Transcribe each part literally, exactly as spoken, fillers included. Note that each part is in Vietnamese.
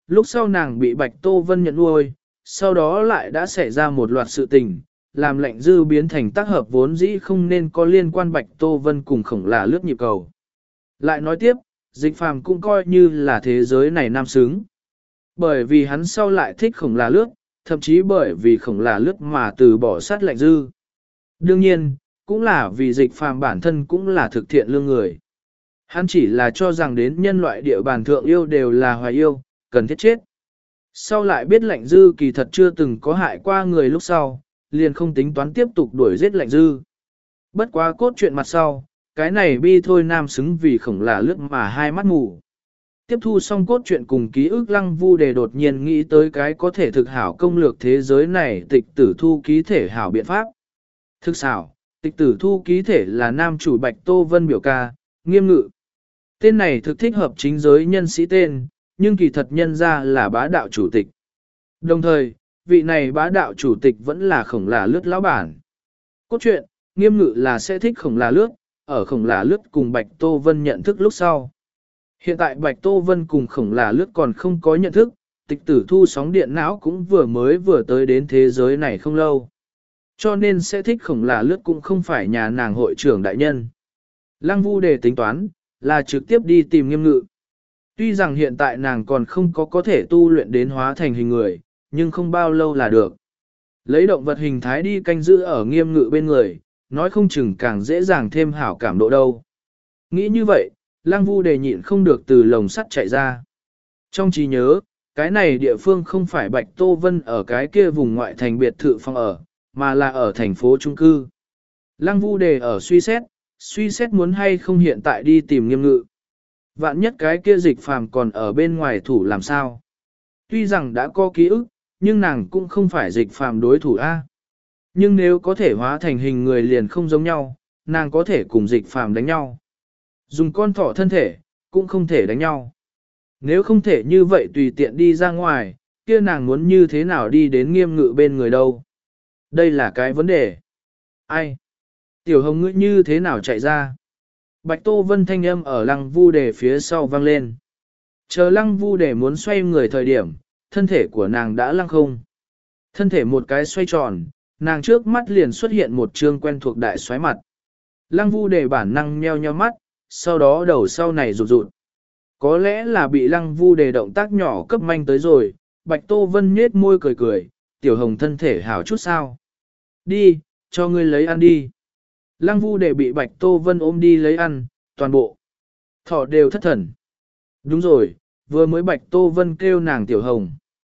lúc sau nàng bị Bạch Tô Vân nhận nuôi, sau đó lại đã xảy ra một loạt sự tình, làm lệnh dư biến thành tác hợp vốn dĩ không nên có liên quan Bạch Tô Vân cùng khổng là lướt nhịp cầu. Lại nói tiếp, Dịch Phàm cũng coi như là thế giới này nam xứng. Bởi vì hắn sau lại thích khổng là lướt, thậm chí bởi vì khổng là lướt mà từ bỏ sát lệnh dư. Đương nhiên, cũng là vì Dịch Phàm bản thân cũng là thực thiện lương người. Hắn chỉ là cho rằng đến nhân loại địa bàn thượng yêu đều là hoài yêu, cần thiết chết. Sau lại biết lệnh dư kỳ thật chưa từng có hại qua người lúc sau, liền không tính toán tiếp tục đuổi giết lệnh dư. Bất quá cốt truyện mặt sau, cái này bi thôi nam xứng vì khổng là lướt mà hai mắt mù. Tiếp thu xong cốt truyện cùng ký ức Lăng Vu Đề đột nhiên nghĩ tới cái có thể thực hảo công lược thế giới này tịch tử thu ký thể hảo biện pháp. Thực xảo, tịch tử thu ký thể là nam chủ Bạch Tô Vân biểu ca, Nghiêm Ngự. Tên này thực thích hợp chính giới nhân sĩ tên, nhưng kỳ thật nhân ra là bá đạo chủ tịch. Đồng thời, vị này bá đạo chủ tịch vẫn là khổng là lướt lão bản. Cốt truyện, Nghiêm Ngự là sẽ thích khổng là lướt, ở khổng là lướt cùng Bạch Tô Vân nhận thức lúc sau. Hiện tại Bạch Tô Vân cùng khổng là lướt còn không có nhận thức, tịch tử thu sóng điện não cũng vừa mới vừa tới đến thế giới này không lâu. Cho nên sẽ thích khổng là lướt cũng không phải nhà nàng hội trưởng đại nhân. Lăng Vu Đề tính toán, là trực tiếp đi tìm Nghiêm Ngự. Tuy rằng hiện tại nàng còn không có có thể tu luyện đến hóa thành hình người, nhưng không bao lâu là được. Lấy động vật hình thái đi canh giữ ở Nghiêm Ngự bên người, nói không chừng càng dễ dàng thêm hảo cảm độ đâu. Nghĩ như vậy, Lăng Vu Đề nhịn không được từ lồng sắt chạy ra. Trong trí nhớ, cái này địa phương không phải Bạch Tô Vân ở cái kia vùng ngoại thành biệt thự phòng ở, mà là ở thành phố trung cư. Lăng Vu Đề ở suy xét, suy xét muốn hay không hiện tại đi tìm Nghiêm Ngự. Vạn nhất cái kia Dịch Phàm còn ở bên ngoài thủ làm sao. Tuy rằng đã có ký ức, nhưng nàng cũng không phải Dịch Phàm đối thủ A. Nhưng nếu có thể hóa thành hình người liền không giống nhau, nàng có thể cùng Dịch Phàm đánh nhau. Dùng con thỏ thân thể, cũng không thể đánh nhau. Nếu không thể như vậy tùy tiện đi ra ngoài, kia nàng muốn như thế nào đi đến Nghiêm Ngự bên người đâu. Đây là cái vấn đề. Ai? Tiểu Hồng ngươi như thế nào chạy ra? Bạch Tô Vân thanh âm ở Lăng Vu Đề phía sau vang lên. Chờ Lăng Vu Đề muốn xoay người thời điểm, thân thể của nàng đã lăng không. Thân thể một cái xoay tròn, nàng trước mắt liền xuất hiện một trương quen thuộc đại xoáy mặt. Lăng Vu Đề bản năng nheo nheo mắt, sau đó đầu sau này rụt rụt. Có lẽ là bị Lăng Vu Đề động tác nhỏ cấp manh tới rồi, Bạch Tô Vân nhếch môi cười cười, Tiểu Hồng thân thể hảo chút sao. Đi, cho ngươi lấy ăn đi. Lăng Vu Đề bị Bạch Tô Vân ôm đi lấy ăn, toàn bộ. Thỏ đều thất thần. Đúng rồi, vừa mới Bạch Tô Vân kêu nàng Tiểu Hồng.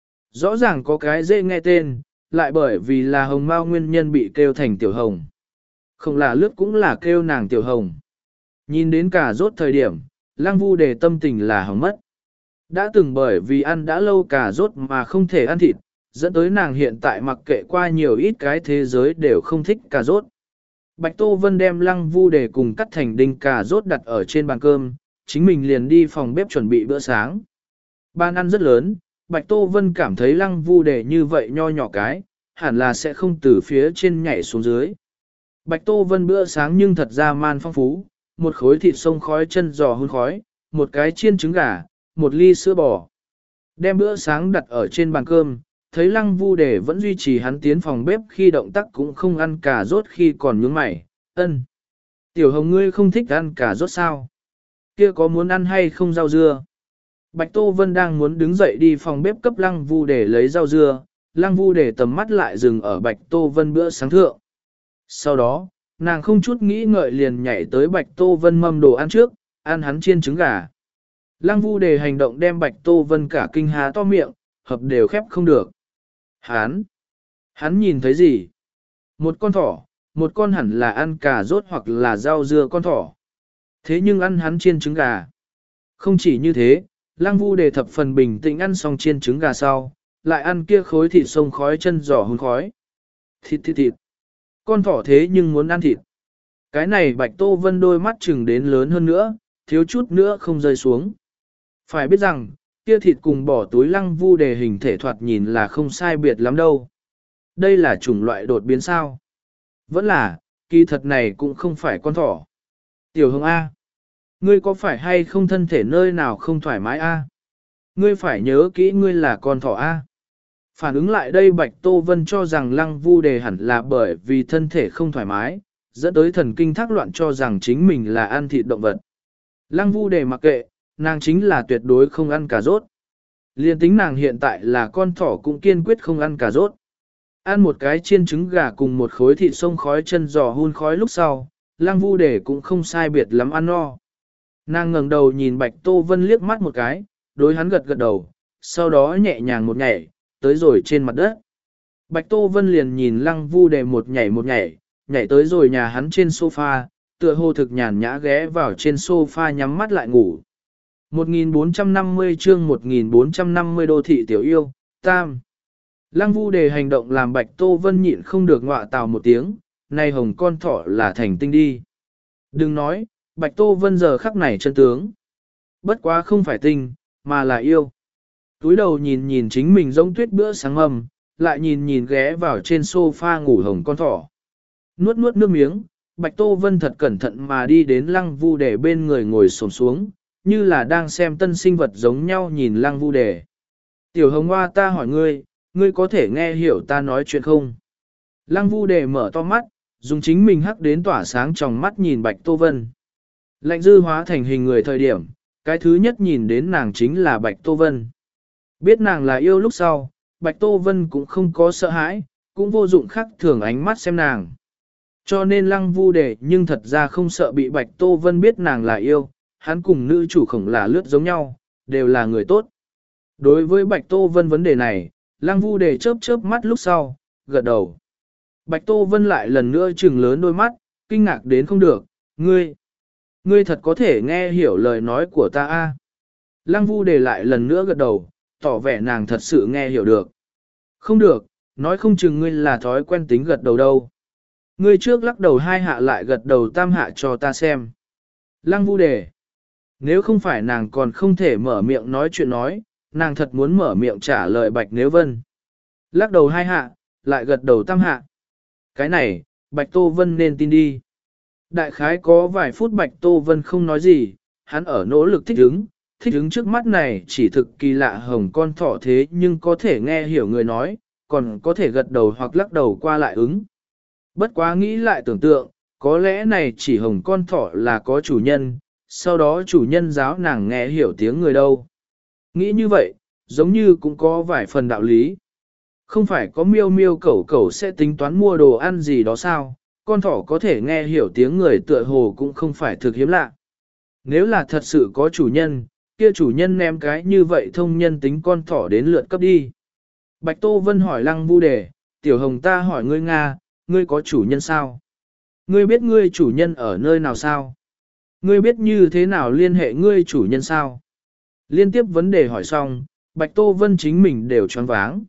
Rõ ràng có cái dễ nghe tên, lại bởi vì là hồng mao nguyên nhân bị kêu thành Tiểu Hồng. Không là lướt cũng là kêu nàng Tiểu Hồng. Nhìn đến cả rốt thời điểm, Lăng Vu Đề tâm tình là hỏng mất. Đã từng bởi vì ăn đã lâu cả rốt mà không thể ăn thịt, dẫn tới nàng hiện tại mặc kệ qua nhiều ít cái thế giới đều không thích cà rốt. Bạch Tô Vân đem Lăng Vu Đề cùng cắt thành đinh cà rốt đặt ở trên bàn cơm, chính mình liền đi phòng bếp chuẩn bị bữa sáng. Bàn ăn rất lớn, Bạch Tô Vân cảm thấy Lăng Vu Đề như vậy nho nhỏ cái, hẳn là sẽ không từ phía trên nhảy xuống dưới. Bạch Tô Vân bữa sáng nhưng thật ra man phong phú, một khối thịt sông khói chân giò hun khói, một cái chiên trứng gà, một ly sữa bò. Đem bữa sáng đặt ở trên bàn cơm, thấy Lăng Vu Đề vẫn duy trì hắn tiến phòng bếp khi động tác cũng không ăn cà rốt khi còn nhướng mày, ân. Tiểu Hồng ngươi không thích ăn cà rốt sao? Kia có muốn ăn hay không rau dưa? Bạch Tô Vân đang muốn đứng dậy đi phòng bếp cấp Lăng Vu Đề lấy rau dưa, Lăng Vu Đề tầm mắt lại dừng ở Bạch Tô Vân bữa sáng thượng. Sau đó, nàng không chút nghĩ ngợi liền nhảy tới Bạch Tô Vân mâm đồ ăn trước, ăn hắn chiên trứng gà. Lăng Vu Đề hành động đem Bạch Tô Vân cả kinh há to miệng, hợp đều khép không được. Hắn, hắn nhìn thấy gì? Một con thỏ, một con hẳn là ăn cà rốt hoặc là rau dưa con thỏ. Thế nhưng ăn hắn chiên trứng gà. Không chỉ như thế, Lăng Vu Đề thập phần bình tĩnh ăn xong chiên trứng gà sau, lại ăn kia khối thịt sông khói chân giò hun khói. Thịt thịt thịt. Con thỏ thế nhưng muốn ăn thịt. Cái này Bạch Tô Vân đôi mắt chừng đến lớn hơn nữa, thiếu chút nữa không rơi xuống. Phải biết rằng, kia thịt cùng bỏ túi Lăng Vu Đề hình thể thoạt nhìn là không sai biệt lắm đâu. Đây là chủng loại đột biến sao? Vẫn là, kỳ thật này cũng không phải con thỏ. Tiểu Hồng A. Ngươi có phải hay không thân thể nơi nào không thoải mái A? Ngươi phải nhớ kỹ ngươi là con thỏ A. Phản ứng lại đây Bạch Tô Vân cho rằng Lăng Vu Đề hẳn là bởi vì thân thể không thoải mái, dẫn tới thần kinh thác loạn cho rằng chính mình là ăn thịt động vật. Lăng Vu Đề mặc kệ, nàng chính là tuyệt đối không ăn cà rốt. Liên tính nàng hiện tại là con thỏ cũng kiên quyết không ăn cà rốt. Ăn một cái chiên trứng gà cùng một khối thịt sông khói chân giò hun khói lúc sau, Lăng Vu Đề cũng không sai biệt lắm ăn no. Nàng ngẩng đầu nhìn Bạch Tô Vân liếc mắt một cái, đối hắn gật gật đầu, sau đó nhẹ nhàng một nhảy, tới rồi trên mặt đất. Bạch Tô Vân liền nhìn Lăng Vu Đề một nhảy một nhảy, nhảy tới rồi nhà hắn trên sofa, tựa hồ thực nhàn nhã ghé vào trên sofa nhắm mắt lại ngủ. một nghìn bốn trăm năm mươi chương một nghìn bốn trăm năm mươi đô thị tiểu yêu, tam. Lăng Vu Đề hành động làm Bạch Tô Vân nhịn không được ngọa tào một tiếng, này hồng con thỏ là thành tinh đi. Đừng nói, Bạch Tô Vân giờ khắc này chân tướng. Bất quá không phải tinh, mà là yêu. Túi đầu nhìn nhìn chính mình giống tuyết bữa sáng mầm, lại nhìn nhìn ghé vào trên sofa ngủ hồng con thỏ. Nuốt nuốt nước miếng, Bạch Tô Vân thật cẩn thận mà đi đến Lăng Vu Đề bên người ngồi xổm xuống, như là đang xem tân sinh vật giống nhau nhìn Lăng Vu Đề. Tiểu hồng hoa ta hỏi ngươi, ngươi có thể nghe hiểu ta nói chuyện không? Lăng Vu Đề mở to mắt, dùng chính mình hắc đến tỏa sáng trong mắt nhìn Bạch Tô Vân. Lạnh dư hóa thành hình người thời điểm, cái thứ nhất nhìn đến nàng chính là Bạch Tô Vân. Biết nàng là yêu lúc sau, Bạch Tô Vân cũng không có sợ hãi, cũng vô dụng khắc thường ánh mắt xem nàng. Cho nên Lăng Vu Đề nhưng thật ra không sợ bị Bạch Tô Vân biết nàng là yêu, hắn cùng nữ chủ khổng là lướt giống nhau, đều là người tốt. Đối với Bạch Tô Vân vấn đề này, Lăng Vu Đề chớp chớp mắt lúc sau, gật đầu. Bạch Tô Vân lại lần nữa trừng lớn đôi mắt, kinh ngạc đến không được, ngươi, ngươi thật có thể nghe hiểu lời nói của ta a? Lăng Vu Đề lại lần nữa gật đầu, tỏ vẻ nàng thật sự nghe hiểu được. Không được, nói không chừng ngươi là thói quen tính gật đầu đâu. Ngươi trước lắc đầu hai hạ lại gật đầu tam hạ cho ta xem. Lăng Vu Đề, nếu không phải nàng còn không thể mở miệng nói chuyện nói, nàng thật muốn mở miệng trả lời Bạch Nếu Vân. Lắc đầu hai hạ, lại gật đầu tam hạ. Cái này, Bạch Tô Vân nên tin đi. Đại khái có vài phút Bạch Tô Vân không nói gì, hắn ở nỗ lực thích ứng, thích ứng trước mắt này chỉ thực kỳ lạ hồng con thỏ thế nhưng có thể nghe hiểu người nói, còn có thể gật đầu hoặc lắc đầu qua lại ứng. Bất quá nghĩ lại tưởng tượng, có lẽ này chỉ hồng con thỏ là có chủ nhân, sau đó chủ nhân giáo nàng nghe hiểu tiếng người đâu. Nghĩ như vậy, giống như cũng có vài phần đạo lý. Không phải có miêu miêu cẩu cẩu sẽ tính toán mua đồ ăn gì đó sao, con thỏ có thể nghe hiểu tiếng người tựa hồ cũng không phải thực hiếm lạ. Nếu là thật sự có chủ nhân, kia chủ nhân ném cái như vậy thông nhân tính con thỏ đến lượt cấp đi. Bạch Tô Vân hỏi Lăng Vu Đề, tiểu hồng ta hỏi ngươi Nga, ngươi có chủ nhân sao? Ngươi biết ngươi chủ nhân ở nơi nào sao? Ngươi biết như thế nào liên hệ ngươi chủ nhân sao? Liên tiếp vấn đề hỏi xong, Bạch Tô Vân chính mình đều choáng váng.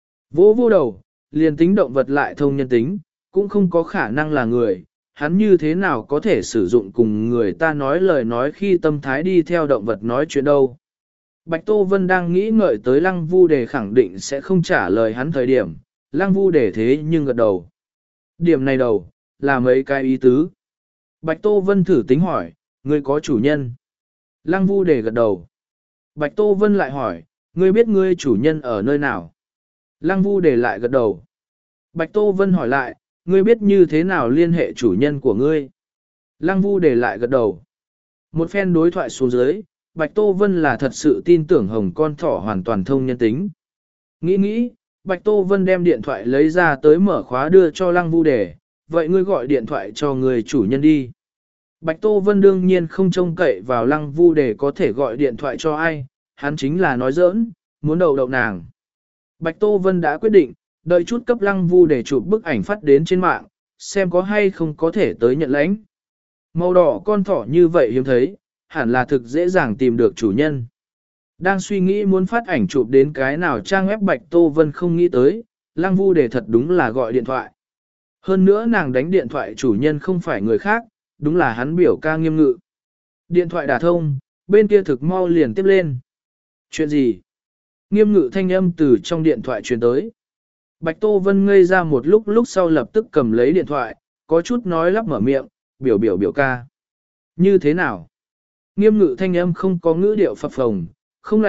Vô vô đầu, liền tính động vật lại thông nhân tính, cũng không có khả năng là người, hắn như thế nào có thể sử dụng cùng người ta nói lời nói khi tâm thái đi theo động vật nói chuyện đâu. Bạch Tô Vân đang nghĩ ngợi tới Lăng Vu Đề khẳng định sẽ không trả lời hắn thời điểm, Lăng Vu Đề thế nhưng gật đầu. Điểm này đầu, là mấy cái ý tứ. Bạch Tô Vân thử tính hỏi, ngươi có chủ nhân? Lăng Vu Đề gật đầu. Bạch Tô Vân lại hỏi, ngươi biết ngươi chủ nhân ở nơi nào? Lăng Vu Đề lại gật đầu. Bạch Tô Vân hỏi lại, ngươi biết như thế nào liên hệ chủ nhân của ngươi? Lăng Vu Đề lại gật đầu. Một phen đối thoại xuống dưới, Bạch Tô Vân là thật sự tin tưởng hồng con thỏ hoàn toàn thông nhân tính. Nghĩ nghĩ, Bạch Tô Vân đem điện thoại lấy ra tới mở khóa đưa cho Lăng Vu Đề, vậy ngươi gọi điện thoại cho người chủ nhân đi. Bạch Tô Vân đương nhiên không trông cậy vào Lăng Vu Đề có thể gọi điện thoại cho ai, hắn chính là nói giỡn, muốn đầu đậu nàng. Bạch Tô Vân đã quyết định, đợi chút cấp Lăng Vu Đề chụp bức ảnh phát đến trên mạng, xem có hay không có thể tới nhận lãnh. Màu đỏ con thỏ như vậy hiếm thấy, hẳn là thực dễ dàng tìm được chủ nhân. Đang suy nghĩ muốn phát ảnh chụp đến cái nào trang web Bạch Tô Vân không nghĩ tới, Lăng Vu Đề thật đúng là gọi điện thoại. Hơn nữa nàng đánh điện thoại chủ nhân không phải người khác, đúng là hắn biểu ca Nghiêm Ngự. Điện thoại đả thông, bên kia thực mau liền tiếp lên. Chuyện gì? Nghiêm Ngự thanh âm từ trong điện thoại truyền tới. Bạch Tô Vân ngây ra một lúc lúc sau lập tức cầm lấy điện thoại, có chút nói lắp mở miệng, biểu biểu biểu ca. Như thế nào? Nghiêm Ngự thanh âm không có ngữ điệu phập phồng, không lạnh,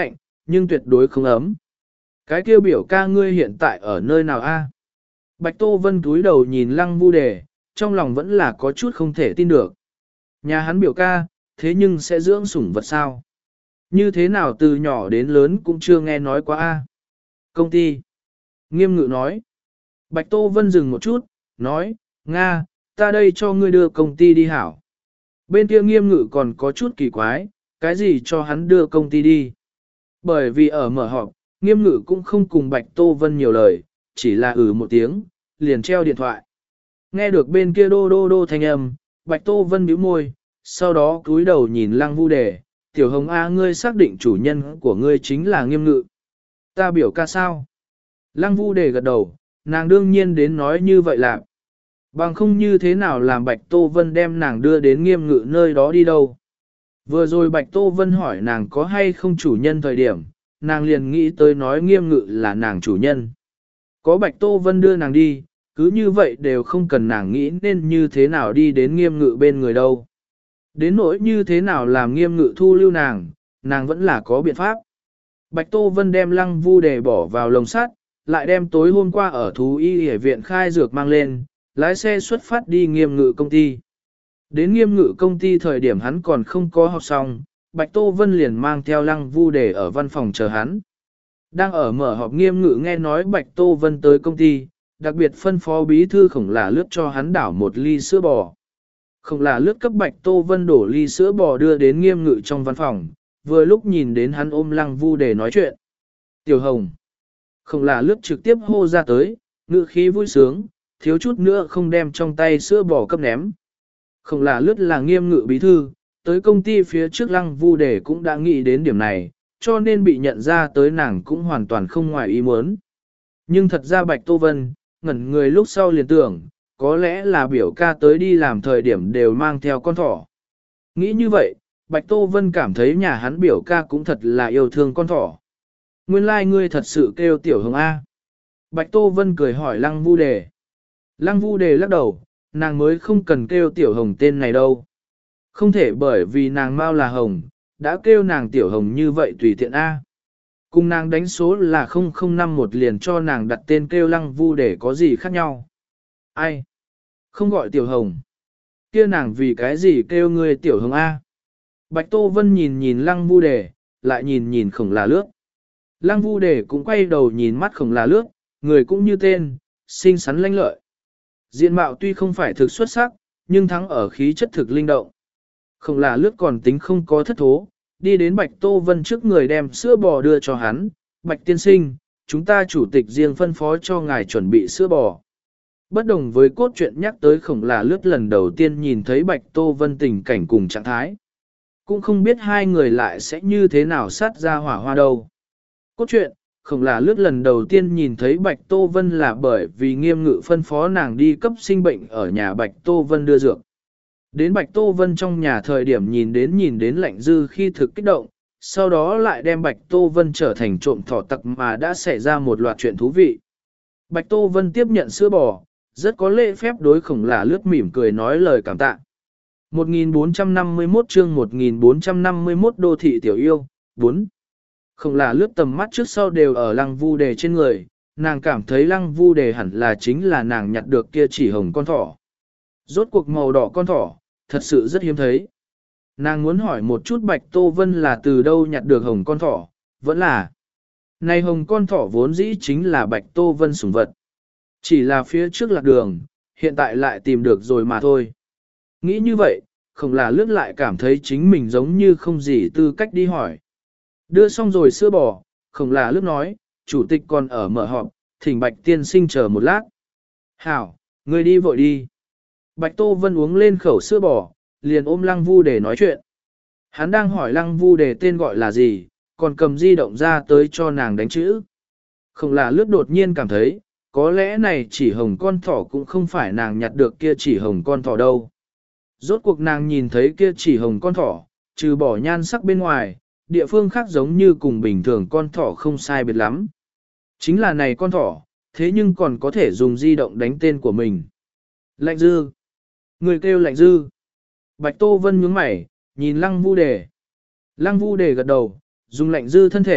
nhưng tuyệt đối không ấm. Cái kêu biểu ca ngươi hiện tại ở nơi nào a? Bạch Tô Vân cúi đầu nhìn Lăng Vu Đề, trong lòng vẫn là có chút không thể tin được. Nhà hắn biểu ca, thế nhưng sẽ dưỡng sủng vật sao? Như thế nào từ nhỏ đến lớn cũng chưa nghe nói quá a. Công ty. Nghiêm Ngự nói. Bạch Tô Vân dừng một chút, nói, Nga, ta đây cho ngươi đưa công ty đi hảo. Bên kia Nghiêm Ngự còn có chút kỳ quái, cái gì cho hắn đưa công ty đi? Bởi vì ở mở họp, Nghiêm Ngự cũng không cùng Bạch Tô Vân nhiều lời, chỉ là ừ một tiếng, liền treo điện thoại. Nghe được bên kia đô đô đô thanh âm, Bạch Tô Vân bĩu môi, sau đó cúi đầu nhìn Lăng Vu Đề, Tiểu Hồng A ngươi xác định chủ nhân của ngươi chính là Nghiêm Ngự. Ta biểu ca sao? Lăng Vu Đề gật đầu, nàng đương nhiên đến nói như vậy là bằng không như thế nào làm Bạch Tô Vân đem nàng đưa đến Nghiêm Ngự nơi đó đi đâu. Vừa rồi Bạch Tô Vân hỏi nàng có hay không chủ nhân thời điểm, nàng liền nghĩ tới nói Nghiêm Ngự là nàng chủ nhân. Có Bạch Tô Vân đưa nàng đi, cứ như vậy đều không cần nàng nghĩ nên như thế nào đi đến Nghiêm Ngự bên người đâu. Đến nỗi như thế nào làm Nghiêm Ngự thu lưu nàng, nàng vẫn là có biện pháp. Bạch Tô Vân đem Lăng Vu Đề bỏ vào lồng sắt, lại đem tối hôm qua ở thú y y viện khai dược mang lên, lái xe xuất phát đi Nghiêm Ngự công ty. Đến Nghiêm Ngự công ty thời điểm hắn còn không có học xong, Bạch Tô Vân liền mang theo Lăng Vu Đề ở văn phòng chờ hắn. Đang ở mở họp Nghiêm Ngự nghe nói Bạch Tô Vân tới công ty, đặc biệt phân phó bí thư Khổng Là Lướt cho hắn đảo một ly sữa bò. Khổng Là Lướt cấp Bạch Tô Vân đổ ly sữa bò đưa đến Nghiêm Ngự trong văn phòng, vừa lúc nhìn đến hắn ôm Lăng Vu Đề nói chuyện. Tiểu Hồng. Khổng Là Lướt trực tiếp hô ra tới, ngự khí vui sướng, thiếu chút nữa không đem trong tay sữa bò cấp ném. Khổng Là Lướt là Nghiêm Ngự bí thư, tới công ty phía trước Lăng Vu Đề cũng đã nghĩ đến điểm này, cho nên bị nhận ra tới nàng cũng hoàn toàn không ngoài ý muốn. Nhưng thật ra Bạch Tô Vân, ngẩn người lúc sau liền tưởng, có lẽ là biểu ca tới đi làm thời điểm đều mang theo con thỏ. Nghĩ như vậy, Bạch Tô Vân cảm thấy nhà hắn biểu ca cũng thật là yêu thương con thỏ. Nguyên lai like ngươi thật sự kêu Tiểu Hồng A. Bạch Tô Vân cười hỏi Lăng Vu Đề. Lăng Vu Đề lắc đầu, nàng mới không cần kêu Tiểu Hồng tên này đâu. Không thể bởi vì nàng mau là Hồng, đã kêu nàng Tiểu Hồng như vậy tùy tiện A. Cùng nàng đánh số là không không năm một liền cho nàng đặt tên kêu Lăng Vu Đề có gì khác nhau. Ai? Không gọi Tiểu Hồng. Kia nàng vì cái gì kêu ngươi Tiểu Hồng A? Bạch Tô Vân nhìn nhìn Lăng Vu Đề, lại nhìn nhìn Khổng Là Lướt. Lăng Vu Đề cũng quay đầu nhìn mắt Khổng Là Lướt, người cũng như tên, xinh xắn lanh lợi. Diện mạo tuy không phải thực xuất sắc, nhưng thắng ở khí chất thực linh động. Khổng Là Lướt còn tính không có thất thố, đi đến Bạch Tô Vân trước người đem sữa bò đưa cho hắn. Bạch tiên sinh, chúng ta chủ tịch riêng phân phó cho ngài chuẩn bị sữa bò. Bất đồng với cốt truyện nhắc tới Khổng Là Lướt lần đầu tiên nhìn thấy Bạch Tô Vân tình cảnh cùng trạng thái. Cũng không biết hai người lại sẽ như thế nào sát ra hỏa hoa đâu. Cốt truyện, Khổng Là Lướt lần đầu tiên nhìn thấy Bạch Tô Vân là bởi vì Nghiêm Ngự phân phó nàng đi cấp sinh bệnh ở nhà Bạch Tô Vân đưa dược. Đến Bạch Tô Vân trong nhà thời điểm nhìn đến nhìn đến Lạnh Dư khi thực kích động, sau đó lại đem Bạch Tô Vân trở thành trộm thỏ tặc mà đã xảy ra một loạt chuyện thú vị. Bạch Tô Vân tiếp nhận sữa bò, rất có lễ phép đối Khổng Là Lướt mỉm cười nói lời cảm tạ. một nghìn bốn trăm năm mươi mốt chương một nghìn bốn trăm năm mươi mốt Đô thị tiểu yêu, bốn. Khổng Là Lướt tầm mắt trước sau đều ở Lăng Vu Đề trên người, nàng cảm thấy Lăng Vu Đề hẳn là chính là nàng nhặt được kia chỉ hồng con thỏ. Rốt cuộc màu đỏ con thỏ, thật sự rất hiếm thấy. Nàng muốn hỏi một chút Bạch Tô Vân là từ đâu nhặt được hồng con thỏ, vẫn là. Này hồng con thỏ vốn dĩ chính là Bạch Tô Vân sủng vật. Chỉ là phía trước lạc đường, hiện tại lại tìm được rồi mà thôi. Nghĩ như vậy, Khổng Là Lướt lại cảm thấy chính mình giống như không gì tư cách đi hỏi. Đưa xong rồi sữa bò, Khổng Là Lướt nói, chủ tịch còn ở mở họp, thỉnh Bạch tiên sinh chờ một lát. Hảo, người đi vội đi. Bạch Tô Vân uống lên khẩu sữa bò, liền ôm Lăng Vu Đề nói chuyện. Hắn đang hỏi Lăng Vu Đề tên gọi là gì, còn cầm di động ra tới cho nàng đánh chữ. Khổng Là Lướt đột nhiên cảm thấy, có lẽ này chỉ hồng con thỏ cũng không phải nàng nhặt được kia chỉ hồng con thỏ đâu. Rốt cuộc nàng nhìn thấy kia chỉ hồng con thỏ, trừ bỏ nhan sắc bên ngoài, địa phương khác giống như cùng bình thường con thỏ không sai biệt lắm. Chính là này con thỏ, thế nhưng còn có thể dùng di động đánh tên của mình. Lạnh Dư. Người kêu Lạnh Dư. Bạch Tô Vân nhướng mày, nhìn Lăng Vu Đề. Lăng Vu Đề gật đầu, dùng Lạnh Dư thân thể,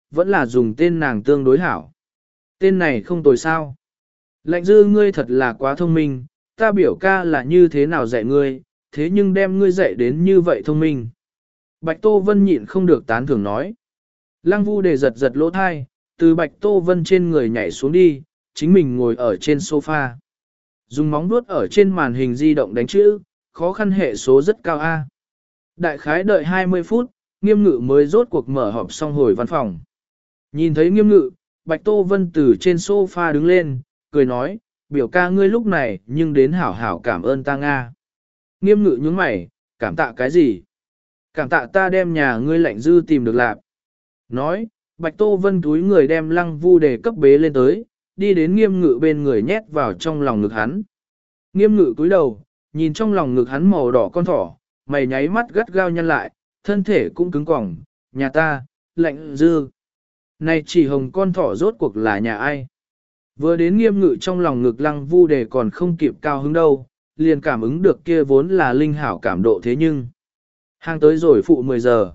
vẫn là dùng tên nàng tương đối hảo. Tên này không tồi sao. Lạnh dư ngươi thật là quá thông minh, ta biểu ca là như thế nào dạy ngươi, thế nhưng đem ngươi dạy đến như vậy thông minh. Bạch Tô Vân nhịn không được tán thưởng nói. Lăng Vu Đề giật giật lỗ thai, từ Bạch Tô Vân trên người nhảy xuống đi, chính mình ngồi ở trên sofa. Dùng móng vuốt ở trên màn hình di động đánh chữ, khó khăn hệ số rất cao A. Đại khái đợi hai mươi phút, Nghiêm Ngự mới rốt cuộc mở họp xong hồi văn phòng. Nhìn thấy Nghiêm Ngự, Bạch Tô Vân từ trên sofa đứng lên, cười nói, biểu ca ngươi lúc này nhưng đến hảo hảo cảm ơn ta Nga. Nghiêm Ngự nhướng mày, cảm tạ cái gì? Cảm tạ ta đem nhà ngươi Lạnh Dư tìm được lạc. Nói, Bạch Tô Vân túi người đem Lăng Vu Đề cấp bế lên tới, đi đến Nghiêm Ngự bên người nhét vào trong lòng ngực hắn. Nghiêm Ngự cúi đầu, nhìn trong lòng ngực hắn màu đỏ con thỏ, mày nháy mắt gắt gao nhăn lại, thân thể cũng cứng cỏng, nhà ta, Lạnh Dư. Này chỉ hồng con thỏ rốt cuộc là nhà ai? Vừa đến Nghiêm Ngự trong lòng ngực Lăng Vu Đề còn không kịp cao hứng đâu, liền cảm ứng được kia vốn là linh hảo cảm độ thế nhưng. Hàng tới rồi phụ mười giờ.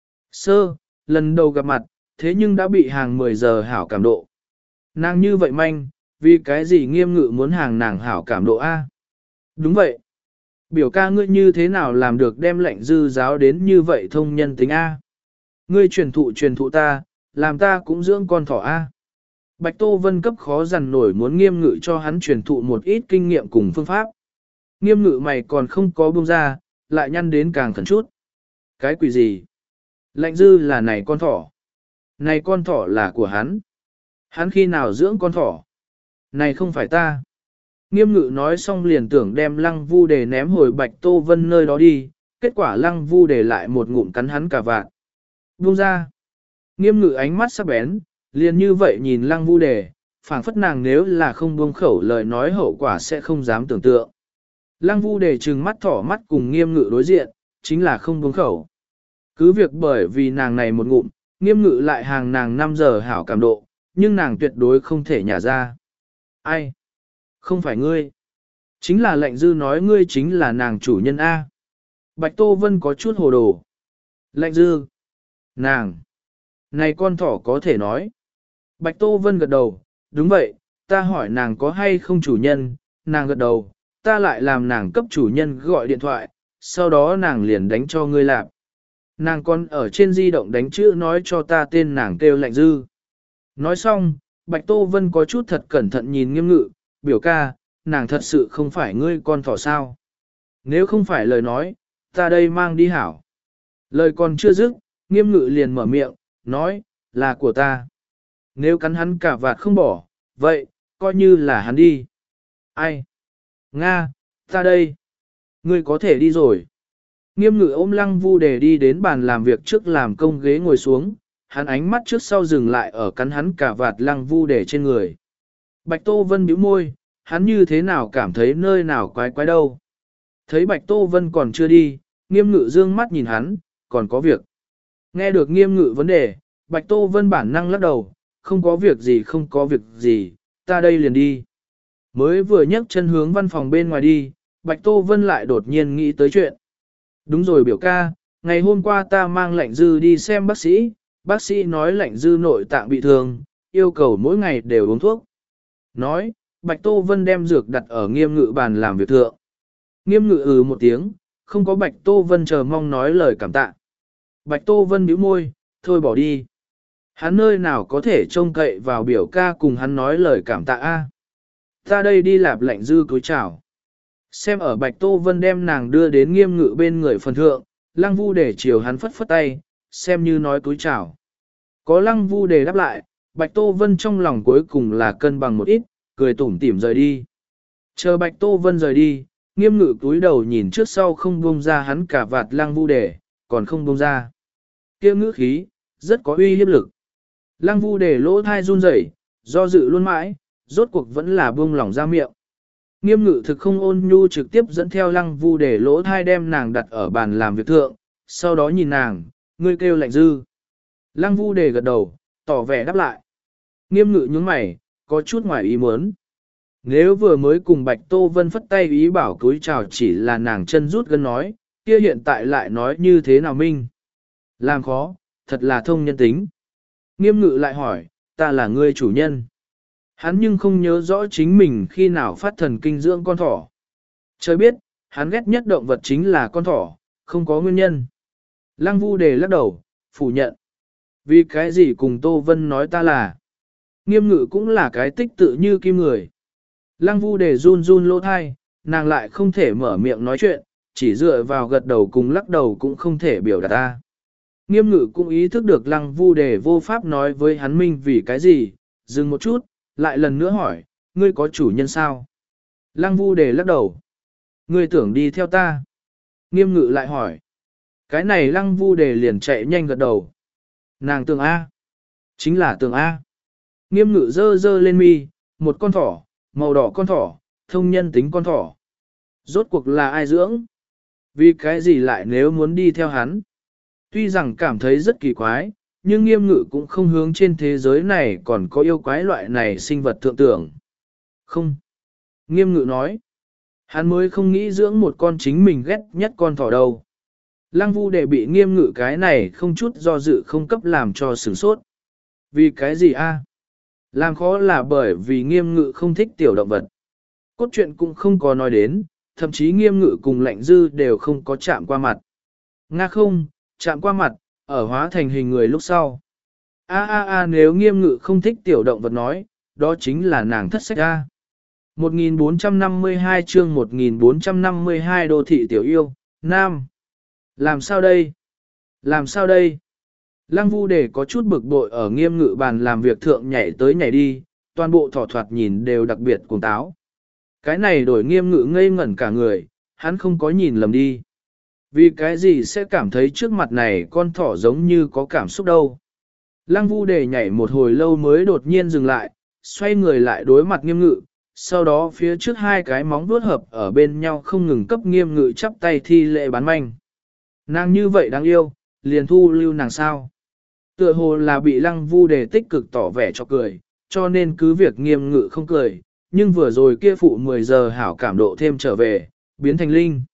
Sơ, lần đầu gặp mặt, thế nhưng đã bị hàng mười giờ hảo cảm độ. Nàng như vậy manh, vì cái gì Nghiêm Ngự muốn hàng nàng hảo cảm độ A? Đúng vậy. Biểu ca ngươi như thế nào làm được đem Lạnh Dư giáo đến như vậy thông nhân tính A? Ngươi truyền thụ truyền thụ ta, làm ta cũng dưỡng con thỏ A. Bạch Tô Vân cấp khó dằn nổi muốn Nghiêm Ngự cho hắn truyền thụ một ít kinh nghiệm cùng phương pháp. Nghiêm Ngự mày còn không có buông ra, lại nhăn đến càng khẩn chút. Cái quỷ gì? Lạnh Dư là này con thỏ. Này con thỏ là của hắn. Hắn khi nào dưỡng con thỏ? Này không phải ta. Nghiêm Ngự nói xong liền tưởng đem Lăng Vu Đề ném hồi Bạch Tô Vân nơi đó đi, kết quả Lăng Vu Đề lại một ngụm cắn hắn cả vạn. Buông ra. Nghiêm Ngự ánh mắt sắc bén, liền như vậy nhìn Lăng Vu Đề, phảng phất nàng nếu là không buông khẩu lời nói hậu quả sẽ không dám tưởng tượng. Lăng Vu Đề trừng mắt thỏ mắt cùng Nghiêm Ngự đối diện, chính là không buông khẩu. Cứ việc bởi vì nàng này một ngụm, Nghiêm Ngự lại hàng nàng năm giờ hảo cảm độ, nhưng nàng tuyệt đối không thể nhả ra. Ai? Không phải ngươi. Chính là Lạnh Dư nói ngươi chính là nàng chủ nhân A. Bạch Tô Vân có chút hồ đồ. Lạnh Dư. Nàng. Này con thỏ có thể nói. Bạch Tô Vân gật đầu. Đúng vậy, ta hỏi nàng có hay không chủ nhân, nàng gật đầu, ta lại làm nàng cấp chủ nhân gọi điện thoại, sau đó nàng liền đánh cho ngươi làm. Nàng còn ở trên di động đánh chữ nói cho ta tên nàng kêu Lạnh Dư. Nói xong, Bạch Tô Vân có chút thật cẩn thận nhìn Nghiêm Ngự, biểu ca, nàng thật sự không phải ngươi con thỏ sao. Nếu không phải lời nói, ta đây mang đi hảo. Lời còn chưa dứt, Nghiêm Ngự liền mở miệng, nói, là của ta. Nếu cắn hắn cả vạt không bỏ, vậy, coi như là hắn đi. Ai? Nga, ta đây. Ngươi có thể đi rồi. Nghiêm Ngự ôm Lăng Vu Đề đi đến bàn làm việc trước làm công ghế ngồi xuống, hắn ánh mắt trước sau dừng lại ở cắn hắn cả vạt Lăng Vu Đề trên người. Bạch Tô Vân bĩu môi, hắn như thế nào cảm thấy nơi nào quái quái đâu. Thấy Bạch Tô Vân còn chưa đi, Nghiêm Ngự dương mắt nhìn hắn, còn có việc. Nghe được Nghiêm Ngự vấn đề, Bạch Tô Vân bản năng lắc đầu, không có việc gì không có việc gì, ta đây liền đi. Mới vừa nhấc chân hướng văn phòng bên ngoài đi, Bạch Tô Vân lại đột nhiên nghĩ tới chuyện. Đúng rồi biểu ca, ngày hôm qua ta mang Lạnh Dư đi xem bác sĩ, bác sĩ nói Lạnh Dư nội tạng bị thương, yêu cầu mỗi ngày đều uống thuốc. Nói, Bạch Tô Vân đem dược đặt ở Nghiêm Ngự bàn làm việc thượng. Nghiêm Ngự ừ một tiếng, không có Bạch Tô Vân chờ mong nói lời cảm tạ. Bạch Tô Vân bĩu môi, thôi bỏ đi. Hắn nơi nào có thể trông cậy vào biểu ca cùng hắn nói lời cảm tạ a? Ta đây đi lạp Lạnh Dư cúi chào. Xem ở Bạch Tô Vân đem nàng đưa đến Nghiêm Ngự bên người phần thượng, Lăng Vu Đề chiều hắn phất phất tay, xem như nói cúi chào. Có Lăng Vu Đề đáp lại, Bạch Tô Vân trong lòng cuối cùng là cân bằng một ít, cười tủm tỉm rời đi. Chờ Bạch Tô Vân rời đi, Nghiêm Ngự cúi đầu nhìn trước sau không buông ra hắn cả vạt Lăng Vu Đề, còn không buông ra. Kia ngữ khí, rất có uy hiếp lực. Lăng Vu Đề lỗ thai run rẩy, do dự luôn mãi, rốt cuộc vẫn là buông lỏng ra miệng. Nghiêm Ngự thực không ôn nhu trực tiếp dẫn theo Lăng Vu Đề lỗ thai đem nàng đặt ở bàn làm việc thượng, sau đó nhìn nàng, ngươi kêu Lạnh Dư. Lăng Vu Đề gật đầu, tỏ vẻ đáp lại. Nghiêm Ngự nhướng mày, có chút ngoài ý muốn. Nếu vừa mới cùng Bạch Tô Vân phất tay ý bảo cúi chào chỉ là nàng chân rút gân nói, kia hiện tại lại nói như thế nào minh. Làm khó, thật là thông nhân tính. Nghiêm ngự lại hỏi, ta là ngươi chủ nhân. Hắn nhưng không nhớ rõ chính mình khi nào phát thần kinh dưỡng con thỏ. Trời biết, hắn ghét nhất động vật chính là con thỏ, không có nguyên nhân. Lăng Vu Đề lắc đầu, phủ nhận. Vì cái gì cùng Tô Vân nói ta là. Nghiêm ngự cũng là cái tích tự như kim người. Lăng Vu Đề run run lỗ thai, nàng lại không thể mở miệng nói chuyện, chỉ dựa vào gật đầu cùng lắc đầu cũng không thể biểu đạt ta. Nghiêm ngự cũng ý thức được Lăng Vu Đề vô pháp nói với hắn minh vì cái gì, dừng một chút, lại lần nữa hỏi, ngươi có chủ nhân sao? Lăng Vu Đề lắc đầu. Ngươi tưởng đi theo ta? Nghiêm ngự lại hỏi. Cái này Lăng Vu Đề liền chạy nhanh gật đầu. Nàng tường A. Chính là tường A. Nghiêm ngự dơ dơ lên mi, một con thỏ, màu đỏ con thỏ, thông nhân tính con thỏ. Rốt cuộc là ai dưỡng? Vì cái gì lại nếu muốn đi theo hắn? Tuy rằng cảm thấy rất kỳ quái, nhưng nghiêm ngự cũng không hướng trên thế giới này còn có yêu quái loại này sinh vật thượng tưởng. Không. Nghiêm ngự nói. Hắn mới không nghĩ dưỡng một con chính mình ghét nhất con thỏ đâu. Lăng Vu Đề bị nghiêm ngự cái này không chút do dự không cấp làm cho sửng sốt. Vì cái gì a? Làm khó là bởi vì nghiêm ngự không thích tiểu động vật. Cốt truyện cũng không có nói đến, thậm chí nghiêm ngự cùng lạnh dư đều không có chạm qua mặt. Nga không, chạm qua mặt, ở hóa thành hình người lúc sau. A a a nếu nghiêm ngự không thích tiểu động vật nói, đó chính là nàng thất sách a. một nghìn bốn trăm năm mươi hai chương một nghìn bốn trăm năm mươi hai đô thị tiểu yêu, Nam. Làm sao đây? Làm sao đây? Lăng Vu Đề có chút bực bội ở nghiêm ngự bàn làm việc thượng nhảy tới nhảy đi, toàn bộ thỏ thoạt nhìn đều đặc biệt cuồng táo. Cái này đổi nghiêm ngự ngây ngẩn cả người, hắn không có nhìn lầm đi. Vì cái gì sẽ cảm thấy trước mặt này con thỏ giống như có cảm xúc đâu. Lăng Vu Đề nhảy một hồi lâu mới đột nhiên dừng lại, xoay người lại đối mặt nghiêm ngự, sau đó phía trước hai cái móng vuốt hợp ở bên nhau không ngừng cấp nghiêm ngự chắp tay thi lễ bán manh. Nàng như vậy đáng yêu, liền thu lưu nàng sao. Tựa hồ là bị Lăng Vu Đề tích cực tỏ vẻ cho cười, cho nên cứ việc nghiêm ngự không cười, nhưng vừa rồi kia phụ mười giờ hảo cảm độ thêm trở về, biến thành linh.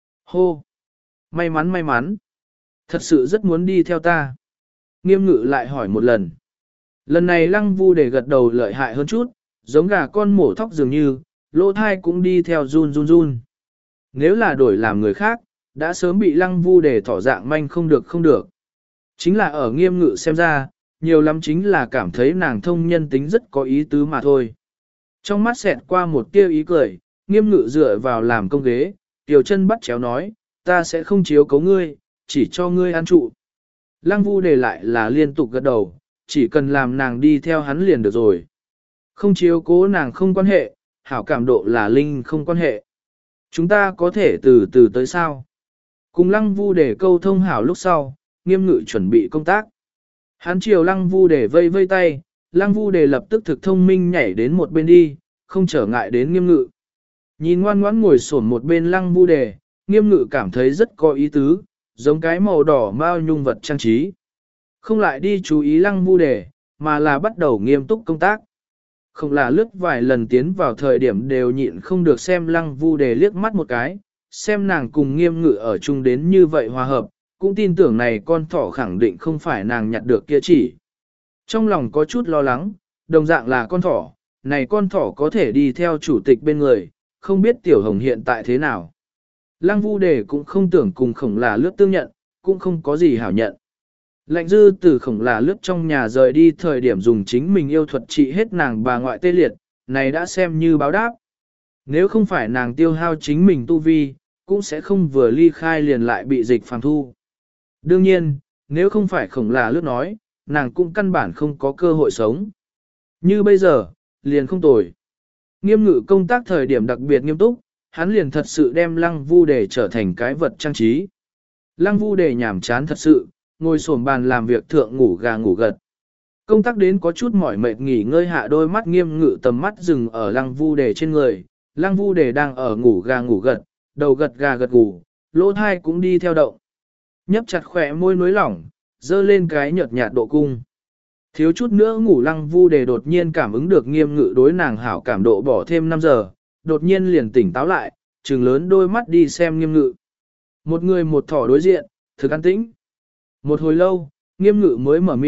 Hô! May mắn may mắn! Thật sự rất muốn đi theo ta. Nghiêm ngự lại hỏi một lần. Lần này Lăng Vu Đề gật đầu lợi hại hơn chút, giống gà con mổ thóc dường như, lỗ thai cũng đi theo run run run. Nếu là đổi làm người khác, đã sớm bị Lăng Vu Đề tỏ dạng manh không được không được. Chính là ở nghiêm ngự xem ra, nhiều lắm chính là cảm thấy nàng thông nhân tính rất có ý tứ mà thôi. Trong mắt xẹt qua một tia ý cười, nghiêm ngự dựa vào làm công ghế, tiểu chân bắt chéo nói, ta sẽ không chiếu cấu ngươi, chỉ cho ngươi ăn trụ. Lăng Vu Đề lại là liên tục gật đầu, chỉ cần làm nàng đi theo hắn liền được rồi. Không chiếu cố nàng không quan hệ, hảo cảm độ là linh không quan hệ. Chúng ta có thể từ từ tới sao? Cùng Lăng Vu Đề câu thông hảo lúc sau, nghiêm ngự chuẩn bị công tác. Hắn chiều Lăng Vu Đề vây vây tay, Lăng Vu Đề lập tức thực thông minh nhảy đến một bên đi, không trở ngại đến nghiêm ngự. Nhìn ngoan ngoãn ngồi xổm một bên Lăng Vu Đề, nghiêm ngự cảm thấy rất có ý tứ, giống cái màu đỏ mao nhung vật trang trí. Không lại đi chú ý Lăng Vu Đề, mà là bắt đầu nghiêm túc công tác. Không là lướt vài lần tiến vào thời điểm đều nhịn không được xem Lăng Vu Đề liếc mắt một cái, xem nàng cùng nghiêm ngự ở chung đến như vậy hòa hợp, cũng tin tưởng này con thỏ khẳng định không phải nàng nhặt được kia chỉ. Trong lòng có chút lo lắng, đồng dạng là con thỏ, này con thỏ có thể đi theo chủ tịch bên người, không biết Tiểu Hồng hiện tại thế nào. Lăng Vu Đề cũng không tưởng cùng khổng là lướt tương nhận, cũng không có gì hảo nhận. Lạnh dư từ khổng là lướt trong nhà rời đi thời điểm dùng chính mình yêu thuật trị hết nàng bà ngoại tê liệt, này đã xem như báo đáp. Nếu không phải nàng tiêu hao chính mình tu vi, cũng sẽ không vừa ly khai liền lại bị dịch phàm thu. Đương nhiên, nếu không phải khổng là lướt nói, nàng cũng căn bản không có cơ hội sống. Như bây giờ, liền không tồi. Nghiêm ngự công tác thời điểm đặc biệt nghiêm túc, hắn liền thật sự đem Lăng Vu Đề trở thành cái vật trang trí. Lăng Vu Đề nhảm chán thật sự, ngồi xổm bàn làm việc thượng ngủ gà ngủ gật. Công tác đến có chút mỏi mệt nghỉ ngơi hạ đôi mắt nghiêm ngự tầm mắt dừng ở Lăng Vu Đề trên người. Lăng Vu Đề đang ở ngủ gà ngủ gật, đầu gật gà gật ngủ, lỗ thai cũng đi theo động. Nhấp chặt khỏe môi nối lỏng, dơ lên cái nhợt nhạt độ cung. Thiếu chút nữa ngủ Lăng Vu Đề đột nhiên cảm ứng được nghiêm ngự đối nàng hảo cảm độ bỏ thêm năm giờ, đột nhiên liền tỉnh táo lại, trừng lớn đôi mắt đi xem nghiêm ngự. Một người một thỏ đối diện, thực an tĩnh. Một hồi lâu, nghiêm ngự mới mở miệng,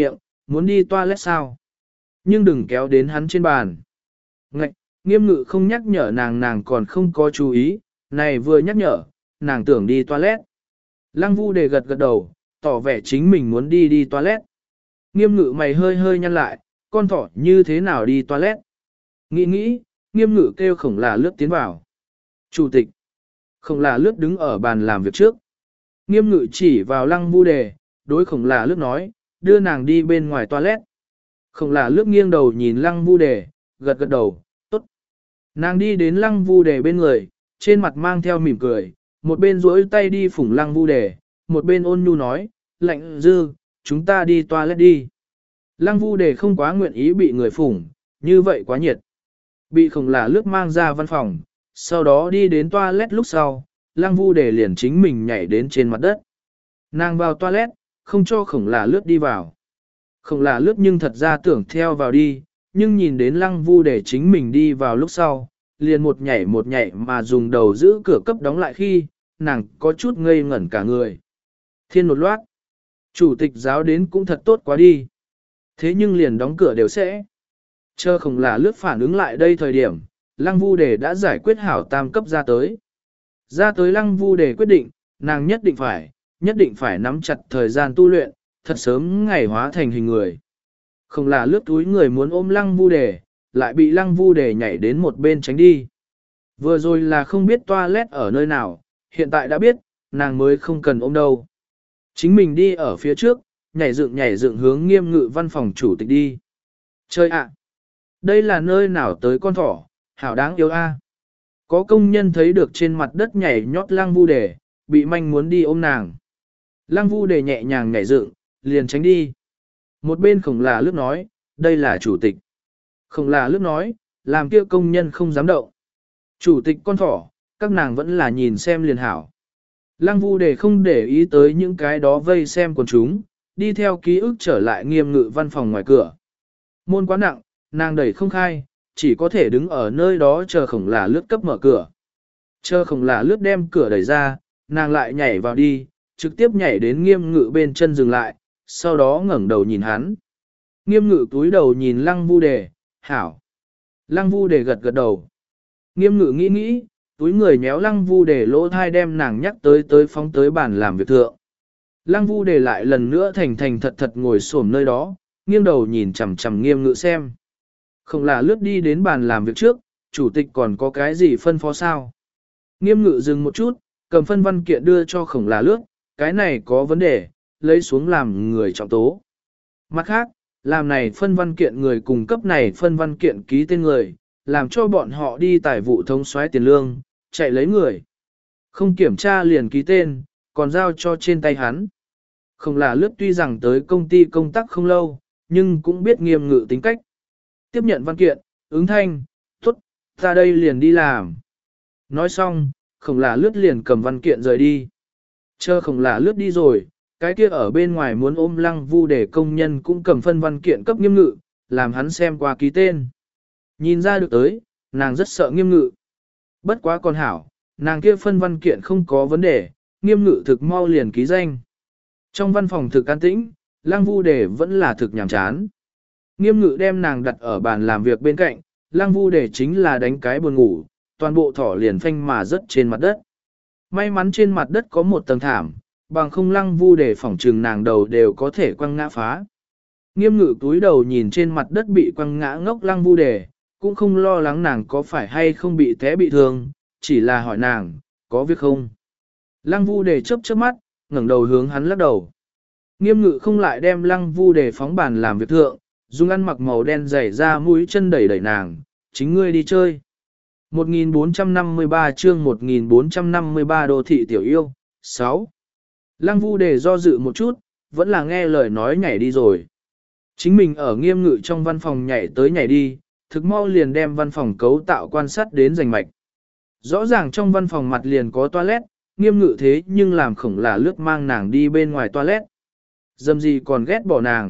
muốn đi toilet sao? Nhưng đừng kéo đến hắn trên bàn. Ngạch, Nghiêm Ngự không nhắc nhở nàng nàng còn không có chú ý, này vừa nhắc nhở, nàng tưởng đi toilet. Lăng Vu Đề gật gật đầu, tỏ vẻ chính mình muốn đi đi toilet. Nghiêm Ngự mày hơi hơi nhăn lại, con thỏ như thế nào đi toilet? Nghĩ nghĩ, Nghiêm Ngự kêu Khổng Là Lướt tiến vào. Chủ tịch. Khổng Là Lướt đứng ở bàn làm việc trước. Nghiêm Ngự chỉ vào Lăng Vu Đề, đối Khổng Là Lướt nói, đưa nàng đi bên ngoài toilet. Khổng Là Lướt nghiêng đầu nhìn Lăng Vu Đề, gật gật đầu, tốt. Nàng đi đến Lăng Vu Đề bên người, trên mặt mang theo mỉm cười, một bên duỗi tay đi phủng Lăng Vu Đề, một bên ôn nhu nói, Lạnh Dư, chúng ta đi toilet đi. Lăng Vu Đề không quá nguyện ý bị người phủng, như vậy quá nhiệt. Bị Khổng Là Lướt mang ra văn phòng, sau đó đi đến toilet lúc sau, Lăng Vu Đề liền chính mình nhảy đến trên mặt đất. Nàng vào toilet, không cho Khổng Là Lướt đi vào. Khổng Là Lướt nhưng thật ra tưởng theo vào đi, nhưng nhìn đến Lăng Vu Đề chính mình đi vào lúc sau, liền một nhảy một nhảy mà dùng đầu giữ cửa cấp đóng lại khi, nàng có chút ngây ngẩn cả người. Thiên một loát, chủ tịch giáo đến cũng thật tốt quá đi. Thế nhưng liền đóng cửa đều sẽ. Chờ Khổng Là Lướt phản ứng lại đây thời điểm, Lăng Vu Đề đã giải quyết hảo tam cấp ra tới. Ra tới Lăng Vu Đề quyết định, nàng nhất định phải, nhất định phải nắm chặt thời gian tu luyện, thật sớm ngày hóa thành hình người. Khổng Là Lướt túi người muốn ôm Lăng Vu Đề, lại bị Lăng Vu Đề nhảy đến một bên tránh đi. Vừa rồi là không biết toilet ở nơi nào, hiện tại đã biết, nàng mới không cần ôm đâu. Chính mình đi ở phía trước, nhảy dựng nhảy dựng hướng Nghiêm Ngự văn phòng chủ tịch đi. Chơi ạ! Đây là nơi nào tới con thỏ, hảo đáng yêu a. Có công nhân thấy được trên mặt đất nhảy nhót Lăng Vu Đề, bị manh muốn đi ôm nàng. Lăng Vu Đề nhẹ nhàng nhảy dựng, liền tránh đi. Một bên Khổng Là Lướt nói, đây là chủ tịch. Khổng Là Lướt nói, làm kia công nhân không dám động. Chủ tịch con thỏ, các nàng vẫn là nhìn xem liền hảo. Lăng Vu Đề không để ý tới những cái đó vây xem quần chúng, đi theo ký ức trở lại Nghiêm Ngự văn phòng ngoài cửa. Môn quá nặng, nàng đẩy không khai, chỉ có thể đứng ở nơi đó chờ Khổng Là Lướt cấp mở cửa. Chờ Khổng Là Lướt đem cửa đẩy ra, nàng lại nhảy vào đi, trực tiếp nhảy đến Nghiêm Ngự bên chân dừng lại, sau đó ngẩng đầu nhìn hắn. Nghiêm Ngự túi đầu nhìn Lăng Vu Đề, hảo. Lăng Vu Đề gật gật đầu. Nghiêm Ngự nghĩ nghĩ, túi người nhéo Lăng Vu Đề lỗ thai đem nàng nhắc tới tới phóng tới bàn làm việc thượng. Lăng Vu Đề lại lần nữa thành thành thật thật ngồi xổm nơi đó, nghiêng đầu nhìn chằm chằm Nghiêm Ngự xem. Không là lướt đi đến bàn làm việc trước, chủ tịch còn có cái gì phân phó sao? Nghiêm Ngự dừng một chút, cầm phân văn kiện đưa cho Khổng Là Lướt, cái này có vấn đề, lấy xuống làm người trọng tố. Mặt khác, làm này phân văn kiện người cung cấp này phân văn kiện ký tên người, làm cho bọn họ đi tài vụ thống soái tiền lương, chạy lấy người. Không kiểm tra liền ký tên, còn giao cho trên tay hắn. Không là lướt tuy rằng tới công ty công tác không lâu, nhưng cũng biết Nghiêm Ngự tính cách. Tiếp nhận văn kiện, ứng thanh, tốt, ta đây liền đi làm. Nói xong, không là lướt liền cầm văn kiện rời đi. Chờ không là lướt đi rồi, cái kia ở bên ngoài muốn ôm Lăng Vu để công nhân cũng cầm phân văn kiện cấp Nghiêm Ngự, làm hắn xem qua ký tên. Nhìn ra được tới, nàng rất sợ Nghiêm Ngự. Bất quá còn hảo, nàng kia phân văn kiện không có vấn đề, Nghiêm Ngự thực mau liền ký danh. Trong văn phòng thực an tĩnh, Lăng Vu Đề vẫn là thực nhàm chán. Nghiêm Ngự đem nàng đặt ở bàn làm việc bên cạnh, Lăng Vu Đề chính là đánh cái buồn ngủ, toàn bộ thỏ liền phanh mà rớt trên mặt đất. May mắn trên mặt đất có một tầng thảm, bằng không Lăng Vu Đề phỏng trừng nàng đầu đều có thể quăng ngã phá. Nghiêm Ngự túi đầu nhìn trên mặt đất bị quăng ngã ngốc Lăng Vu Đề, cũng không lo lắng nàng có phải hay không bị té bị thương, chỉ là hỏi nàng, có việc không? Lăng Vu Đề chớp chớp mắt, ngẩng đầu hướng hắn lắc đầu. Nghiêm Ngự không lại đem Lăng Vu Đề phóng bàn làm việc thượng, dùng ăn mặc màu đen dày ra mũi chân đẩy đẩy nàng, chính ngươi đi chơi. một nghìn bốn trăm năm mươi ba chương một nghìn bốn trăm năm mươi ba đô thị tiểu yêu, sáu. Lăng Vu Đề do dự một chút, vẫn là nghe lời nói nhảy đi rồi. Chính mình ở Nghiêm Ngự trong văn phòng nhảy tới nhảy đi, thực mau liền đem văn phòng cấu tạo quan sát đến rành mạch. Rõ ràng trong văn phòng mặt liền có toilet, Nghiêm Ngự thế nhưng làm Khổng Là Lướt mang nàng đi bên ngoài toilet. Dâm gì còn ghét bỏ nàng.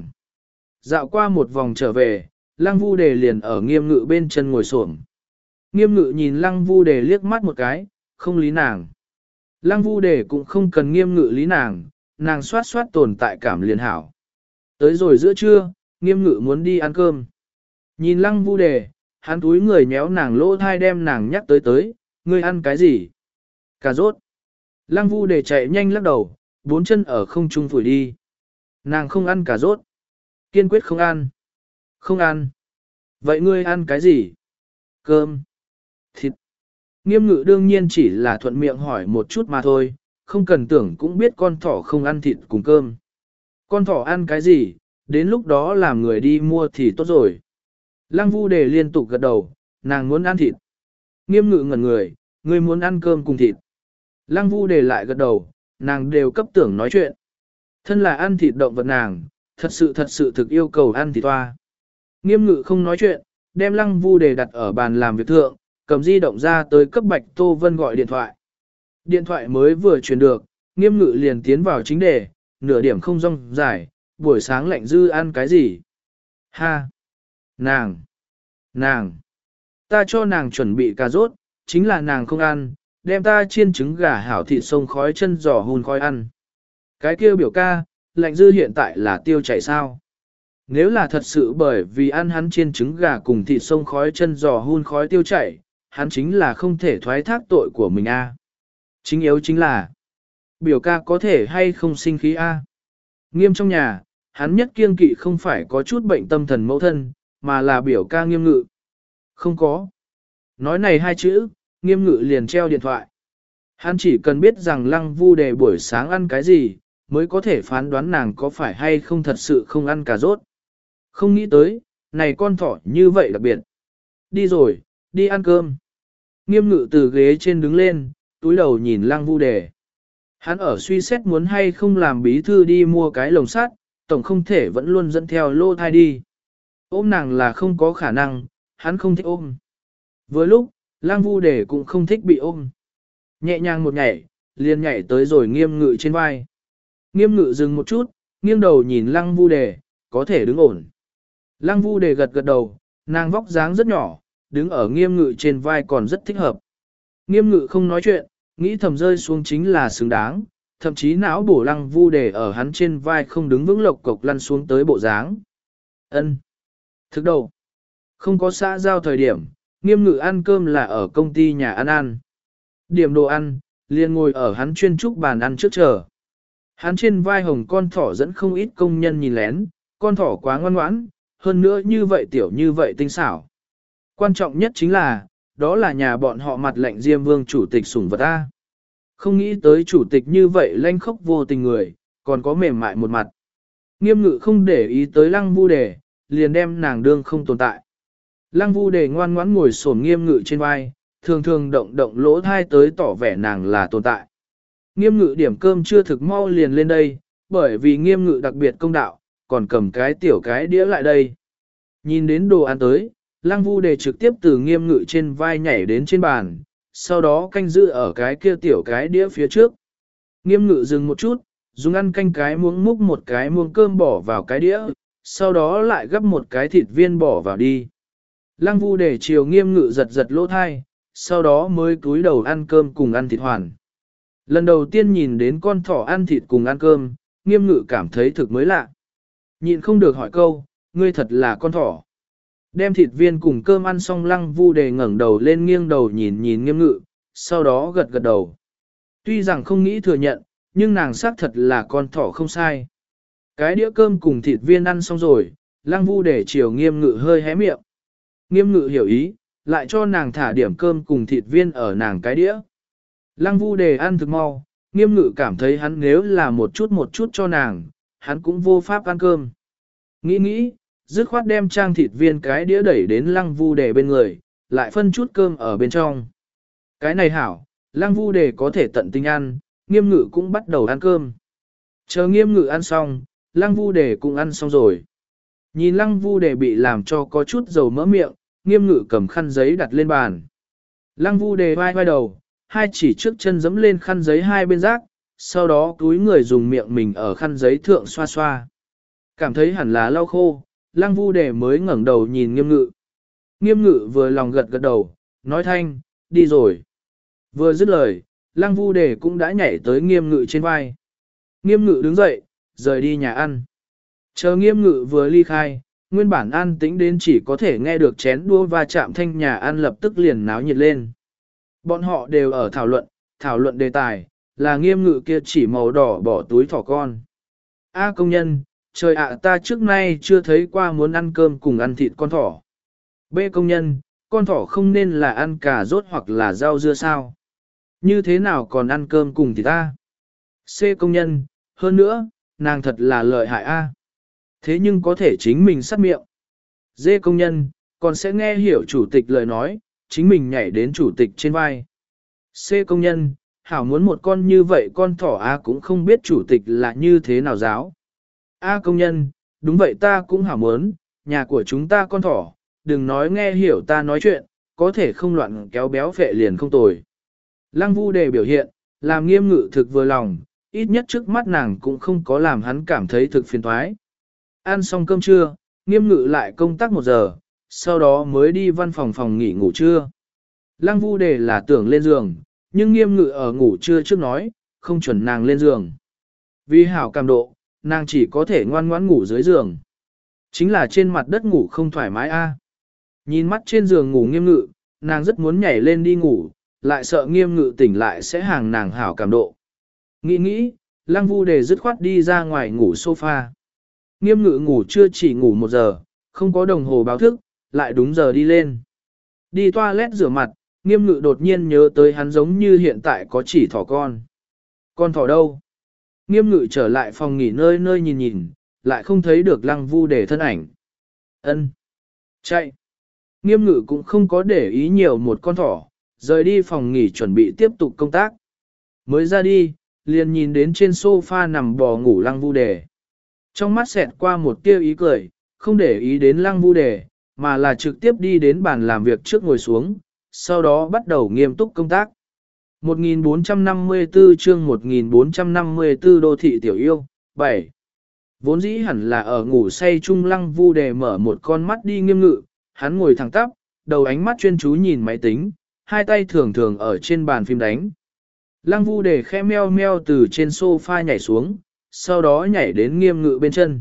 Dạo qua một vòng trở về, Lăng Vu Đề liền ở Nghiêm Ngự bên chân ngồi xổm. Nghiêm Ngự nhìn Lăng Vu Đề liếc mắt một cái, không lý nàng. Lăng Vu Đề cũng không cần Nghiêm Ngự lý nàng, nàng soát soát tồn tại cảm liền hảo. Tới rồi giữa trưa, Nghiêm Ngự muốn đi ăn cơm. Nhìn Lăng Vu Đề, hắn túi người nhéo nàng lỗ thai đem nàng nhắc tới tới, ngươi ăn cái gì? Cà rốt. Lăng Vu Đề chạy nhanh lắc đầu, bốn chân ở không trung phủi đi. Nàng không ăn cà rốt. Kiên quyết không ăn. Không ăn. Vậy ngươi ăn cái gì? Cơm. Thịt. Nghiêm Ngự đương nhiên chỉ là thuận miệng hỏi một chút mà thôi, không cần tưởng cũng biết con thỏ không ăn thịt cùng cơm. Con thỏ ăn cái gì, đến lúc đó làm người đi mua thì tốt rồi. Lăng Vu Đề liên tục gật đầu, nàng muốn ăn thịt. Nghiêm Ngự ngẩn người, ngươi muốn ăn cơm cùng thịt. Lăng Vu Đề lại gật đầu, nàng đều cấp tưởng nói chuyện. Thân là ăn thịt động vật nàng, thật sự thật sự thực yêu cầu ăn thịt toa. Nghiêm Ngự không nói chuyện, đem Lăng Vu Đề đặt ở bàn làm việc thượng, cầm di động ra tới cấp Bạch Tô Vân gọi điện thoại. Điện thoại mới vừa truyền được, Nghiêm Ngự liền tiến vào chính đề, nửa điểm không rong dài, buổi sáng lạnh dư ăn cái gì? Ha! Nàng! Nàng! Ta cho nàng chuẩn bị cà rốt, chính là nàng không ăn, đem ta chiên trứng gà hảo thịt sông khói chân giò hun khói ăn. Cái kia biểu ca, lạnh dư hiện tại là tiêu chảy sao? Nếu là thật sự bởi vì ăn hắn chiên trứng gà cùng thịt sông khói chân giò hun khói tiêu chảy, hắn chính là không thể thoái thác tội của mình a. Chính yếu chính là, biểu ca có thể hay không sinh khí a. Nghiêm trong nhà, hắn nhất kiêng kỵ không phải có chút bệnh tâm thần mẫu thân, mà là biểu ca Nghiêm Ngự. Không có. Nói này hai chữ, Nghiêm Ngự liền treo điện thoại. Hắn chỉ cần biết rằng Lăng Vu Đề buổi sáng ăn cái gì, mới có thể phán đoán nàng có phải hay không thật sự không ăn cà rốt. Không nghĩ tới, này con thỏ như vậy đặc biệt. Đi rồi, đi ăn cơm. Nghiêm Ngự từ ghế trên đứng lên, túi đầu nhìn Lăng Vu Đề. Hắn ở suy xét muốn hay không làm bí thư đi mua cái lồng sắt, tổng không thể vẫn luôn dẫn theo lô thai đi. Ôm nàng là không có khả năng, hắn không thích ôm. Vừa lúc, Lăng Vu Đề cũng không thích bị ôm. Nhẹ nhàng một nhảy, liền nhảy tới rồi Nghiêm Ngự trên vai. Nghiêm Ngự dừng một chút, nghiêng đầu nhìn Lăng Vu Đề, có thể đứng ổn. Lăng Vu Đề gật gật đầu, nàng vóc dáng rất nhỏ, đứng ở Nghiêm Ngự trên vai còn rất thích hợp. Nghiêm Ngự không nói chuyện, nghĩ thầm rơi xuống chính là xứng đáng, thậm chí não bổ Lăng Vu Đề ở hắn trên vai không đứng vững lộc cộc lăn xuống tới bộ dáng. Ân, thực đầu, không có xã giao thời điểm, Nghiêm Ngự ăn cơm là ở công ty nhà ăn ăn. Điểm đồ ăn, liền ngồi ở hắn chuyên trúc bàn ăn trước chờ. Hắn trên vai hồng con thỏ dẫn không ít công nhân nhìn lén, con thỏ quá ngoan ngoãn, hơn nữa như vậy tiểu như vậy tinh xảo. Quan trọng nhất chính là, đó là nhà bọn họ mặt lệnh Diêm Vương chủ tịch sủng vật A. Không nghĩ tới chủ tịch như vậy lanh khốc vô tình người, còn có mềm mại một mặt. Nghiêm Ngự không để ý tới Lăng Vu Đề, liền đem nàng đương không tồn tại. Lăng Vu Đề ngoan ngoãn ngồi xổm Nghiêm Ngự trên vai, thường thường động động lỗ thai tới tỏ vẻ nàng là tồn tại. Nghiêm Ngự điểm cơm chưa thực mau liền lên đây, bởi vì Nghiêm Ngự đặc biệt công đạo, còn cầm cái tiểu cái đĩa lại đây. Nhìn đến đồ ăn tới, Lăng Vu Đề trực tiếp từ Nghiêm Ngự trên vai nhảy đến trên bàn, sau đó canh giữ ở cái kia tiểu cái đĩa phía trước. Nghiêm Ngự dừng một chút, dùng ăn canh cái muỗng múc một cái muỗng cơm bỏ vào cái đĩa, sau đó lại gấp một cái thịt viên bỏ vào đi. Lăng Vu Đề chiều Nghiêm Ngự giật giật lỗ thai, sau đó mới cúi đầu ăn cơm cùng ăn thịt hoàn. Lần đầu tiên nhìn đến con thỏ ăn thịt cùng ăn cơm, Nghiêm Ngự cảm thấy thực mới lạ. Nhịn không được hỏi câu, ngươi thật là con thỏ. Đem thịt viên cùng cơm ăn xong Lăng Vu Đề ngẩng đầu lên nghiêng đầu nhìn nhìn Nghiêm Ngự, sau đó gật gật đầu. Tuy rằng không nghĩ thừa nhận, nhưng nàng xác thật là con thỏ không sai. Cái đĩa cơm cùng thịt viên ăn xong rồi, Lăng Vu Đề chiều Nghiêm Ngự hơi hé miệng. Nghiêm Ngự hiểu ý, lại cho nàng thả điểm cơm cùng thịt viên ở nàng cái đĩa. Lăng Vu Đề ăn thực mau, Nghiêm Ngự cảm thấy hắn nếu là một chút một chút cho nàng, hắn cũng vô pháp ăn cơm. Nghĩ nghĩ, dứt khoát đem trang thịt viên cái đĩa đẩy đến Lăng Vu Đề bên người, lại phân chút cơm ở bên trong. Cái này hảo, Lăng Vu Đề có thể tận tình ăn, Nghiêm Ngự cũng bắt đầu ăn cơm. Chờ Nghiêm Ngự ăn xong, Lăng Vu Đề cũng ăn xong rồi. Nhìn Lăng Vu Đề bị làm cho có chút dầu mỡ miệng, Nghiêm Ngự cầm khăn giấy đặt lên bàn. Lăng Vu Đề vai vai đầu, hai chỉ trước chân giẫm lên khăn giấy hai bên rác, sau đó túi người dùng miệng mình ở khăn giấy thượng xoa xoa. Cảm thấy hẳn là lau khô, Lăng Vu Đề mới ngẩng đầu nhìn Nghiêm Ngự. Nghiêm Ngự vừa lòng gật gật đầu, nói thanh, đi rồi. Vừa dứt lời, Lăng Vu Đề cũng đã nhảy tới Nghiêm Ngự trên vai. Nghiêm Ngự đứng dậy, rời đi nhà ăn. Chờ Nghiêm Ngự vừa ly khai, nguyên bản an tĩnh đến chỉ có thể nghe được chén đũa va chạm thanh nhà ăn lập tức liền náo nhiệt lên. Bọn họ đều ở thảo luận, thảo luận đề tài, là Nghiêm Ngự kia chỉ màu đỏ bỏ túi thỏ con. A công nhân, trời ạ ta trước nay chưa thấy qua muốn ăn cơm cùng ăn thịt con thỏ. B công nhân, con thỏ không nên là ăn cà rốt hoặc là rau dưa sao? Như thế nào còn ăn cơm cùng thì ta? C công nhân, hơn nữa, nàng thật là lợi hại a. Thế nhưng có thể chính mình sắt miệng. D công nhân, còn sẽ nghe hiểu chủ tịch lời nói, chính mình nhảy đến chủ tịch trên vai. C công nhân, hảo muốn một con như vậy con thỏ A cũng không biết chủ tịch là như thế nào giáo. A công nhân, đúng vậy ta cũng hảo muốn, nhà của chúng ta con thỏ, đừng nói nghe hiểu ta nói chuyện, có thể không loạn kéo béo phệ liền không tồi. Lăng Vu Đề biểu hiện, làm Nghiêm Ngự thực vừa lòng, ít nhất trước mắt nàng cũng không có làm hắn cảm thấy thực phiền toái. Ăn xong cơm trưa, Nghiêm Ngự lại công tác một giờ, sau đó mới đi văn phòng phòng nghỉ ngủ trưa. Lăng Vu Đề là tưởng lên giường, nhưng Nghiêm Ngự ở ngủ trưa trước nói, không chuẩn nàng lên giường. Vì hảo cảm độ, nàng chỉ có thể ngoan ngoãn ngủ dưới giường. Chính là trên mặt đất ngủ không thoải mái a. Nhìn mắt trên giường ngủ Nghiêm Ngự, nàng rất muốn nhảy lên đi ngủ, lại sợ Nghiêm Ngự tỉnh lại sẽ hàng nàng hảo cảm độ. Nghĩ nghĩ, Lăng Vu Đề dứt khoát đi ra ngoài ngủ sofa. Nghiêm Ngự ngủ chưa chỉ ngủ một giờ, không có đồng hồ báo thức, lại đúng giờ đi lên. Đi toilet rửa mặt, Nghiêm Ngự đột nhiên nhớ tới hắn giống như hiện tại có chỉ thỏ con. Con thỏ đâu? Nghiêm Ngự trở lại phòng nghỉ nơi nơi nhìn nhìn, lại không thấy được Lăng Vu Đề thân ảnh. Ân, chạy. Nghiêm Ngự cũng không có để ý nhiều một con thỏ, rời đi phòng nghỉ chuẩn bị tiếp tục công tác. Mới ra đi, liền nhìn đến trên sofa nằm bò ngủ Lăng Vu Đề. Trong mắt xẹt qua một tia ý cười, không để ý đến Lăng Vu Đề, mà là trực tiếp đi đến bàn làm việc trước ngồi xuống, sau đó bắt đầu nghiêm túc công tác. một nghìn bốn trăm năm mươi tư chương một nghìn bốn trăm năm mươi tư đô thị tiểu yêu, bảy. Vốn dĩ hẳn là ở ngủ say chung Lăng Vu Đề mở một con mắt đi Nghiêm Ngự, hắn ngồi thẳng tắp, đầu ánh mắt chuyên chú nhìn máy tính, hai tay thường thường ở trên bàn phim đánh. Lăng Vu Đề khẽ meo meo từ trên sofa nhảy xuống, sau đó nhảy đến Nghiêm Ngự bên chân.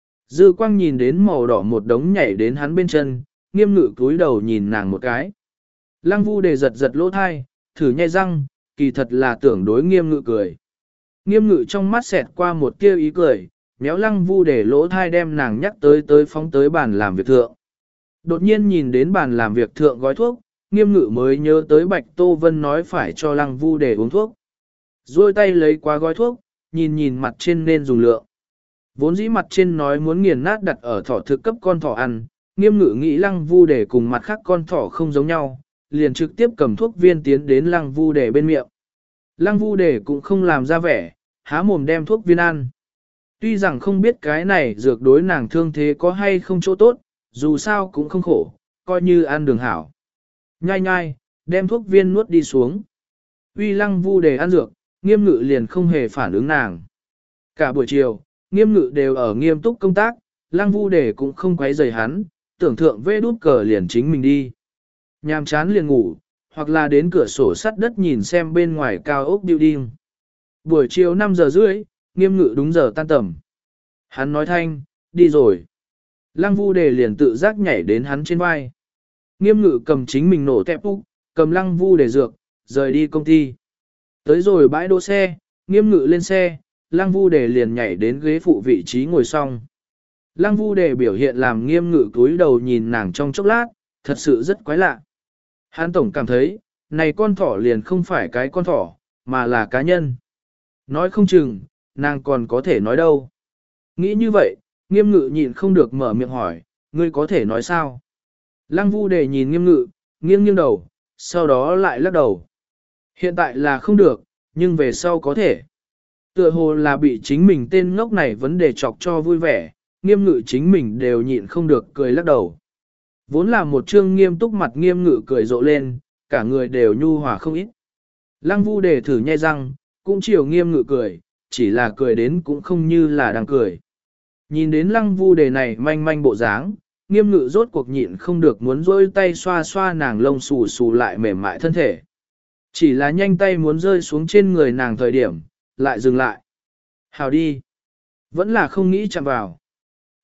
Dư quang nhìn đến màu đỏ một đống nhảy đến hắn bên chân, Nghiêm Ngự cúi đầu nhìn nàng một cái. Lăng Vu Đề giật giật lỗ thai, thử nhai răng, kỳ thật là tưởng đối Nghiêm Ngự cười. Nghiêm Ngự trong mắt xẹt qua một tia ý cười, méo Lăng Vu Đề lỗ thai đem nàng nhắc tới tới phóng tới bàn làm việc thượng. Đột nhiên nhìn đến bàn làm việc thượng gói thuốc, Nghiêm Ngự mới nhớ tới Bạch Tô Vân nói phải cho Lăng Vu Đề uống thuốc. Rồi tay lấy qua gói thuốc, nhìn nhìn mặt trên nên dùng lượng. Vốn dĩ mặt trên nói muốn nghiền nát đặt ở thỏ thực cấp con thỏ ăn, Nghiêm Ngự nghĩ Lăng Vu Đề cùng mặt khác con thỏ không giống nhau, liền trực tiếp cầm thuốc viên tiến đến Lăng Vu Đề bên miệng. Lăng Vu Đề cũng không làm ra vẻ, há mồm đem thuốc viên ăn. Tuy rằng không biết cái này dược đối nàng thương thế có hay không chỗ tốt, dù sao cũng không khổ, coi như ăn đường hảo. Nhai nhai, đem thuốc viên nuốt đi xuống. Uy Lăng Vu Đề ăn dược, Nghiêm Ngự liền không hề phản ứng nàng. Cả buổi chiều, Nghiêm Ngự đều ở nghiêm túc công tác, Lăng Vu Đề cũng không quấy rầy hắn, tưởng thượng vê đút cờ liền chính mình đi. Nhàm chán liền ngủ, hoặc là đến cửa sổ sắt đất nhìn xem bên ngoài cao ốc building. Buổi chiều năm giờ rưỡi, Nghiêm Ngự đúng giờ tan tầm. Hắn nói thanh, đi rồi. Lăng Vu Đề liền tự giác nhảy đến hắn trên vai. Nghiêm Ngự cầm chính mình nổ tẹp úc, cầm Lăng Vu Đề dược, rời đi công ty. Tới rồi bãi đỗ xe, Nghiêm Ngự lên xe, Lăng Vu Đề liền nhảy đến ghế phụ vị trí ngồi xong. Lăng Vu Đề biểu hiện làm Nghiêm Ngự cúi đầu nhìn nàng trong chốc lát, thật sự rất quái lạ. Hắn tổng cảm thấy, này con thỏ liền không phải cái con thỏ, mà là cá nhân. Nói không chừng, nàng còn có thể nói đâu. Nghĩ như vậy, Nghiêm Ngự nhịn không được mở miệng hỏi, ngươi có thể nói sao? Lăng Vu Đề nhìn Nghiêm Ngự, nghiêng nghiêng đầu, sau đó lại lắc đầu. Hiện tại là không được, nhưng về sau có thể. Tựa hồ là bị chính mình tên ngốc này vấn đề chọc cho vui vẻ, Nghiêm Ngự chính mình đều nhịn không được cười lắc đầu. Vốn là một trương nghiêm túc mặt Nghiêm Ngự cười rộ lên, cả người đều nhu hòa không ít. Lăng Vu Đề thử nhai răng, cũng chiều Nghiêm Ngự cười, chỉ là cười đến cũng không như là đang cười. Nhìn đến Lăng Vu Đề này manh manh bộ dáng, Nghiêm Ngự rốt cuộc nhịn không được muốn rôi tay xoa xoa nàng lông xù xù lại mềm mại thân thể. Chỉ là nhanh tay muốn rơi xuống trên người nàng thời điểm, lại dừng lại. Hào đi. Vẫn là không nghĩ chạm vào.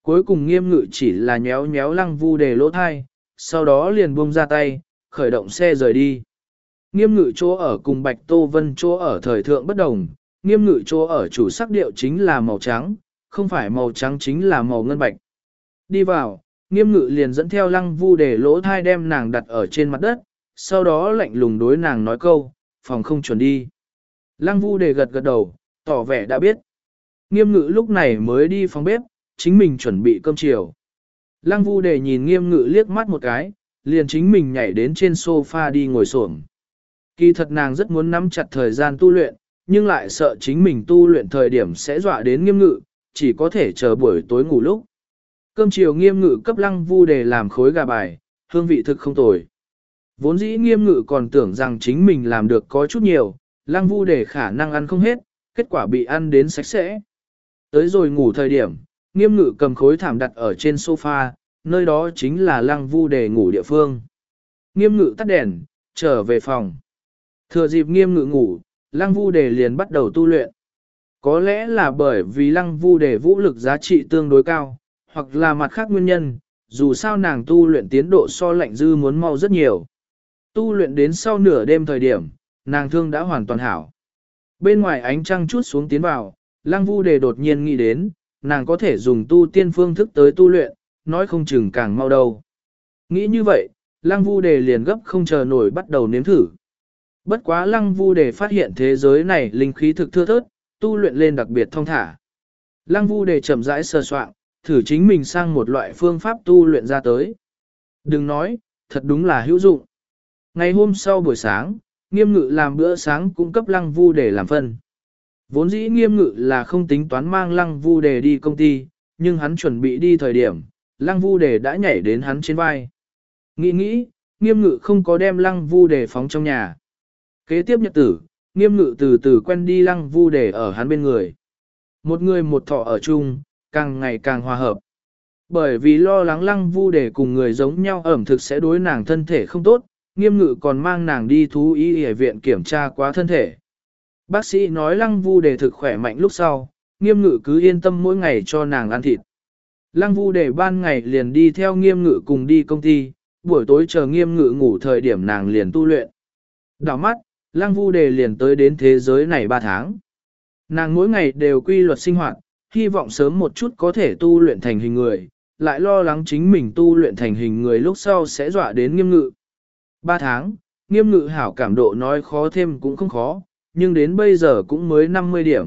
Cuối cùng nghiêm ngự chỉ là nhéo nhéo lăng vu đề lỗ thai, sau đó liền buông ra tay, khởi động xe rời đi. Nghiêm ngự chỗ ở cùng Bạch Tô Vân chỗ ở thời thượng bất đồng, nghiêm ngự chỗ ở chủ sắc điệu chính là màu trắng, không phải màu trắng chính là màu ngân bạch. Đi vào, nghiêm ngự liền dẫn theo lăng vu đề lỗ thai đem nàng đặt ở trên mặt đất, sau đó lạnh lùng đối nàng nói câu, phòng không chuẩn đi. Lăng vu đề gật gật đầu, tỏ vẻ đã biết. Nghiêm ngự lúc này mới đi phòng bếp, chính mình chuẩn bị cơm chiều. Lăng vu đề nhìn nghiêm ngự liếc mắt một cái, liền chính mình nhảy đến trên sofa đi ngồi xổm. Kỳ thật nàng rất muốn nắm chặt thời gian tu luyện, nhưng lại sợ chính mình tu luyện thời điểm sẽ dọa đến nghiêm ngự, chỉ có thể chờ buổi tối ngủ lúc. Cơm chiều nghiêm ngự cấp lăng vu đề làm khối gà bài, hương vị thực không tồi. Vốn dĩ nghiêm ngự còn tưởng rằng chính mình làm được có chút nhiều, lăng vu đề khả năng ăn không hết, kết quả bị ăn đến sạch sẽ. Tới rồi ngủ thời điểm, nghiêm ngự cầm khối thảm đặt ở trên sofa, nơi đó chính là lăng vu đề ngủ địa phương. Nghiêm ngự tắt đèn, trở về phòng. Thừa dịp nghiêm ngự ngủ, lăng vu đề liền bắt đầu tu luyện. Có lẽ là bởi vì lăng vu đề vũ lực giá trị tương đối cao, hoặc là mặt khác nguyên nhân, dù sao nàng tu luyện tiến độ so lạnh dư muốn mau rất nhiều. Tu luyện đến sau nửa đêm thời điểm, nàng thương đã hoàn toàn hảo. Bên ngoài ánh trăng chút xuống tiến vào, lăng vu đề đột nhiên nghĩ đến, nàng có thể dùng tu tiên phương thức tới tu luyện, nói không chừng càng mau đâu. Nghĩ như vậy, lăng vu đề liền gấp không chờ nổi bắt đầu nếm thử. Bất quá lăng vu đề phát hiện thế giới này linh khí thực thưa thớt, tu luyện lên đặc biệt thông thả. Lăng vu đề chậm rãi sờ soạn, thử chính mình sang một loại phương pháp tu luyện ra tới. Đừng nói, thật đúng là hữu dụng. Ngày hôm sau buổi sáng, nghiêm ngự làm bữa sáng cung cấp lăng vu đề làm phân. Vốn dĩ nghiêm ngự là không tính toán mang lăng vu đề đi công ty, nhưng hắn chuẩn bị đi thời điểm, lăng vu đề đã nhảy đến hắn trên vai. Nghĩ nghĩ, nghiêm ngự không có đem lăng vu đề phóng trong nhà. Kế tiếp nhật tử, nghiêm ngự từ từ quen đi lăng vu đề ở hắn bên người. Một người một thọ ở chung, càng ngày càng hòa hợp. Bởi vì lo lắng lăng vu đề cùng người giống nhau ẩm thực sẽ đối nàng thân thể không tốt, nghiêm ngự còn mang nàng đi thú y y viện kiểm tra quá thân thể. Bác sĩ nói lăng vu đề thực khỏe mạnh lúc sau, nghiêm ngự cứ yên tâm mỗi ngày cho nàng ăn thịt. Lăng vu đề ban ngày liền đi theo nghiêm ngự cùng đi công ty, buổi tối chờ nghiêm ngự ngủ thời điểm nàng liền tu luyện. Đảo mắt, lăng vu đề liền tới đến thế giới này ba tháng. Nàng mỗi ngày đều quy luật sinh hoạt, hy vọng sớm một chút có thể tu luyện thành hình người, lại lo lắng chính mình tu luyện thành hình người lúc sau sẽ dọa đến nghiêm ngự. Ba tháng, nghiêm ngự hảo cảm độ nói khó thêm cũng không khó, nhưng đến bây giờ cũng mới năm mươi điểm.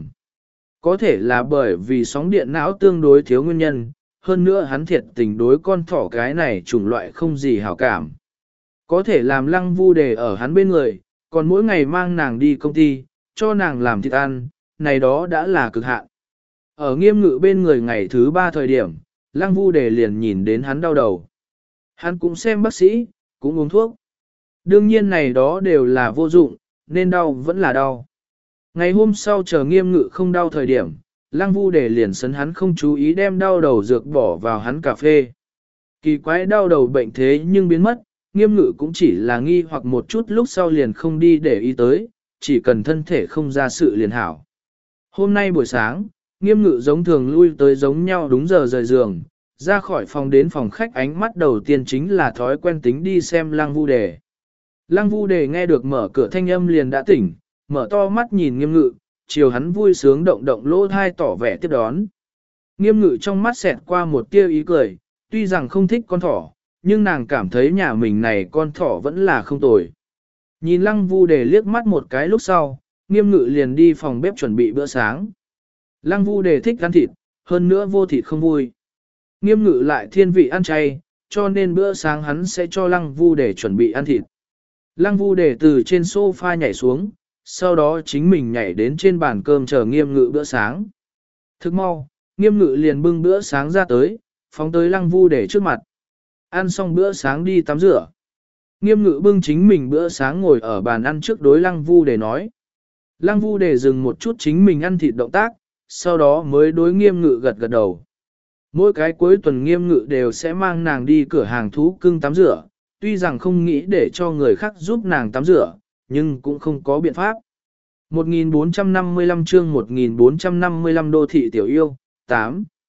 Có thể là bởi vì sóng điện não tương đối thiếu nguyên nhân, hơn nữa hắn thiệt tình đối con thỏ cái này chủng loại không gì hảo cảm. Có thể làm lăng vu đề ở hắn bên người, còn mỗi ngày mang nàng đi công ty, cho nàng làm thịt ăn, này đó đã là cực hạn. Ở nghiêm ngự bên người ngày thứ ba thời điểm, lăng vu đề liền nhìn đến hắn đau đầu. Hắn cũng xem bác sĩ, cũng uống thuốc. Đương nhiên này đó đều là vô dụng, nên đau vẫn là đau. Ngày hôm sau chờ nghiêm ngự không đau thời điểm, lăng vu đề liền sấn hắn không chú ý đem đau đầu dược bỏ vào hắn cà phê. Kỳ quái đau đầu bệnh thế nhưng biến mất, nghiêm ngự cũng chỉ là nghi hoặc một chút lúc sau liền không đi để ý tới, chỉ cần thân thể không ra sự liền hảo. Hôm nay buổi sáng, nghiêm ngự giống thường lui tới giống nhau đúng giờ rời giường, ra khỏi phòng đến phòng khách ánh mắt đầu tiên chính là thói quen tính đi xem lăng vu đề. Lăng vu đề nghe được mở cửa thanh âm liền đã tỉnh, mở to mắt nhìn nghiêm ngự, chiều hắn vui sướng động động lỗ thai tỏ vẻ tiếp đón. Nghiêm ngự trong mắt xẹt qua một tia ý cười, tuy rằng không thích con thỏ, nhưng nàng cảm thấy nhà mình này con thỏ vẫn là không tồi. Nhìn lăng vu đề liếc mắt một cái lúc sau, nghiêm ngự liền đi phòng bếp chuẩn bị bữa sáng. Lăng vu đề thích ăn thịt, hơn nữa vô thịt không vui. Nghiêm ngự lại thiên vị ăn chay, cho nên bữa sáng hắn sẽ cho lăng vu đề chuẩn bị ăn thịt. Lăng vu đề từ trên sofa nhảy xuống, sau đó chính mình nhảy đến trên bàn cơm chờ nghiêm ngự bữa sáng. Thức mau, nghiêm ngự liền bưng bữa sáng ra tới, phóng tới lăng vu đề trước mặt. Ăn xong bữa sáng đi tắm rửa. Nghiêm ngự bưng chính mình bữa sáng ngồi ở bàn ăn trước đối lăng vu đề nói. Lăng vu đề dừng một chút chính mình ăn thịt động tác, sau đó mới đối nghiêm ngự gật gật đầu. Mỗi cái cuối tuần nghiêm ngự đều sẽ mang nàng đi cửa hàng thú cưng tắm rửa, tuy rằng không nghĩ để cho người khác giúp nàng tắm rửa, nhưng cũng không có biện pháp. một nghìn bốn trăm năm mươi lăm chương một nghìn bốn trăm năm mươi lăm đô thị tiểu yêu, tám.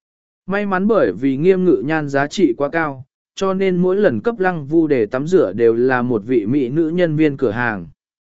May mắn bởi vì Nghiêm Ngự nhan giá trị quá cao, cho nên mỗi lần cấp Lăng Vu Đề tắm rửa đều là một vị mỹ nữ nhân viên cửa hàng.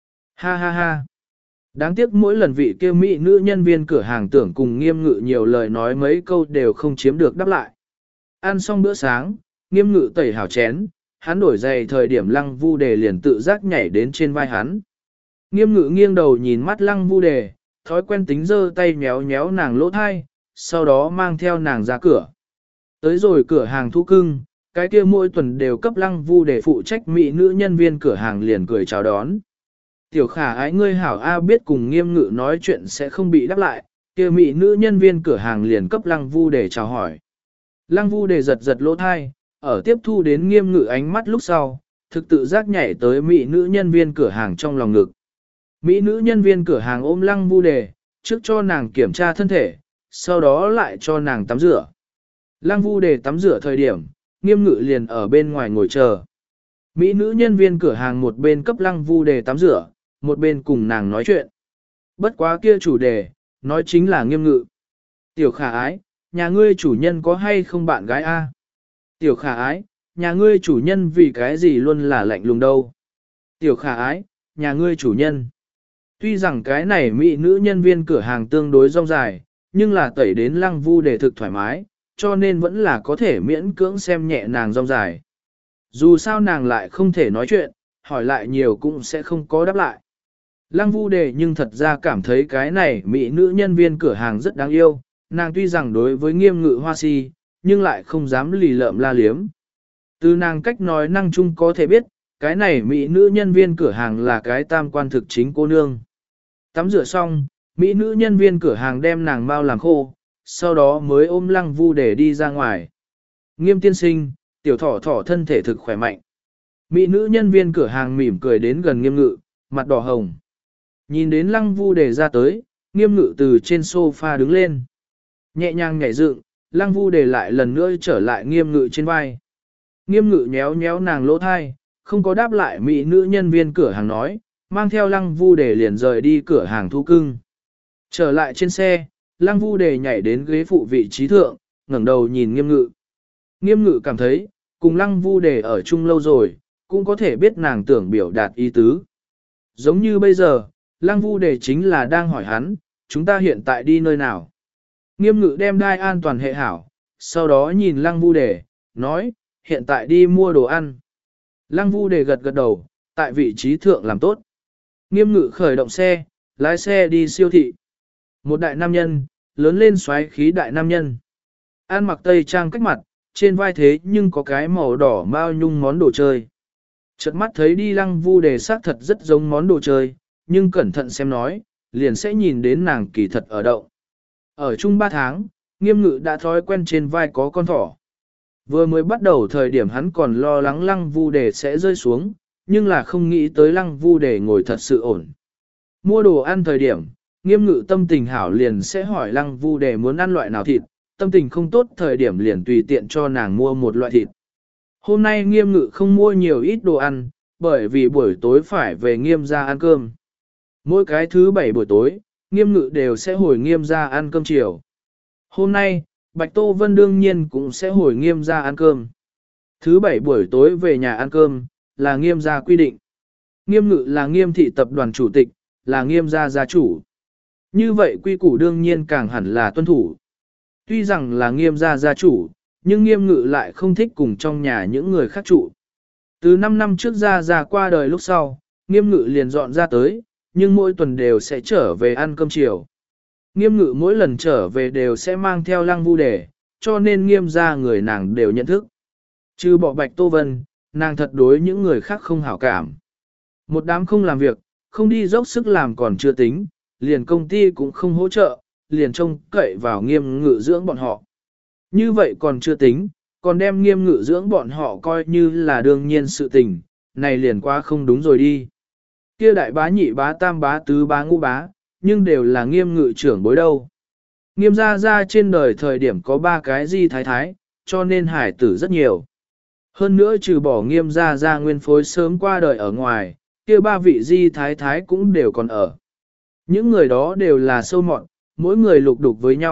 Ha ha ha. Đáng tiếc mỗi lần vị kia mỹ nữ nhân viên cửa hàng tưởng cùng Nghiêm Ngự nhiều lời nói mấy câu đều không chiếm được đáp lại. Ăn xong bữa sáng, Nghiêm Ngự tẩy hảo chén, hắn đổi giày thời điểm Lăng Vu Đề liền tự giác nhảy đến trên vai hắn. Nghiêm Ngự nghiêng đầu nhìn mắt Lăng Vu Đề, thói quen tính giơ tay méo méo nàng lỗ thai, sau đó mang theo nàng ra cửa. Tới rồi cửa hàng thú cưng, cái kia mỗi tuần đều cấp Lăng Vu Đề phụ trách mỹ nữ nhân viên cửa hàng liền cười chào đón. Tiểu Khả ái ngươi hảo A biết cùng Nghiêm Ngự nói chuyện sẽ không bị đáp lại, kia mỹ nữ nhân viên cửa hàng liền cấp Lăng Vu Đề chào hỏi. Lăng Vu Đề giật giật lỗ thai, ở tiếp thu đến Nghiêm Ngự ánh mắt lúc sau, thực tự giác nhảy tới mỹ nữ nhân viên cửa hàng trong lòng ngực. Mỹ nữ nhân viên cửa hàng ôm Lăng Vu Đề, trước cho nàng kiểm tra thân thể, sau đó lại cho nàng tắm rửa. Lăng Vu Đề tắm rửa thời điểm, Nghiêm Ngự liền ở bên ngoài ngồi chờ. Mỹ nữ nhân viên cửa hàng một bên cấp Lăng Vu Đề tắm rửa, một bên cùng nàng nói chuyện. Bất quá kia chủ đề, nói chính là Nghiêm Ngự. Tiểu Khả ái, nhà ngươi chủ nhân có hay không bạn gái a? Tiểu Khả ái, nhà ngươi chủ nhân vì cái gì luôn là lạnh lùng đâu? Tiểu Khả ái, nhà ngươi chủ nhân. Tuy rằng cái này mỹ nữ nhân viên cửa hàng tương đối rong dài, nhưng là tẩy đến Lăng Vu Đề thực thoải mái, cho nên vẫn là có thể miễn cưỡng xem nhẹ nàng rong dài. Dù sao nàng lại không thể nói chuyện, hỏi lại nhiều cũng sẽ không có đáp lại. Lăng Vu Đề nhưng thật ra cảm thấy cái này mỹ nữ nhân viên cửa hàng rất đáng yêu, nàng tuy rằng đối với Nghiêm Ngự hoa si, nhưng lại không dám lì lợm la liếm. Từ nàng cách nói năng chung có thể biết, cái này mỹ nữ nhân viên cửa hàng là cái tam quan thực chính cô nương. Tắm rửa xong, mỹ nữ nhân viên cửa hàng đem nàng bao làm khô, sau đó mới ôm Lăng Vu Đề đi ra ngoài. Nghiêm tiên sinh, tiểu thỏ thỏ thân thể thực khỏe mạnh. Mỹ nữ nhân viên cửa hàng mỉm cười đến gần Nghiêm Ngự, mặt đỏ hồng. Nhìn đến Lăng Vu Đề ra tới, Nghiêm Ngự từ trên sofa đứng lên. Nhẹ nhàng nhảy dựng, Lăng Vu Đề lại lần nữa trở lại Nghiêm Ngự trên vai. Nghiêm Ngự nhéo nhéo nàng lỗ thai, không có đáp lại mỹ nữ nhân viên cửa hàng nói, mang theo Lăng Vu Đề liền rời đi cửa hàng thú cưng. Trở lại trên xe, Lăng Vu Đề nhảy đến ghế phụ vị trí thượng, ngẩng đầu nhìn Nghiêm Ngự. Nghiêm Ngự cảm thấy, cùng Lăng Vu Đề ở chung lâu rồi, cũng có thể biết nàng tưởng biểu đạt ý tứ. Giống như bây giờ, Lăng Vu Đề chính là đang hỏi hắn, chúng ta hiện tại đi nơi nào. Nghiêm Ngự đem đai an toàn hệ hảo, sau đó nhìn Lăng Vu Đề, nói, hiện tại đi mua đồ ăn. Lăng Vu Đề gật gật đầu, tại vị trí thượng làm tốt. Nghiêm Ngự khởi động xe, lái xe đi siêu thị. Một đại nam nhân, lớn lên xoáy khí đại nam nhân. An mặc tây trang cách mặt, trên vai thế nhưng có cái màu đỏ mao nhung món đồ chơi. Chợt mắt thấy đi Lăng Vu Đề xác thật rất giống món đồ chơi, nhưng cẩn thận xem nói, liền sẽ nhìn đến nàng kỳ thật ở đậu. Ở chung ba tháng, Nghiêm Ngự đã thói quen trên vai có con thỏ. Vừa mới bắt đầu thời điểm hắn còn lo lắng Lăng Vu Đề sẽ rơi xuống, nhưng là không nghĩ tới Lăng Vu Đề ngồi thật sự ổn. Mua đồ ăn thời điểm, Nghiêm Ngự tâm tình hảo liền sẽ hỏi Lăng Vu Đề muốn ăn loại nào thịt, tâm tình không tốt thời điểm liền tùy tiện cho nàng mua một loại thịt. Hôm nay Nghiêm Ngự không mua nhiều ít đồ ăn, bởi vì buổi tối phải về Nghiêm gia ăn cơm. Mỗi cái thứ bảy buổi tối, Nghiêm Ngự đều sẽ hồi Nghiêm gia ăn cơm chiều. Hôm nay, Bạch Tô Vân đương nhiên cũng sẽ hồi Nghiêm gia ăn cơm. Thứ bảy buổi tối về nhà ăn cơm, là Nghiêm gia quy định. Nghiêm Ngự là Nghiêm thị tập đoàn chủ tịch, là Nghiêm gia gia chủ. Như vậy quy củ đương nhiên càng hẳn là tuân thủ. Tuy rằng là Nghiêm gia gia chủ, nhưng Nghiêm Ngự lại không thích cùng trong nhà những người khác trụ. Từ năm năm trước gia gia qua đời lúc sau, Nghiêm Ngự liền dọn ra tới, nhưng mỗi tuần đều sẽ trở về ăn cơm chiều. Nghiêm Ngự mỗi lần trở về đều sẽ mang theo Lăng Vu Đề, cho nên Nghiêm gia người nàng đều nhận thức. Trừ bỏ Bạch Tô Vân, nàng thật đối những người khác không hảo cảm. Một đám không làm việc, không đi dốc sức làm còn chưa tính, liền công ty cũng không hỗ trợ, liền trông cậy vào Nghiêm Ngự dưỡng bọn họ. Như vậy còn chưa tính, còn đem Nghiêm Ngự dưỡng bọn họ coi như là đương nhiên sự tình, này liền quá không đúng rồi đi. Kia đại bá nhị bá tam bá tứ bá ngũ bá, nhưng đều là Nghiêm Ngự trưởng bối đâu. Nghiêm gia gia trên đời thời điểm có ba cái di thái thái, cho nên hải tử rất nhiều. Hơn nữa trừ bỏ Nghiêm gia gia nguyên phối sớm qua đời ở ngoài, kia ba vị di thái thái cũng đều còn ở. Những người đó đều là sâu mọn, mỗi người lục đục với nhau,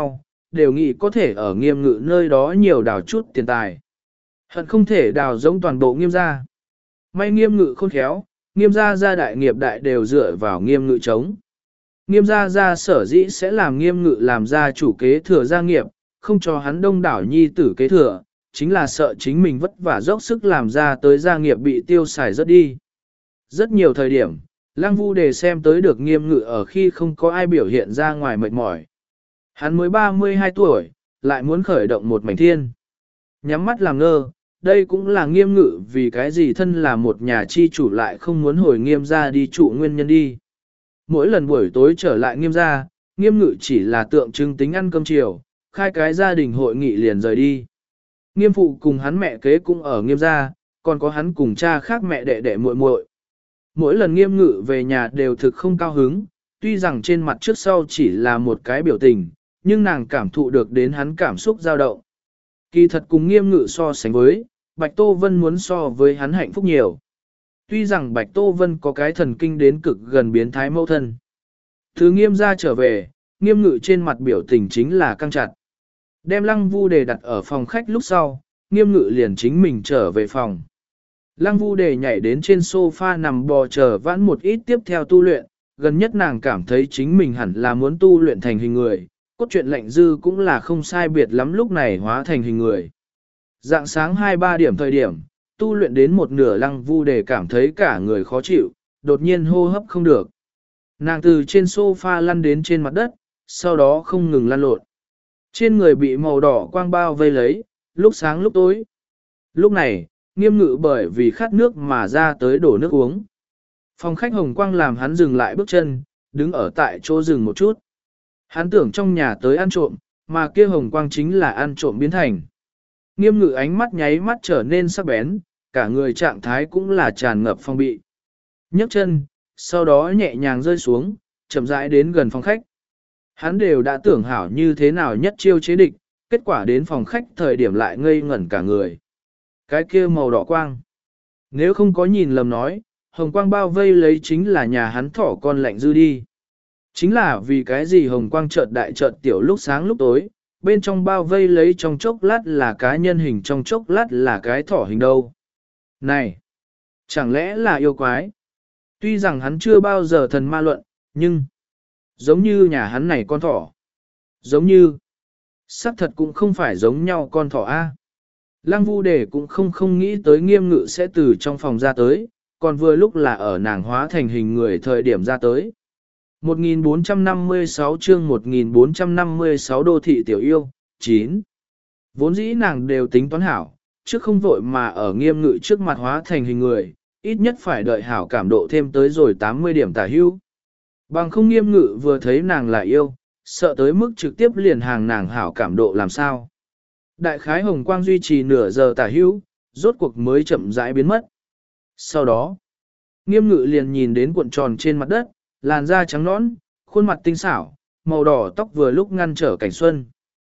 đều nghĩ có thể ở Nghiêm Ngự nơi đó nhiều đào chút tiền tài. Hận không thể đào giống toàn bộ Nghiêm gia. May Nghiêm Ngự khôn khéo, Nghiêm gia gia đại nghiệp đại đều dựa vào Nghiêm Ngự chống. Nghiêm gia gia sở dĩ sẽ làm Nghiêm Ngự làm gia chủ kế thừa gia nghiệp, không cho hắn đông đảo nhi tử kế thừa, chính là sợ chính mình vất vả dốc sức làm ra tới gia nghiệp bị tiêu xài rất đi. Rất nhiều thời điểm, Lăng Vu Đề xem tới được Nghiêm Ngự ở khi không có ai biểu hiện ra ngoài mệt mỏi. Hắn mới ba mươi hai tuổi, lại muốn khởi động một mảnh thiên. Nhắm mắt làm ngơ, đây cũng là Nghiêm Ngự vì cái gì thân là một nhà chi chủ lại không muốn hồi Nghiêm gia đi trụ nguyên nhân đi. Mỗi lần buổi tối trở lại Nghiêm gia, Nghiêm Ngự chỉ là tượng trưng tính ăn cơm chiều, khai cái gia đình hội nghị liền rời đi. Nghiêm phụ cùng hắn mẹ kế cũng ở Nghiêm gia, còn có hắn cùng cha khác mẹ đệ đệ muội muội. Mỗi lần Nghiêm Ngự về nhà đều thực không cao hứng, tuy rằng trên mặt trước sau chỉ là một cái biểu tình, nhưng nàng cảm thụ được đến hắn cảm xúc dao động. Kỳ thật cùng Nghiêm Ngự so sánh với, Bạch Tô Vân muốn so với hắn hạnh phúc nhiều. Tuy rằng Bạch Tô Vân có cái thần kinh đến cực gần biến thái mẫu thân. Thứ Nghiêm gia trở về, Nghiêm Ngự trên mặt biểu tình chính là căng chặt. Đem Lăng Vu Đề đặt ở phòng khách lúc sau, Nghiêm Ngự liền chính mình trở về phòng. Lăng Vu Đề nhảy đến trên sofa nằm bò chờ vãn một ít tiếp theo tu luyện, gần nhất nàng cảm thấy chính mình hẳn là muốn tu luyện thành hình người, cốt truyện lệnh dư cũng là không sai biệt lắm lúc này hóa thành hình người. Dạng sáng hai ba điểm thời điểm, tu luyện đến một nửa Lăng Vu Đề cảm thấy cả người khó chịu, đột nhiên hô hấp không được. Nàng từ trên sofa lăn đến trên mặt đất, sau đó không ngừng lăn lộn. Trên người bị màu đỏ quang bao vây lấy, lúc sáng lúc tối. Lúc này, Nghiêm Ngự bởi vì khát nước mà ra tới đổ nước uống. Phòng khách hồng quang làm hắn dừng lại bước chân, đứng ở tại chỗ dừng một chút. Hắn tưởng trong nhà tới ăn trộm, mà kia hồng quang chính là ăn trộm biến thành. Nghiêm Ngự ánh mắt nháy mắt trở nên sắc bén, cả người trạng thái cũng là tràn ngập phong bị. Nhấc chân, sau đó nhẹ nhàng rơi xuống, chậm rãi đến gần phòng khách. Hắn đều đã tưởng hảo như thế nào nhất chiêu chế địch, kết quả đến phòng khách thời điểm lại ngây ngẩn cả người. Cái kia màu đỏ quang. Nếu không có nhìn lầm nói, hồng quang bao vây lấy chính là nhà hắn thỏ con lạnh dư đi. Chính là vì cái gì hồng quang chợt đại chợt tiểu lúc sáng lúc tối, bên trong bao vây lấy trong chốc lát là cá nhân hình trong chốc lát là cái thỏ hình đâu. Này! Chẳng lẽ là yêu quái? Tuy rằng hắn chưa bao giờ thần ma luận, nhưng giống như nhà hắn này con thỏ. Giống như xác thật cũng không phải giống nhau con thỏ A. Lăng Vu Đề cũng không không nghĩ tới Nghiêm Ngự sẽ từ trong phòng ra tới, còn vừa lúc là ở nàng hóa thành hình người thời điểm ra tới. một nghìn bốn trăm năm mươi sáu chương một nghìn bốn trăm năm mươi sáu đô thị tiểu yêu, chín. Vốn dĩ nàng đều tính toán hảo, trước không vội mà ở Nghiêm Ngự trước mặt hóa thành hình người, ít nhất phải đợi hảo cảm độ thêm tới rồi tám mươi điểm tả hưu. Bằng không Nghiêm Ngự vừa thấy nàng là yêu, sợ tới mức trực tiếp liền hàng nàng hảo cảm độ làm sao. Đại khái hồng quang duy trì nửa giờ tả hữu, rốt cuộc mới chậm rãi biến mất. Sau đó, Nghiêm Ngự liền nhìn đến cuộn tròn trên mặt đất, làn da trắng nõn, khuôn mặt tinh xảo, màu đỏ tóc vừa lúc ngăn trở cảnh xuân.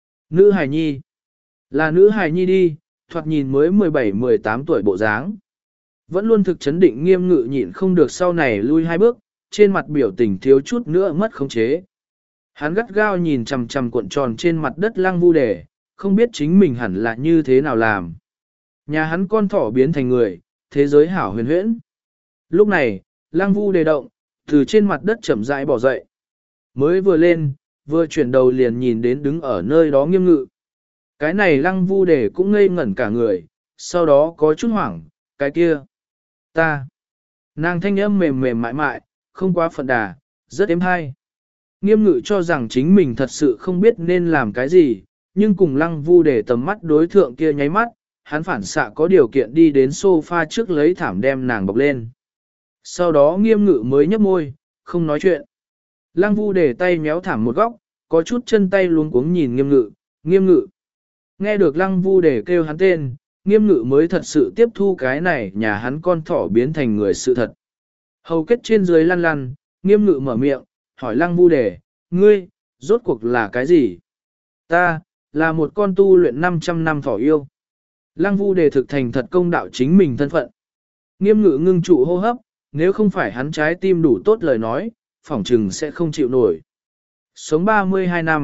Nữ hài nhi. Là nữ hài nhi đi, thoạt nhìn mới mười bảy mười tám tuổi bộ dáng. Vẫn luôn thực chấn định Nghiêm Ngự nhịn không được sau này lui hai bước, trên mặt biểu tình thiếu chút nữa mất khống chế. Hắn gắt gao nhìn chằm chằm cuộn tròn trên mặt đất Lăng Vu Đề, không biết chính mình hẳn là như thế nào làm. Nhà hắn con thỏ biến thành người, thế giới hảo huyền huyễn. Lúc này, Lăng Vu Đề động, từ trên mặt đất chậm rãi bỏ dậy. Mới vừa lên, vừa chuyển đầu liền nhìn đến đứng ở nơi đó Nghiêm Ngự. Cái này Lăng Vu Đề cũng ngây ngẩn cả người, sau đó có chút hoảng, cái kia. Ta. Nàng thanh âm mềm mềm mại mại, không quá phận đà, rất êm hay. Nghiêm Ngự cho rằng chính mình thật sự không biết nên làm cái gì, nhưng cùng Lăng Vu Đề tầm mắt đối thượng kia nháy mắt, hắn phản xạ có điều kiện đi đến sofa trước lấy thảm đem nàng bọc lên. Sau đó Nghiêm Ngự mới nhấp môi, không nói chuyện. Lăng Vu Đề tay méo thảm một góc, có chút chân tay luống cuống nhìn Nghiêm Ngự, Nghiêm Ngự. Nghe được Lăng Vu Đề kêu hắn tên, Nghiêm Ngự mới thật sự tiếp thu cái này nhà hắn con thỏ biến thành người sự thật. Hầu kết trên dưới lăn lăn, Nghiêm Ngự mở miệng, hỏi Lăng Vu Đề, ngươi, rốt cuộc là cái gì? Ta, là một con tu luyện năm trăm năm thỏ yêu. Lăng Vu Đề thực thành thật công đạo chính mình thân phận. Nghiêm Ngự ngưng trụ hô hấp, nếu không phải hắn trái tim đủ tốt lời nói, phỏng trừng sẽ không chịu nổi. Sống ba mươi hai năm,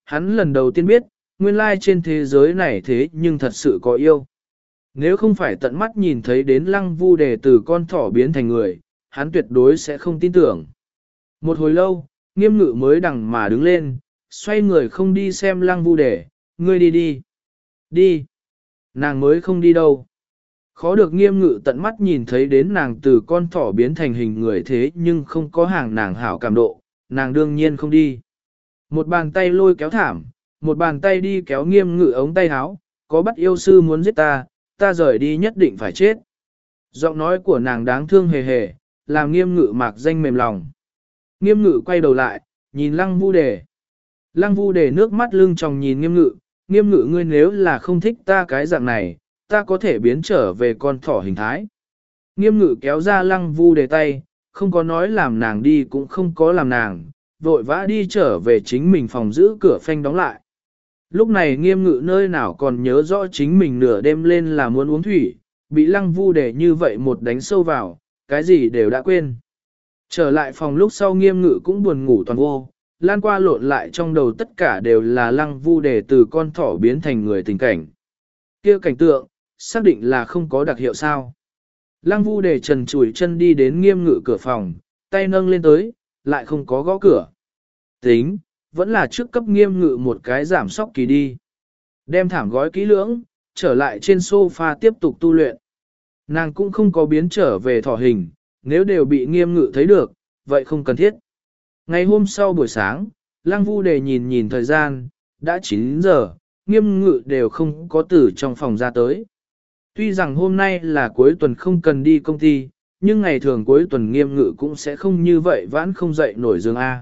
hắn lần đầu tiên biết, nguyên lai trên thế giới này thế nhưng thật sự có yêu. Nếu không phải tận mắt nhìn thấy đến lăng vu đề từ con thỏ biến thành người, hắn tuyệt đối sẽ không tin tưởng. Một hồi lâu, nghiêm ngự mới đằng mà đứng lên, xoay người không đi xem lăng vu đề, ngươi đi đi. Đi. Nàng mới không đi đâu. Khó được nghiêm ngự tận mắt nhìn thấy đến nàng từ con thỏ biến thành hình người thế nhưng không có hàng nàng hảo cảm độ, nàng đương nhiên không đi. Một bàn tay lôi kéo thảm, một bàn tay đi kéo nghiêm ngự ống tay áo, có bắt yêu sư muốn giết ta, ta rời đi nhất định phải chết. Giọng nói của nàng đáng thương hề hề, làm nghiêm ngự mạc danh mềm lòng. Nghiêm ngự quay đầu lại, nhìn lăng vu đề. Lăng vu đề nước mắt lưng tròng nhìn nghiêm ngự, nghiêm ngự ngươi nếu là không thích ta cái dạng này, ta có thể biến trở về con thỏ hình thái. Nghiêm ngự kéo ra lăng vu đề tay, không có nói làm nàng đi cũng không có làm nàng, vội vã đi trở về chính mình phòng giữ cửa phanh đóng lại. Lúc này nghiêm ngự nơi nào còn nhớ rõ chính mình nửa đêm lên là muốn uống thủy, bị lăng vu đề như vậy một đánh sâu vào, cái gì đều đã quên. Trở lại phòng lúc sau nghiêm ngự cũng buồn ngủ toàn vô, lan qua lộn lại trong đầu tất cả đều là lăng vu đề từ con thỏ biến thành người tình cảnh. Kia cảnh tượng, xác định là không có đặc hiệu sao. Lăng vu đề trần chủi chân đi đến nghiêm ngự cửa phòng, tay nâng lên tới, lại không có gõ cửa. Tính, vẫn là trước cấp nghiêm ngự một cái giảm sóc kỳ đi. Đem thảm gói kỹ lưỡng, trở lại trên sofa tiếp tục tu luyện. Nàng cũng không có biến trở về thỏ hình, nếu đều bị nghiêm ngự thấy được, vậy không cần thiết. Ngày hôm sau buổi sáng, Lăng Vu Đề nhìn nhìn thời gian, đã chín giờ, nghiêm ngự đều không có từ trong phòng ra tới. Tuy rằng hôm nay là cuối tuần không cần đi công ty, nhưng ngày thường cuối tuần nghiêm ngự cũng sẽ không như vậy vãn không dậy nổi giường A.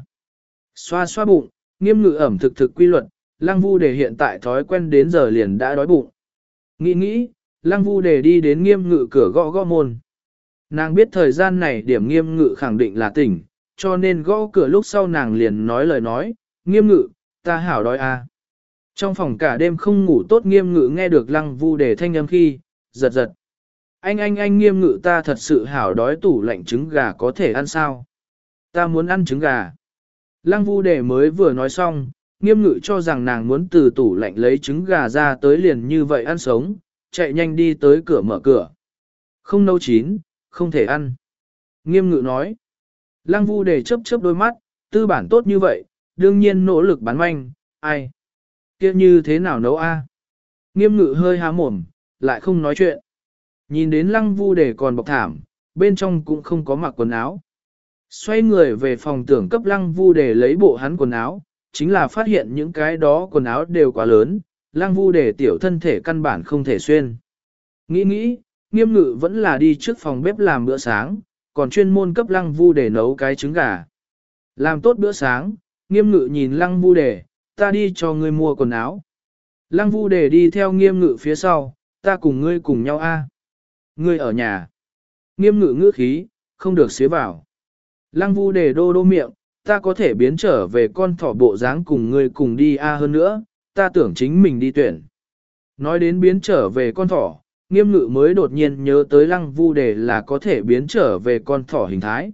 Xoa xoa bụng, nghiêm ngự ẩm thực thực quy luật, Lăng Vu Đề hiện tại thói quen đến giờ liền đã đói bụng. Nghĩ nghĩ, Lăng Vu Đề đi đến nghiêm ngự cửa gõ gõ môn. Nàng biết thời gian này điểm nghiêm ngự khẳng định là tỉnh, cho nên gõ cửa lúc sau nàng liền nói lời nói, nghiêm ngự, ta hảo đói a. Trong phòng cả đêm không ngủ tốt nghiêm ngự nghe được Lăng Vu Đề thanh âm khi, giật giật. Anh anh anh nghiêm ngự ta thật sự hảo đói, tủ lạnh trứng gà có thể ăn sao? Ta muốn ăn trứng gà. Lăng Vu Đề mới vừa nói xong, nghiêm ngự cho rằng nàng muốn từ tủ lạnh lấy trứng gà ra tới liền như vậy ăn sống, chạy nhanh đi tới cửa mở cửa. Không nấu chín, không thể ăn. Nghiêm ngự nói. Lăng Vu Đề chớp chớp đôi mắt, tư bản tốt như vậy, đương nhiên nỗ lực bán manh, ai? Kia như thế nào nấu a? Nghiêm ngự hơi há mồm, lại không nói chuyện. Nhìn đến Lăng Vu Đề còn bọc thảm, bên trong cũng không có mặc quần áo. Xoay người về phòng tưởng cấp Lăng Vu Đề lấy bộ hắn quần áo, chính là phát hiện những cái đó quần áo đều quá lớn, Lăng Vu Đề tiểu thân thể căn bản không thể xuyên. Nghĩ nghĩ, nghiêm ngự vẫn là đi trước phòng bếp làm bữa sáng, còn chuyên môn cấp Lăng Vu Đề nấu cái trứng gà. Làm tốt bữa sáng, nghiêm ngự nhìn Lăng Vu Đề, ta đi cho ngươi mua quần áo. Lăng Vu Đề đi theo nghiêm ngự phía sau, ta cùng ngươi cùng nhau a. Ngươi ở nhà. Nghiêm ngự ngữ khí, không được xía vào. Lăng Vu Đề đô đô miệng, ta có thể biến trở về con thỏ bộ dáng cùng ngươi cùng đi a hơn nữa, ta tưởng chính mình đi tuyển. Nói đến biến trở về con thỏ, nghiêm ngự mới đột nhiên nhớ tới Lăng Vu Đề là có thể biến trở về con thỏ hình thái.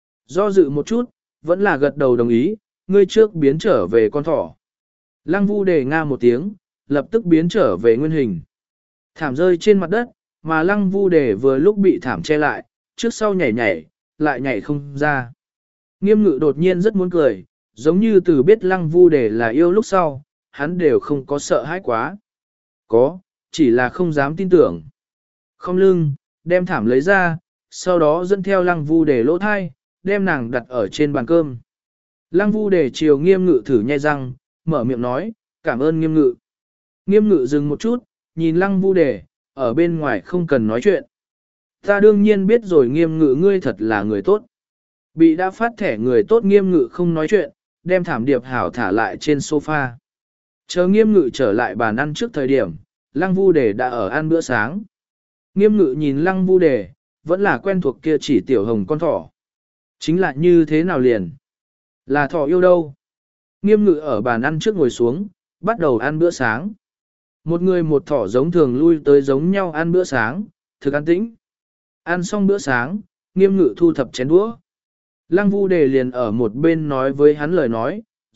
Do dự một chút, vẫn là gật đầu đồng ý, ngươi trước biến trở về con thỏ. Lăng Vu Đề nga một tiếng, lập tức biến trở về nguyên hình. Thảm rơi trên mặt đất, mà Lăng Vu Đề vừa lúc bị thảm che lại, trước sau nhảy nhảy, lại nhảy không ra. Nghiêm ngự đột nhiên rất muốn cười, giống như từ biết Lăng Vu Đề là yêu lúc sau, hắn đều không có sợ hãi quá. Có, chỉ là không dám tin tưởng. Không lưng, đem thảm lấy ra, sau đó dẫn theo Lăng Vu Đề lỗ thai, đem nàng đặt ở trên bàn cơm. Lăng Vu Đề chiều nghiêm ngự thử nhai răng, mở miệng nói, cảm ơn nghiêm ngự. Nghiêm ngự dừng một chút, nhìn Lăng Vu Đề, ở bên ngoài không cần nói chuyện. Ta đương nhiên biết rồi nghiêm ngự ngươi thật là người tốt. Bị đã phát thẻ người tốt nghiêm ngự không nói chuyện, đem thảm điệp hảo thả lại trên sofa. Chờ nghiêm ngự trở lại bàn ăn trước thời điểm, Lăng Vu Đề đã ở ăn bữa sáng. Nghiêm ngự nhìn Lăng Vu Đề, vẫn là quen thuộc kia chỉ tiểu hồng con thỏ. Chính là như thế nào liền? Là thỏ yêu đâu? Nghiêm ngự ở bàn ăn trước ngồi xuống, bắt đầu ăn bữa sáng. Một người một thỏ giống thường lui tới giống nhau ăn bữa sáng, thực an tĩnh. Ăn xong bữa sáng, nghiêm ngự thu thập chén đũa. Lăng Vu Đề liền ở một bên nói với hắn lời nói,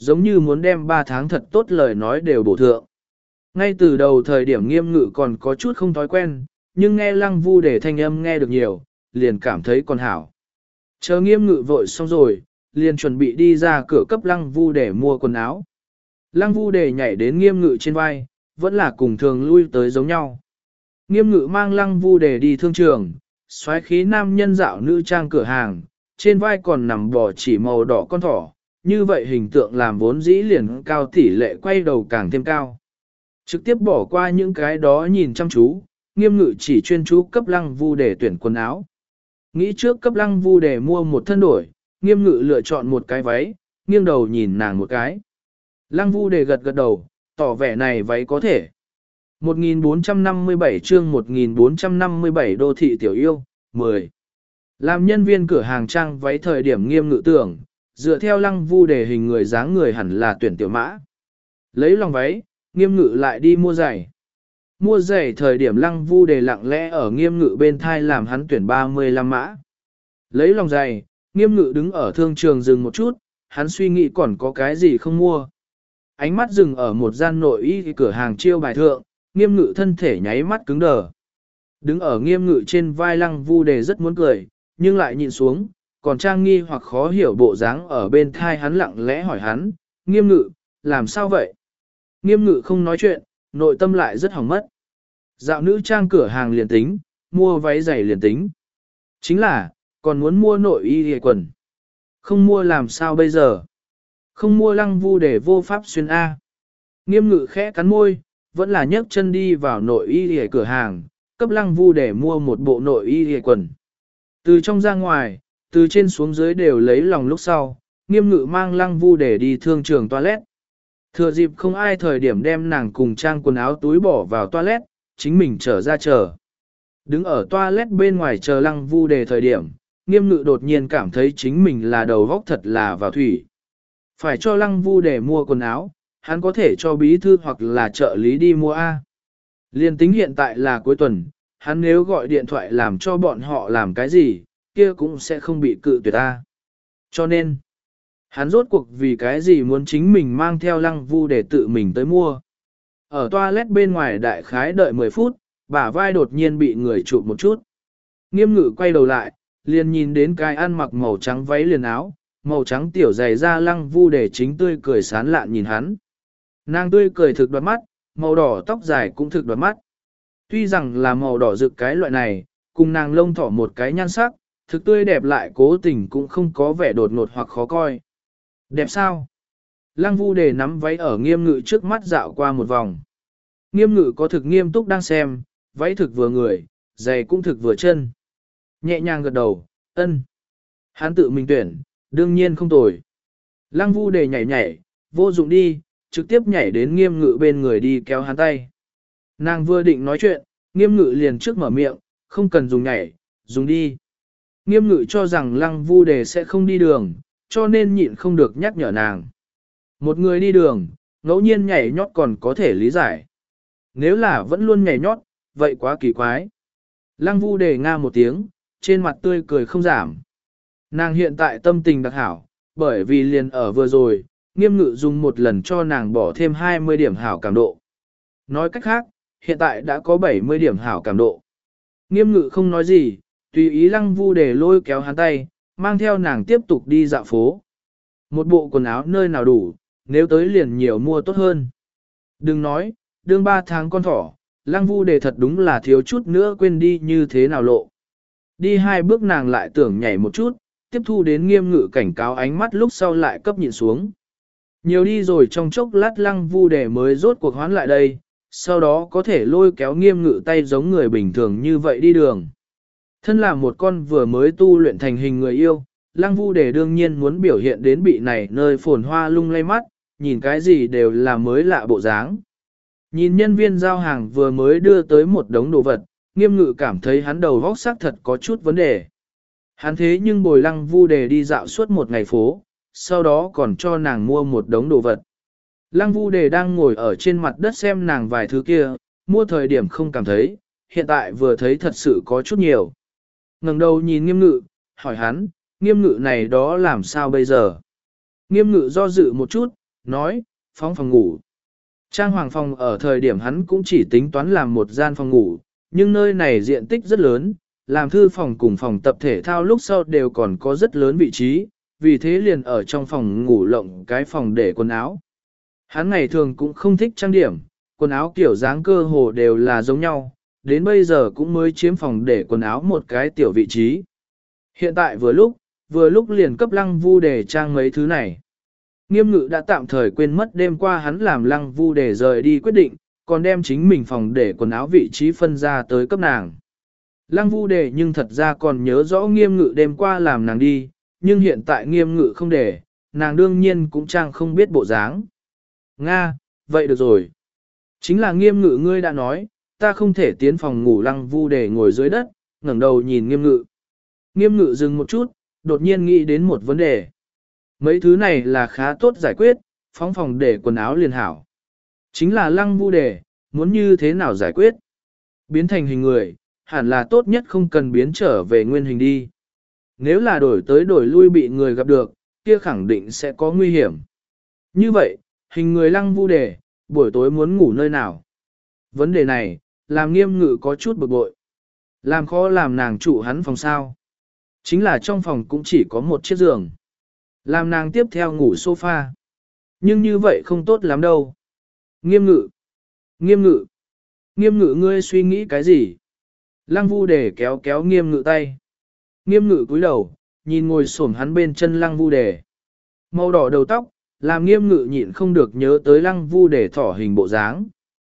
giống như muốn đem ba tháng thật tốt lời nói đều bổ thượng. Ngay từ đầu thời điểm Nghiêm Ngự còn có chút không thói quen, nhưng nghe Lăng Vu Đề thanh âm nghe được nhiều, liền cảm thấy còn hảo. Chờ Nghiêm Ngự vội xong rồi, liền chuẩn bị đi ra cửa cấp Lăng Vu Đề mua quần áo. Lăng Vu Đề nhảy đến Nghiêm Ngự trên vai, vẫn là cùng thường lui tới giống nhau. Nghiêm Ngự mang Lăng Vu Đề đi thương trường, xoáy khí nam nhân dạo nữ trang cửa hàng, trên vai còn nằm bò chỉ màu đỏ con thỏ, như vậy hình tượng làm vốn dĩ liền cao tỷ lệ quay đầu càng thêm cao. Trực tiếp bỏ qua những cái đó nhìn chăm chú, Nghiêm Ngự chỉ chuyên chú cấp Lăng Vu Đề tuyển quần áo. Nghĩ trước cấp Lăng Vu Đề mua một thân đổi, Nghiêm Ngự lựa chọn một cái váy, nghiêng đầu nhìn nàng một cái. Lăng Vu Đề gật gật đầu, tỏ vẻ này váy có thể. một nghìn bốn trăm năm mươi bảy chương một nghìn bốn trăm năm mươi bảy đô thị tiểu yêu, mười. Làm nhân viên cửa hàng trang váy thời điểm Nghiêm Ngự tưởng, dựa theo Lăng Vu Đề hình người dáng người hẳn là tuyển tiểu mã. Lấy lòng váy, Nghiêm Ngự lại đi mua giày. Mua giày thời điểm Lăng Vu Đề lặng lẽ ở Nghiêm Ngự bên thai làm hắn tuyển ba mươi lăm mã. Lấy lòng giày, Nghiêm Ngự đứng ở thương trường dừng một chút, hắn suy nghĩ còn có cái gì không mua. Ánh mắt dừng ở một gian nội y cửa hàng chiêu bài thượng, Nghiêm Ngự thân thể nháy mắt cứng đờ. Đứng ở Nghiêm Ngự trên vai Lăng Vu Đề rất muốn cười, nhưng lại nhìn xuống, còn trang nghi hoặc khó hiểu bộ dáng ở bên thai hắn lặng lẽ hỏi hắn, Nghiêm Ngự, làm sao vậy? Nghiêm Ngự không nói chuyện, nội tâm lại rất hỏng mất. Dạo nữ trang cửa hàng liền tính, mua váy giày liền tính. Chính là, còn muốn mua nội y hề quần. Không mua làm sao bây giờ? Không mua Lăng Vu Đề vô pháp xuyên A. Nghiêm Ngự khẽ cắn môi, vẫn là nhấc chân đi vào nội y hề cửa hàng, cấp Lăng Vu Đề mua một bộ nội y hề quần. Từ trong ra ngoài, từ trên xuống dưới đều lấy lòng lúc sau, Nghiêm Ngự mang Lăng Vu Đề đi thương trường toilet. Thừa dịp không ai thời điểm đem nàng cùng trang quần áo túi bỏ vào toilet, chính mình trở ra chờ. Đứng ở toilet bên ngoài chờ Lăng Vu Đề thời điểm, Nghiêm Ngự đột nhiên cảm thấy chính mình là đầu góc thật là vào thủy. Phải cho Lăng Vu Đề mua quần áo, hắn có thể cho bí thư hoặc là trợ lý đi mua A. Liên tính hiện tại là cuối tuần, hắn nếu gọi điện thoại làm cho bọn họ làm cái gì, kia cũng sẽ không bị cự tuyệt A. Cho nên, hắn rốt cuộc vì cái gì muốn chính mình mang theo Lăng Vu để tự mình tới mua. Ở toilet bên ngoài đại khái đợi mười phút, bả vai đột nhiên bị người chụp một chút. Nghiêm Ngự quay đầu lại, liền nhìn đến cái ăn mặc màu trắng váy liền áo, màu trắng tiểu dày ra Lăng Vu để chính tươi cười sán lạn nhìn hắn. Nàng tươi cười thực đoạt mắt, màu đỏ tóc dài cũng thực đoạt mắt. Tuy rằng là màu đỏ rực cái loại này, cùng nàng lông thỏ một cái nhan sắc, thực tươi đẹp lại cố tình cũng không có vẻ đột ngột hoặc khó coi. Đẹp sao? Lăng Vu Đề nắm váy ở Nghiêm Ngự trước mắt dạo qua một vòng. Nghiêm Ngự có thực nghiêm túc đang xem, váy thực vừa người, giày cũng thực vừa chân. Nhẹ nhàng gật đầu, ân. Hắn tự mình tuyển, đương nhiên không tồi. Lăng Vu Đề nhảy nhảy, vô dụng đi, trực tiếp nhảy đến Nghiêm Ngự bên người đi kéo hắn tay. Nàng vừa định nói chuyện, Nghiêm Ngự liền trước mở miệng, không cần dùng nhảy, dùng đi. Nghiêm Ngự cho rằng Lăng Vu Đề sẽ không đi đường, cho nên nhịn không được nhắc nhở nàng. Một người đi đường, ngẫu nhiên nhảy nhót còn có thể lý giải. Nếu là vẫn luôn nhảy nhót, vậy quá kỳ quái. Lăng Vu Đề nga một tiếng, trên mặt tươi cười không giảm. Nàng hiện tại tâm tình đặc hảo, bởi vì liền ở vừa rồi, Nghiêm Ngự dùng một lần cho nàng bỏ thêm hai mươi điểm hảo cảm độ. Nói cách khác, hiện tại đã có bảy mươi điểm hảo cảm độ. Nghiêm Ngự không nói gì, tùy ý Lăng Vu Đề lôi kéo hắn tay, mang theo nàng tiếp tục đi dạo phố. Một bộ quần áo nơi nào đủ, nếu tới liền nhiều mua tốt hơn. Đừng nói, đương ba tháng con thỏ, Lăng Vu Đề thật đúng là thiếu chút nữa quên đi như thế nào lộ. Đi hai bước nàng lại tưởng nhảy một chút, tiếp thu đến Nghiêm Ngự cảnh cáo ánh mắt lúc sau lại cấp nhịn xuống. Nhiều đi rồi trong chốc lát Lăng Vu Đề mới rốt cuộc hoán lại đây, sau đó có thể lôi kéo Nghiêm Ngự tay giống người bình thường như vậy đi đường. Thân là một con vừa mới tu luyện thành hình người yêu, Lăng Vu Đề đương nhiên muốn biểu hiện đến bị này nơi phồn hoa lung lay mắt, nhìn cái gì đều là mới lạ bộ dáng. Nhìn nhân viên giao hàng vừa mới đưa tới một đống đồ vật, Nghiêm Ngự cảm thấy hắn đầu vóc xác thật có chút vấn đề. Hắn thế nhưng bồi Lăng Vu Đề đi dạo suốt một ngày phố, sau đó còn cho nàng mua một đống đồ vật. Lăng Vu Đề đang ngồi ở trên mặt đất xem nàng vài thứ kia, mua thời điểm không cảm thấy, hiện tại vừa thấy thật sự có chút nhiều. Ngẩng đầu nhìn Nghiêm Ngự, hỏi hắn, Nghiêm Ngự này đó làm sao bây giờ? Nghiêm Ngự do dự một chút, nói, phóng phòng ngủ. Trang hoàng phòng ở thời điểm hắn cũng chỉ tính toán làm một gian phòng ngủ, nhưng nơi này diện tích rất lớn, làm thư phòng cùng phòng tập thể thao lúc sau đều còn có rất lớn vị trí, vì thế liền ở trong phòng ngủ lộng cái phòng để quần áo. Hắn ngày thường cũng không thích trang điểm, quần áo kiểu dáng cơ hồ đều là giống nhau, đến bây giờ cũng mới chiếm phòng để quần áo một cái tiểu vị trí. Hiện tại vừa lúc, vừa lúc liền cấp Lăng Vu để trang mấy thứ này. Nghiêm Ngự đã tạm thời quên mất đêm qua hắn làm Lăng Vu để rời đi quyết định, còn đem chính mình phòng để quần áo vị trí phân ra tới cấp nàng. Lăng Vu để nhưng thật ra còn nhớ rõ Nghiêm Ngự đêm qua làm nàng đi, nhưng hiện tại Nghiêm Ngự không để, nàng đương nhiên cũng trang không biết bộ dáng. Nga, vậy được rồi. Chính là Nghiêm Ngự ngươi đã nói, ta không thể tiến phòng ngủ. Lăng Vu để ngồi dưới đất, ngẩng đầu nhìn Nghiêm Ngự. Nghiêm Ngự dừng một chút, đột nhiên nghĩ đến một vấn đề. Mấy thứ này là khá tốt giải quyết, phóng phòng để quần áo liền hảo. Chính là Lăng Vu để, muốn như thế nào giải quyết? Biến thành hình người, hẳn là tốt nhất không cần biến trở về nguyên hình đi. Nếu là đổi tới đổi lui bị người gặp được, kia khẳng định sẽ có nguy hiểm. Như vậy, hình người Lăng Vu để, buổi tối muốn ngủ nơi nào? Vấn đề này, làm Nghiêm Ngự có chút bực bội. Làm khó làm nàng trụ hắn phòng sao. Chính là trong phòng cũng chỉ có một chiếc giường. Làm nàng tiếp theo ngủ sofa. Nhưng như vậy không tốt lắm đâu. Nghiêm Ngự. Nghiêm Ngự. Nghiêm Ngự ngươi suy nghĩ cái gì? Lăng Vu để kéo kéo Nghiêm Ngự tay. Nghiêm Ngự cúi đầu, nhìn ngồi xổm hắn bên chân Lăng Vu để. Màu đỏ đầu tóc, làm Nghiêm Ngự nhịn không được nhớ tới Lăng Vu để thỏ hình bộ dáng.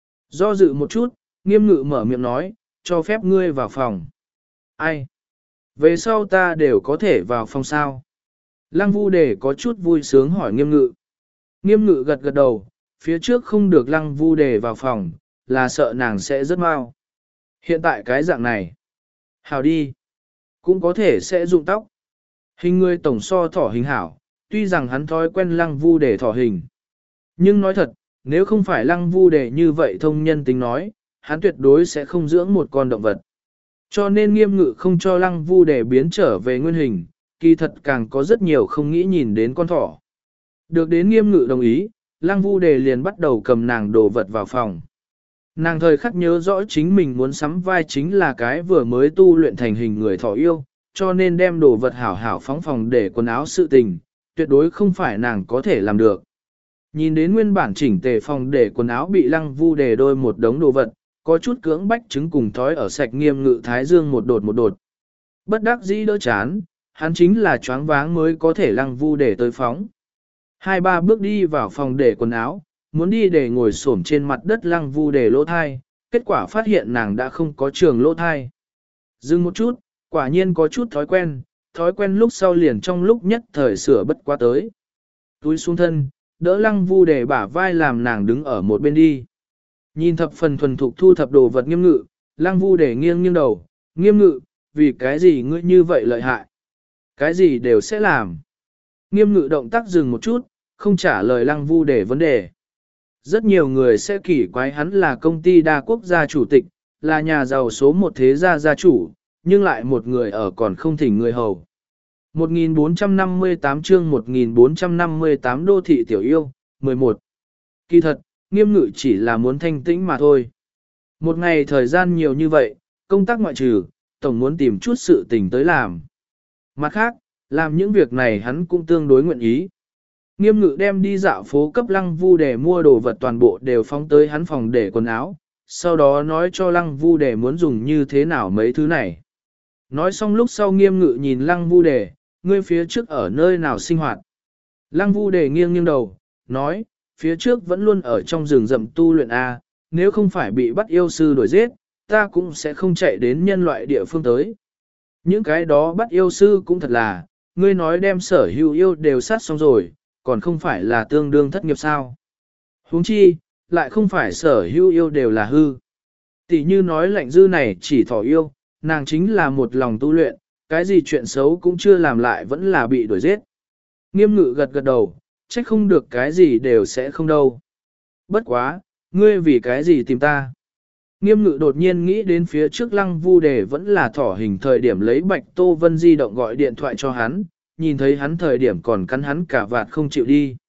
Do dự một chút, Nghiêm Ngự mở miệng nói, cho phép ngươi vào phòng. Ai? Về sau ta đều có thể vào phòng sao? Lăng Vu để có chút vui sướng hỏi Nghiêm Ngự. Nghiêm Ngự gật gật đầu, phía trước không được Lăng Vu để vào phòng, là sợ nàng sẽ rất mau. Hiện tại cái dạng này. Hảo đi. Cũng có thể sẽ dụng tóc. Hình người tổng so thỏ hình hảo, tuy rằng hắn thói quen Lăng Vu để thỏ hình. Nhưng nói thật, nếu không phải Lăng Vu để như vậy thông nhân tính nói, hắn tuyệt đối sẽ không dưỡng một con động vật. Cho nên Nghiêm Ngự không cho Lăng Vu để biến trở về nguyên hình, kỳ thật càng có rất nhiều không nghĩ nhìn đến con thỏ. Được đến Nghiêm Ngự đồng ý, Lăng Vu để liền bắt đầu cầm nàng đồ vật vào phòng. Nàng thời khắc nhớ rõ chính mình muốn sắm vai chính là cái vừa mới tu luyện thành hình người thỏ yêu, cho nên đem đồ vật hảo hảo phóng phòng để quần áo sự tình, tuyệt đối không phải nàng có thể làm được. Nhìn đến nguyên bản chỉnh tề phòng để quần áo bị Lăng Vu để đôi một đống đồ vật, có chút cưỡng bách chứng cùng thói ở sạch Nghiêm Ngự thái dương một đột một đột. Bất đắc dĩ đỡ chán, hắn chính là choáng váng mới có thể Lăng Vu để tới phóng. Hai ba bước đi vào phòng để quần áo, muốn đi để ngồi xổm trên mặt đất Lăng Vu để lỗ thai, kết quả phát hiện nàng đã không có trường lỗ thai. Dừng một chút, quả nhiên có chút thói quen, thói quen lúc sau liền trong lúc nhất thời sửa bất quá tới. Túi xuống thân, đỡ Lăng Vu để bả vai làm nàng đứng ở một bên đi. Nhìn thập phần thuần thục thu thập đồ vật Nghiêm Ngự, Lăng Vu để nghiêng nghiêng đầu, Nghiêm Ngự, vì cái gì ngươi như vậy lợi hại? Cái gì đều sẽ làm. Nghiêm Ngự động tác dừng một chút, không trả lời Lăng Vu để vấn đề. Rất nhiều người sẽ kỳ quái hắn là công ty đa quốc gia chủ tịch, là nhà giàu số một thế gia gia chủ, nhưng lại một người ở còn không thỉnh người hầu. một nghìn bốn trăm năm mươi tám chương một nghìn bốn trăm năm mươi tám đô thị tiểu yêu, mười một. Kỳ thật, Nghiêm Ngự chỉ là muốn thanh tĩnh mà thôi. Một ngày thời gian nhiều như vậy, công tác ngoại trừ, tổng muốn tìm chút sự tình tới làm. Mặt khác, làm những việc này hắn cũng tương đối nguyện ý. Nghiêm Ngự đem đi dạo phố cấp Lăng Vu để mua đồ vật toàn bộ đều phóng tới hắn phòng để quần áo, sau đó nói cho Lăng Vu để muốn dùng như thế nào mấy thứ này. Nói xong lúc sau Nghiêm Ngự nhìn Lăng Vu để, ngươi phía trước ở nơi nào sinh hoạt. Lăng Vu để nghiêng nghiêng đầu, nói, phía trước vẫn luôn ở trong rừng rậm tu luyện A, nếu không phải bị bắt yêu sư đuổi giết, ta cũng sẽ không chạy đến nhân loại địa phương tới. Những cái đó bắt yêu sư cũng thật là, ngươi nói đem sở hữu yêu đều sát xong rồi, còn không phải là tương đương thất nghiệp sao. Huống chi, lại không phải sở hữu yêu đều là hư. Tỷ như nói lạnh dư này chỉ thỏ yêu, nàng chính là một lòng tu luyện, cái gì chuyện xấu cũng chưa làm lại vẫn là bị đuổi giết. Nghiêm Ngự gật gật đầu, trách không được cái gì đều sẽ không đâu. Bất quá, ngươi vì cái gì tìm ta? Nghiêm Ngự đột nhiên nghĩ đến phía trước Lăng Vu để vẫn là thỏ hình thời điểm lấy Bạch Tô Vân di động gọi điện thoại cho hắn, nhìn thấy hắn thời điểm còn cắn hắn cả vạt không chịu đi.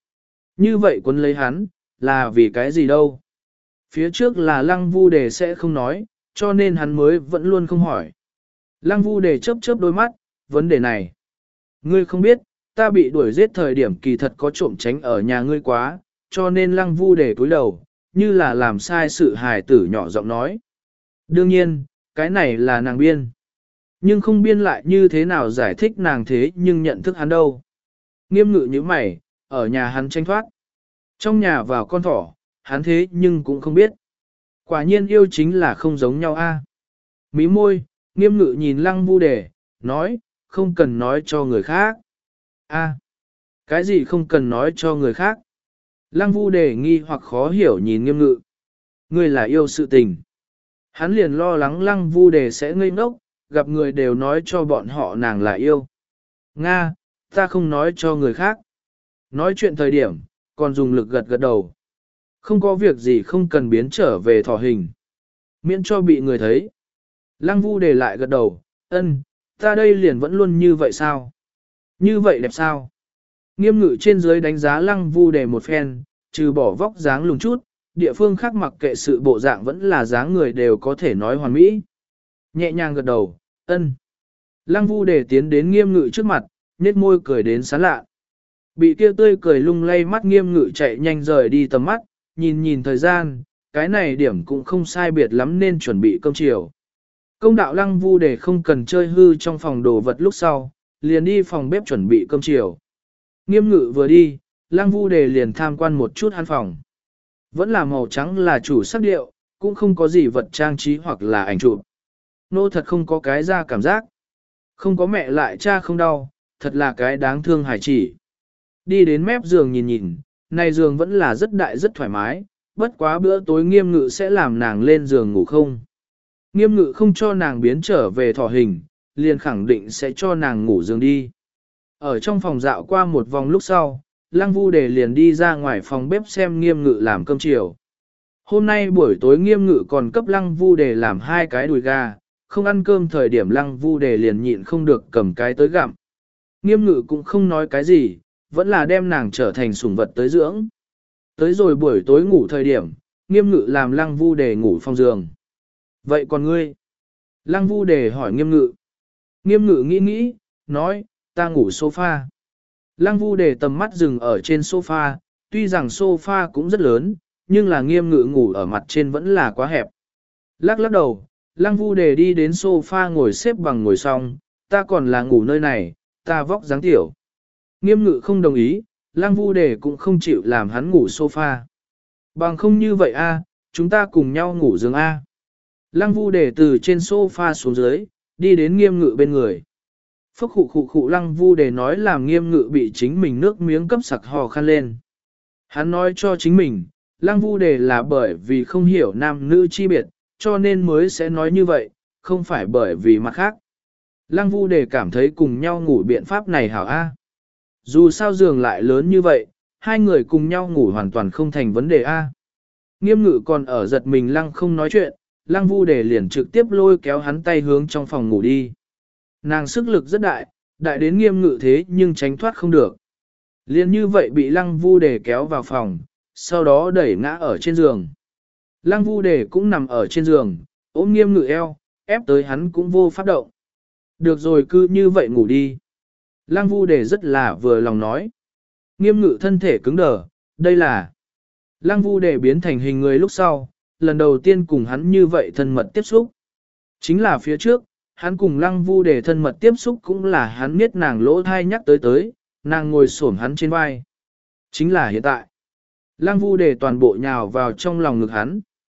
Như vậy quấn lấy hắn, là vì cái gì đâu? Phía trước là lăng vu đề sẽ không nói, cho nên hắn mới vẫn luôn không hỏi. Lăng vu đề chớp chớp đôi mắt, vấn đề này. Ngươi không biết, ta bị đuổi giết thời điểm kỳ thật có trộm tránh ở nhà ngươi quá, cho nên lăng vu đề cúi đầu, như là làm sai sự hài tử nhỏ giọng nói. Đương nhiên, cái này là nàng biên. Nhưng không biên lại như thế nào giải thích nàng thế nhưng nhận thức hắn đâu. Nghiêm ngự như mày, ở nhà hắn tranh thoát. Trong nhà vào con thỏ, hắn thế nhưng cũng không biết. Quả nhiên yêu chính là không giống nhau a. Mí môi, nghiêm ngự nhìn lăng vu đề, nói, không cần nói cho người khác. A, cái gì không cần nói cho người khác? Lăng vu đề nghi hoặc khó hiểu nhìn nghiêm ngự. Ngươi là yêu sự tình. Hắn liền lo lắng lăng vu đề sẽ ngây ngốc, gặp người đều nói cho bọn họ nàng là yêu. Nga, ta không nói cho người khác. Nói chuyện thời điểm, còn dùng lực gật gật đầu. Không có việc gì không cần biến trở về thỏ hình. Miễn cho bị người thấy. Lăng vu đề lại gật đầu, ân, ta đây liền vẫn luôn như vậy sao? Như vậy đẹp sao? Nghiêm ngự trên dưới đánh giá lăng vu đề một phen, trừ bỏ vóc dáng lùn chút, địa phương khác mặc kệ sự bộ dạng vẫn là dáng người đều có thể nói hoàn mỹ. Nhẹ nhàng gật đầu, ân. Lăng vu đề tiến đến nghiêm ngự trước mặt, nét môi cười đến sán lạ. Bị kia tươi cười lung lay mắt nghiêm ngự chạy nhanh rời đi tầm mắt, nhìn nhìn thời gian, cái này điểm cũng không sai biệt lắm nên chuẩn bị cơm chiều. Công đạo lăng vu đề không cần chơi hư trong phòng đồ vật lúc sau, liền đi phòng bếp chuẩn bị cơm chiều. Nghiêm ngự vừa đi, lăng vu đề liền tham quan một chút hắn phòng. Vẫn là màu trắng là chủ sắc điệu, cũng không có gì vật trang trí hoặc là ảnh chụp. Nô thật không có cái ra cảm giác. Không có mẹ lại cha không đau, thật là cái đáng thương hải chỉ. Đi đến mép giường nhìn nhìn, này giường vẫn là rất đại rất thoải mái, bất quá bữa tối nghiêm ngự sẽ làm nàng lên giường ngủ không. Nghiêm ngự không cho nàng biến trở về thỏ hình, liền khẳng định sẽ cho nàng ngủ giường đi. Ở trong phòng dạo qua một vòng lúc sau, lăng vu đề liền đi ra ngoài phòng bếp xem nghiêm ngự làm cơm chiều. Hôm nay buổi tối nghiêm ngự còn cấp lăng vu đề làm hai cái đùi gà, không ăn cơm thời điểm lăng vu đề liền nhịn không được cầm cái tới gặm. Nghiêm ngự cũng không nói cái gì, vẫn là đem nàng trở thành sủng vật tới dưỡng. Tới rồi buổi tối ngủ thời điểm, nghiêm ngự làm lăng vu đề ngủ phòng giường. Vậy còn ngươi? Lăng vu đề hỏi nghiêm ngự. Nghiêm ngự nghĩ nghĩ, nói, ta ngủ sofa. Lăng vu đề tầm mắt dừng ở trên sofa, tuy rằng sofa cũng rất lớn, nhưng là nghiêm ngự ngủ ở mặt trên vẫn là quá hẹp. Lắc lắc đầu, lăng vu đề đi đến sofa ngồi xếp bằng ngồi xong, ta còn là ngủ nơi này, ta vóc dáng tiểu. Nghiêm ngự không đồng ý, lăng vu đề cũng không chịu làm hắn ngủ sofa. Bằng không như vậy a, chúng ta cùng nhau ngủ giường a. Lăng vu đề từ trên sofa xuống dưới, đi đến nghiêm ngự bên người. Phúc khụ khụ khụ lăng vu đề nói làm nghiêm ngự bị chính mình nước miếng cấp sặc hò khăn lên. Hắn nói cho chính mình, lăng vu đề là bởi vì không hiểu nam nữ chi biệt, cho nên mới sẽ nói như vậy, không phải bởi vì mặt khác. Lăng vu đề cảm thấy cùng nhau ngủ biện pháp này hảo a. Dù sao giường lại lớn như vậy, hai người cùng nhau ngủ hoàn toàn không thành vấn đề a. Nghiêm ngự còn ở giật mình lăng không nói chuyện, lăng vu đề liền trực tiếp lôi kéo hắn tay hướng trong phòng ngủ đi. Nàng sức lực rất đại, đại đến nghiêm ngự thế nhưng tránh thoát không được. Liên như vậy bị lăng vu đề kéo vào phòng, sau đó đẩy ngã ở trên giường. Lăng vu đề cũng nằm ở trên giường, ôm nghiêm ngự eo, ép tới hắn cũng vô pháp động. Được rồi cứ như vậy ngủ đi. Lăng vu đề rất là vừa lòng nói. Nghiêm ngự thân thể cứng đờ, đây là. Lăng vu đề biến thành hình người lúc sau, lần đầu tiên cùng hắn như vậy thân mật tiếp xúc. Chính là phía trước, hắn cùng lăng vu đề thân mật tiếp xúc cũng là hắn biết nàng lỗ thai nhắc tới tới, nàng ngồi xổm hắn trên vai. Chính là hiện tại. Lăng vu đề toàn bộ nhào vào trong lòng ngực hắn.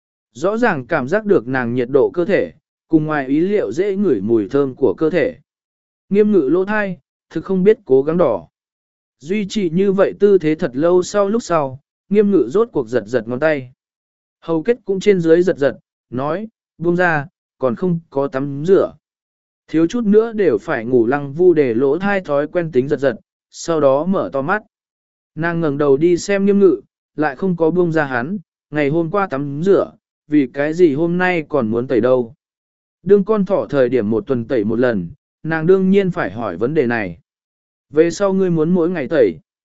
Rõ ràng cảm giác được nàng nhiệt độ cơ thể, cùng ngoài ý liệu dễ ngửi mùi thơm của cơ thể. Nghiêm ngự lỗ thai, thực không biết cố gắng đỏ. Duy trì như vậy tư thế thật lâu sau lúc sau, nghiêm ngự rốt cuộc giật giật ngón tay. Hầu kết cũng trên dưới giật giật, nói, buông ra, còn không có tắm rửa. Thiếu chút nữa đều phải ngủ lăng vu để lỗ thai thói quen tính giật giật, sau đó mở to mắt. Nàng ngẩng đầu đi xem nghiêm ngự, lại không có buông ra hắn, ngày hôm qua tắm rửa, vì cái gì hôm nay còn muốn tẩy đâu. Đương con thỏ thời điểm một tuần tẩy một lần, nàng đương nhiên phải hỏi vấn đề này. Về sau ngươi muốn mỗi ngày tẩy.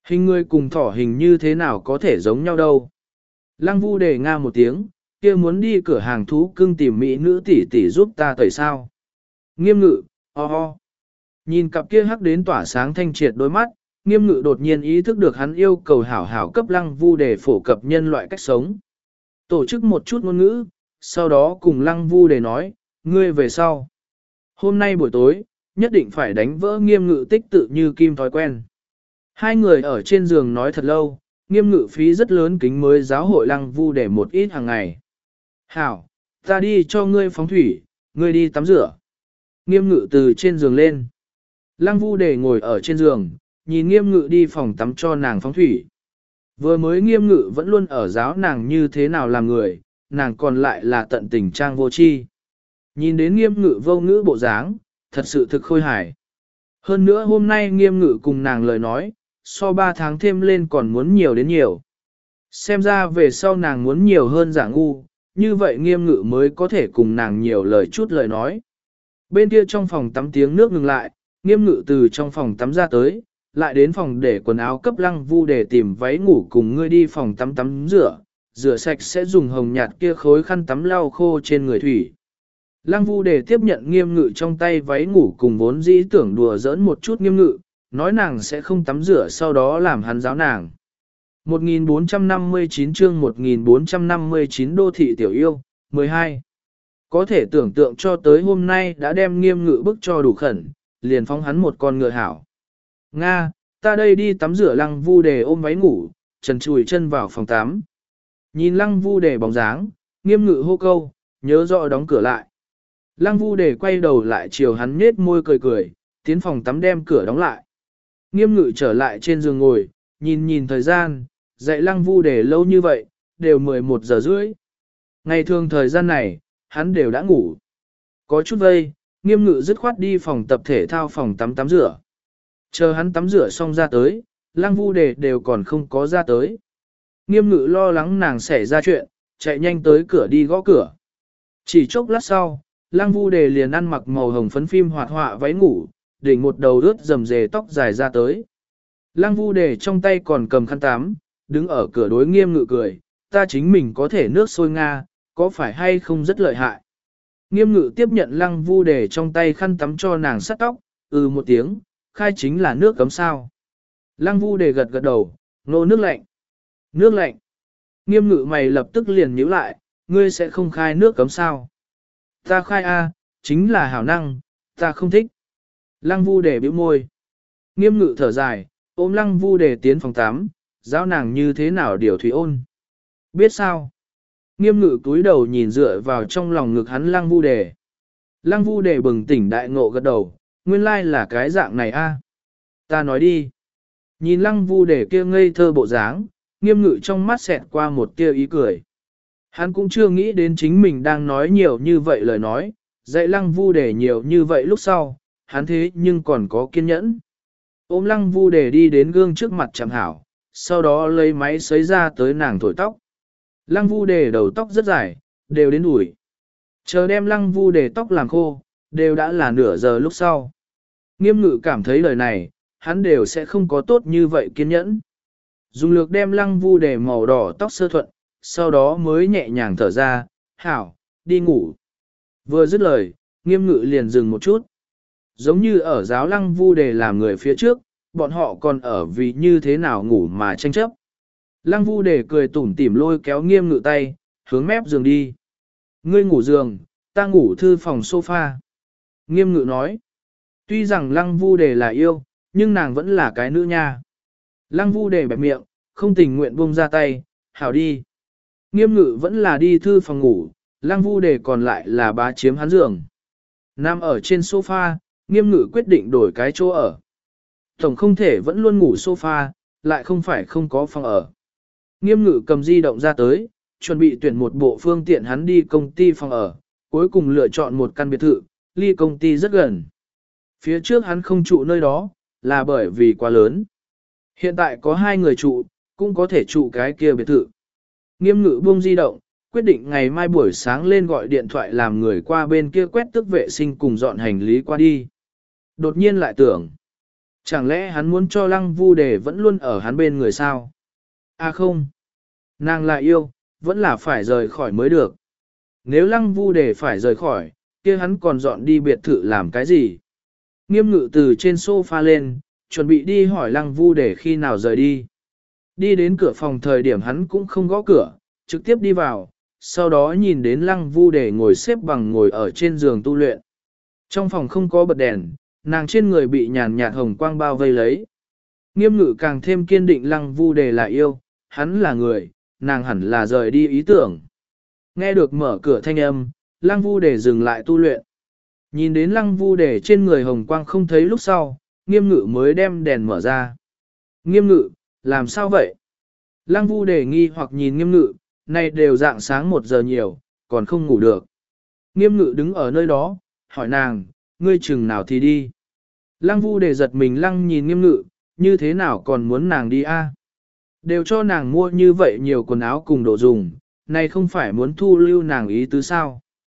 Hình người cùng thỏ hình như thế nào có thể giống nhau đâu. Lăng Vu đề nga một tiếng, kia muốn đi cửa hàng thú cưng tìm mỹ nữ tỷ tỷ giúp ta tẩy sao. Nghiêm ngự, ho ho. Nhìn cặp kia hắc đến tỏa sáng thanh triệt đôi mắt, nghiêm ngự đột nhiên ý thức được hắn yêu cầu hảo hảo cấp Lăng Vu đề phổ cập nhân loại cách sống. Tổ chức một chút ngôn ngữ, sau đó cùng Lăng Vu đề nói, ngươi về sau. Hôm nay buổi tối, nhất định phải đánh vỡ nghiêm ngự tích tự như kim thói quen. Hai người ở trên giường nói thật lâu, nghiêm ngự phí rất lớn kính mới giáo hội Lăng Vu để một ít hàng ngày. Hảo, ta đi cho ngươi phóng thủy, ngươi đi tắm rửa. Nghiêm ngự từ trên giường lên. Lăng Vu để ngồi ở trên giường, nhìn nghiêm ngự đi phòng tắm cho nàng phóng thủy. Vừa mới nghiêm ngự vẫn luôn ở giáo nàng như thế nào làm người, nàng còn lại là tận tình trang vô chi. Nhìn đến nghiêm ngự vô ngữ bộ dáng, thật sự thực khôi hài. Hơn nữa hôm nay nghiêm ngự cùng nàng lời nói, so ba tháng thêm lên còn muốn nhiều đến nhiều. Xem ra về sau nàng muốn nhiều hơn giả ngu, như vậy nghiêm ngự mới có thể cùng nàng nhiều lời chút lời nói. Bên kia trong phòng tắm tiếng nước ngừng lại, nghiêm ngự từ trong phòng tắm ra tới, lại đến phòng để quần áo cấp Lăng Vu để tìm váy ngủ cùng ngươi đi phòng tắm tắm rửa, rửa sạch sẽ dùng hồng nhạt kia khối khăn tắm lau khô trên người thủy. Lăng Vu để tiếp nhận nghiêm ngự trong tay váy ngủ cùng vốn dĩ tưởng đùa giỡn một chút nghiêm ngự, nói nàng sẽ không tắm rửa sau đó làm hắn giáo nàng. một nghìn bốn trăm năm mươi chín chương một nghìn bốn trăm năm mươi chín đô thị tiểu yêu, mười hai. Có thể tưởng tượng cho tới hôm nay đã đem nghiêm ngự bức cho đủ khẩn, liền phóng hắn một con ngựa hảo. Nga, ta đây đi tắm rửa. Lăng Vu đề ôm váy ngủ, trần chùi chân vào phòng tắm. Nhìn Lăng Vu đề bóng dáng, nghiêm ngự hô câu, nhớ rõ đóng cửa lại. Lăng Vu đề quay đầu lại chiều hắn nhết môi cười cười, tiến phòng tắm đem cửa đóng lại. Nghiêm ngự trở lại trên giường ngồi, nhìn nhìn thời gian, dạy Lăng Vu đề lâu như vậy, đều mười một giờ rưỡi. Ngày thường thời gian này, hắn đều đã ngủ. Có chút vây, nghiêm ngự dứt khoát đi phòng tập thể thao phòng tắm tắm rửa. Chờ hắn tắm rửa xong ra tới, Lăng Vu đề đều còn không có ra tới. Nghiêm ngự lo lắng nàng xảy ra chuyện, chạy nhanh tới cửa đi gõ cửa. Chỉ chốc lát sau, Lăng Vu đề liền ăn mặc màu hồng phấn phim hoạt họa váy ngủ, đỉnh một đầu ướt rầm rề tóc dài ra tới. Lăng Vu đề trong tay còn cầm khăn tắm, đứng ở cửa đối nghiêm ngự cười, ta chính mình có thể nước sôi Nga, có phải hay không rất lợi hại. Nghiêm ngự tiếp nhận Lăng Vu đề trong tay khăn tắm cho nàng sắt tóc, ừ một tiếng, khai chính là nước cấm sao. Lăng Vu đề gật gật đầu, nô nước lạnh. Nước lạnh. Nghiêm ngự mày lập tức liền nhíu lại, ngươi sẽ không khai nước cấm sao. Ta khai a, chính là hảo năng, ta không thích. Lăng Vu đề bĩu môi. Nghiêm ngự thở dài, ôm Lăng Vu đề tiến phòng tắm, giáo nàng như thế nào điều thủy ôn. Biết sao? Nghiêm ngự cúi đầu nhìn dựa vào trong lòng ngực hắn Lăng Vu đề. Lăng Vu đề bừng tỉnh đại ngộ gật đầu, nguyên lai là cái dạng này a. Ta nói đi. Nhìn Lăng Vu đề kia ngây thơ bộ dáng, nghiêm ngự trong mắt xẹt qua một tia ý cười. Hắn cũng chưa nghĩ đến chính mình đang nói nhiều như vậy lời nói, dạy Lăng Vu đề nhiều như vậy lúc sau, hắn thế nhưng còn có kiên nhẫn. Ôm Lăng Vu đề đi đến gương trước mặt chẳng hảo, sau đó lấy máy sấy ra tới nàng thổi tóc. Lăng Vu đề đầu tóc rất dài, đều đến đuổi. Chờ đem Lăng Vu đề tóc làm khô, đều đã là nửa giờ lúc sau. Nghiêm ngự cảm thấy lời này, hắn đều sẽ không có tốt như vậy kiên nhẫn. Dùng lược đem Lăng Vu đề màu đỏ tóc sơ thuận, sau đó mới nhẹ nhàng thở ra, hảo, đi ngủ. Vừa dứt lời, nghiêm ngự liền dừng một chút. Giống như ở giáo Lăng Vu đề làm người phía trước, bọn họ còn ở vì như thế nào ngủ mà tranh chấp. Lăng Vu đề cười tủm tỉm lôi kéo nghiêm ngự tay, hướng mép giường đi. Ngươi ngủ giường, ta ngủ thư phòng sofa. Nghiêm ngự nói. Tuy rằng Lăng Vu đề là yêu, nhưng nàng vẫn là cái nữ nha. Lăng Vu đề bẹp miệng, không tình nguyện buông ra tay, hảo đi. Nghiêm ngự vẫn là đi thư phòng ngủ, Lăng Vu đề còn lại là bá chiếm hắn giường. Nằm ở trên sofa, nghiêm ngự quyết định đổi cái chỗ ở. Tổng không thể vẫn luôn ngủ sofa, lại không phải không có phòng ở. Nghiêm ngự cầm di động ra tới, chuẩn bị tuyển một bộ phương tiện hắn đi công ty phòng ở, cuối cùng lựa chọn một căn biệt thự, ly công ty rất gần. Phía trước hắn không trụ nơi đó, là bởi vì quá lớn. Hiện tại có hai người trụ, cũng có thể trụ cái kia biệt thự. Nghiêm ngự buông di động, quyết định ngày mai buổi sáng lên gọi điện thoại làm người qua bên kia quét tước vệ sinh cùng dọn hành lý qua đi. Đột nhiên lại tưởng, Chẳng lẽ hắn muốn cho lăng vu đề vẫn luôn ở hắn bên người sao? À không, nàng là yêu, vẫn là phải rời khỏi mới được. Nếu lăng vu đề phải rời khỏi, kia hắn còn dọn đi biệt thự làm cái gì? Nghiêm ngự từ trên sofa lên, chuẩn bị đi hỏi lăng vu đề khi nào rời đi. Đi đến cửa phòng thời điểm hắn cũng không gõ cửa, trực tiếp đi vào, sau đó nhìn đến lăng vu đề ngồi xếp bằng ngồi ở trên giường tu luyện. Trong phòng không có bật đèn, nàng trên người bị nhàn nhạt hồng quang bao vây lấy. Nghiêm ngự càng thêm kiên định lăng vu đề là yêu, hắn là người, nàng hẳn là rời đi ý tưởng. Nghe được mở cửa thanh âm, lăng vu đề dừng lại tu luyện. Nhìn đến lăng vu đề trên người hồng quang không thấy lúc sau, nghiêm ngự mới đem đèn mở ra. Nghiêm ngự, làm sao vậy? Lăng vu đề nghi hoặc nhìn nghiêm ngự, này đều dạng sáng một giờ nhiều, còn không ngủ được. Nghiêm ngự đứng ở nơi đó, hỏi nàng, ngươi chừng nào thì đi. Lăng vu đề giật mình lăng nhìn nghiêm ngự, như thế nào còn muốn nàng đi a? Đều cho nàng mua như vậy nhiều quần áo cùng đồ dùng, này không phải muốn thu lưu nàng ý tứ sao.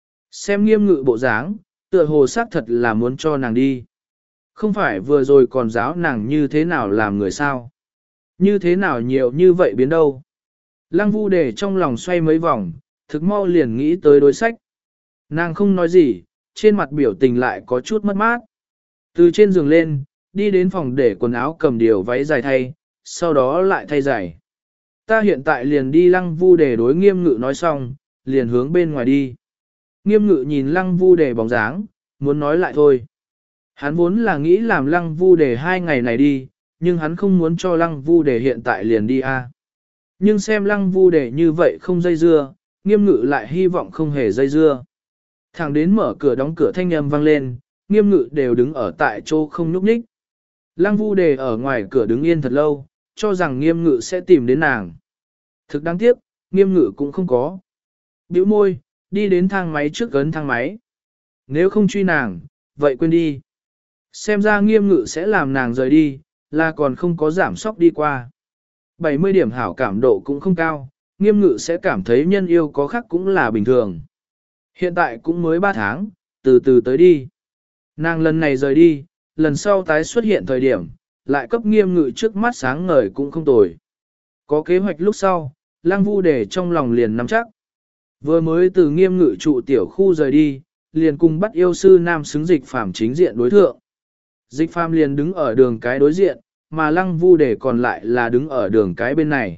Xem nghiêm ngự bộ dáng, tựa hồ xác thật là muốn cho nàng đi. Không phải vừa rồi còn giáo nàng như thế nào làm người sao. Như thế nào nhiều như vậy biến đâu. Lăng vu đề trong lòng xoay mấy vòng, thực mau liền nghĩ tới đối sách. Nàng không nói gì, trên mặt biểu tình lại có chút mất mát. Từ trên giường lên, đi đến phòng để quần áo cầm điều váy dài thay, sau đó lại thay giày. Ta hiện tại liền đi lăng vu đề đối nghiêm ngự nói xong, liền hướng bên ngoài đi. Nghiêm ngự nhìn lăng vu đề bóng dáng, muốn nói lại thôi. Hắn vốn là nghĩ làm lăng vu đề hai ngày này đi, nhưng hắn không muốn cho lăng vu đề hiện tại liền đi a. Nhưng xem lăng vu đề như vậy không dây dưa, nghiêm ngự lại hy vọng không hề dây dưa. Thẳng đến mở cửa đóng cửa thanh âm vang lên, nghiêm ngự đều đứng ở tại chỗ không nhúc nhích. Lăng vu đề ở ngoài cửa đứng yên thật lâu, cho rằng nghiêm ngự sẽ tìm đến nàng. Thực đáng tiếc, nghiêm ngự cũng không có. Bĩu môi, đi đến thang máy trước ấn thang máy. Nếu không truy nàng, vậy quên đi. Xem ra nghiêm ngự sẽ làm nàng rời đi, là còn không có giảm sóc đi qua. bảy mươi điểm hảo cảm độ cũng không cao, nghiêm ngự sẽ cảm thấy nhân yêu có khác cũng là bình thường. Hiện tại cũng mới ba tháng, từ từ tới đi. Nàng lần này rời đi, lần sau tái xuất hiện thời điểm, lại cấp nghiêm ngự trước mắt sáng ngời cũng không tồi. Có kế hoạch lúc sau, lăng vu đề trong lòng liền nắm chắc. Vừa mới từ nghiêm ngự trụ tiểu khu rời đi, liền cùng bắt yêu sư nam xứng dịch phàm chính diện đối thượng. Dịch phàm liền đứng ở đường cái đối diện, mà lăng vu đề còn lại là đứng ở đường cái bên này.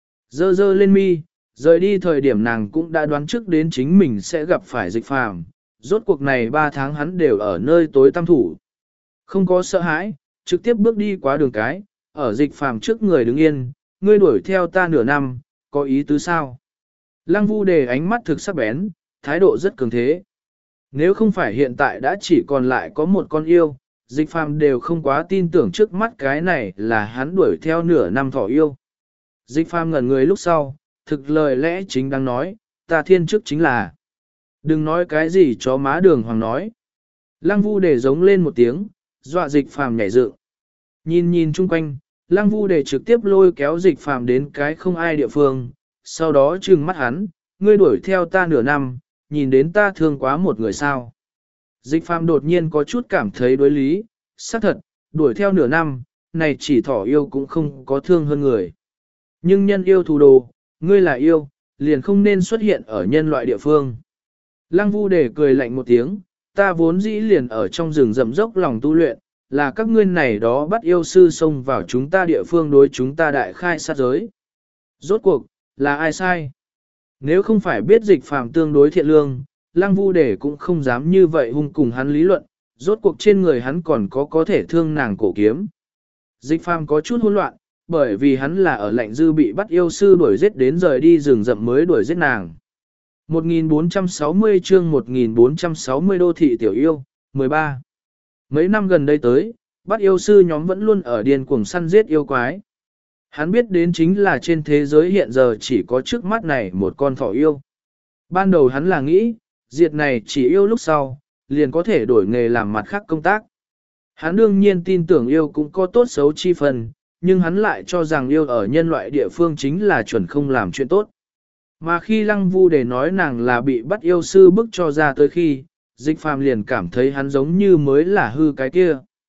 Dơ dơ lên mi, rời đi thời điểm nàng cũng đã đoán trước đến chính mình sẽ gặp phải dịch phàm. Rốt cuộc này ba tháng hắn đều ở nơi tối tăm thủ. Không có sợ hãi, trực tiếp bước đi qua đường cái, ở dịch phàm trước người đứng yên, ngươi đuổi theo ta nửa năm, có ý tứ sao? Lăng vu đề ánh mắt thực sắc bén, thái độ rất cường thế. Nếu không phải hiện tại đã chỉ còn lại có một con yêu, dịch phàm đều không quá tin tưởng trước mắt cái này là hắn đuổi theo nửa năm thỏ yêu. Dịch phàm ngẩn người lúc sau, thực lời lẽ chính đang nói, ta thiên chức chính là. Đừng nói cái gì chó má đường hoàng nói. Lăng vu đề giống lên một tiếng, dọa dịch phàm nhảy dựng. Nhìn nhìn chung quanh, lăng vu đề trực tiếp lôi kéo dịch phàm đến cái không ai địa phương, sau đó trừng mắt hắn, ngươi đuổi theo ta nửa năm, nhìn đến ta thương quá một người sao. Dịch phàm đột nhiên có chút cảm thấy đối lý, xác thật, đuổi theo nửa năm, này chỉ thỏ yêu cũng không có thương hơn người. Nhưng nhân yêu thù đồ, ngươi là yêu, liền không nên xuất hiện ở nhân loại địa phương. Lăng vu đề cười lạnh một tiếng, ta vốn dĩ liền ở trong rừng rậm dốc lòng tu luyện, là các ngươi này đó bắt yêu sư xông vào chúng ta địa phương đối chúng ta đại khai sát giới. Rốt cuộc, là ai sai? Nếu không phải biết dịch phàm tương đối thiện lương, lăng vu đề cũng không dám như vậy hung cùng hắn lý luận, rốt cuộc trên người hắn còn có có thể thương nàng cổ kiếm. Dịch phàm có chút hỗn loạn, bởi vì hắn là ở lạnh dư bị bắt yêu sư đuổi giết đến rời đi rừng rậm mới đuổi giết nàng. một nghìn bốn trăm sáu mươi chương một nghìn bốn trăm sáu mươi đô thị tiểu yêu, mười ba. Mấy năm gần đây tới, bắt yêu sư nhóm vẫn luôn ở điên cuồng săn giết yêu quái. Hắn biết đến chính là trên thế giới hiện giờ chỉ có trước mắt này một con thỏ yêu. Ban đầu hắn là nghĩ, diệt này chỉ yêu lúc sau, liền có thể đổi nghề làm mặt khác công tác. Hắn đương nhiên tin tưởng yêu cũng có tốt xấu chi phần, nhưng hắn lại cho rằng yêu ở nhân loại địa phương chính là chuẩn không làm chuyện tốt. Mà khi lăng vu để nói nàng là bị bắt yêu sư bức cho ra tới khi, dịch phàm liền cảm thấy hắn giống như mới là hư cái kia.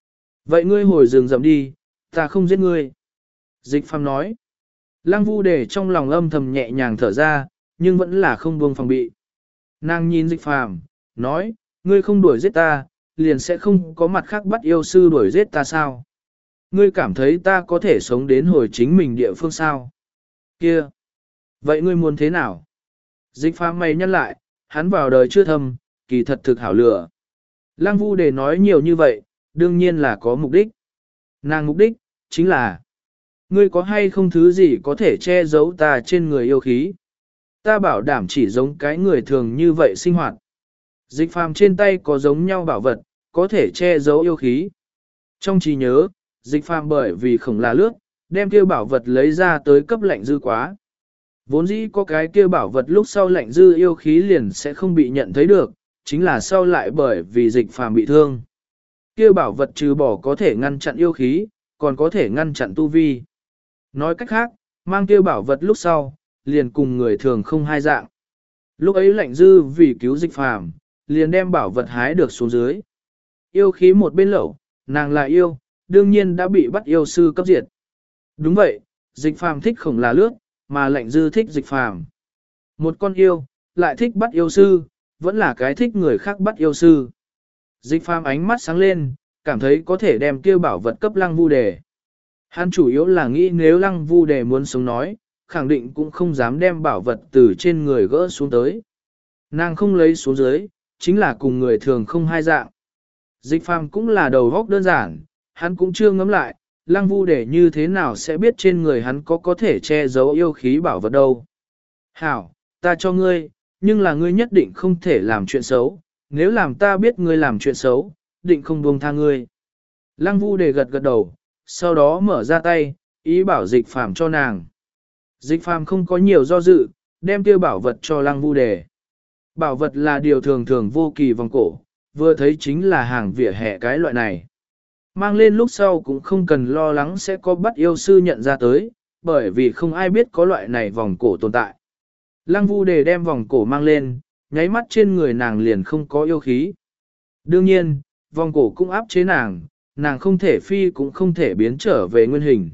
Vậy ngươi hồi rừng rậm đi, ta không giết ngươi. Dịch phàm nói. Lăng Vu Đề trong lòng âm thầm nhẹ nhàng thở ra, nhưng vẫn là không buông phòng bị. Nàng nhìn dịch phàm, nói, ngươi không đuổi giết ta, liền sẽ không có mặt khác bắt yêu sư đuổi giết ta sao? Ngươi cảm thấy ta có thể sống đến hồi chính mình địa phương sao? Kia! Vậy ngươi muốn thế nào? Dịch phàm mày nhăn lại, hắn vào đời chưa thâm, kỳ thật thực hảo lửa. Lăng Vu Đề nói nhiều như vậy, đương nhiên là có mục đích. Nàng mục đích, chính là ngươi có hay không thứ gì có thể che giấu ta trên người yêu khí? Ta bảo đảm chỉ giống cái người thường như vậy sinh hoạt. Dịch phàm trên tay có giống nhau bảo vật, có thể che giấu yêu khí. Trong trí nhớ, dịch phàm bởi vì khổng là lướt, đem kia bảo vật lấy ra tới cấp lạnh dư quá. Vốn dĩ có cái kia bảo vật lúc sau lạnh dư yêu khí liền sẽ không bị nhận thấy được, chính là sau lại bởi vì dịch phàm bị thương. Kia bảo vật trừ bỏ có thể ngăn chặn yêu khí, còn có thể ngăn chặn tu vi. Nói cách khác, mang kia bảo vật lúc sau, liền cùng người thường không hai dạng. Lúc ấy lạnh dư vì cứu dịch phàm, liền đem bảo vật hái được xuống dưới. Yêu khí một bên lẩu, nàng là yêu, đương nhiên đã bị bắt yêu sư cấp diệt. Đúng vậy, dịch phàm thích khổng là lướt, mà lạnh dư thích dịch phàm. Một con yêu, lại thích bắt yêu sư, vẫn là cái thích người khác bắt yêu sư. Dịch phàm ánh mắt sáng lên, cảm thấy có thể đem kia bảo vật cấp Lăng Vu Đề. Hắn chủ yếu là nghĩ nếu Lăng Vu Đề muốn sống nói, khẳng định cũng không dám đem bảo vật từ trên người gỡ xuống tới. Nàng không lấy xuống dưới, chính là cùng người thường không hai dạng. Dịch phàm cũng là đầu góc đơn giản, hắn cũng chưa ngẫm lại, Lăng Vu Đề như thế nào sẽ biết trên người hắn có có thể che giấu yêu khí bảo vật đâu. Hảo, ta cho ngươi, nhưng là ngươi nhất định không thể làm chuyện xấu, nếu làm ta biết ngươi làm chuyện xấu, định không buông tha ngươi. Lăng Vu Đề gật gật đầu, sau đó mở ra tay, ý bảo dịch phàm cho nàng. Dịch phàm không có nhiều do dự, đem kia bảo vật cho Lăng Vu Đề. Bảo vật là điều thường thường vô kỳ vòng cổ, vừa thấy chính là hàng vỉa hè cái loại này. Mang lên lúc sau cũng không cần lo lắng sẽ có bắt yêu sư nhận ra tới, bởi vì không ai biết có loại này vòng cổ tồn tại. Lăng Vu Đề đem vòng cổ mang lên, nháy mắt trên người nàng liền không có yêu khí. Đương nhiên, vòng cổ cũng áp chế nàng, nàng không thể phi cũng không thể biến trở về nguyên hình.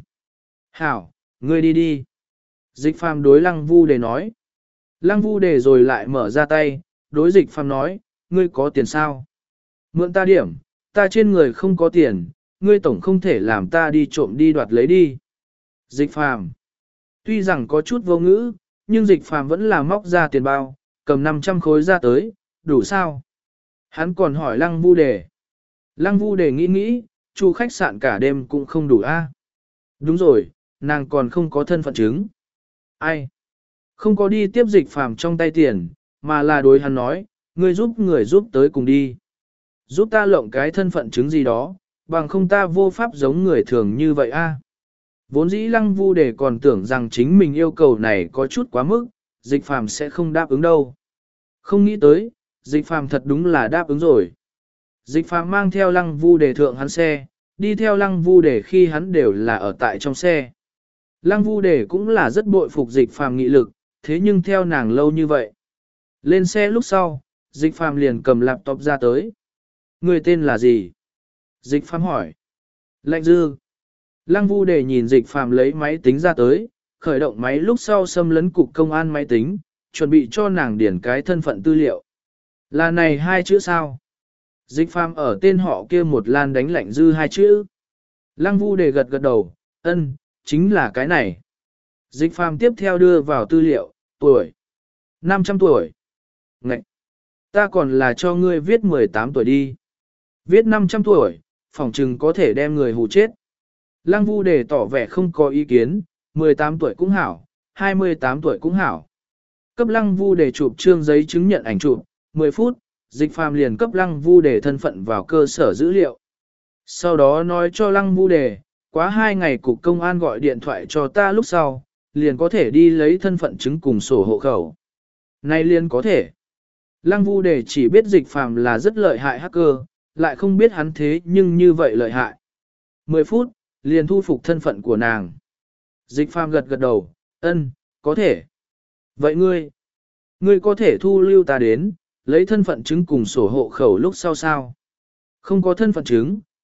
Hảo, ngươi đi đi. Dịch phàm đối Lăng Vu Đề nói. Lăng Vu Đề rồi lại mở ra tay, đối dịch phàm nói, ngươi có tiền sao? Mượn ta điểm, ta trên người không có tiền, ngươi tổng không thể làm ta đi trộm đi đoạt lấy đi. Dịch phàm. Tuy rằng có chút vô ngữ, nhưng dịch phàm vẫn là móc ra tiền bao, cầm năm trăm khối ra tới, đủ sao? Hắn còn hỏi Lăng Vu Đề. Lăng Vu Đề nghĩ nghĩ, chu khách sạn cả đêm cũng không đủ a. Đúng rồi, nàng còn không có thân phận chứng. Ai? Không có đi tiếp dịch phàm trong tay tiền, mà là đối hắn nói, ngươi giúp người giúp tới cùng đi. Giúp ta lộng cái thân phận chứng gì đó, bằng không ta vô pháp giống người thường như vậy a. Vốn dĩ Lăng Vu Đề còn tưởng rằng chính mình yêu cầu này có chút quá mức, dịch phàm sẽ không đáp ứng đâu. Không nghĩ tới, dịch phàm thật đúng là đáp ứng rồi. Dịch phàm mang theo Lăng Vu Đề thượng hắn xe, đi theo Lăng Vu Đề khi hắn đều là ở tại trong xe. Lăng Vu Đề cũng là rất bội phục dịch phàm nghị lực, thế nhưng theo nàng lâu như vậy. Lên xe lúc sau, dịch phàm liền cầm laptop ra tới. Người tên là gì? Dịch phàm hỏi. Lạnh dư. Lăng Vu Đề nhìn dịch phàm lấy máy tính ra tới, khởi động máy lúc sau xâm lấn cục công an máy tính, chuẩn bị cho nàng điển cái thân phận tư liệu. Là này hai chữ sao? Dịch phàm ở tên họ kia một lan đánh lạnh dư hai chữ. Lăng Vu Đề gật gật đầu, ân, chính là cái này. Dịch phàm tiếp theo đưa vào tư liệu, tuổi. năm trăm tuổi. Ngậy! Ta còn là cho ngươi viết mười tám tuổi đi. Viết năm trăm tuổi, phỏng chừng có thể đem người hù chết. Lăng Vu Đề tỏ vẻ không có ý kiến, mười tám tuổi cũng hảo, hai mươi tám tuổi cũng hảo. Cấp Lăng Vu Đề chụp trương giấy chứng nhận ảnh chụp, mười phút, dịch phàm liền cấp Lăng Vu Đề thân phận vào cơ sở dữ liệu. Sau đó nói cho Lăng Vu Đề, quá hai ngày cục công an gọi điện thoại cho ta lúc sau, liền có thể đi lấy thân phận chứng cùng sổ hộ khẩu. Nay liền có thể. Lăng Vu Đề chỉ biết dịch phàm là rất lợi hại hacker, lại không biết hắn thế nhưng như vậy lợi hại. mười phút, liền thu phục thân phận của nàng. Dịch phàm gật gật đầu, ân, có thể. Vậy ngươi, ngươi có thể thu lưu ta đến, lấy thân phận chứng cùng sổ hộ khẩu lúc sau sao? Không có thân phận chứng,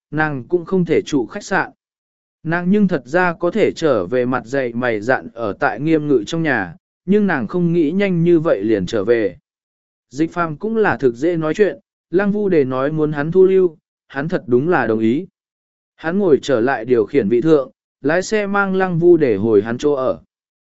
nàng cũng không thể trụ khách sạn. Nàng nhưng thật ra có thể trở về mặt dày mày dạn ở tại Nghiêm Ngự trong nhà, nhưng nàng không nghĩ nhanh như vậy liền trở về. Dịch Phàm cũng là thực dễ nói chuyện, Lăng Vu Đề nói muốn hắn thu lưu, hắn thật đúng là đồng ý. Hắn ngồi trở lại điều khiển vị thượng, lái xe mang Lăng Vu Đề hồi hắn chỗ ở.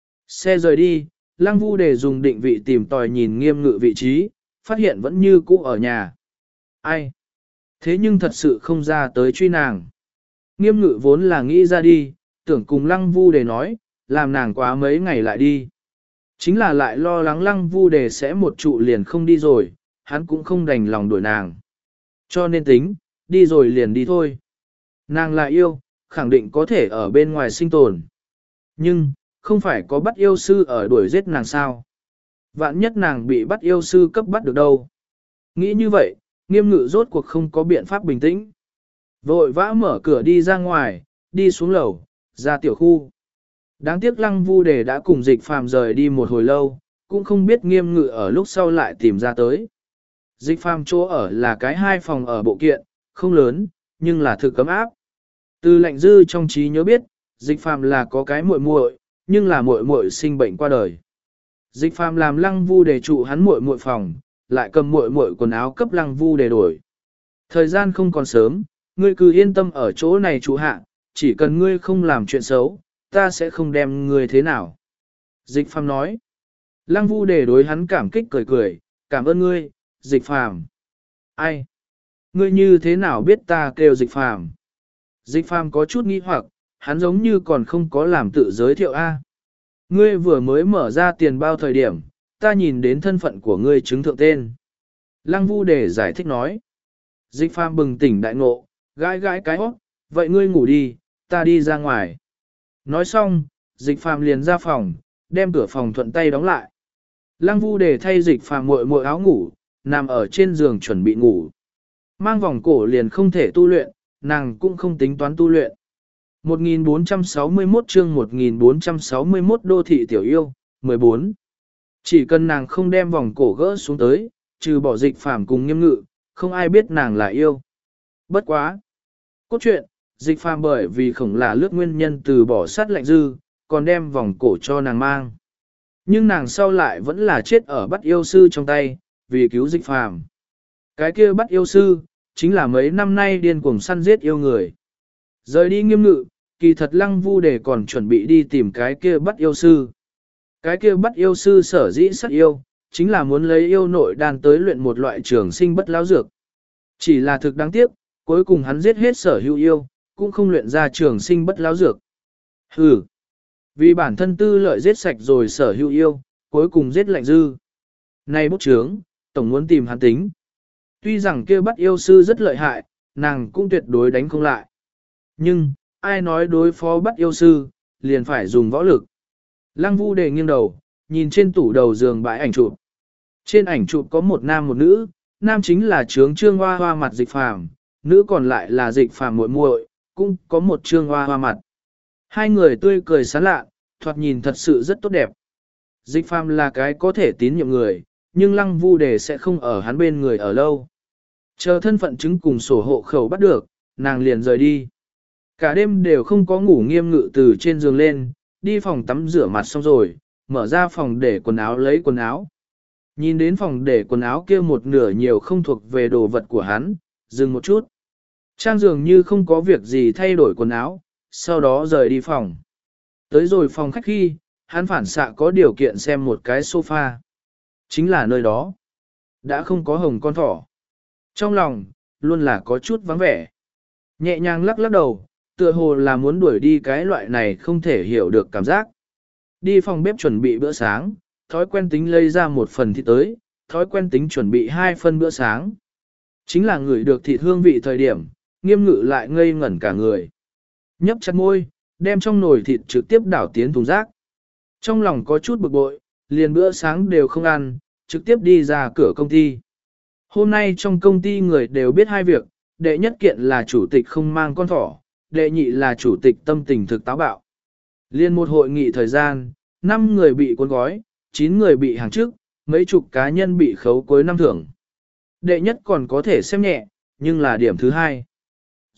Xe rời đi, Lăng Vu Đề dùng định vị tìm tòi nhìn Nghiêm Ngự vị trí, phát hiện vẫn như cũ ở nhà. Ai? Thế nhưng thật sự không ra tới truy nàng. Nghiêm Ngự vốn là nghĩ ra đi, tưởng cùng Lăng Vu Đề nói, làm nàng quá mấy ngày lại đi. Chính là lại lo lắng Lăng Vu Đề sẽ một trụ liền không đi rồi, hắn cũng không đành lòng đuổi nàng. Cho nên tính, đi rồi liền đi thôi. Nàng là yêu, khẳng định có thể ở bên ngoài sinh tồn. Nhưng, không phải có bắt yêu sư ở đuổi giết nàng sao. Vạn nhất nàng bị bắt yêu sư cấp bắt được đâu. Nghĩ như vậy, Nghiêm Ngự rốt cuộc không có biện pháp bình tĩnh. Vội vã mở cửa đi ra ngoài, đi xuống lầu, ra tiểu khu. Đáng tiếc Lăng Vu Đề đã cùng Dịch Phàm rời đi một hồi lâu, cũng không biết Nghiêm Ngự ở lúc sau lại tìm ra tới. Dịch Phàm chỗ ở là cái hai phòng ở bộ kiện, không lớn, nhưng là thực cấm áp. Từ Lệnh Dư trong trí nhớ biết, Dịch Phàm là có cái muội muội, nhưng là muội muội sinh bệnh qua đời. Dịch Phàm làm Lăng Vu Đề trụ hắn muội muội phòng, lại cầm muội muội quần áo cấp Lăng Vu Đề đổi. Thời gian không còn sớm, ngươi cứ yên tâm ở chỗ này trụ hạ, chỉ cần ngươi không làm chuyện xấu, ta sẽ không đem ngươi thế nào. Dịch Phàm nói. Lăng Vu Đề đối hắn cảm kích cười cười, cảm ơn ngươi, Dịch Phàm. Ai? Ngươi như thế nào biết ta kêu Dịch Phàm? Dịch Phàm có chút nghi hoặc, hắn giống như còn không có làm tự giới thiệu A. Ngươi vừa mới mở ra tiền bao thời điểm, ta nhìn đến thân phận của ngươi chứng thượng tên. Lăng Vu Đề giải thích nói. Dịch Phàm bừng tỉnh đại ngộ, gãi gãi cái óc, vậy ngươi ngủ đi, ta đi ra ngoài. Nói xong, Dịch Phàm liền ra phòng, đem cửa phòng thuận tay đóng lại. Lăng Vu Đề thay Dịch Phàm muội muội áo ngủ, nằm ở trên giường chuẩn bị ngủ. Mang vòng cổ liền không thể tu luyện, nàng cũng không tính toán tu luyện. một nghìn bốn trăm sáu mươi mốt chương một nghìn bốn trăm sáu mươi mốt đô thị tiểu yêu, mười bốn. Chỉ cần nàng không đem vòng cổ gỡ xuống tới, trừ bỏ Dịch Phàm cùng Nghiêm Ngự, không ai biết nàng là yêu. Bất quá. Cốt truyện, Dịch Phàm bởi vì khổng là lướt nguyên nhân từ bỏ sát Lệnh Dư, còn đem vòng cổ cho nàng mang. Nhưng nàng sau lại vẫn là chết ở bắt yêu sư trong tay, vì cứu Dịch Phàm. Cái kia bắt yêu sư, chính là mấy năm nay điên cuồng săn giết yêu người. Rời đi Nghiêm Ngự, kỳ thật Lăng Vu Đề còn chuẩn bị đi tìm cái kia bắt yêu sư. Cái kia bắt yêu sư sở dĩ sát yêu, chính là muốn lấy yêu nội đan tới luyện một loại trường sinh bất lão dược. Chỉ là thực đáng tiếc, cuối cùng hắn giết hết sở hữu yêu, cũng không luyện ra trường sinh bất lão dược. Hừ, vì bản thân tư lợi giết sạch rồi sở hữu yêu, cuối cùng giết Lệnh Dư. Này bút chướng, tổng muốn tìm hắn tính. Tuy rằng kia bắt yêu sư rất lợi hại, nàng cũng tuyệt đối đánh không lại. Nhưng, ai nói đối phó bắt yêu sư, liền phải dùng võ lực. Lăng Vu Đề nghiêng đầu, nhìn trên tủ đầu giường bãi ảnh chụp. Trên ảnh chụp có một nam một nữ, nam chính là trướng trương hoa hoa mặt Dịch Phàm, nữ còn lại là Dịch Phàm muội muội, cũng có một trương hoa hoa mặt. Hai người tươi cười sán lạ, thoạt nhìn thật sự rất tốt đẹp. Dịch Phàm là cái có thể tín nhiệm người, nhưng Lăng Vu Đề sẽ không ở hắn bên người ở lâu. Chờ thân phận chứng cùng sổ hộ khẩu bắt được, nàng liền rời đi. Cả đêm đều không có ngủ. Nghiêm Ngự từ trên giường lên, đi phòng tắm rửa mặt xong rồi, mở ra phòng để quần áo lấy quần áo. Nhìn đến phòng để quần áo kia một nửa nhiều không thuộc về đồ vật của hắn, dừng một chút. Trang dường như không có việc gì thay đổi quần áo, sau đó rời đi phòng. Tới rồi phòng khách khi, hắn phản xạ có điều kiện xem một cái sofa. Chính là nơi đó. Đã không có hồng con thỏ. Trong lòng, luôn là có chút vắng vẻ. Nhẹ nhàng lắc lắc đầu, tựa hồ là muốn đuổi đi cái loại này không thể hiểu được cảm giác. Đi phòng bếp chuẩn bị bữa sáng, thói quen tính lấy ra một phần thịt tới, thói quen tính chuẩn bị hai phần bữa sáng. Chính là người được thịt hương vị thời điểm, Nghiêm Ngự lại ngây ngẩn cả người. Nhấp chặt môi, đem trong nồi thịt trực tiếp đảo tiến thùng rác. Trong lòng có chút bực bội, liền bữa sáng đều không ăn, trực tiếp đi ra cửa công ty. Hôm nay trong công ty người đều biết hai việc, đệ nhất kiện là chủ tịch không mang con thỏ, đệ nhị là chủ tịch tâm tình thực táo bạo. Liên một hội nghị thời gian, năm người bị cuốn gói, chín người bị hàng trước, mấy chục cá nhân bị khấu cuối năm thưởng. Đệ nhất còn có thể xem nhẹ, nhưng là điểm thứ hai.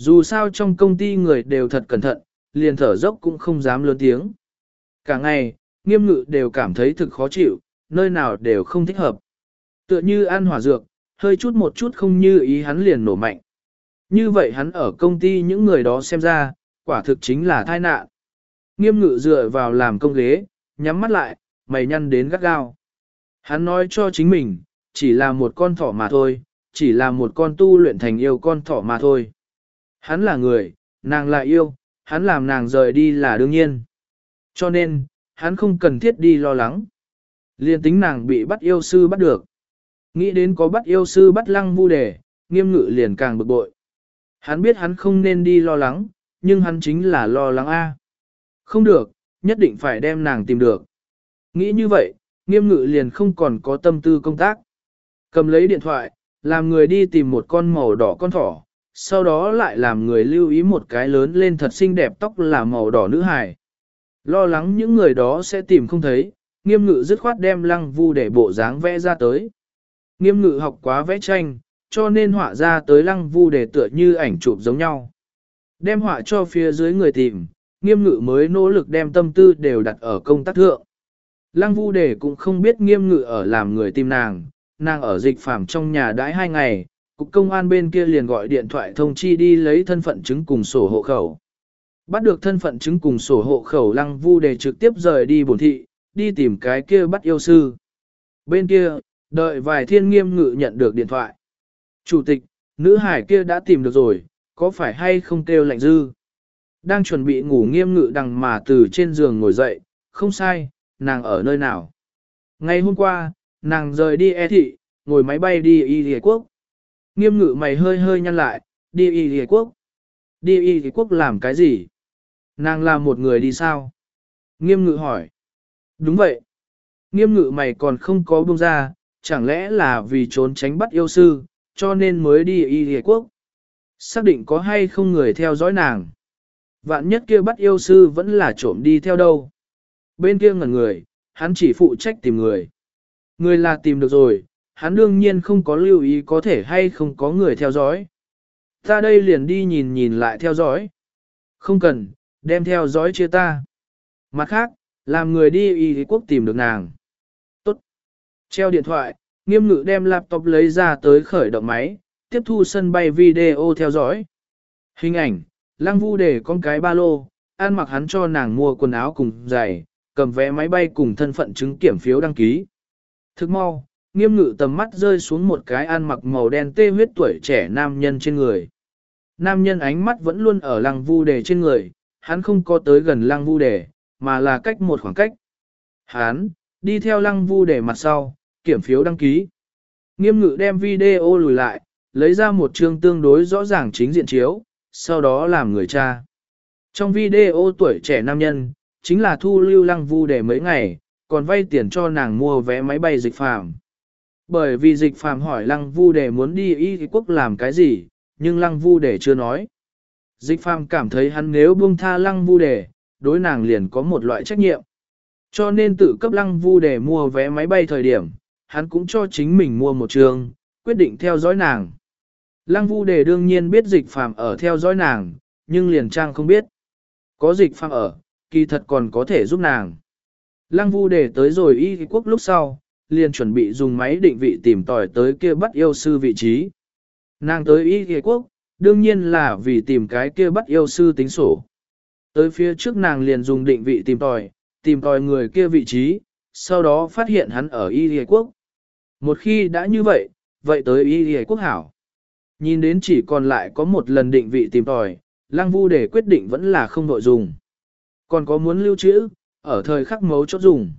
Dù sao trong công ty người đều thật cẩn thận, liền thở dốc cũng không dám lớn tiếng. Cả ngày, Nghiêm Ngự đều cảm thấy thực khó chịu, nơi nào đều không thích hợp. Tựa như ăn hỏa dược, hơi chút một chút không như ý hắn liền nổ mạnh. Như vậy hắn ở công ty những người đó xem ra, quả thực chính là tai nạn. Nghiêm Ngự dựa vào làm công ghế, nhắm mắt lại, mày nhăn đến gắt gao. Hắn nói cho chính mình, chỉ là một con thỏ mà thôi, chỉ là một con tu luyện thành yêu con thỏ mà thôi. Hắn là người, nàng là yêu, hắn làm nàng rời đi là đương nhiên. Cho nên, hắn không cần thiết đi lo lắng. Liên tính nàng bị bắt yêu sư bắt được. Nghĩ đến có bắt yêu sư bắt Lăng Vu Đề, Nghiêm Ngự liền càng bực bội. Hắn biết hắn không nên đi lo lắng, nhưng hắn chính là lo lắng A. Không được, nhất định phải đem nàng tìm được. Nghĩ như vậy, Nghiêm Ngự liền không còn có tâm tư công tác. Cầm lấy điện thoại, làm người đi tìm một con màu đỏ con thỏ, sau đó lại làm người lưu ý một cái lớn lên thật xinh đẹp tóc là màu đỏ nữ hài. Lo lắng những người đó sẽ tìm không thấy, Nghiêm Ngự dứt khoát đem Lăng Vu để bộ dáng vẽ ra tới. Nghiêm Ngự học quá vẽ tranh, cho nên họa ra tới Lăng Vu để tựa như ảnh chụp giống nhau. Đem họa cho phía dưới người tìm, Nghiêm Ngự mới nỗ lực đem tâm tư đều đặt ở công tác thượng. Lăng Vu Đề cũng không biết Nghiêm Ngự ở làm người tìm nàng, nàng ở Dịch Phàm trong nhà đãi hai ngày, cục công an bên kia liền gọi điện thoại thông chi đi lấy thân phận chứng cùng sổ hộ khẩu. Bắt được thân phận chứng cùng sổ hộ khẩu, Lăng Vu Đề trực tiếp rời đi bổn thị, đi tìm cái kia bắt yêu sư. Bên kia, đợi vài thiên Nghiêm Ngự nhận được điện thoại. Chủ tịch, nữ hải kia đã tìm được rồi, có phải hay không kêu lạnh dư? Đang chuẩn bị ngủ Nghiêm Ngự đằng mà từ trên giường ngồi dậy, không sai, nàng ở nơi nào? Ngày hôm qua, nàng rời đi E thị, ngồi máy bay đi Y Lìa Quốc. Nghiêm Ngự mày hơi hơi nhăn lại, đi Y Lìa Quốc. Đi Y Lìa Quốc làm cái gì? Nàng là một người đi sao? Nghiêm Ngự hỏi. Đúng vậy. Nghiêm Ngự mày còn không có buông ra, chẳng lẽ là vì trốn tránh bắt yêu sư, cho nên mới đi Y Lìa Quốc. Xác định có hay không người theo dõi nàng. Vạn nhất kia bắt yêu sư vẫn là trộm đi theo đâu. Bên kia ngẩn người, hắn chỉ phụ trách tìm người. Người là tìm được rồi, hắn đương nhiên không có lưu ý có thể hay không có người theo dõi. Ta đây liền đi nhìn nhìn lại theo dõi. Không cần, đem theo dõi chia ta. Mặt khác, làm người đi Y Quốc tìm được nàng. Tốt. Treo điện thoại, Nghiêm Ngự đem laptop lấy ra tới khởi động máy, tiếp thu sân bay video theo dõi. Hình ảnh, Lăng Vu để con cái ba lô, ăn mặc hắn cho nàng mua quần áo cùng giày, cầm vé máy bay cùng thân phận chứng kiểm phiếu đăng ký. Thức mau, Nghiêm Ngự tầm mắt rơi xuống một cái ăn mặc màu đen tê huyết tuổi trẻ nam nhân trên người. Nam nhân ánh mắt vẫn luôn ở Lăng Vu Đề trên người, hắn không có tới gần Lăng Vu Đề, mà là cách một khoảng cách. Hắn, đi theo Lăng Vu Đề mặt sau, kiểm phiếu đăng ký. Nghiêm Ngự đem video lùi lại, lấy ra một chương tương đối rõ ràng chính diện chiếu, sau đó làm người cha. Trong video tuổi trẻ nam nhân, chính là thu lưu Lăng Vu Đề mấy ngày, còn vay tiền cho nàng mua vé máy bay Dịch Phàm. Bởi vì Dịch Phàm hỏi Lăng Vu Đề muốn đi Y Quốc làm cái gì, nhưng Lăng Vu Đề chưa nói. Dịch Phàm cảm thấy hắn nếu buông tha Lăng Vu Đề, đối nàng liền có một loại trách nhiệm. Cho nên tự cấp Lăng Vu Đề mua vé máy bay thời điểm, hắn cũng cho chính mình mua một trường, quyết định theo dõi nàng. Lăng Vu Đề đương nhiên biết Dịch Phàm ở theo dõi nàng, nhưng liền trang không biết. Có Dịch Phàm ở, kỳ thật còn có thể giúp nàng. Lăng Vu Đề tới rồi Y Quốc lúc sau, liền chuẩn bị dùng máy định vị tìm tòi tới kia bắt yêu sư vị trí. Nàng tới Y Quốc, đương nhiên là vì tìm cái kia bắt yêu sư tính sổ. Tới phía trước nàng liền dùng định vị tìm tòi, tìm tòi người kia vị trí, sau đó phát hiện hắn ở Y Quốc. Một khi đã như vậy, vậy tới Y Quốc hảo. Nhìn đến chỉ còn lại có một lần định vị tìm tòi, Lăng Vu Đề quyết định vẫn là không đội dùng. Còn có muốn lưu trữ, ở thời khắc mấu chốt dùng.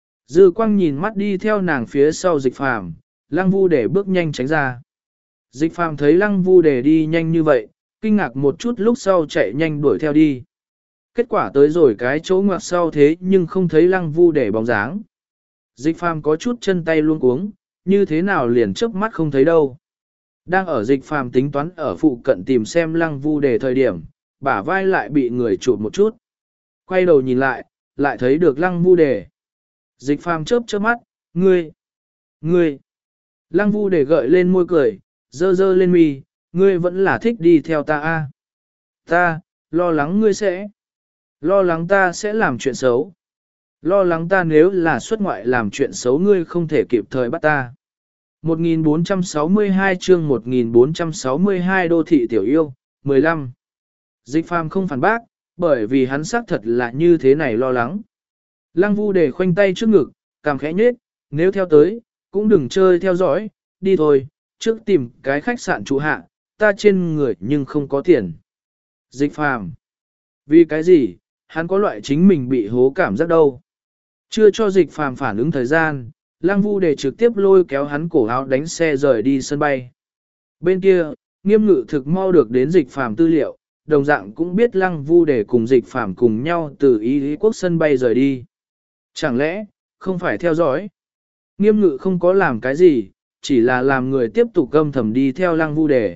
Dư Quang nhìn mắt đi theo nàng phía sau Dịch Phàm, Lăng Vu Đề bước nhanh tránh ra. Dịch Phàm thấy Lăng Vu Đề đi nhanh như vậy, kinh ngạc một chút lúc sau chạy nhanh đuổi theo đi. Kết quả tới rồi cái chỗ ngoặt sau thế nhưng không thấy Lăng Vu Đề bóng dáng. Dịch Phàm có chút chân tay luống cuống, như thế nào liền chớp mắt không thấy đâu. Đang ở Dịch Phàm tính toán ở phụ cận tìm xem Lăng Vu Đề thời điểm, bả vai lại bị người chụp một chút. Quay đầu nhìn lại, lại thấy được Lăng Vu Đề. Dịch Phàm chớp chớp mắt, ngươi, ngươi. Lăng Vu Đề gợi lên môi cười, dơ dơ lên mi, ngươi vẫn là thích đi theo ta a. Ta, lo lắng ngươi sẽ. Lo lắng ta sẽ làm chuyện xấu. Lo lắng ta nếu là xuất ngoại làm chuyện xấu ngươi không thể kịp thời bắt ta. một nghìn bốn trăm sáu mươi hai chương một nghìn bốn trăm sáu mươi hai đô thị tiểu yêu, mười lăm. Dịch phàm không phản bác, bởi vì hắn xác thật là như thế này lo lắng. Lăng Vu để khoanh tay trước ngực, cảm khẽ nhết, nếu theo tới, cũng đừng chơi theo dõi, đi thôi, trước tìm cái khách sạn trụ hạ, ta trên người nhưng không có tiền. Dịch phàm. Vì cái gì, hắn có loại chính mình bị hố cảm giác đâu. Chưa cho dịch phàm phản ứng thời gian, Lăng Vu để trực tiếp lôi kéo hắn cổ áo đánh xe rời đi sân bay. Bên kia, Nghiêm Ngự thực mau được đến dịch phàm tư liệu, đồng dạng cũng biết Lăng Vu để cùng dịch phàm cùng nhau từ Y Lý Quốc sân bay rời đi. Chẳng lẽ, không phải theo dõi? Nghiêm Ngự không có làm cái gì, chỉ là làm người tiếp tục âm thầm đi theo Lăng Vu để.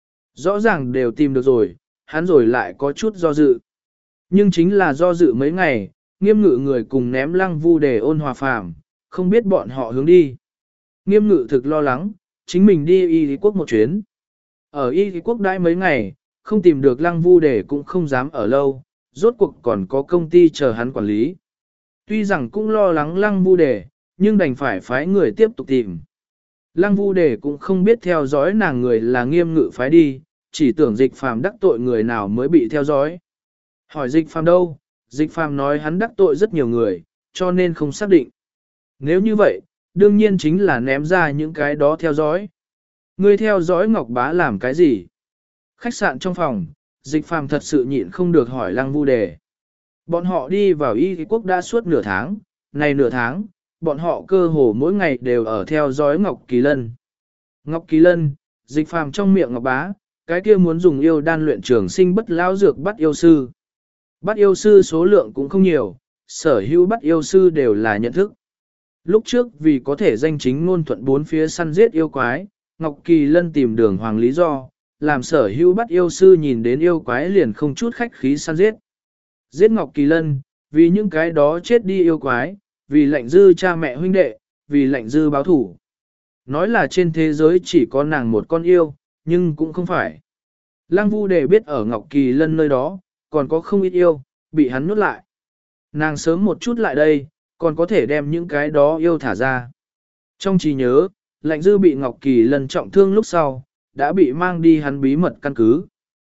Rõ ràng đều tìm được rồi, hắn rồi lại có chút do dự. Nhưng chính là do dự mấy ngày, Nghiêm Ngự người cùng ném Lăng Vu để ôn hòa phàm, không biết bọn họ hướng đi. Nghiêm Ngự thực lo lắng, chính mình đi Y Lý Quốc một chuyến. Ở Y Lý Quốc đãi mấy ngày, không tìm được Lăng Vu để cũng không dám ở lâu, rốt cuộc còn có công ty chờ hắn quản lý. Tuy rằng cũng lo lắng Lăng Vu để, nhưng đành phải phái người tiếp tục tìm. Lăng Vu để cũng không biết theo dõi nàng người là Nghiêm Ngự phái đi, chỉ tưởng dịch phàm đắc tội người nào mới bị theo dõi. Hỏi dịch phàm đâu, dịch phàm nói hắn đắc tội rất nhiều người, cho nên không xác định. Nếu như vậy, đương nhiên chính là ném ra những cái đó theo dõi. Ngươi theo dõi Ngọc Bá làm cái gì? Khách sạn trong phòng, dịch phàm thật sự nhịn không được hỏi Lăng Vu đề. Bọn họ đi vào Y Quốc đã suốt nửa tháng, này nửa tháng, bọn họ cơ hồ mỗi ngày đều ở theo dõi Ngọc Kỳ Lân. Ngọc Kỳ Lân, dịch phàm trong miệng Ngọc Bá, cái kia muốn dùng yêu đan luyện trường sinh bất lão dược bắt yêu sư. Bắt yêu sư số lượng cũng không nhiều, sở hữu bắt yêu sư đều là nhận thức. Lúc trước vì có thể danh chính ngôn thuận bốn phía săn giết yêu quái, Ngọc Kỳ Lân tìm đường hoàng lý do, làm sở hữu bắt yêu sư nhìn đến yêu quái liền không chút khách khí săn giết. Giết Ngọc Kỳ Lân, vì những cái đó chết đi yêu quái, vì lệnh dư cha mẹ huynh đệ, vì lệnh dư báo thủ. Nói là trên thế giới chỉ có nàng một con yêu, nhưng cũng không phải. Lăng Vu để biết ở Ngọc Kỳ Lân nơi đó, còn có không ít yêu, bị hắn nuốt lại. Nàng sớm một chút lại đây, còn có thể đem những cái đó yêu thả ra. Trong trí nhớ, lệnh dư bị Ngọc Kỳ Lân trọng thương lúc sau, đã bị mang đi hắn bí mật căn cứ.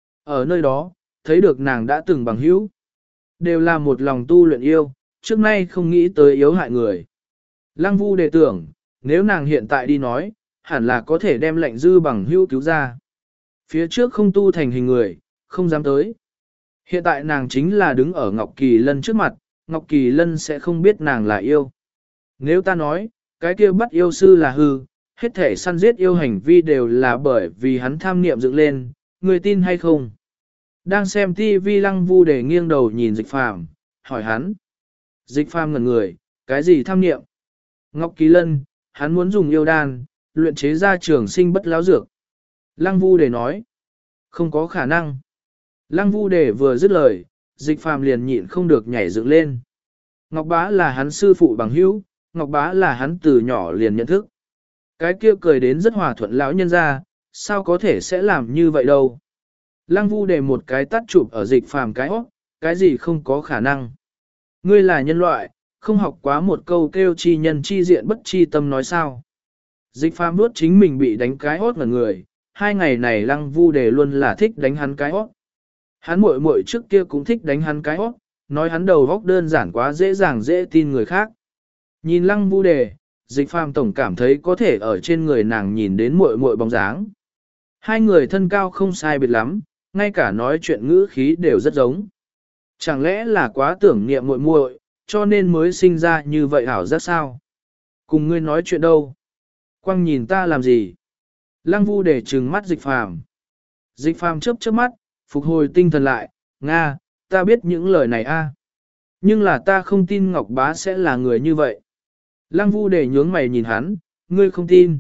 Ở nơi đó, thấy được nàng đã từng bằng hữu. Đều là một lòng tu luyện yêu, trước nay không nghĩ tới yếu hại người. Lăng Vu đề tưởng, nếu nàng hiện tại đi nói, hẳn là có thể đem lệnh dư bằng hữu cứu ra. Phía trước không tu thành hình người, không dám tới. Hiện tại nàng chính là đứng ở Ngọc Kỳ Lân trước mặt, Ngọc Kỳ Lân sẽ không biết nàng là yêu. Nếu ta nói, cái kia bắt yêu sư là hư, hết thể săn giết yêu hành vi đều là bởi vì hắn tham niệm dựng lên, người tin hay không? Đang xem ti vi Lăng Vu để nghiêng đầu nhìn dịch phàm, hỏi hắn. Dịch phàm ngẩn người, cái gì tham niệm? Ngọc Kỳ Lân, hắn muốn dùng yêu đan, luyện chế ra trường sinh bất lão dược. Lăng Vu để nói, không có khả năng. Lăng Vu để vừa dứt lời, dịch phàm liền nhịn không được nhảy dựng lên. Ngọc Bá là hắn sư phụ bằng hữu, Ngọc Bá là hắn từ nhỏ liền nhận thức. Cái kia cười đến rất hòa thuận lão nhân ra, sao có thể sẽ làm như vậy đâu. Lăng Vu để một cái tắt chụp ở dịch phàm cái hót, cái gì không có khả năng. Ngươi là nhân loại, không học quá một câu kêu chi nhân chi diện bất chi tâm nói sao. Dịch phàm nuốt chính mình bị đánh cái hót ngẩn người, hai ngày này Lăng Vu để luôn là thích đánh hắn cái hót. Hắn muội muội trước kia cũng thích đánh hắn cái hót, nói hắn đầu góc đơn giản quá dễ dàng dễ tin người khác. Nhìn Lăng Vu đề, dịch phàm tổng cảm thấy có thể ở trên người nàng nhìn đến muội muội bóng dáng. Hai người thân cao không sai biệt lắm, ngay cả nói chuyện ngữ khí đều rất giống. Chẳng lẽ là quá tưởng niệm muội muội, cho nên mới sinh ra như vậy hảo giác sao? Cùng ngươi nói chuyện đâu? Quang nhìn ta làm gì? Lăng Vu để trừng mắt dịch phàm. Dịch phàm chớp chớp mắt, phục hồi tinh thần lại, Nga, ta biết những lời này a, nhưng là ta không tin Ngọc Bá sẽ là người như vậy. Lăng Vu để nhướng mày nhìn hắn, ngươi không tin.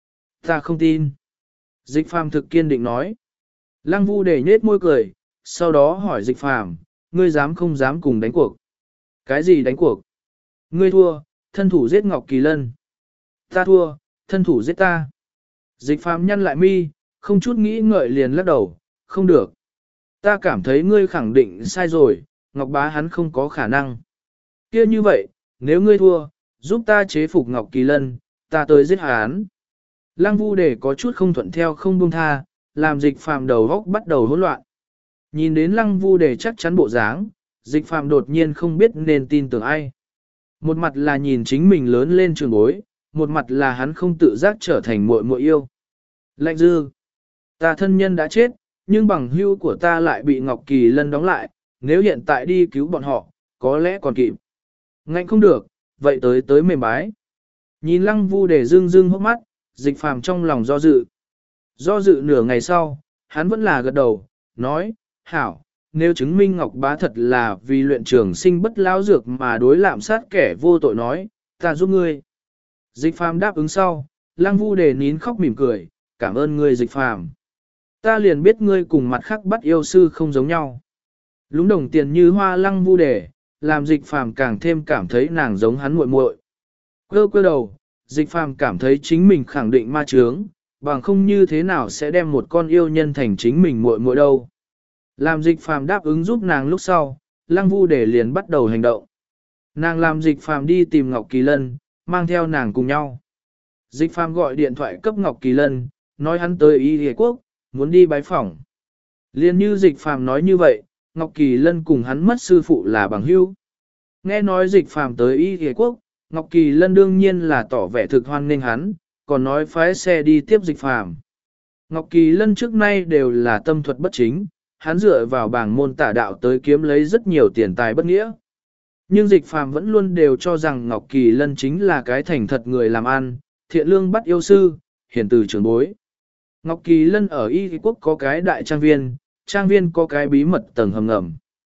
Ta không tin. Dịch phàm thực kiên định nói. Lăng Vu để nhết môi cười, sau đó hỏi dịch phàm, ngươi dám không dám cùng đánh cuộc? Cái gì đánh cuộc? Ngươi thua, thân thủ giết Ngọc Kỳ Lân. Ta thua, thân thủ giết ta. Dịch phàm nhăn lại mi, không chút nghĩ ngợi liền lắc đầu, không được. ta cảm thấy ngươi khẳng định sai rồi, Ngọc Bá hắn không có khả năng. Kia như vậy, nếu ngươi thua, giúp ta chế phục Ngọc Kỳ Lân, ta tới giết hắn. Lăng Vu Đề có chút không thuận theo không buông tha, làm Dịch Phàm đầu góc bắt đầu hỗn loạn. Nhìn đến Lăng Vu Đề chắc chắn bộ dáng, Dịch Phàm đột nhiên không biết nên tin tưởng ai. Một mặt là nhìn chính mình lớn lên trường bối, một mặt là hắn không tự giác trở thành muội muội yêu. Lạnh Dư, ta thân nhân đã chết, nhưng bằng hữu của ta lại bị Ngọc Kỳ Lân đóng lại, nếu hiện tại đi cứu bọn họ, có lẽ còn kịp. Ngạnh không được, vậy tới tới mềm bái. Nhìn Lăng Vu Đề dương dương hốc mắt, Dịch Phàm trong lòng do dự. Do dự nửa ngày sau, hắn vẫn là gật đầu, nói, hảo, nếu chứng minh Ngọc Bá thật là vì luyện trường sinh bất lão dược mà đối lạm sát kẻ vô tội nói, ta giúp ngươi. Dịch Phàm đáp ứng sau, Lăng Vu Đề nín khóc mỉm cười, cảm ơn ngươi Dịch Phàm. Ta liền biết ngươi cùng mặt khác bắt yêu sư không giống nhau. Lúng đồng tiền như hoa Lăng Vu Đề, làm Dịch Phàm càng thêm cảm thấy nàng giống hắn muội muội. Quơ quơ đầu, Dịch Phàm cảm thấy chính mình khẳng định ma chướng, bằng không như thế nào sẽ đem một con yêu nhân thành chính mình muội muội đâu. Làm Dịch Phàm đáp ứng giúp nàng lúc sau, Lăng Vu Đề liền bắt đầu hành động. Nàng làm Dịch Phàm đi tìm Ngọc Kỳ Lân, mang theo nàng cùng nhau. Dịch Phàm gọi điện thoại cấp Ngọc Kỳ Lân, nói hắn tới Y Lệ Quốc, muốn đi bái phỏng. Liên như Dịch Phàm nói như vậy, Ngọc Kỳ Lân cùng hắn mất sư phụ là bằng hữu. Nghe nói Dịch Phàm tới Y Lệ Quốc, Ngọc Kỳ Lân đương nhiên là tỏ vẻ thực hoan nghênh hắn, còn nói phái xe đi tiếp Dịch Phàm. Ngọc Kỳ Lân trước nay đều là tâm thuật bất chính, hắn dựa vào bảng môn tả đạo tới kiếm lấy rất nhiều tiền tài bất nghĩa. Nhưng Dịch Phàm vẫn luôn đều cho rằng Ngọc Kỳ Lân chính là cái thành thật người làm ăn, thiện lương bắt yêu sư, hiền từ trưởng bối. Ngọc Kỳ Lân ở Y Quốc có cái đại trang viên, trang viên có cái bí mật tầng hầm ngầm.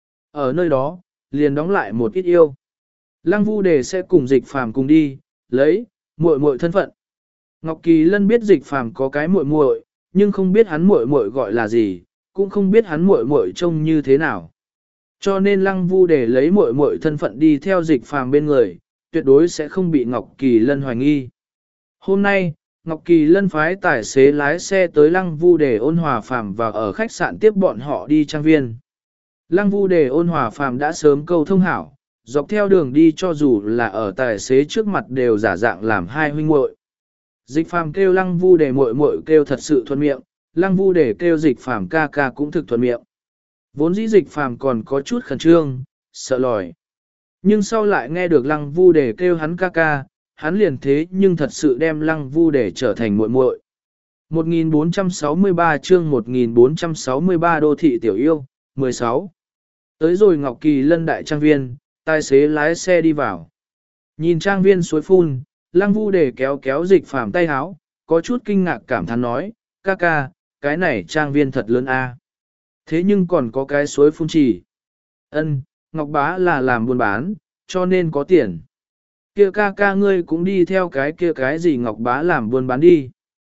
Ở nơi đó, liền đóng lại một ít yêu. Lăng Vu Đề sẽ cùng Dịch Phàm cùng đi, lấy muội muội thân phận. Ngọc Kỳ Lân biết Dịch Phàm có cái muội muội, nhưng không biết hắn muội muội gọi là gì, cũng không biết hắn muội muội trông như thế nào. Cho nên Lăng Vu Đề lấy muội muội thân phận đi theo Dịch Phàm bên người, tuyệt đối sẽ không bị Ngọc Kỳ Lân hoài nghi. Hôm nay, Ngọc Kỳ Lân phái tài xế lái xe tới Lăng Vu Đề Ôn Hòa Phàm và ở khách sạn tiếp bọn họ đi trang viên. Lăng Vu Đề Ôn Hòa Phàm đã sớm câu thông hảo, dọc theo đường đi cho dù là ở tài xế trước mặt đều giả dạng làm hai huynh muội. Dịch Phàm kêu Lăng Vu Đề muội muội kêu thật sự thuận miệng, Lăng Vu Đề kêu Dịch Phàm ca ca cũng thực thuận miệng. Vốn dĩ Dịch Phàm còn có chút khẩn trương, sợ lòi. Nhưng sau lại nghe được Lăng Vu Đề kêu hắn ca ca, hắn liền thế nhưng thật sự đem Lăng Vu Đề trở thành muội muội. một nghìn bốn trăm sáu mươi ba chương một nghìn bốn trăm sáu mươi ba Đô thị tiểu yêu, mười sáu. Tới rồi Ngọc Kỳ Lân đại trang viên, tài xế lái xe đi vào. Nhìn trang viên suối phun, Lăng Vu Đề kéo kéo Dịch Phàm tay háo, có chút kinh ngạc cảm thán nói, ca ca, cái này trang viên thật lớn a. Thế nhưng còn có cái suối phun chỉ. Ân, Ngọc Bá là làm buôn bán, cho nên có tiền. Kia ca ca ngươi cũng đi theo cái kia cái gì Ngọc Bá làm buôn bán đi.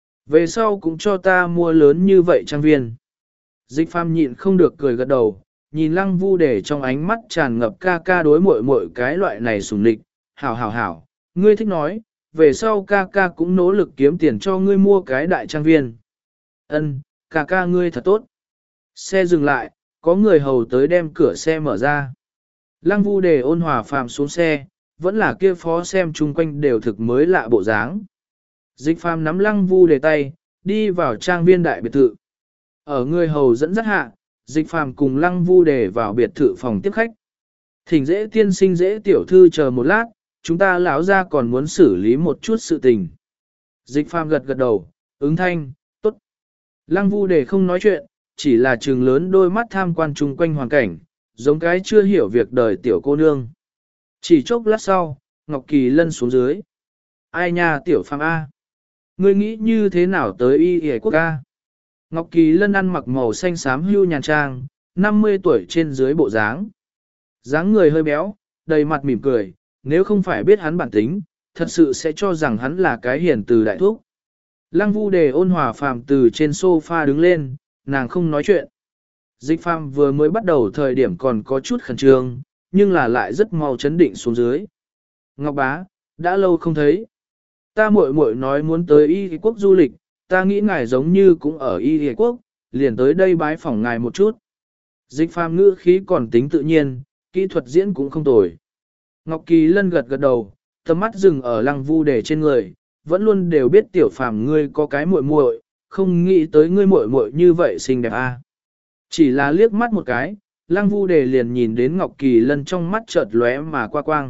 Về sau cũng cho ta mua lớn như vậy trang viên. Dịch Phàm nhịn không được cười gật đầu, nhìn Lăng Vu Đề trong ánh mắt tràn ngập ca ca đối muội muội cái loại này sủng lịch. Hảo hảo hảo, ngươi thích nói, về sau ca ca cũng nỗ lực kiếm tiền cho ngươi mua cái đại trang viên. Ân, ca ca ngươi thật tốt. Xe dừng lại, có người hầu tới đem cửa xe mở ra. Lăng Vu Đề Ôn Hòa Phàm xuống xe, vẫn là kia phó xem chung quanh đều thực mới lạ bộ dáng. Dịch Phàm nắm Lăng Vu Đề tay, đi vào trang viên đại biệt thự. Ở người hầu dẫn dắt hạ, Dịch Phàm cùng Lăng Vu Đề vào biệt thự phòng tiếp khách. Thỉnh dễ tiên sinh dễ tiểu thư chờ một lát, chúng ta lão ra còn muốn xử lý một chút sự tình. Dịch Phàm gật gật đầu, ứng thanh, tốt. Lăng Vu Đề không nói chuyện, chỉ là trừng lớn đôi mắt tham quan chung quanh hoàn cảnh, giống cái chưa hiểu việc đời tiểu cô nương. Chỉ chốc lát sau, Ngọc Kỳ Lân xuống dưới. Ai nha tiểu Phàm A? Ngươi nghĩ như thế nào tới Y Y Quốc A? Ngọc Kỳ Lân ăn mặc màu xanh xám hưu nhàn trang, năm mươi tuổi trên dưới bộ dáng. Dáng người hơi béo, đầy mặt mỉm cười, nếu không phải biết hắn bản tính, thật sự sẽ cho rằng hắn là cái hiền từ đại thúc. Lăng Vu Đề Ôn Hòa Phàm từ trên sofa đứng lên, nàng không nói chuyện. Dịch Phàm vừa mới bắt đầu thời điểm còn có chút khẩn trương, nhưng là lại rất mau chấn định xuống dưới. Ngọc Bá, đã lâu không thấy. Ta muội muội nói muốn tới Y Quốc du lịch, ta nghĩ ngài giống như cũng ở Y Quốc, liền tới đây bái phỏng ngài một chút. Dịch phàm ngữ khí còn tính tự nhiên, kỹ thuật diễn cũng không tồi. Ngọc Kỳ Lân gật gật đầu, tầm mắt dừng ở lăng vu đề trên người, vẫn luôn đều biết tiểu phàm ngươi có cái muội muội, không nghĩ tới ngươi muội muội như vậy xinh đẹp a. À. Chỉ là liếc mắt một cái, lăng vu đề liền nhìn đến Ngọc Kỳ Lân trong mắt chợt lóe mà qua quang.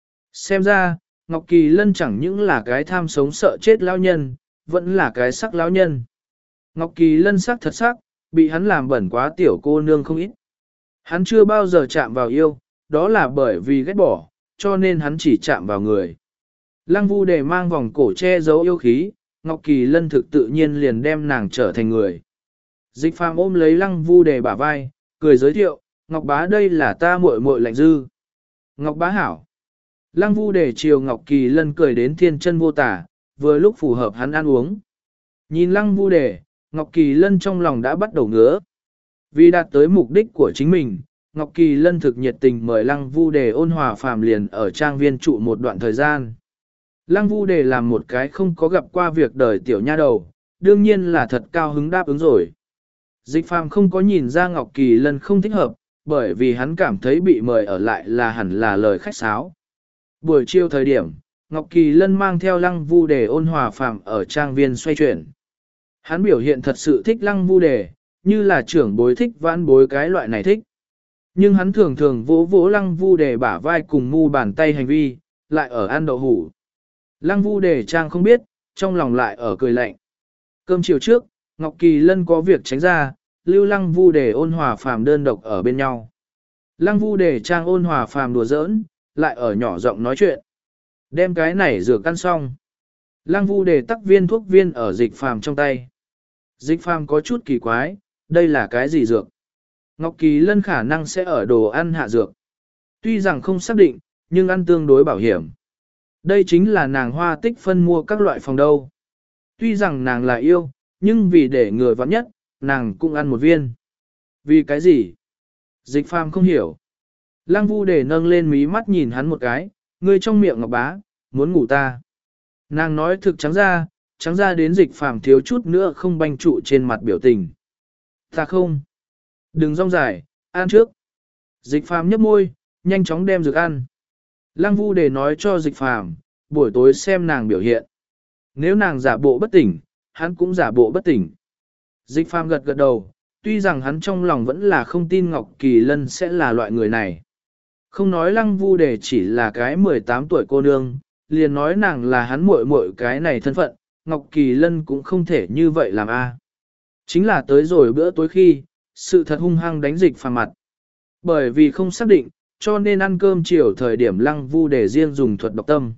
Xem ra, Ngọc Kỳ Lân chẳng những là cái tham sống sợ chết lão nhân, vẫn là cái sắc lão nhân. Ngọc Kỳ Lân sắc thật sắc, bị hắn làm bẩn quá tiểu cô nương không ít. Hắn chưa bao giờ chạm vào yêu, đó là bởi vì ghét bỏ, cho nên hắn chỉ chạm vào người. Lăng Vu Đề mang vòng cổ che giấu yêu khí, Ngọc Kỳ Lân thực tự nhiên liền đem nàng trở thành người. Dịch Phàm ôm lấy Lăng Vu Đề bả vai, cười giới thiệu, Ngọc Bá đây là ta muội muội Lạnh Dư. Ngọc Bá hảo. Lăng Vu Đề chiều Ngọc Kỳ Lân cười đến thiên chân vô tả, vừa lúc phù hợp hắn ăn uống. Nhìn Lăng Vu Đề, Ngọc Kỳ Lân trong lòng đã bắt đầu ngứa. Vì đạt tới mục đích của chính mình, Ngọc Kỳ Lân thực nhiệt tình mời Lăng Vu Đề ôn hòa phàm liền ở trang viên trụ một đoạn thời gian. Lăng Vu Đề làm một cái không có gặp qua việc đời tiểu nha đầu, đương nhiên là thật cao hứng đáp ứng rồi. Dịch phàm không có nhìn ra Ngọc Kỳ Lân không thích hợp, bởi vì hắn cảm thấy bị mời ở lại là hẳn là lời khách sáo. Buổi chiều thời điểm, Ngọc Kỳ Lân mang theo Lăng Vu Đề ôn hòa phàm ở trang viên xoay chuyển. Hắn biểu hiện thật sự thích Lăng Vu Đề, như là trưởng bối thích vãn bối cái loại này thích. Nhưng hắn thường thường vỗ vỗ Lăng Vu Đề bả vai cùng mu bàn tay hành vi, lại ở ăn đậu hủ. Lăng Vu Đề trang không biết, trong lòng lại ở cười lạnh. Cơm chiều trước, Ngọc Kỳ Lân có việc tránh ra, lưu Lăng Vu Đề ôn hòa phàm đơn độc ở bên nhau. Lăng Vu Đề trang ôn hòa phàm đùa giỡn, lại ở nhỏ giọng nói chuyện. Đem cái này rửa căn xong. Lăng Vu Đề tắc viên thuốc viên ở dịch phàm trong tay. Dịch phàm có chút kỳ quái, đây là cái gì dược? Ngọc Kỳ Lân khả năng sẽ ở đồ ăn hạ dược. Tuy rằng không xác định, nhưng ăn tương đối bảo hiểm. Đây chính là nàng hoa tích phân mua các loại phòng đâu. Tuy rằng nàng là yêu, nhưng vì để người vắng nhất, nàng cũng ăn một viên. Vì cái gì? Dịch phàm không hiểu. Lăng Vu Đề nâng lên mí mắt nhìn hắn một cái, ngươi trong miệng Ngọc Bá, muốn ngủ ta. Nàng nói thực trắng ra, trắng ra đến dịch phàm thiếu chút nữa không banh trụ trên mặt biểu tình. Ta không. Đừng rong dài, ăn trước. Dịch phàm nhấp môi, nhanh chóng đem dược ăn. Lăng Vu Đề nói cho dịch phàm, buổi tối xem nàng biểu hiện. Nếu nàng giả bộ bất tỉnh, hắn cũng giả bộ bất tỉnh. Dịch phàm gật gật đầu, tuy rằng hắn trong lòng vẫn là không tin Ngọc Kỳ Lân sẽ là loại người này. Không nói Lăng Vu Đề chỉ là cái mười tám tuổi cô nương, liền nói nàng là hắn muội muội cái này thân phận, Ngọc Kỳ Lân cũng không thể như vậy làm a. Chính là tới rồi bữa tối khi, sự thật hung hăng đánh dịch phàm mặt. Bởi vì không xác định, cho nên ăn cơm chiều thời điểm Lăng Vu Đề riêng dùng thuật độc tâm.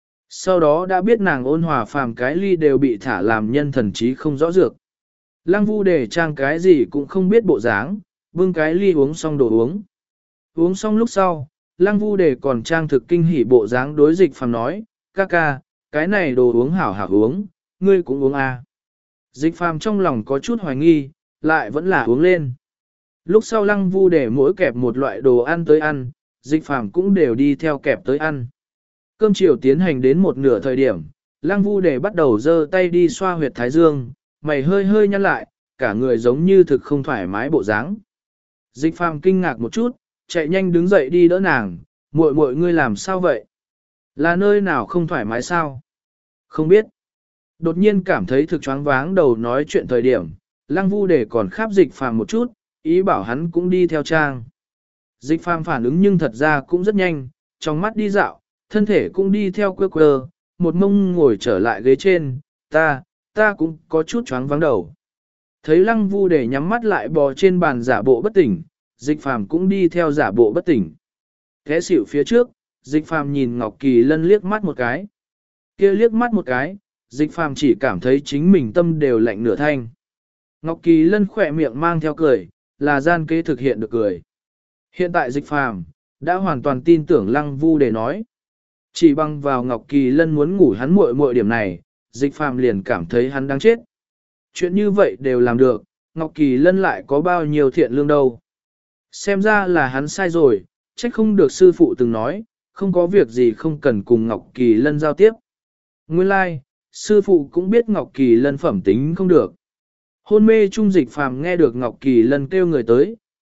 Sau đó đã biết nàng ôn hòa phàm cái ly đều bị thả làm nhân thần trí không rõ dược. Lăng Vu Đề trang cái gì cũng không biết bộ dáng, bưng cái ly uống xong đồ uống. Uống xong lúc sau, Lăng Vu Đề còn trang thực kinh hỉ bộ dáng đối dịch phàm nói, ca ca, cái này đồ uống hảo hảo uống, ngươi cũng uống à. Dịch phàm trong lòng có chút hoài nghi, lại vẫn là uống lên. Lúc sau Lăng Vu Đề mỗi kẹp một loại đồ ăn tới ăn, dịch phàm cũng đều đi theo kẹp tới ăn. Cơm chiều tiến hành đến một nửa thời điểm, Lăng Vu Đề bắt đầu giơ tay đi xoa huyệt thái dương, mày hơi hơi nhăn lại, cả người giống như thực không thoải mái bộ dáng. Dịch phàm kinh ngạc một chút, chạy nhanh đứng dậy đi đỡ nàng, muội muội ngươi làm sao vậy? Là nơi nào không thoải mái sao? Không biết. Đột nhiên cảm thấy thực choáng váng đầu nói chuyện thời điểm, Lăng Vu Đề còn kháp dịch phàm một chút, ý bảo hắn cũng đi theo trang. Dịch phàm phản ứng nhưng thật ra cũng rất nhanh, trong mắt đi dạo, thân thể cũng đi theo quơ quơ, một mông ngồi trở lại ghế trên, ta, ta cũng có chút choáng váng đầu. Thấy Lăng Vu Đề nhắm mắt lại bò trên bàn giả bộ bất tỉnh, dịch phàm cũng đi theo giả bộ bất tỉnh. Thế xỉu phía trước, dịch phàm nhìn Ngọc Kỳ Lân liếc mắt một cái. Kia liếc mắt một cái, dịch phàm chỉ cảm thấy chính mình tâm đều lạnh nửa thanh. Ngọc Kỳ Lân khỏe miệng mang theo cười, là gian kế thực hiện được cười. Hiện tại dịch phàm, đã hoàn toàn tin tưởng Lăng Vu Đề nói. Chỉ bằng vào Ngọc Kỳ Lân muốn ngủ hắn muội muội điểm này, dịch phàm liền cảm thấy hắn đáng chết. Chuyện như vậy đều làm được, Ngọc Kỳ Lân lại có bao nhiêu thiện lương đâu. Xem ra là hắn sai rồi, trách không được sư phụ từng nói, không có việc gì không cần cùng Ngọc Kỳ Lân giao tiếp. Nguyên lai, like, sư phụ cũng biết Ngọc Kỳ Lân phẩm tính không được. Hôn mê trung dịch phàm nghe được Ngọc Kỳ Lân kêu người tới,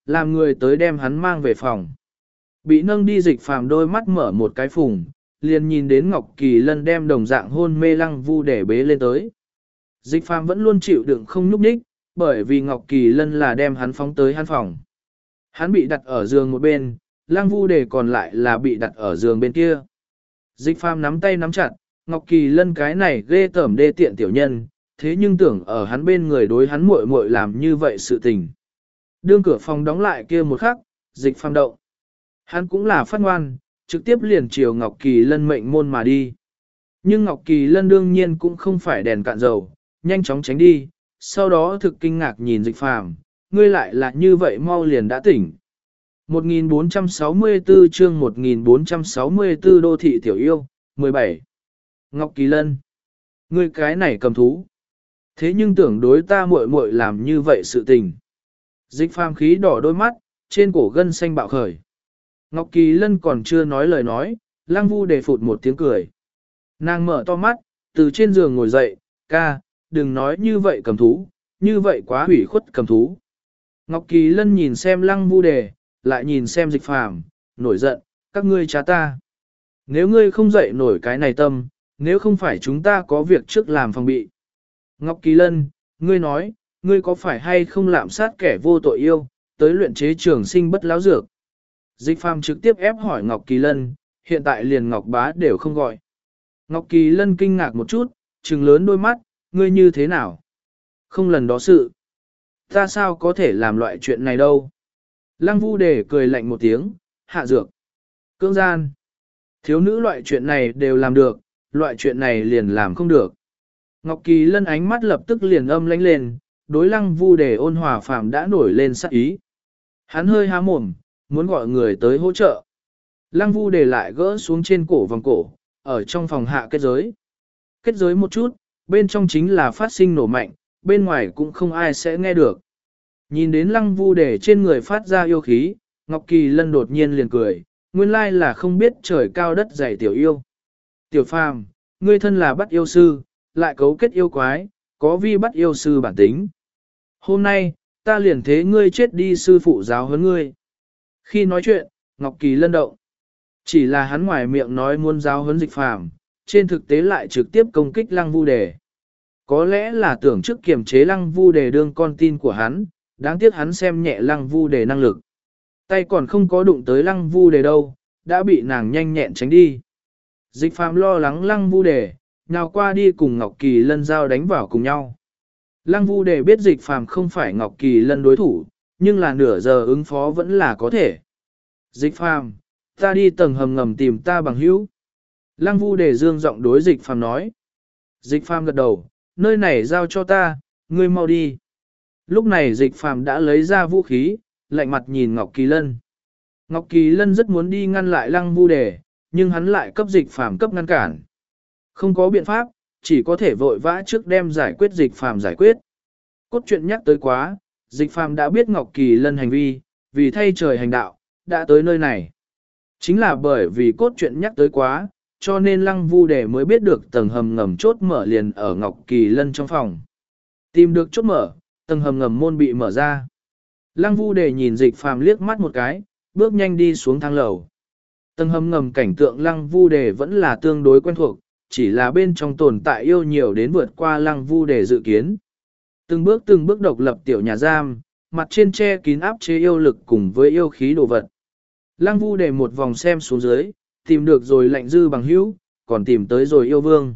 làm người tới đem hắn mang về phòng. Bị nâng đi Dịch Phàm đôi mắt mở một cái phùng, liền nhìn đến Ngọc Kỳ Lân đem đồng dạng hôn mê Lăng Vu để bế lên tới. Dịch Phàm vẫn luôn chịu đựng không nhúc nhích, bởi vì Ngọc Kỳ Lân là đem hắn phóng tới hắn phòng. Hắn bị đặt ở giường một bên, Lăng Vu để còn lại là bị đặt ở giường bên kia. Dịch Phàm nắm tay nắm chặt, Ngọc Kỳ Lân cái này ghê tởm đê tiện tiểu nhân, thế nhưng tưởng ở hắn bên người đối hắn muội muội làm như vậy sự tình. Đương cửa phòng đóng lại kia một khắc, Dịch Phàm động. Hắn cũng là phát ngoan, trực tiếp liền chiều Ngọc Kỳ Lân mệnh môn mà đi. Nhưng Ngọc Kỳ Lân đương nhiên cũng không phải đèn cạn dầu, nhanh chóng tránh đi, sau đó thực kinh ngạc nhìn Dịch Phàm, ngươi lại là như vậy mau liền đã tỉnh. một nghìn bốn trăm sáu mươi tư chương một nghìn bốn trăm sáu mươi tư Đô thị tiểu yêu, mười bảy. Ngọc Kỳ Lân, ngươi cái này cầm thú. Thế nhưng tưởng đối ta muội muội làm như vậy sự tình. Dịch Phàm khí đỏ đôi mắt, trên cổ gân xanh bạo khởi. Ngọc Kỳ Lân còn chưa nói lời nói, Lăng Vu đề phụt một tiếng cười. Nàng mở to mắt, từ trên giường ngồi dậy, ca, đừng nói như vậy cầm thú, như vậy quá hủy khuất cầm thú. Ngọc Kỳ Lân nhìn xem Lăng Vu đề, lại nhìn xem Dịch Phàm, nổi giận, các ngươi cha ta. Nếu ngươi không dậy nổi cái này tâm, nếu không phải chúng ta có việc trước làm phòng bị. Ngọc Kỳ Lân, ngươi nói, ngươi có phải hay không lạm sát kẻ vô tội yêu, tới luyện chế trường sinh bất lão dược. Dịch Phàm trực tiếp ép hỏi Ngọc Kỳ Lân, hiện tại liền Ngọc Bá đều không gọi. Ngọc Kỳ Lân kinh ngạc một chút, trừng lớn đôi mắt, ngươi như thế nào? Không lần đó sự. Ta sao có thể làm loại chuyện này đâu? Lăng Vu đề cười lạnh một tiếng, hạ dược. Cưỡng gian. Thiếu nữ loại chuyện này đều làm được, loại chuyện này liền làm không được. Ngọc Kỳ Lân ánh mắt lập tức liền âm lãnh lên, đối Lăng Vu đề ôn hòa phàm đã nổi lên sát ý. Hắn hơi há mồm, muốn gọi người tới hỗ trợ. Lăng Vu đề lại gỡ xuống trên cổ vòng cổ, ở trong phòng hạ kết giới. Kết giới một chút, bên trong chính là phát sinh nổ mạnh, bên ngoài cũng không ai sẽ nghe được. Nhìn đến Lăng Vu đề trên người phát ra yêu khí, Ngọc Kỳ Lân đột nhiên liền cười, nguyên lai là không biết trời cao đất dày tiểu yêu. Tiểu phàm, ngươi thân là bắt yêu sư, lại cấu kết yêu quái, có vi bắt yêu sư bản tính. Hôm nay, ta liền thế ngươi chết đi sư phụ giáo huấn ngươi. Khi nói chuyện, Ngọc Kỳ Lân động. Chỉ là hắn ngoài miệng nói muốn giáo huấn Dịch Phàm, trên thực tế lại trực tiếp công kích Lăng Vu đề. Có lẽ là tưởng trước kiềm chế Lăng Vu đề đương con tin của hắn, đáng tiếc hắn xem nhẹ Lăng Vu đề năng lực. Tay còn không có đụng tới Lăng Vu đề đâu, đã bị nàng nhanh nhẹn tránh đi. Dịch Phàm lo lắng Lăng Vu đề, nhào qua đi cùng Ngọc Kỳ Lân giao đánh vào cùng nhau. Lăng Vu đề biết Dịch Phàm không phải Ngọc Kỳ Lân đối thủ, nhưng là nửa giờ ứng phó vẫn là có thể. Dịch Phàm, ta đi tầng hầm ngầm tìm ta bằng hữu. Lăng Vu đề dương giọng đối Dịch Phàm nói. Dịch Phàm gật đầu, nơi này giao cho ta, ngươi mau đi. Lúc này Dịch Phàm đã lấy ra vũ khí, lạnh mặt nhìn Ngọc Kỳ Lân. Ngọc Kỳ Lân rất muốn đi ngăn lại Lăng Vu đề, nhưng hắn lại cấp Dịch Phàm cấp ngăn cản. Không có biện pháp, chỉ có thể vội vã trước đem giải quyết Dịch Phàm giải quyết. Cốt truyện nhắc tới quá, Dịch Phàm đã biết Ngọc Kỳ Lân hành vi, vì thay trời hành đạo, đã tới nơi này. Chính là bởi vì cốt truyện nhắc tới quá, cho nên Lăng Vu đề mới biết được tầng hầm ngầm chốt mở liền ở Ngọc Kỳ Lân trong phòng. Tìm được chốt mở, tầng hầm ngầm môn bị mở ra. Lăng Vu đề nhìn Dịch Phàm liếc mắt một cái, bước nhanh đi xuống thang lầu. Tầng hầm ngầm cảnh tượng Lăng Vu đề vẫn là tương đối quen thuộc, chỉ là bên trong tồn tại yêu nhiều đến vượt qua Lăng Vu đề dự kiến. Từng bước từng bước độc lập tiểu nhà giam, mặt trên che kín áp chế yêu lực cùng với yêu khí đồ vật. Lăng Vu đề một vòng xem xuống dưới, tìm được rồi lạnh dư bằng hữu, còn tìm tới rồi yêu vương.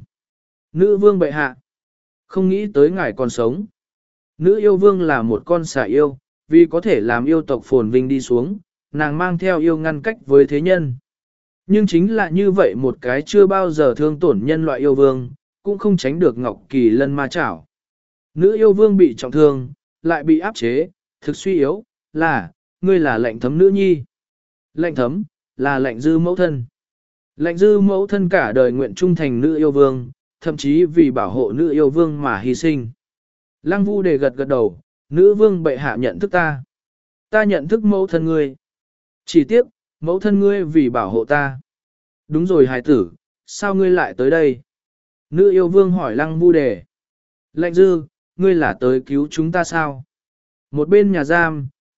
Nữ vương bệ hạ. Không nghĩ tới ngài còn sống. Nữ yêu vương là một con xà yêu, vì có thể làm yêu tộc phồn vinh đi xuống, nàng mang theo yêu ngăn cách với thế nhân. Nhưng chính là như vậy một cái chưa bao giờ thương tổn nhân loại yêu vương, cũng không tránh được Ngọc Kỳ Lân ma chảo. Nữ yêu vương bị trọng thương, lại bị áp chế, thực suy yếu, là, ngươi là lệnh thấm nữ nhi. Lệnh thấm, là lệnh dư mẫu thân. Lệnh dư mẫu thân cả đời nguyện trung thành nữ yêu vương, thậm chí vì bảo hộ nữ yêu vương mà hy sinh. Lăng Vu đề gật gật đầu, nữ vương bệ hạ nhận thức ta. Ta nhận thức mẫu thân ngươi. Chỉ tiếc, mẫu thân ngươi vì bảo hộ ta. Đúng rồi hài tử, sao ngươi lại tới đây? Nữ yêu vương hỏi Lăng Vu đề. Lệnh dư, ngươi là tới cứu chúng ta sao? Một bên nhà giam,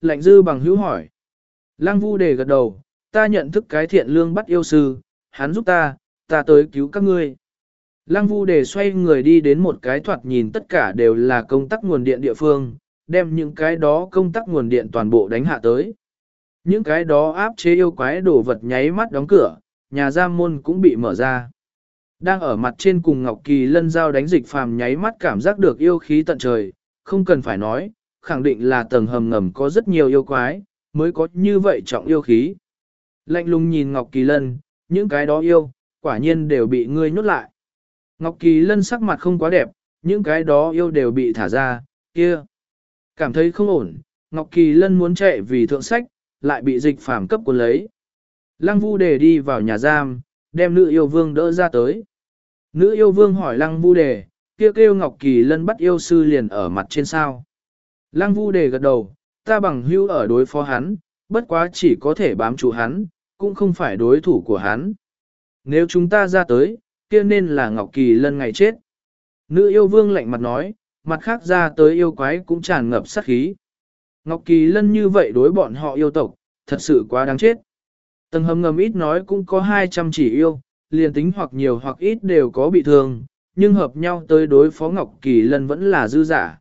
Lạnh dư bằng hữu hỏi. Lăng Vu Đề gật đầu, ta nhận thức cái thiện lương bắt yêu sư, hắn giúp ta, ta tới cứu các ngươi. Lăng Vu Đề xoay người đi đến một cái thoạt nhìn tất cả đều là công tắc nguồn điện địa phương, đem những cái đó công tắc nguồn điện toàn bộ đánh hạ tới. Những cái đó áp chế yêu quái đồ vật nháy mắt đóng cửa, nhà giam môn cũng bị mở ra. Đang ở mặt trên cùng Ngọc Kỳ Lân giao đánh Dịch Phàm nháy mắt cảm giác được yêu khí tận trời, không cần phải nói, khẳng định là tầng hầm ngầm có rất nhiều yêu quái, mới có như vậy trọng yêu khí. Lạnh lùng nhìn Ngọc Kỳ Lân, những cái đó yêu, quả nhiên đều bị ngươi nhốt lại. Ngọc Kỳ Lân sắc mặt không quá đẹp, những cái đó yêu đều bị thả ra, kia. Cảm thấy không ổn, Ngọc Kỳ Lân muốn chạy vì thượng sách, lại bị Dịch Phàm cấp cuốn lấy. Lăng Vu Đề đi vào nhà giam, đem nữ yêu vương đỡ ra tới. Nữ yêu vương hỏi Lăng Vu Đề, kia kêu, kêu Ngọc Kỳ Lân bắt yêu sư liền ở mặt trên sao. Lăng Vu Đề gật đầu, ta bằng hữu ở đối phó hắn, bất quá chỉ có thể bám trụ hắn, cũng không phải đối thủ của hắn. Nếu chúng ta ra tới, kia nên là Ngọc Kỳ Lân ngày chết. Nữ yêu vương lạnh mặt nói, mặt khác ra tới yêu quái cũng tràn ngập sát khí. Ngọc Kỳ Lân như vậy đối bọn họ yêu tộc, thật sự quá đáng chết. Tầng hầm ngầm ít nói cũng có hai trăm chỉ yêu, liền tính hoặc nhiều hoặc ít đều có bị thương, nhưng hợp nhau tới đối phó Ngọc Kỳ Lân vẫn là dư giả.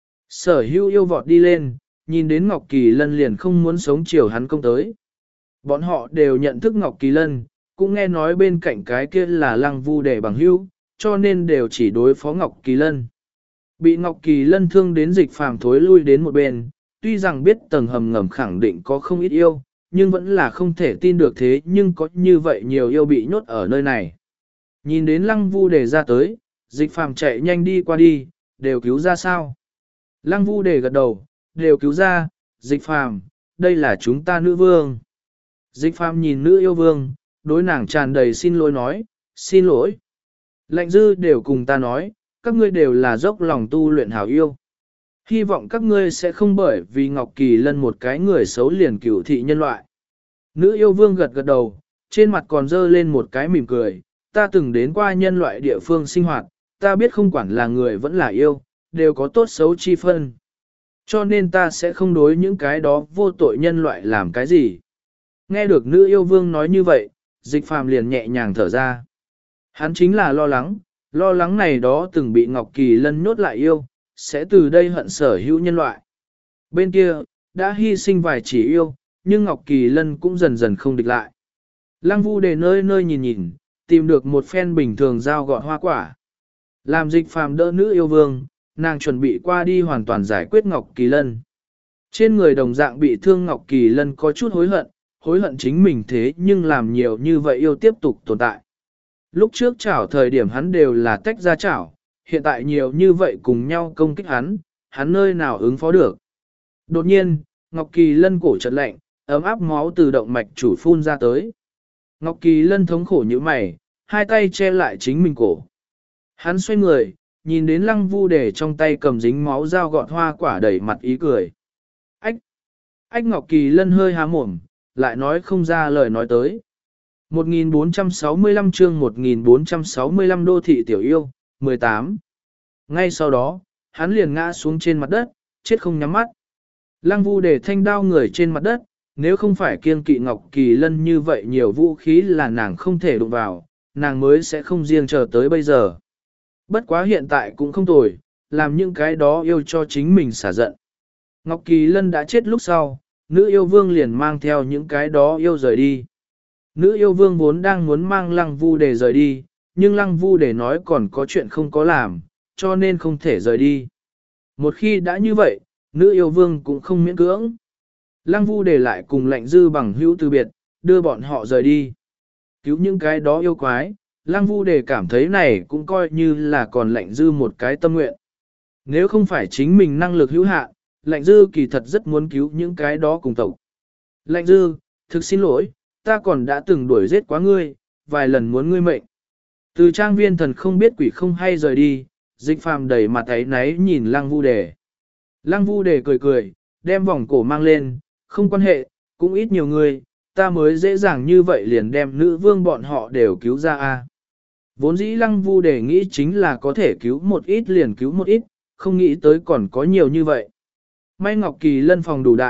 Sở hữu yêu vọt đi lên, nhìn đến Ngọc Kỳ Lân liền không muốn sống chiều hắn công tới. Bọn họ đều nhận thức Ngọc Kỳ Lân, cũng nghe nói bên cạnh cái kia là Lăng Vu Đề bằng hữu, cho nên đều chỉ đối phó Ngọc Kỳ Lân. Bị Ngọc Kỳ Lân thương đến Dịch Phàm thối lui đến một bên, tuy rằng biết tầng hầm ngầm khẳng định có không ít yêu, nhưng vẫn là không thể tin được thế nhưng có như vậy nhiều yêu bị nhốt ở nơi này. Nhìn đến Lăng Vu Đề ra tới, Dịch Phàm chạy nhanh đi qua đi, đều cứu ra sao? Lăng Vu Đề gật đầu, đều cứu ra, Dịch Phàm, đây là chúng ta nữ vương. Dịch Phàm nhìn nữ yêu vương, đối nàng tràn đầy xin lỗi nói, xin lỗi. Lạnh dư đều cùng ta nói, các ngươi đều là dốc lòng tu luyện hảo yêu. Hy vọng các ngươi sẽ không bởi vì Ngọc Kỳ Lân một cái người xấu liền cửu thị nhân loại. Nữ yêu vương gật gật đầu, trên mặt còn dơ lên một cái mỉm cười, ta từng đến qua nhân loại địa phương sinh hoạt, ta biết không quản là người vẫn là yêu, đều có tốt xấu chi phân. Cho nên ta sẽ không đối những cái đó vô tội nhân loại làm cái gì. Nghe được nữ yêu vương nói như vậy, Dịch Phàm liền nhẹ nhàng thở ra. Hắn chính là lo lắng, lo lắng này đó từng bị Ngọc Kỳ Lân nhốt lại yêu, sẽ từ đây hận sở hữu nhân loại. Bên kia, đã hy sinh vài chỉ yêu, nhưng Ngọc Kỳ Lân cũng dần dần không địch lại. Lăng Vu Đề nơi nơi nhìn nhìn, tìm được một phen bình thường dao gọt hoa quả. Làm Dịch Phàm đỡ nữ yêu vương, nàng chuẩn bị qua đi hoàn toàn giải quyết Ngọc Kỳ Lân. Trên người đồng dạng bị thương Ngọc Kỳ Lân có chút hối hận, hối hận chính mình thế nhưng làm nhiều như vậy yêu tiếp tục tồn tại. Lúc trước chảo thời điểm hắn đều là tách ra chảo, hiện tại nhiều như vậy cùng nhau công kích hắn, hắn nơi nào ứng phó được. Đột nhiên, Ngọc Kỳ Lân cổ chợt lạnh, ấm áp máu từ động mạch chủ phun ra tới. Ngọc Kỳ Lân thống khổ như mày, hai tay che lại chính mình cổ. Hắn xoay người, nhìn đến Lăng Vu Đề trong tay cầm dính máu dao gọt hoa quả đẩy mặt ý cười. Ách! Ách Ngọc Kỳ Lân hơi há mồm, lại nói không ra lời nói tới. một nghìn bốn trăm sáu mươi lăm chương một nghìn bốn trăm sáu mươi lăm đô thị tiểu yêu, mười tám. Ngay sau đó, hắn liền ngã xuống trên mặt đất, chết không nhắm mắt. Lăng Vu Đề thanh đao người trên mặt đất, nếu không phải kiêng kỵ Ngọc Kỳ Lân như vậy nhiều vũ khí là nàng không thể đụng vào, nàng mới sẽ không riêng chờ tới bây giờ. Bất quá hiện tại cũng không tồi, làm những cái đó yêu cho chính mình xả giận. Ngọc Kỳ Lân đã chết lúc sau, nữ yêu vương liền mang theo những cái đó yêu rời đi. Nữ yêu vương vốn đang muốn mang Lăng Vu Đề rời đi, nhưng Lăng Vu Đề nói còn có chuyện không có làm, cho nên không thể rời đi. Một khi đã như vậy, nữ yêu vương cũng không miễn cưỡng. Lăng Vu Đề lại cùng Lạnh Dư bằng hữu từ biệt, đưa bọn họ rời đi. Cứu những cái đó yêu quái, Lăng Vu Đề cảm thấy này cũng coi như là còn Lạnh Dư một cái tâm nguyện. Nếu không phải chính mình năng lực hữu hạn, Lạnh Dư kỳ thật rất muốn cứu những cái đó cùng tộc. Lạnh Dư, thực xin lỗi, ta còn đã từng đuổi giết quá ngươi, vài lần muốn ngươi mệnh. Từ trang viên thần không biết quỷ không hay rời đi, Dịch Phàm đầy mặt ấy náy nhìn Lăng Vu Đề. Lăng Vu Đề cười cười, đem vòng cổ mang lên, không quan hệ, cũng ít nhiều người, ta mới dễ dàng như vậy liền đem nữ vương bọn họ đều cứu ra a. Vốn dĩ Lăng Vu Đề nghĩ chính là có thể cứu một ít liền cứu một ít, không nghĩ tới còn có nhiều như vậy. May Ngọc Kỳ Lân phòng đủ đại,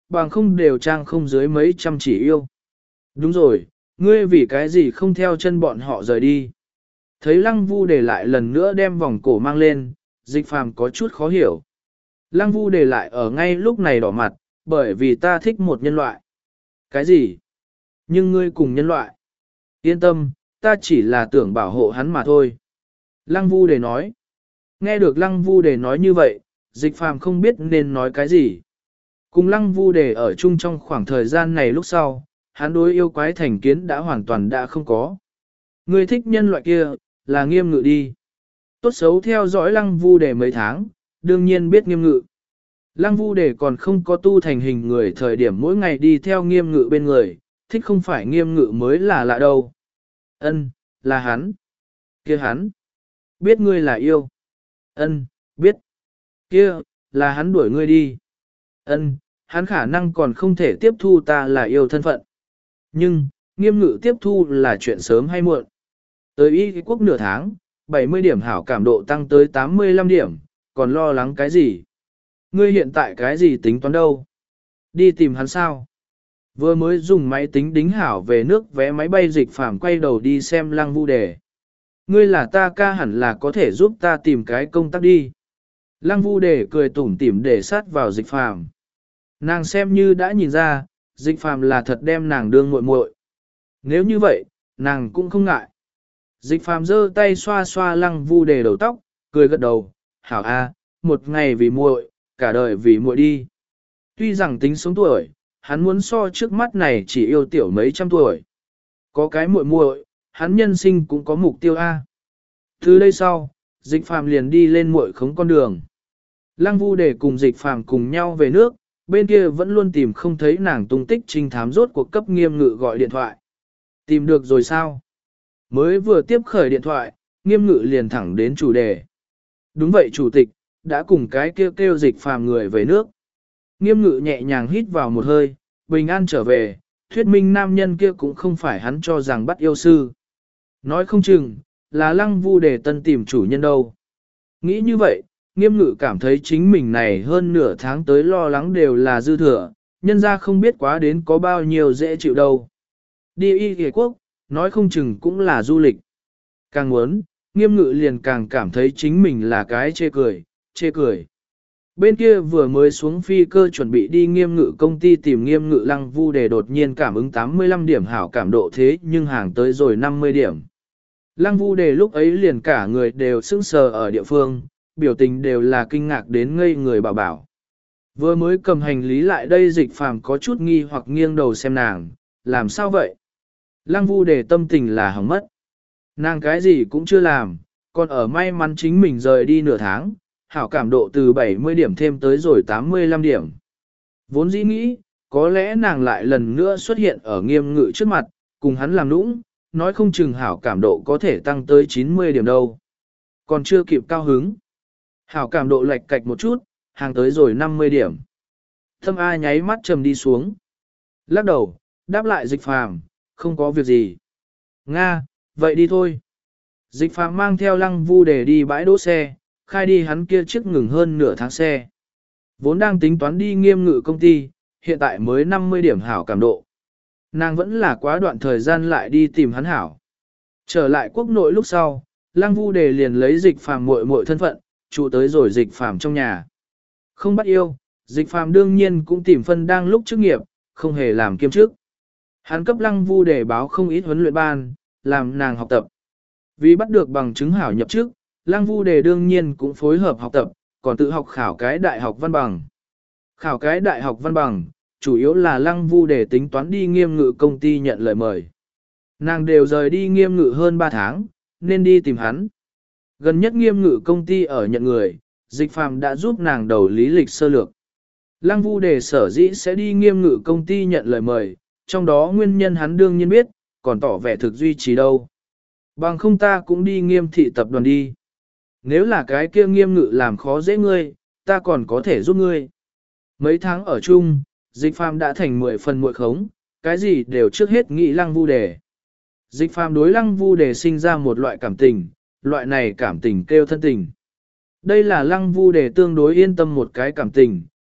bằng không đều trang không dưới mấy trăm chỉ yêu. Đúng rồi, ngươi vì cái gì không theo chân bọn họ rời đi. Thấy lăng vu để lại lần nữa đem vòng cổ mang lên, dịch phàm có chút khó hiểu. Lăng vu để lại ở ngay lúc này đỏ mặt, bởi vì ta thích một nhân loại. Cái gì? Nhưng ngươi cùng nhân loại. Yên tâm, ta chỉ là tưởng bảo hộ hắn mà thôi. Lăng vu để nói. Nghe được lăng vu để nói như vậy, dịch phàm không biết nên nói cái gì. Cùng lăng vu để ở chung trong khoảng thời gian này lúc sau, hắn đối yêu quái thành kiến đã hoàn toàn đã không có. Ngươi thích nhân loại kia, là Nghiêm Ngự đi. Tốt xấu theo dõi lăng vu để mấy tháng, đương nhiên biết Nghiêm Ngự. Lăng vu để còn không có tu thành hình người thời điểm mỗi ngày đi theo Nghiêm Ngự bên người, thích không phải Nghiêm Ngự mới là lạ đâu. Ân, là hắn. Kia hắn. Biết ngươi là yêu. Ân, biết. Kia, là hắn đuổi ngươi đi. Ân, hắn khả năng còn không thể tiếp thu ta là yêu thân phận. Nhưng, Nghiêm Ngự tiếp thu là chuyện sớm hay muộn. Tới y quốc nửa tháng, bảy mươi điểm hảo cảm độ tăng tới tám mươi lăm điểm, còn lo lắng cái gì? Ngươi hiện tại cái gì tính toán đâu? Đi tìm hắn sao? Vừa mới dùng máy tính đính hảo về nước vé máy bay dịch phàm quay đầu đi xem lăng vu đề. Ngươi là ta ca hẳn là có thể giúp ta tìm cái công tác đi. Lăng vu đề cười tủm tỉm để sát vào dịch phàm. Nàng xem như đã nhìn ra, dịch phàm là thật đem nàng đương muội muội. Nếu như vậy, nàng cũng không ngại. Dịch phàm giơ tay xoa xoa lăng vu đề đầu tóc, cười gật đầu, hảo a, một ngày vì muội, cả đời vì muội đi. Tuy rằng tính sống tuổi, hắn muốn so trước mắt này chỉ yêu tiểu mấy trăm tuổi. Có cái muội muội, hắn nhân sinh cũng có mục tiêu a. Từ đây sau, dịch phàm liền đi lên muội khống con đường. Lăng vu đề cùng dịch phàm cùng nhau về nước, bên kia vẫn luôn tìm không thấy nàng tung tích trinh thám rốt cuộc cấp Nghiêm Ngự gọi điện thoại. Tìm được rồi sao? Mới vừa tiếp khởi điện thoại, Nghiêm Ngự liền thẳng đến chủ đề. Đúng vậy chủ tịch, đã cùng cái kêu kêu dịch phàm người về nước. Nghiêm Ngự nhẹ nhàng hít vào một hơi, bình an trở về, thuyết minh nam nhân kia cũng không phải hắn cho rằng bắt yêu sư. Nói không chừng, là lăng vu để tân tìm chủ nhân đâu. Nghĩ như vậy, Nghiêm Ngự cảm thấy chính mình này hơn nửa tháng tới lo lắng đều là dư thừa, nhân ra không biết quá đến có bao nhiêu dễ chịu đâu. Đi y ghề quốc, nói không chừng cũng là du lịch. Càng muốn, Nghiêm Ngự liền càng cảm thấy chính mình là cái chê cười, chê cười. Bên kia vừa mới xuống phi cơ chuẩn bị đi Nghiêm Ngự công ty tìm Nghiêm Ngự lăng vu để đột nhiên cảm ứng tám mươi lăm điểm hảo cảm độ thế nhưng hàng tới rồi năm mươi điểm. Lăng vu đề lúc ấy liền cả người đều sững sờ ở địa phương, biểu tình đều là kinh ngạc đến ngây người bảo bảo. Vừa mới cầm hành lý lại đây dịch phàm có chút nghi hoặc nghiêng đầu xem nàng, làm sao vậy? Lăng vu đề tâm tình là hỏng mất. Nàng cái gì cũng chưa làm, còn ở may mắn chính mình rời đi nửa tháng, hảo cảm độ từ bảy mươi điểm thêm tới rồi tám mươi lăm điểm. Vốn dĩ nghĩ, có lẽ nàng lại lần nữa xuất hiện ở Nghiêm Ngự trước mặt, cùng hắn làm nũng, nói không chừng hảo cảm độ có thể tăng tới chín mươi điểm đâu. Còn chưa kịp cao hứng. Hảo cảm độ lệch cạch một chút, hàng tới rồi năm mươi điểm. Thâm A nháy mắt trầm đi xuống. Lắc đầu, đáp lại dịch phàm, không có việc gì. Nga, vậy đi thôi. Dịch phàm mang theo lăng vu để đi bãi đỗ xe, khai đi hắn kia chiếc ngừng hơn nửa tháng xe. Vốn đang tính toán đi Nghiêm Ngự công ty, hiện tại mới năm mươi điểm hảo cảm độ. Nàng vẫn là quá đoạn thời gian lại đi tìm hắn hảo. Trở lại quốc nội lúc sau, lăng vu đề liền lấy dịch phàm muội muội thân phận, trụ tới rồi dịch phàm trong nhà. Không bắt yêu, dịch phàm đương nhiên cũng tìm phân đang lúc chức nghiệp, không hề làm kiêm chức. Hắn cấp lăng vu đề báo không ít huấn luyện ban, làm nàng học tập. Vì bắt được bằng chứng hảo nhập chức, lăng vu đề đương nhiên cũng phối hợp học tập, còn tự học khảo cái đại học văn bằng. Khảo cái đại học văn bằng, chủ yếu là lăng vu đề tính toán đi Nghiêm Ngự công ty nhận lời mời. Nàng đều rời đi Nghiêm Ngự hơn ba tháng, nên đi tìm hắn. Gần nhất Nghiêm Ngự công ty ở nhận người, dịch phàm đã giúp nàng đầu lý lịch sơ lược. Lăng vu đề sở dĩ sẽ đi Nghiêm Ngự công ty nhận lời mời, trong đó nguyên nhân hắn đương nhiên biết, còn tỏ vẻ thực duy trì đâu. Bằng không ta cũng đi Nghiêm thị tập đoàn đi. Nếu là cái kia Nghiêm Ngự làm khó dễ ngươi, ta còn có thể giúp ngươi. Mấy tháng ở chung, dịch phàm đã thành mười phần muội khống, cái gì đều trước hết nghĩ lăng vu đề. Dịch phàm đối lăng vu đề sinh ra một loại cảm tình, loại này cảm tình kêu thân tình. Đây là lăng vu đề tương đối yên tâm một cái cảm tình,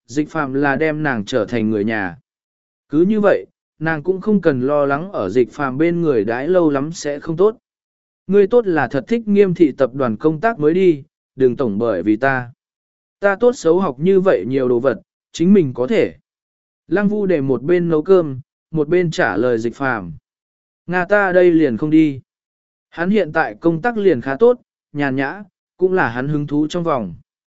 Dịch phàm là đem nàng trở thành người nhà. Cứ như vậy, nàng cũng không cần lo lắng ở dịch phàm bên người đãi lâu lắm sẽ không tốt. Ngươi tốt là thật thích Nghiêm thị tập đoàn công tác mới đi, đừng tổng bởi vì ta. Ta tốt xấu học như vậy nhiều đồ vật, chính mình có thể. Lăng Vu để một bên nấu cơm, một bên trả lời dịch phàm. Nga ta đây liền không đi. Hắn hiện tại công tác liền khá tốt, nhàn nhã, cũng là hắn hứng thú trong vòng.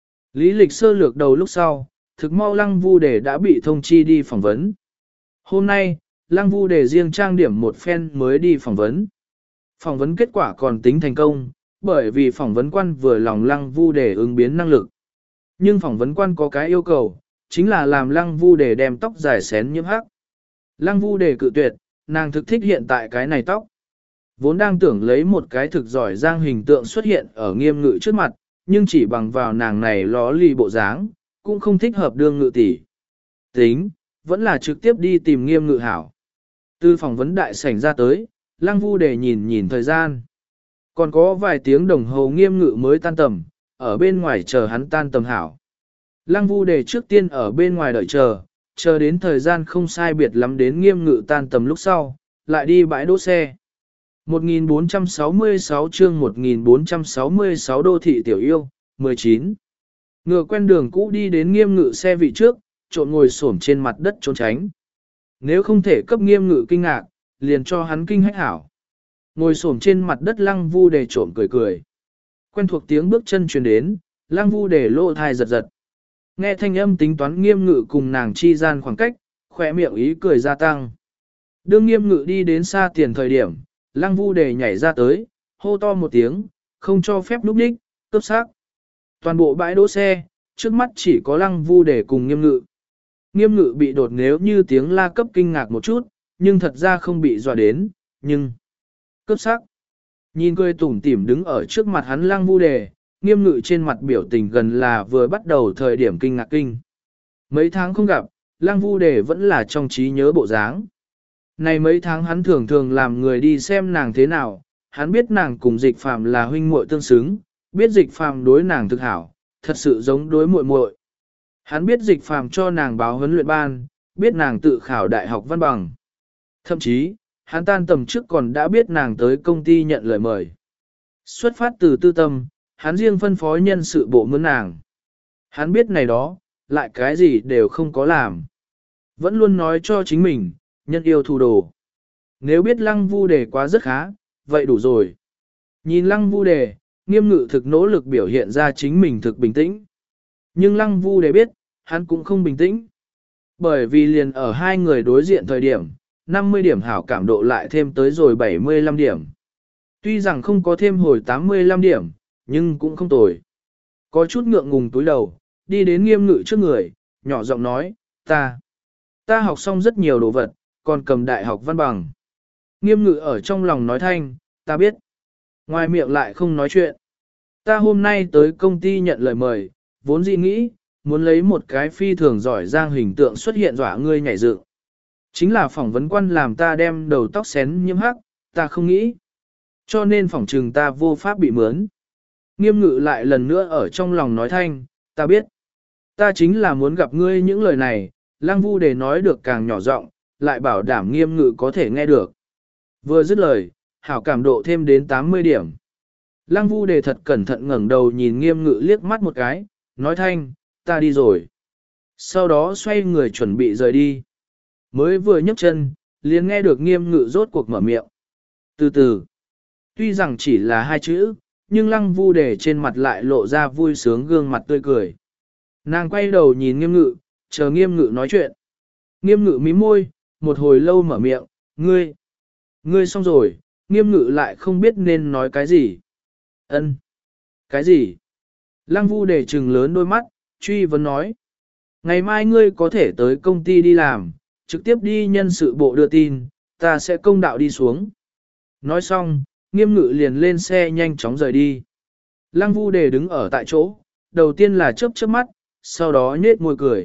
Lý lịch sơ lược đầu lúc sau, thực mau Lăng Vu để đã bị thông chi đi phỏng vấn. Hôm nay, Lăng Vu để riêng trang điểm một phen mới đi phỏng vấn. Phỏng vấn kết quả còn tính thành công, bởi vì phỏng vấn quan vừa lòng Lăng Vu để ứng biến năng lực. Nhưng phỏng vấn quan có cái yêu cầu, chính là làm Lăng Vu để đem tóc dài xén nhiễm hắc. Lăng Vu để cự tuyệt, nàng thực thích hiện tại cái này tóc. Vốn đang tưởng lấy một cái thực giỏi giang hình tượng xuất hiện ở Nghiêm Ngự trước mặt, nhưng chỉ bằng vào nàng này ló lì bộ dáng, cũng không thích hợp đương Ngự tỷ. Tính, vẫn là trực tiếp đi tìm Nghiêm Ngự hảo. Từ phỏng vấn đại sảnh ra tới, Lăng Vu để nhìn nhìn thời gian. Còn có vài tiếng đồng hồ Nghiêm Ngự mới tan tầm, ở bên ngoài chờ hắn tan tầm hảo. Lăng Vu để trước tiên ở bên ngoài đợi chờ, chờ đến thời gian không sai biệt lắm đến Nghiêm Ngự tan tầm lúc sau, lại đi bãi đỗ xe. một nghìn bốn trăm sáu mươi sáu chương một nghìn bốn trăm sáu mươi sáu đô thị tiểu yêu, mười chín. Ngựa quen đường cũ đi đến Nghiêm Ngự xe vị trước, trộn ngồi xổm trên mặt đất trốn tránh. Nếu không thể cấp Nghiêm Ngự kinh ngạc, liền cho hắn kinh hách hảo. Ngồi xổm trên mặt đất Lăng Vu để trộm cười cười. Quen thuộc tiếng bước chân truyền đến, Lăng Vu để lỗ thai giật giật. Nghe thanh âm tính toán Nghiêm Ngự cùng nàng chi gian khoảng cách, khỏe miệng ý cười gia tăng. Đương Nghiêm Ngự đi đến xa tiền thời điểm, Lăng Vu để nhảy ra tới, hô to một tiếng, không cho phép núp đích, cướp xác. Toàn bộ bãi đỗ xe, trước mắt chỉ có Lăng Vu để cùng Nghiêm Ngự. Nghiêm Ngự bị đột nếu như tiếng la cấp kinh ngạc một chút, nhưng thật ra không bị dọa đến, nhưng... Cướp xác. Nhìn cười tủm tỉm đứng ở trước mặt hắn Lăng Vu đề, Nghiêm Ngự trên mặt biểu tình gần là vừa bắt đầu thời điểm kinh ngạc kinh. Mấy tháng không gặp, Lăng Vu đề vẫn là trong trí nhớ bộ dáng. Này mấy tháng hắn thường thường làm người đi xem nàng thế nào, hắn biết nàng cùng Dịch Phàm là huynh muội tương xứng, biết Dịch Phàm đối nàng thực hảo, thật sự giống đối muội muội. Hắn biết Dịch Phàm cho nàng báo huấn luyện ban, biết nàng tự khảo đại học văn bằng. Thậm chí, hắn tan tầm trước còn đã biết nàng tới công ty nhận lời mời. Xuất phát từ tư tâm, hắn riêng phân phối nhân sự bộ mướn nàng. Hắn biết này đó, lại cái gì đều không có làm. Vẫn luôn nói cho chính mình, nhân yêu thù đồ. Nếu biết Lăng Vu đề quá rất khá, vậy đủ rồi. Nhìn Lăng Vu đề, Nghiêm Ngự thực nỗ lực biểu hiện ra chính mình thực bình tĩnh. Nhưng Lăng Vu đề biết, hắn cũng không bình tĩnh. Bởi vì liền ở hai người đối diện thời điểm, năm mươi điểm hảo cảm độ lại thêm tới rồi bảy mươi lăm điểm. Tuy rằng không có thêm hồi tám mươi lăm điểm, nhưng cũng không tồi. Có chút ngượng ngùng túi đầu, đi đến Nghiêm Ngự trước người, nhỏ giọng nói, ta, ta học xong rất nhiều đồ vật, còn cầm đại học văn bằng. Nghiêm Ngự ở trong lòng nói thanh, ta biết. Ngoài miệng lại không nói chuyện. Ta hôm nay tới công ty nhận lời mời, vốn dĩ nghĩ, muốn lấy một cái phi thường giỏi giang hình tượng xuất hiện dọa ngươi nhảy dựng. Chính là phỏng vấn quan làm ta đem đầu tóc xén nhiễm hắc, ta không nghĩ. Cho nên phỏng trừng ta vô pháp bị mướn. Nghiêm Ngự lại lần nữa ở trong lòng nói thanh, ta biết. Ta chính là muốn gặp ngươi những lời này, Lăng Vu đề nói được càng nhỏ giọng, lại bảo đảm Nghiêm Ngự có thể nghe được. Vừa dứt lời, hảo cảm độ thêm đến tám mươi điểm. Lăng Vu đề thật cẩn thận ngẩng đầu nhìn Nghiêm Ngự liếc mắt một cái, nói thanh, ta đi rồi. Sau đó xoay người chuẩn bị rời đi. Mới vừa nhấc chân, liền nghe được Nghiêm Ngự rốt cuộc mở miệng. Từ từ, tuy rằng chỉ là hai chữ, nhưng Lăng Vu đề trên mặt lại lộ ra vui sướng gương mặt tươi cười. Nàng quay đầu nhìn Nghiêm Ngự, chờ Nghiêm Ngự nói chuyện. Nghiêm Ngự mím môi, một hồi lâu mở miệng, ngươi, ngươi xong rồi, Nghiêm Ngự lại không biết nên nói cái gì. Ân, cái gì? Lăng Vu đề trừng lớn đôi mắt, truy vấn nói. Ngày mai ngươi có thể tới công ty đi làm, trực tiếp đi nhân sự bộ đưa tin, ta sẽ công đạo đi xuống. Nói xong, Nghiêm Ngự liền lên xe nhanh chóng rời đi. Lăng Vu đề đứng ở tại chỗ, đầu tiên là chớp chớp mắt, sau đó nhếch môi cười.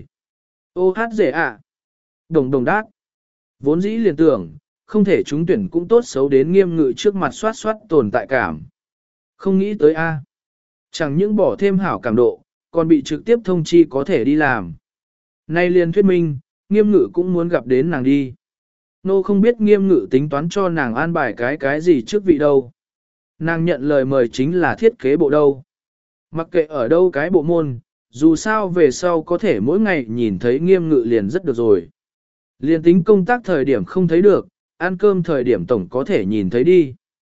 Ô hát rể ạ. Đồng đồng đát. Vốn dĩ liền tưởng, không thể trúng tuyển cũng tốt xấu đến Nghiêm Ngự trước mặt soát soát tồn tại cảm. Không nghĩ tới a, chẳng những bỏ thêm hảo cảm độ, còn bị trực tiếp thông chi có thể đi làm. Nay liền thuyết minh, nghiêm ngự cũng muốn gặp đến nàng đi. Nô không biết nghiêm ngự tính toán cho nàng an bài cái cái gì trước vị đâu. Nàng nhận lời mời chính là thiết kế bộ đâu. Mặc kệ ở đâu cái bộ môn, dù sao về sau có thể mỗi ngày nhìn thấy nghiêm ngự liền rất được rồi. Liền tính công tác thời điểm không thấy được, ăn cơm thời điểm tổng có thể nhìn thấy đi.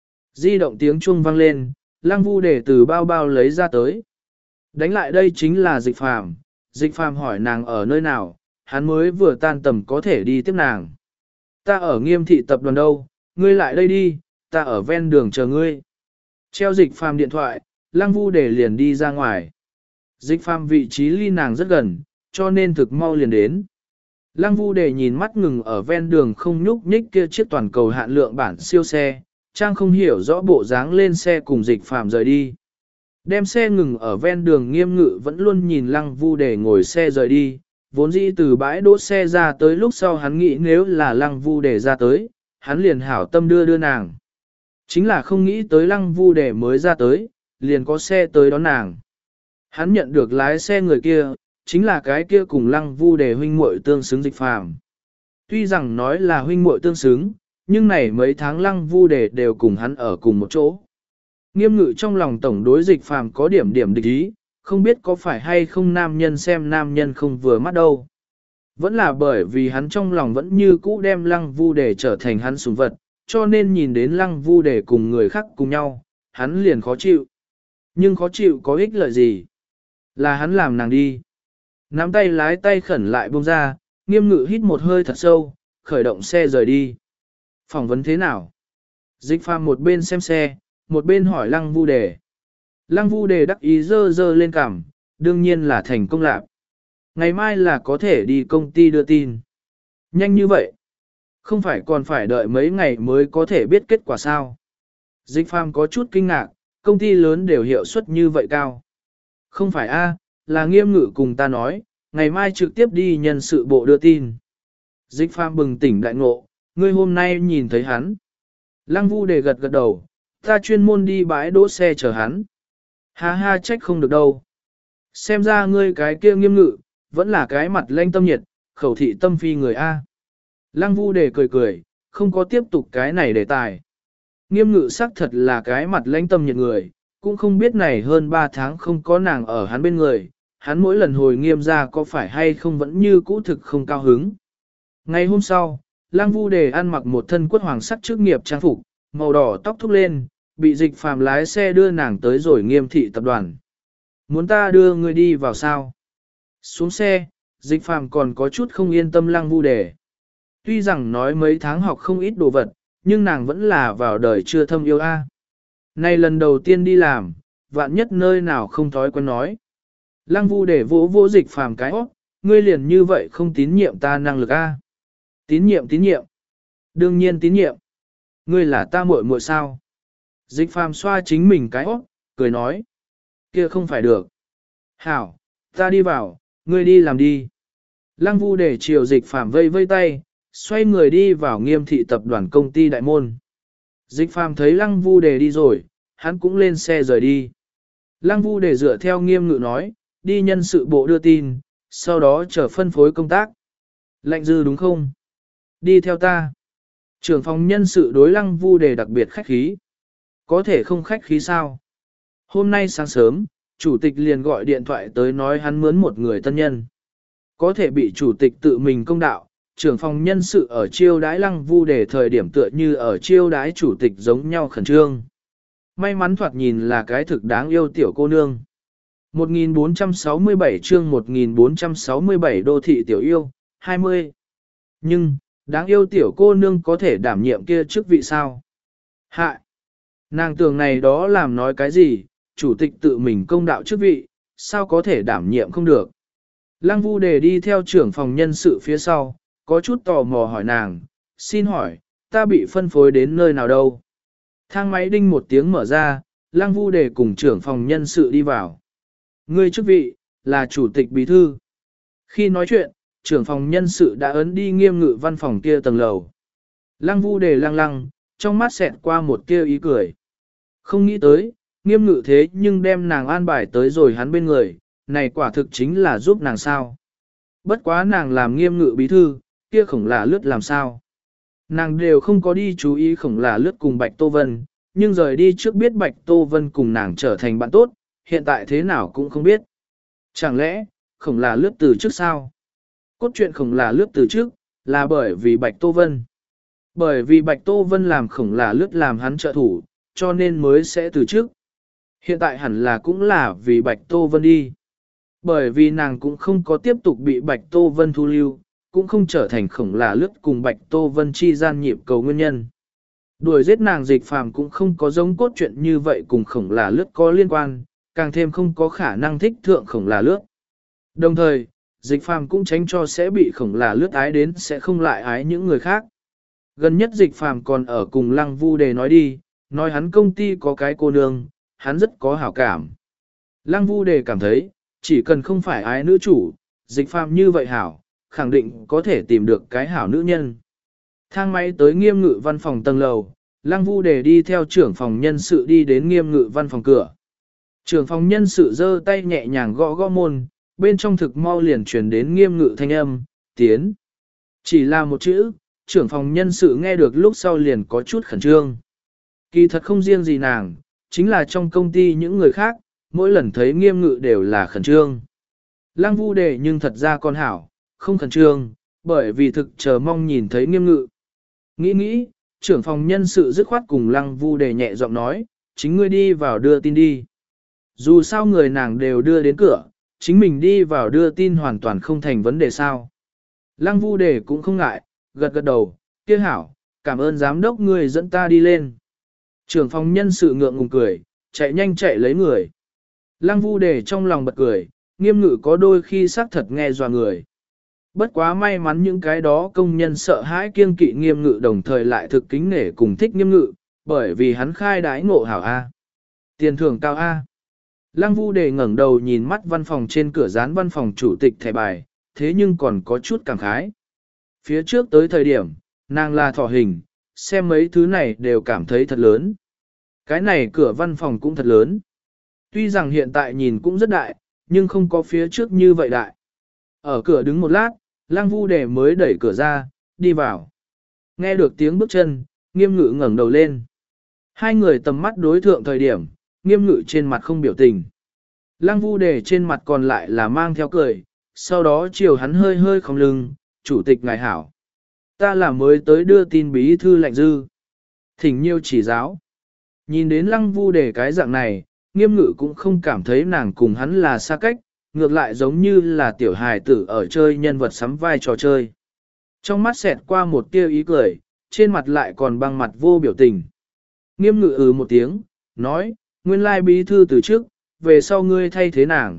Di động tiếng chuông vang lên, Lăng Vu để từ bao bao lấy ra tới. Đánh lại đây chính là Dịch Phàm. Dịch Phàm hỏi nàng ở nơi nào, hắn mới vừa tan tầm có thể đi tiếp nàng. Ta ở Nghiêm thị tập đoàn đâu, ngươi lại đây đi, ta ở ven đường chờ ngươi. Treo Dịch Phàm điện thoại, Lăng Vu để liền đi ra ngoài. Dịch Phàm vị trí ly nàng rất gần, cho nên thực mau liền đến. Lăng Vu để nhìn mắt ngừng ở ven đường không nhúc nhích kia chiếc toàn cầu hạn lượng bản siêu xe, Trang không hiểu rõ bộ dáng lên xe cùng Dịch Phàm rời đi. Đem xe ngừng ở ven đường Nghiêm ngự vẫn luôn nhìn Lăng Vu để ngồi xe rời đi, vốn dĩ từ bãi đỗ xe ra tới lúc sau hắn nghĩ nếu là Lăng Vu để ra tới, hắn liền hảo tâm đưa đưa nàng. Chính là không nghĩ tới Lăng Vu để mới ra tới, liền có xe tới đón nàng. Hắn nhận được lái xe người kia, chính là cái kia cùng Lăng Vu để huynh muội tương xứng Dịch Phàm. Tuy rằng nói là huynh muội tương xứng, nhưng này mấy tháng Lăng Vu để đều cùng hắn ở cùng một chỗ. Nghiêm ngự trong lòng tổng đối Dịch Phàm có điểm điểm địch ý, không biết có phải hay không nam nhân xem nam nhân không vừa mắt đâu. Vẫn là bởi vì hắn trong lòng vẫn như cũ đem Lăng Vu để trở thành hắn sủng vật, cho nên nhìn đến Lăng Vu để cùng người khác cùng nhau, hắn liền khó chịu. Nhưng khó chịu có ích lợi gì? Là hắn làm nàng đi. Nắm tay lái tay khẩn lại buông ra, Nghiêm ngự hít một hơi thật sâu, khởi động xe rời đi. Phỏng vấn thế nào? Dịch Phàm một bên xem xe, một bên hỏi Lăng Vu đề. Lăng Vu đề đắc ý dơ dơ lên cằm, đương nhiên là thành công lạc. Ngày mai là có thể đi công ty đưa tin. Nhanh như vậy. Không phải còn phải đợi mấy ngày mới có thể biết kết quả sao. Dịch Phàm có chút kinh ngạc, công ty lớn đều hiệu suất như vậy cao. Không phải a, là Nghiêm ngự cùng ta nói, ngày mai trực tiếp đi nhân sự bộ đưa tin. Dịch Phàm bừng tỉnh đại ngộ, ngươi hôm nay nhìn thấy hắn. Lăng Vu đề gật gật đầu, ta chuyên môn đi bãi đỗ xe chờ hắn. Ha ha, trách không được đâu. Xem ra ngươi cái kia Nghiêm ngự, vẫn là cái mặt lanh tâm nhiệt, khẩu thị tâm phi người A. Lăng Vu đề cười cười, không có tiếp tục cái này đề tài. Nghiêm ngự xác thật là cái mặt lanh tâm nhiệt người, cũng không biết này hơn ba tháng không có nàng ở hắn bên người, hắn mỗi lần hồi Nghiêm ra có phải hay không vẫn như cũ thực không cao hứng. Ngày hôm sau, Lăng Vu đề ăn mặc một thân quất hoàng sắc chức nghiệp trang phục, màu đỏ tóc thúc lên, bị Dịch Phàm lái xe đưa nàng tới rồi Nghiêm thị tập đoàn. Muốn ta đưa người đi vào sao? Xuống xe, Dịch Phàm còn có chút không yên tâm Lăng Vu đề. Tuy rằng nói mấy tháng học không ít đồ vật, nhưng nàng vẫn là vào đời chưa thâm yêu a. Này lần đầu tiên đi làm, vạn nhất nơi nào không thói quen nói. Lăng Vu đề vỗ vỗ Dịch Phàm cái óc, ngươi liền như vậy không tín nhiệm ta năng lực a? Tín nhiệm tín nhiệm. Đương nhiên tín nhiệm. Ngươi là ta muội muội sao? Dịch Phàm xoa chính mình cái óc, cười nói. Kia không phải được. Hảo, ta đi vào, ngươi đi làm đi. Lăng Vu để chiều Dịch Phàm vây vây tay, xoay người đi vào Nghiêm thị tập đoàn công ty đại môn. Dịch Phàm thấy Lăng Vu để đi rồi, hắn cũng lên xe rời đi. Lăng Vu để dựa theo Nghiêm ngự nói, đi nhân sự bộ đưa tin, sau đó chờ phân phối công tác. Lệnh dư đúng không? Đi theo ta. Trưởng phòng nhân sự đối Lăng Vu đề đặc biệt khách khí. Có thể không khách khí sao? Hôm nay sáng sớm, chủ tịch liền gọi điện thoại tới nói hắn mướn một người tân nhân. Có thể bị chủ tịch tự mình công đạo, trưởng phòng nhân sự ở chiêu đái Lăng Vu đề thời điểm tựa như ở chiêu đái chủ tịch giống nhau khẩn trương. May mắn thoạt nhìn là cái thực đáng yêu tiểu cô nương. một nghìn bốn trăm sáu mươi bảy chương một nghìn bốn trăm sáu mươi bảy đô thị tiểu yêu, hai mươi. Nhưng, đáng yêu tiểu cô nương có thể đảm nhiệm kia chức vị sao? Hạ! Nàng tưởng này đó làm nói cái gì, chủ tịch tự mình công đạo chức vị, sao có thể đảm nhiệm không được? Lăng Vu đề đi theo trưởng phòng nhân sự phía sau, có chút tò mò hỏi nàng, xin hỏi, ta bị phân phối đến nơi nào đâu? Thang máy đinh một tiếng mở ra, Lăng Vu đề cùng trưởng phòng nhân sự đi vào. Ngươi chức vị, là chủ tịch bí thư. Khi nói chuyện, trưởng phòng nhân sự đã ấn đi Nghiêm ngự văn phòng kia tầng lầu. Lăng Vu đề lăng lăng, trong mắt xẹt qua một tia ý cười. Không nghĩ tới, Nghiêm ngự thế nhưng đem nàng an bài tới rồi hắn bên người, này quả thực chính là giúp nàng sao. Bất quá nàng làm nghiêm ngự bí thư, kia khổng là lướt làm sao. Nàng đều không có đi chú ý khổng là lướt cùng Bạch Tô Vân, nhưng rời đi trước biết Bạch Tô Vân cùng nàng trở thành bạn tốt, hiện tại thế nào cũng không biết. Chẳng lẽ, khổng là lướt từ trước sao? Cốt truyện khổng là lướt từ trước, là bởi vì Bạch Tô Vân. Bởi vì Bạch Tô Vân làm khổng là lướt làm hắn trợ thủ, cho nên mới sẽ từ trước. Hiện tại hẳn là cũng là vì Bạch Tô Vân đi. Bởi vì nàng cũng không có tiếp tục bị Bạch Tô Vân thu lưu, cũng không trở thành khổng là lướt cùng Bạch Tô Vân chi gian nhịp cầu nguyên nhân. Đuổi giết nàng Dịch Phàm cũng không có giống cốt truyện như vậy cùng khổng là lướt có liên quan, càng thêm không có khả năng thích thượng khổng là lướt. Đồng thời, Dịch Phàm cũng tránh cho sẽ bị khổng là lướt ái đến sẽ không lại ái những người khác. Gần nhất Dịch Phàm còn ở cùng Lăng Vu Đề nói đi, nói hắn công ty có cái cô nương, hắn rất có hảo cảm. Lăng Vu Đề cảm thấy, chỉ cần không phải ái nữ chủ, Dịch Phàm như vậy hảo, khẳng định có thể tìm được cái hảo nữ nhân. Thang máy tới Nghiêm Ngự văn phòng tầng lầu, Lăng Vu Đề đi theo trưởng phòng nhân sự đi đến Nghiêm Ngự văn phòng cửa. Trưởng phòng nhân sự giơ tay nhẹ nhàng gõ gõ môn, bên trong thực mau liền truyền đến Nghiêm Ngự thanh âm, tiến. Chỉ là một chữ, trưởng phòng nhân sự nghe được lúc sau liền có chút khẩn trương. Kỳ thật không riêng gì nàng, chính là trong công ty những người khác, mỗi lần thấy Nghiêm Ngự đều là khẩn trương. Lăng Vu Đề nhưng thật ra con hảo, không khẩn trương, bởi vì thực chờ mong nhìn thấy Nghiêm Ngự. Nghĩ nghĩ, trưởng phòng nhân sự dứt khoát cùng Lăng Vu Đề nhẹ giọng nói, chính ngươi đi vào đưa tin đi. Dù sao người nàng đều đưa đến cửa, chính mình đi vào đưa tin hoàn toàn không thành vấn đề sao. Lăng Vu Đề cũng không ngại, gật gật đầu, kia hảo, cảm ơn giám đốc ngươi dẫn ta đi lên. Trưởng phòng nhân sự ngượng ngùng cười, chạy nhanh chạy lấy người. Lăng Vu Đề trong lòng bật cười, Nghiêm Ngự có đôi khi xác thật nghe dọa người. Bất quá may mắn những cái đó công nhân sợ hãi kiêng kỵ Nghiêm Ngự đồng thời lại thực kính nể cùng thích Nghiêm Ngự, bởi vì hắn khai đái ngộ hảo A. Tiền thưởng cao A. Lăng Vu Đề ngẩng đầu nhìn mắt văn phòng trên cửa dán văn phòng chủ tịch thẻ bài, thế nhưng còn có chút cảm khái. Phía trước tới thời điểm, nàng là thỏ hình, xem mấy thứ này đều cảm thấy thật lớn. Cái này cửa văn phòng cũng thật lớn. Tuy rằng hiện tại nhìn cũng rất đại, nhưng không có phía trước như vậy đại. Ở cửa đứng một lát, Lăng Vu Đề mới đẩy cửa ra, đi vào. Nghe được tiếng bước chân, Nghiêm Ngự ngẩng đầu lên. Hai người tầm mắt đối thượng thời điểm, Nghiêm Ngự trên mặt không biểu tình. Lăng Vu Đề trên mặt còn lại là mang theo cười, sau đó chiều hắn hơi hơi không lưng, chủ tịch ngài hảo. Ta là mới tới đưa tin bí thư lệnh dư. Thỉnh nhiêu chỉ giáo. Nhìn đến Lăng Vu Đề cái dạng này, Nghiêm Ngự cũng không cảm thấy nàng cùng hắn là xa cách, ngược lại giống như là tiểu hài tử ở chơi nhân vật sắm vai trò chơi. Trong mắt xẹt qua một tia ý cười, trên mặt lại còn băng mặt vô biểu tình. Nghiêm Ngự ừ một tiếng, nói, nguyên lai bí thư từ trước, về sau ngươi thay thế nàng.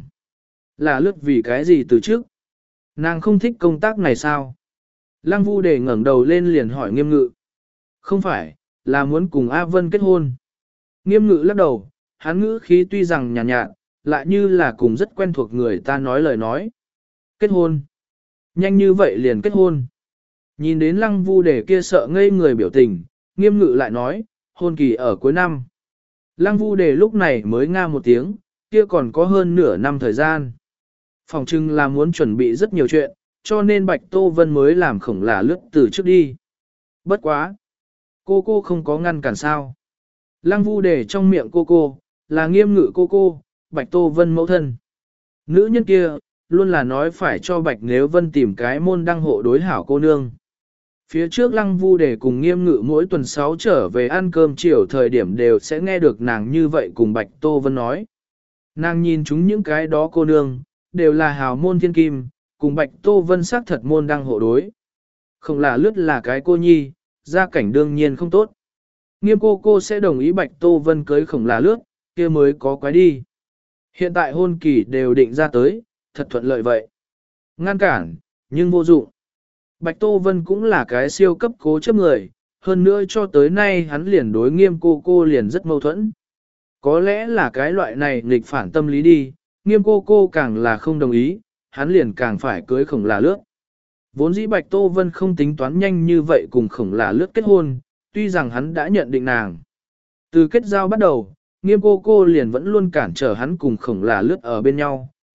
Là lướt vì cái gì từ trước? Nàng không thích công tác này sao? Lăng Vu Đề ngẩng đầu lên liền hỏi Nghiêm Ngự. Không phải, là muốn cùng A Vân kết hôn. Nghiêm Ngự lắc đầu, hắn ngữ khí tuy rằng nhàn nhạt, nhạt, lại như là cùng rất quen thuộc người ta nói lời nói. Kết hôn. Nhanh như vậy liền kết hôn. Nhìn đến Lăng Vu Đề kia sợ ngây người biểu tình, Nghiêm Ngự lại nói, hôn kỳ ở cuối năm. Lăng Vu Đề lúc này mới nga một tiếng, kia còn có hơn nửa năm thời gian. Phòng trưng là muốn chuẩn bị rất nhiều chuyện, cho nên Bạch Tô Vân mới làm khổng là lướt từ trước đi. Bất quá. Cô cô không có ngăn cản sao. Lăng Vu Đề trong miệng cô cô, là Nghiêm Ngự cô cô, Bạch Tô Vân mẫu thân. Nữ nhân kia, luôn là nói phải cho Bạch Nếu Vân tìm cái môn đăng hộ đối hảo cô nương. Phía trước Lăng Vu Đề cùng Nghiêm Ngự mỗi tuần sáu trở về ăn cơm chiều thời điểm đều sẽ nghe được nàng như vậy cùng Bạch Tô Vân nói. Nàng nhìn chúng những cái đó cô nương, đều là hào môn thiên kim, cùng Bạch Tô Vân xác thật môn đăng hộ đối. Không là lướt là cái cô nhi, gia cảnh đương nhiên không tốt. Nghiêm cô cô sẽ đồng ý Bạch Tô Vân cưới khổng là lướt, kia mới có quái đi. Hiện tại hôn kỳ đều định ra tới, thật thuận lợi vậy. Ngăn cản, nhưng vô dụng. Bạch Tô Vân cũng là cái siêu cấp cố chấp người, hơn nữa cho tới nay hắn liền đối Nghiêm cô cô liền rất mâu thuẫn. Có lẽ là cái loại này nghịch phản tâm lý đi, Nghiêm cô cô càng là không đồng ý, hắn liền càng phải cưới khổng là lướt. Vốn dĩ Bạch Tô Vân không tính toán nhanh như vậy cùng khổng là lướt kết hôn, tuy rằng hắn đã nhận định nàng. Từ kết giao bắt đầu, Nghiêm cô cô liền vẫn luôn cản trở hắn cùng khổng là lướt ở bên nhau,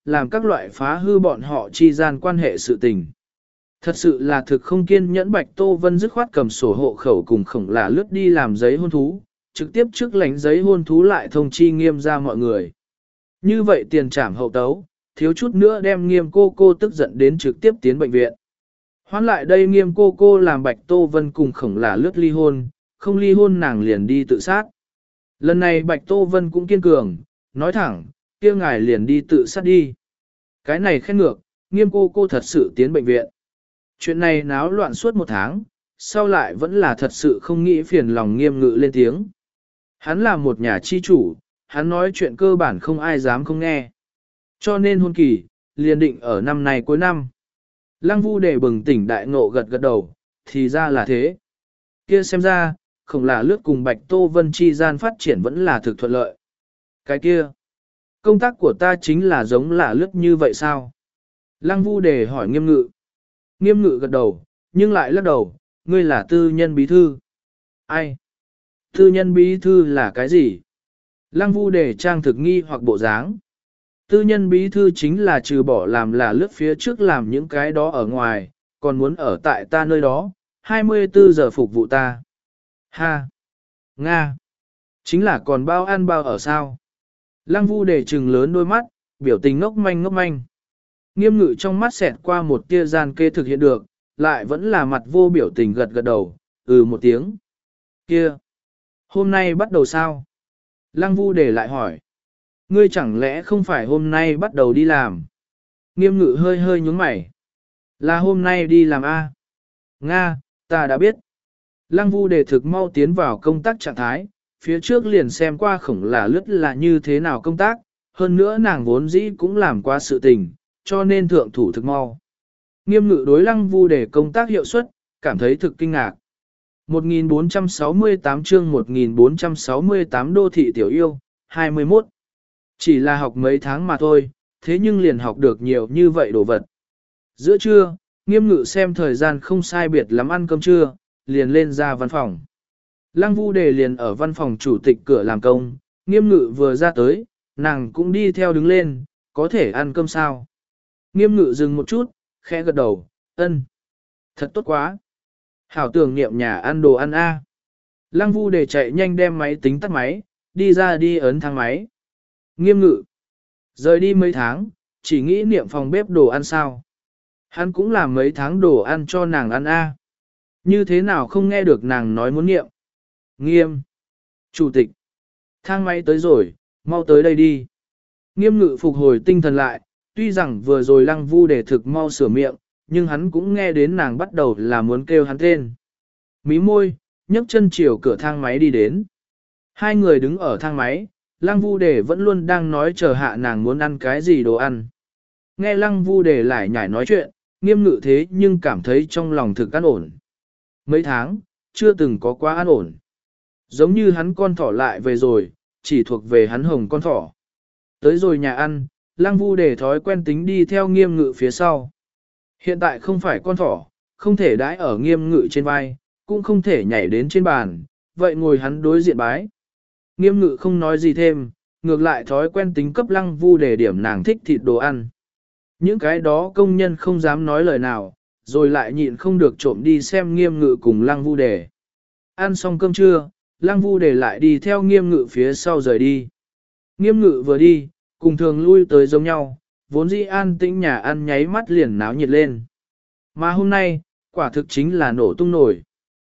làm các loại phá hư bọn họ chi gian quan hệ sự tình. Thật sự là thực không kiên nhẫn Bạch Tô Vân dứt khoát cầm sổ hộ khẩu cùng khổng là lướt đi làm giấy hôn thú, trực tiếp trước lãnh giấy hôn thú lại thông chi Nghiêm ra mọi người. Như vậy tiền trảm hậu tấu, thiếu chút nữa đem Nghiêm cô cô tức giận đến trực tiếp tiến bệnh viện. Hoán lại đây Nghiêm cô cô làm Bạch Tô Vân cùng khổng là lướt ly hôn, không ly hôn nàng liền đi tự sát. Lần này Bạch Tô Vân cũng kiên cường, nói thẳng, kia ngài liền đi tự sát đi. Cái này khen ngược, Nghiêm cô cô thật sự tiến bệnh viện. Chuyện này náo loạn suốt một tháng, sau lại vẫn là thật sự không nghĩ phiền lòng Nghiêm Ngự lên tiếng. Hắn là một nhà chi chủ, hắn nói chuyện cơ bản không ai dám không nghe. Cho nên hôn kỳ, liền định ở năm này cuối năm. Lăng Vu để bừng tỉnh đại ngộ gật gật đầu, thì ra là thế. Kia xem ra, không là lướt cùng Bạch Tô Vân chi gian phát triển vẫn là thực thuận lợi. Cái kia, công tác của ta chính là giống là lướt như vậy sao? Lăng Vu để hỏi Nghiêm Ngự. Nghiêm Ngự gật đầu, nhưng lại lắc đầu, ngươi là tư nhân bí thư. Ai? Tư nhân bí thư là cái gì? Lăng Vu để trang thực nghi hoặc bộ dáng. Tư nhân bí thư chính là trừ bỏ làm là lướt phía trước làm những cái đó ở ngoài, còn muốn ở tại ta nơi đó, hai mươi bốn giờ phục vụ ta. Ha! Nga! Chính là còn bao ăn bao ở sao? Lăng Vu để trừng lớn đôi mắt, biểu tình ngốc manh ngốc manh. Nghiêm Ngự trong mắt xẹt qua một tia gian kê thực hiện được, lại vẫn là mặt vô biểu tình gật gật đầu, ừ một tiếng. Kia! Hôm nay bắt đầu sao? Lăng Vu để lại hỏi. Ngươi chẳng lẽ không phải hôm nay bắt đầu đi làm? Nghiêm Ngự hơi hơi nhúng mày. Là hôm nay đi làm A. Nga, ta đã biết. Lăng Vu để thực mau tiến vào công tác trạng thái, phía trước liền xem qua khổng là lướt là như thế nào công tác, hơn nữa nàng vốn dĩ cũng làm qua sự tình, cho nên thượng thủ thực mau. Nghiêm Ngự đối Lăng Vu để công tác hiệu suất, cảm thấy thực kinh ngạc. một nghìn bốn trăm sáu mươi tám chương một nghìn bốn trăm sáu mươi tám đô thị tiểu yêu, hai mươi mốt. Chỉ là học mấy tháng mà thôi, thế nhưng liền học được nhiều như vậy đồ vật. Giữa trưa, Nghiêm Ngự xem thời gian không sai biệt lắm ăn cơm trưa, liền lên ra văn phòng. Lăng Vu Đề liền ở văn phòng chủ tịch cửa làm công, Nghiêm Ngự vừa ra tới, nàng cũng đi theo đứng lên, có thể ăn cơm sao. Nghiêm Ngự dừng một chút, khẽ gật đầu, ân. Thật tốt quá. Hảo tưởng niệm nhà ăn đồ ăn a. Lăng Vu Đề chạy nhanh đem máy tính tắt máy, đi ra đi ấn thang máy. Nghiêm Ngự. Rời đi mấy tháng, chỉ nghĩ niệm phòng bếp đồ ăn sao. Hắn cũng làm mấy tháng đồ ăn cho nàng ăn a. Như thế nào không nghe được nàng nói muốn niệm. Nghiêm. Chủ tịch. Thang máy tới rồi, mau tới đây đi. Nghiêm Ngự phục hồi tinh thần lại, tuy rằng vừa rồi Lăng Vu Đề thực mau sửa miệng, nhưng hắn cũng nghe đến nàng bắt đầu là muốn kêu hắn tên. Mí môi, nhấc chân chiều cửa thang máy đi đến. Hai người đứng ở thang máy, Lăng Vu Đề vẫn luôn đang nói chờ hạ nàng muốn ăn cái gì đồ ăn. Nghe Lăng Vu Đề lại nhảy nói chuyện, Nghiêm Ngự thế nhưng cảm thấy trong lòng thực an ổn. Mấy tháng, chưa từng có quá an ổn. Giống như hắn con thỏ lại về rồi, chỉ thuộc về hắn hồng con thỏ. Tới rồi nhà ăn, Lăng Vu Đề thói quen tính đi theo Nghiêm Ngự phía sau. Hiện tại không phải con thỏ, không thể đãi ở Nghiêm Ngự trên vai, cũng không thể nhảy đến trên bàn, vậy ngồi hắn đối diện bái. Nghiêm Ngự không nói gì thêm, ngược lại thói quen tính cấp Lăng Vu Đề điểm nàng thích thịt đồ ăn. Những cái đó công nhân không dám nói lời nào, rồi lại nhịn không được trộm đi xem Nghiêm Ngự cùng Lăng Vu Đề. Ăn xong cơm trưa, Lăng Vu Đề lại đi theo Nghiêm Ngự phía sau rời đi. Nghiêm Ngự vừa đi, cùng thường lui tới giống nhau, vốn dĩ an tĩnh nhà ăn nháy mắt liền náo nhiệt lên. Mà hôm nay, quả thực chính là nổ tung nổi.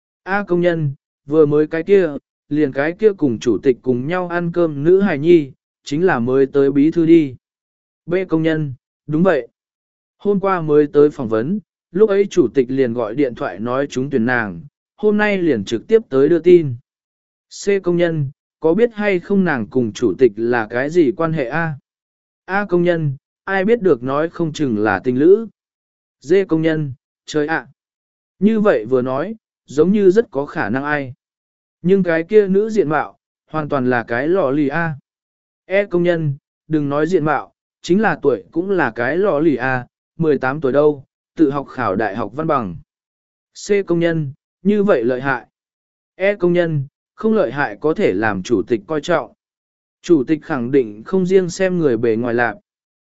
A công nhân, vừa mới cái kia, liền cái kia cùng chủ tịch cùng nhau ăn cơm nữ hài nhi, chính là mới tới bí thư đi. B công nhân, đúng vậy. Hôm qua mới tới phỏng vấn, lúc ấy chủ tịch liền gọi điện thoại nói chúng tuyển nàng, hôm nay liền trực tiếp tới đưa tin. C công nhân, có biết hay không nàng cùng chủ tịch là cái gì quan hệ A? A công nhân, ai biết được nói không chừng là tình lữ. D công nhân, trời ạ. Như vậy vừa nói, giống như rất có khả năng ai. Nhưng cái kia nữ diện mạo, hoàn toàn là cái lọ lì A. E công nhân, đừng nói diện mạo, chính là tuổi cũng là cái lọ lì A, mười tám tuổi đâu, tự học khảo đại học văn bằng. C công nhân, như vậy lợi hại. E công nhân, không lợi hại có thể làm chủ tịch coi trọng. Chủ tịch khẳng định không riêng xem người bề ngoài lạc.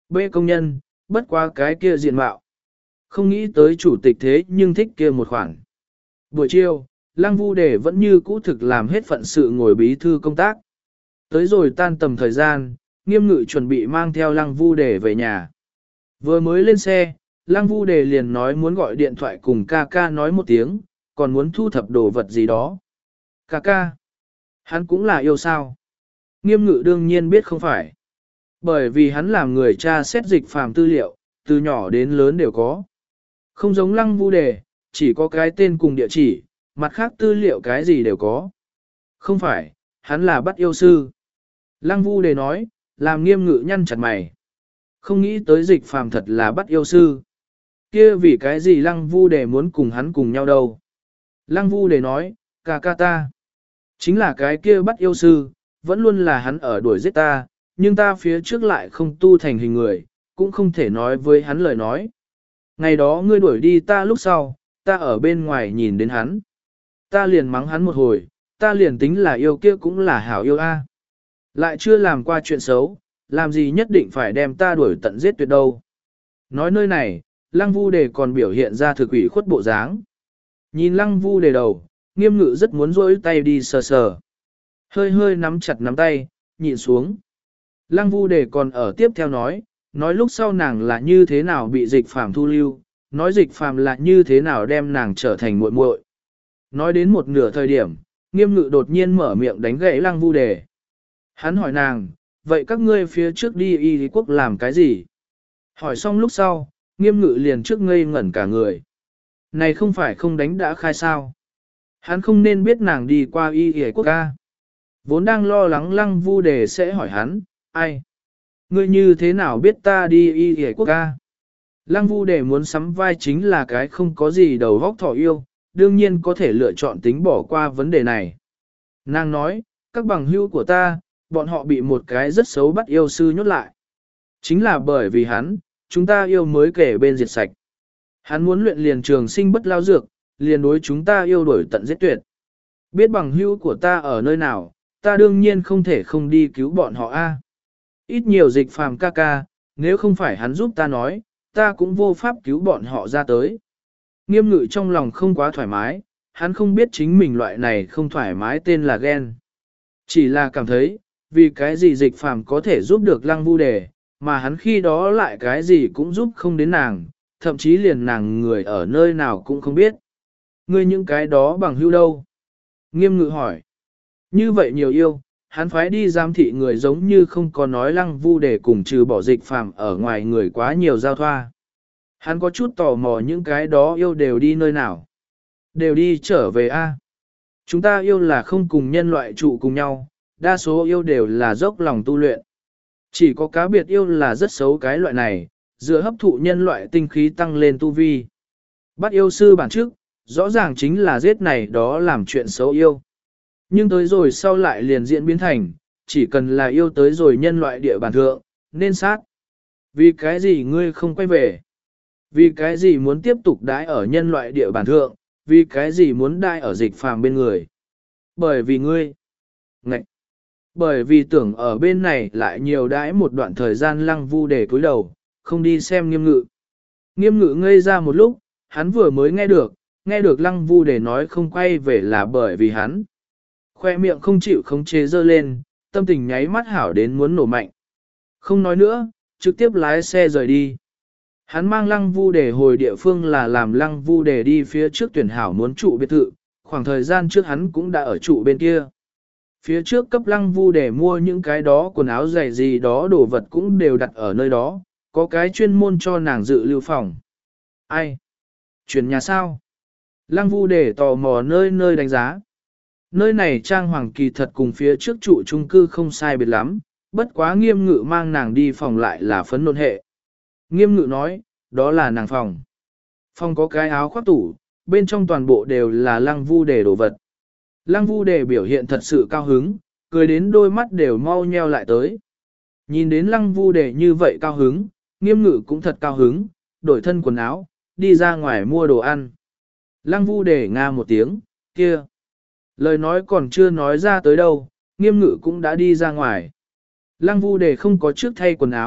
B công nhân, bất quá cái kia diện mạo. Không nghĩ tới chủ tịch thế nhưng thích kia một khoản. Buổi chiều, Lăng Vu Đề vẫn như cũ thực làm hết phận sự ngồi bí thư công tác. Tới rồi tan tầm thời gian, Nghiêm Ngự chuẩn bị mang theo Lăng Vu Đề về nhà. Vừa mới lên xe, Lăng Vu Đề liền nói muốn gọi điện thoại cùng ca ca nói một tiếng, còn muốn thu thập đồ vật gì đó. Ca ca, hắn cũng là yêu sao? Nghiêm Ngự đương nhiên biết không phải. Bởi vì hắn làm người cha xét dịch phàm tư liệu, từ nhỏ đến lớn đều có. Không giống Lăng Vu Đề, chỉ có cái tên cùng địa chỉ, mặt khác tư liệu cái gì đều có. Không phải, hắn là bắt yêu sư. Lăng Vu Đề nói, làm Nghiêm Ngự nhăn chặt mày. Không nghĩ tới dịch phàm thật là bắt yêu sư. Kia vì cái gì Lăng Vu Đề muốn cùng hắn cùng nhau đâu. Lăng Vu Đề nói, ca ca ta. Chính là cái kia bắt yêu sư, vẫn luôn là hắn ở đuổi giết ta, nhưng ta phía trước lại không tu thành hình người, cũng không thể nói với hắn lời nói. Ngày đó ngươi đuổi đi ta lúc sau, ta ở bên ngoài nhìn đến hắn. Ta liền mắng hắn một hồi, ta liền tính là yêu kia cũng là hảo yêu a. Lại chưa làm qua chuyện xấu, làm gì nhất định phải đem ta đuổi tận giết tuyệt đâu. Nói nơi này, Lăng Vu Đề còn biểu hiện ra thực ủy khuất bộ dáng. Nhìn Lăng Vu Đề đầu, Nghiêm Ngự rất muốn rỗi tay đi sờ sờ. Hơi hơi nắm chặt nắm tay, nhịn xuống. Lăng Vu Đề còn ở tiếp theo nói, nói lúc sau nàng là như thế nào bị dịch phàm thu lưu, nói dịch phàm là như thế nào đem nàng trở thành muội muội. Nói đến một nửa thời điểm, Nghiêm Ngự đột nhiên mở miệng đánh gãy Lăng Vu Đề. Hắn hỏi nàng, vậy các ngươi phía trước đi y lý quốc làm cái gì? Hỏi xong lúc sau, Nghiêm Ngự liền trước ngây ngẩn cả người. Này không phải không đánh đã khai sao? Hắn không nên biết nàng đi qua y lý quốc ca. Vốn đang lo lắng Lăng Vu Đề sẽ hỏi hắn, ai? Ngươi như thế nào biết ta đi y lý quốc ca? Lăng Vu Đề muốn sắm vai chính là cái không có gì đầu vóc thỏ yêu, đương nhiên có thể lựa chọn tính bỏ qua vấn đề này. Nàng nói, các bằng hữu của ta, bọn họ bị một cái rất xấu bắt yêu sư nhốt lại. Chính là bởi vì hắn, chúng ta yêu mới kể bên diệt sạch. Hắn muốn luyện liền trường sinh bất lao dược, liền đối chúng ta yêu đổi tận giết tuyệt. Biết bằng hữu của ta ở nơi nào, ta đương nhiên không thể không đi cứu bọn họ a. Ít nhiều dịch phàm ca ca, nếu không phải hắn giúp ta nói, ta cũng vô pháp cứu bọn họ ra tới. Nghiêm Ngự trong lòng không quá thoải mái, hắn không biết chính mình loại này không thoải mái tên là ghen. Chỉ là cảm thấy, vì cái gì dịch phàm có thể giúp được Lăng Vu Đề, mà hắn khi đó lại cái gì cũng giúp không đến nàng, thậm chí liền nàng người ở nơi nào cũng không biết. Ngươi những cái đó bằng hữu đâu? Nghiêm Ngự hỏi. Như vậy nhiều yêu, hắn phái đi giám thị người giống như không có nói Lăng Vu Đề cùng trừ bỏ dịch phàm ở ngoài người quá nhiều giao thoa. Hắn có chút tò mò những cái đó yêu đều đi nơi nào. Đều đi trở về a. Chúng ta yêu là không cùng nhân loại trụ cùng nhau, đa số yêu đều là dốc lòng tu luyện. Chỉ có cá biệt yêu là rất xấu cái loại này, dựa hấp thụ nhân loại tinh khí tăng lên tu vi. Bắt yêu sư bản trước, rõ ràng chính là giết này đó làm chuyện xấu yêu. Nhưng tới rồi sau lại liền diễn biến thành, chỉ cần là yêu tới rồi nhân loại địa bàn thượng, nên sát. Vì cái gì ngươi không quay về? Vì cái gì muốn tiếp tục đãi ở nhân loại địa bàn thượng? Vì cái gì muốn đãi ở dịch phàm bên người? Bởi vì ngươi. Ngậy. Bởi vì tưởng ở bên này lại nhiều đãi một đoạn thời gian Lăng Vu Đề cúi đầu, không đi xem Nghiêm Ngự. Nghiêm Ngự ngây ra một lúc, hắn vừa mới nghe được, nghe được Lăng Vu Đề nói không quay về là bởi vì hắn. Khoe miệng không chịu khống chế dơ lên, tâm tình nháy mắt hảo đến muốn nổ mạnh. Không nói nữa, trực tiếp lái xe rời đi. Hắn mang Lăng Vu Đề hồi địa phương là làm Lăng Vu Đề đi phía trước tuyển hảo muốn trụ biệt thự, khoảng thời gian trước hắn cũng đã ở trụ bên kia. Phía trước cấp Lăng Vu Đề mua những cái đó quần áo giày gì đó đồ vật cũng đều đặt ở nơi đó, có cái chuyên môn cho nàng dự lưu phòng. Ai? Chuyển nhà sao? Lăng Vu Đề tò mò nơi nơi đánh giá. Nơi này trang hoàng kỳ thật cùng phía trước trụ chung cư không sai biệt lắm, bất quá Nghiêm Ngự mang nàng đi phòng lại là phấn nôn hệ. Nghiêm Ngự nói, đó là nàng phòng. Phòng có cái áo khoác tủ, bên trong toàn bộ đều là Lăng Vu Đề đồ vật. Lăng Vu Đề biểu hiện thật sự cao hứng, cười đến đôi mắt đều mau nheo lại tới. Nhìn đến Lăng Vu Đề như vậy cao hứng, Nghiêm Ngự cũng thật cao hứng, đổi thân quần áo, đi ra ngoài mua đồ ăn. Lăng Vu Đề nga một tiếng, kia. Lời nói còn chưa nói ra tới đâu, Nghiêm Ngự cũng đã đi ra ngoài. Lăng Vu Đề không có trước thay quần áo,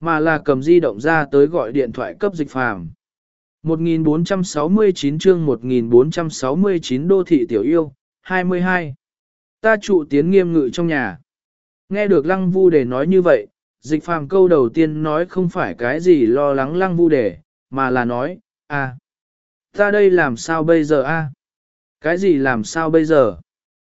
mà là cầm di động ra tới gọi điện thoại cấp Dịch Phàm. một nghìn bốn trăm sáu mươi chín chương một nghìn bốn trăm sáu mươi chín đô thị tiểu yêu, hai mươi hai. Ta trụ tiến Nghiêm Ngự trong nhà. Nghe được Lăng Vu Đề nói như vậy, Dịch Phàm câu đầu tiên nói không phải cái gì lo lắng Lăng Vu Đề, mà là nói, à, ta đây làm sao bây giờ a? Cái gì làm sao bây giờ?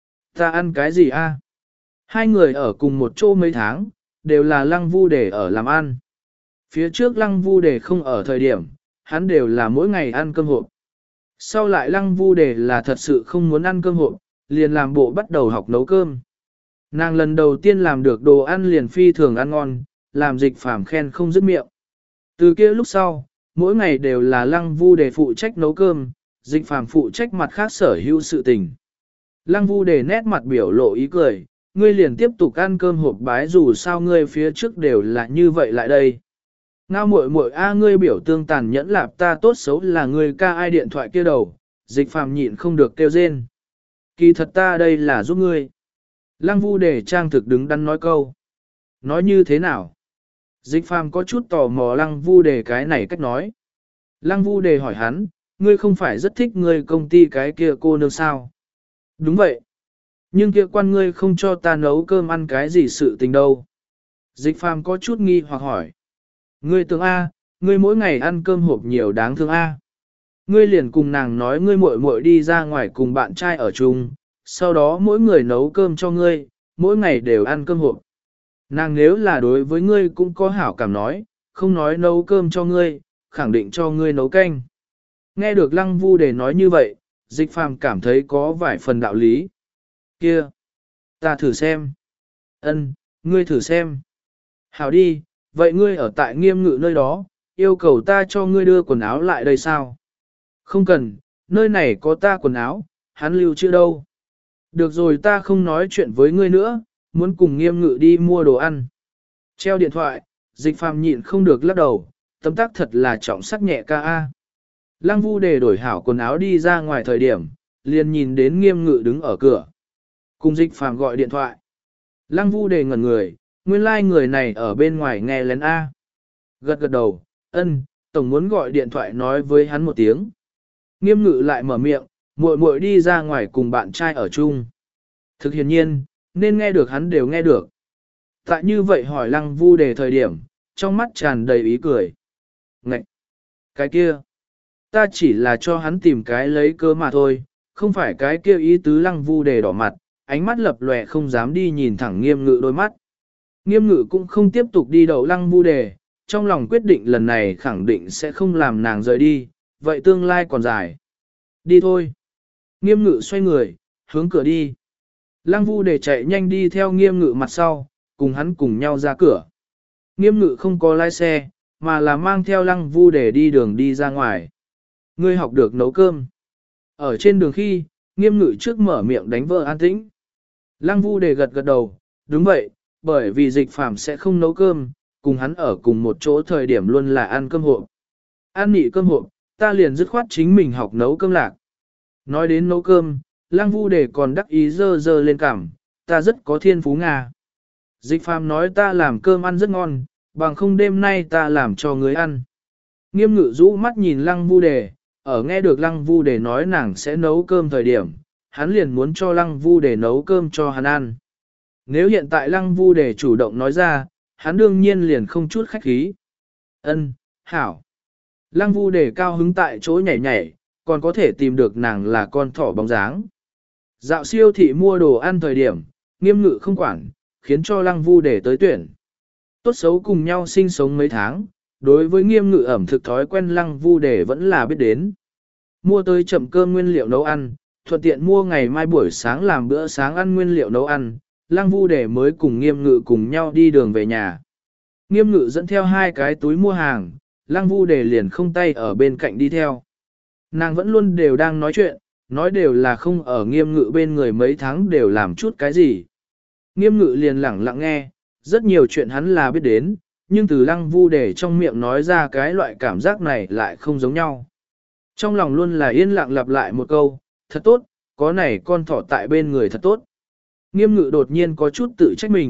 Ta ăn cái gì a? Hai người ở cùng một chỗ mấy tháng, đều là Lăng Vu Đề ở làm ăn. Phía trước Lăng Vu Đề không ở thời điểm, hắn đều là mỗi ngày ăn cơm hộp. Sau lại Lăng Vu Đề là thật sự không muốn ăn cơm hộp, liền làm bộ bắt đầu học nấu cơm. Nàng lần đầu tiên làm được đồ ăn liền phi thường ăn ngon, làm Dịch Phàm khen không dứt miệng. Từ kia lúc sau, mỗi ngày đều là Lăng Vu Đề phụ trách nấu cơm, Dịch Phàm phụ trách mặt khác sở hữu sự tình. Lăng Vu Đề nét mặt biểu lộ ý cười, ngươi liền tiếp tục ăn cơm hộp bái dù sao ngươi phía trước đều là như vậy lại đây. Ngao muội muội a ngươi biểu tương tàn nhẫn lạp ta tốt xấu là ngươi ca ai điện thoại kia đầu, Dịch Phàm nhịn không được kêu rên. Kỳ thật ta đây là giúp ngươi. Lăng Vu Đề trang thực đứng đắn nói câu. Nói như thế nào? Dịch Phàm có chút tò mò Lăng Vu Đề cái này cách nói. Lăng Vu Đề hỏi hắn, ngươi không phải rất thích ngươi công ty cái kia cô nương sao? Đúng vậy. Nhưng kia quan ngươi không cho ta nấu cơm ăn cái gì sự tình đâu. Dịch Phàm có chút nghi hoặc hỏi. Ngươi tưởng A, ngươi mỗi ngày ăn cơm hộp nhiều đáng thương A. Ngươi liền cùng nàng nói ngươi muội muội đi ra ngoài cùng bạn trai ở chung, sau đó mỗi người nấu cơm cho ngươi, mỗi ngày đều ăn cơm hộp. Nàng nếu là đối với ngươi cũng có hảo cảm nói, không nói nấu cơm cho ngươi, khẳng định cho ngươi nấu canh. Nghe được Lăng Vu Đề nói như vậy, Dịch Phàm cảm thấy có vài phần đạo lý. Kia, ta thử xem. Ân, ngươi thử xem. Hảo đi, vậy ngươi ở tại Nghiêm Ngự nơi đó, yêu cầu ta cho ngươi đưa quần áo lại đây sao? Không cần, nơi này có ta quần áo, hắn lưu chưa đâu. Được rồi ta không nói chuyện với ngươi nữa, muốn cùng Nghiêm Ngự đi mua đồ ăn. Treo điện thoại, Dịch Phàm nhịn không được lắc đầu, tấm tắc thật là trọng sắc nhẹ ca a. Lăng Vu Đề đổi hảo quần áo đi ra ngoài thời điểm, liền nhìn đến Nghiêm Ngự đứng ở cửa. Cùng Dịch Phàm gọi điện thoại. Lăng Vu Đề ngẩn người, nguyên lai like người này ở bên ngoài nghe lén A. Gật gật đầu, ân, tổng muốn gọi điện thoại nói với hắn một tiếng. Nghiêm Ngự lại mở miệng, muội muội đi ra ngoài cùng bạn trai ở chung. Thực hiển nhiên, nên nghe được hắn đều nghe được. Tại như vậy hỏi Lăng Vu Đề thời điểm, trong mắt tràn đầy ý cười. Ngậy! Cái kia! Ta chỉ là cho hắn tìm cái lấy cơ mà thôi, không phải cái kia ý tứ. Lăng Vu Đề đỏ mặt, ánh mắt lập lòe không dám đi nhìn thẳng Nghiêm Ngự đôi mắt. Nghiêm Ngự cũng không tiếp tục đi đậu Lăng Vu Đề, trong lòng quyết định lần này khẳng định sẽ không làm nàng rời đi, vậy tương lai còn dài. Đi thôi. Nghiêm Ngự xoay người, hướng cửa đi. Lăng Vu Đề chạy nhanh đi theo Nghiêm Ngự mặt sau, cùng hắn cùng nhau ra cửa. Nghiêm Ngự không có lái xe, mà là mang theo Lăng Vu Đề đi đường đi ra ngoài. Ngươi học được nấu cơm. Ở trên đường khi, Nghiêm Ngự trước mở miệng đánh vỡ an tĩnh. Lăng Vu Đề gật gật đầu, đúng vậy, bởi vì Dịch Phàm sẽ không nấu cơm, cùng hắn ở cùng một chỗ thời điểm luôn là ăn cơm hộp. Ăn nị cơm hộp, ta liền dứt khoát chính mình học nấu cơm lạc. Nói đến nấu cơm, Lăng Vu Đề còn đắc ý dơ dơ lên cằm, ta rất có thiên phú Nga. Dịch Phàm nói ta làm cơm ăn rất ngon, bằng không đêm nay ta làm cho người ăn. Nghiêm Ngự rũ mắt nhìn Lăng Vu Đề, ở nghe được Lăng Vu Đề nói nàng sẽ nấu cơm thời điểm, hắn liền muốn cho Lăng Vu Đề nấu cơm cho hắn ăn. Nếu hiện tại Lăng Vu Đề chủ động nói ra, hắn đương nhiên liền không chút khách khí. Ân, hảo. Lăng Vu Đề cao hứng tại chỗ nhảy nhảy, còn có thể tìm được nàng là con thỏ bóng dáng. Dạo siêu thị mua đồ ăn thời điểm, Nghiêm Ngự không quản, khiến cho Lăng Vu Đề tới tuyển. Tốt xấu cùng nhau sinh sống mấy tháng, đối với Nghiêm Ngự ẩm thực thói quen Lăng Vu Đề vẫn là biết đến. Mua tới chậm cơm nguyên liệu nấu ăn, thuận tiện mua ngày mai buổi sáng làm bữa sáng ăn nguyên liệu nấu ăn, Lăng Vu Đề mới cùng Nghiêm Ngự cùng nhau đi đường về nhà. Nghiêm Ngự dẫn theo hai cái túi mua hàng, Lăng Vu Đề liền không tay ở bên cạnh đi theo. Nàng vẫn luôn đều đang nói chuyện, nói đều là không ở Nghiêm Ngự bên người mấy tháng đều làm chút cái gì. Nghiêm Ngự liền lẳng lặng nghe, rất nhiều chuyện hắn là biết đến, nhưng từ Lăng Vu Đề trong miệng nói ra cái loại cảm giác này lại không giống nhau. Trong lòng luôn là yên lặng lặp lại một câu, thật tốt, có này con thỏ tại bên người thật tốt. Nghiêm Ngự đột nhiên có chút tự trách mình,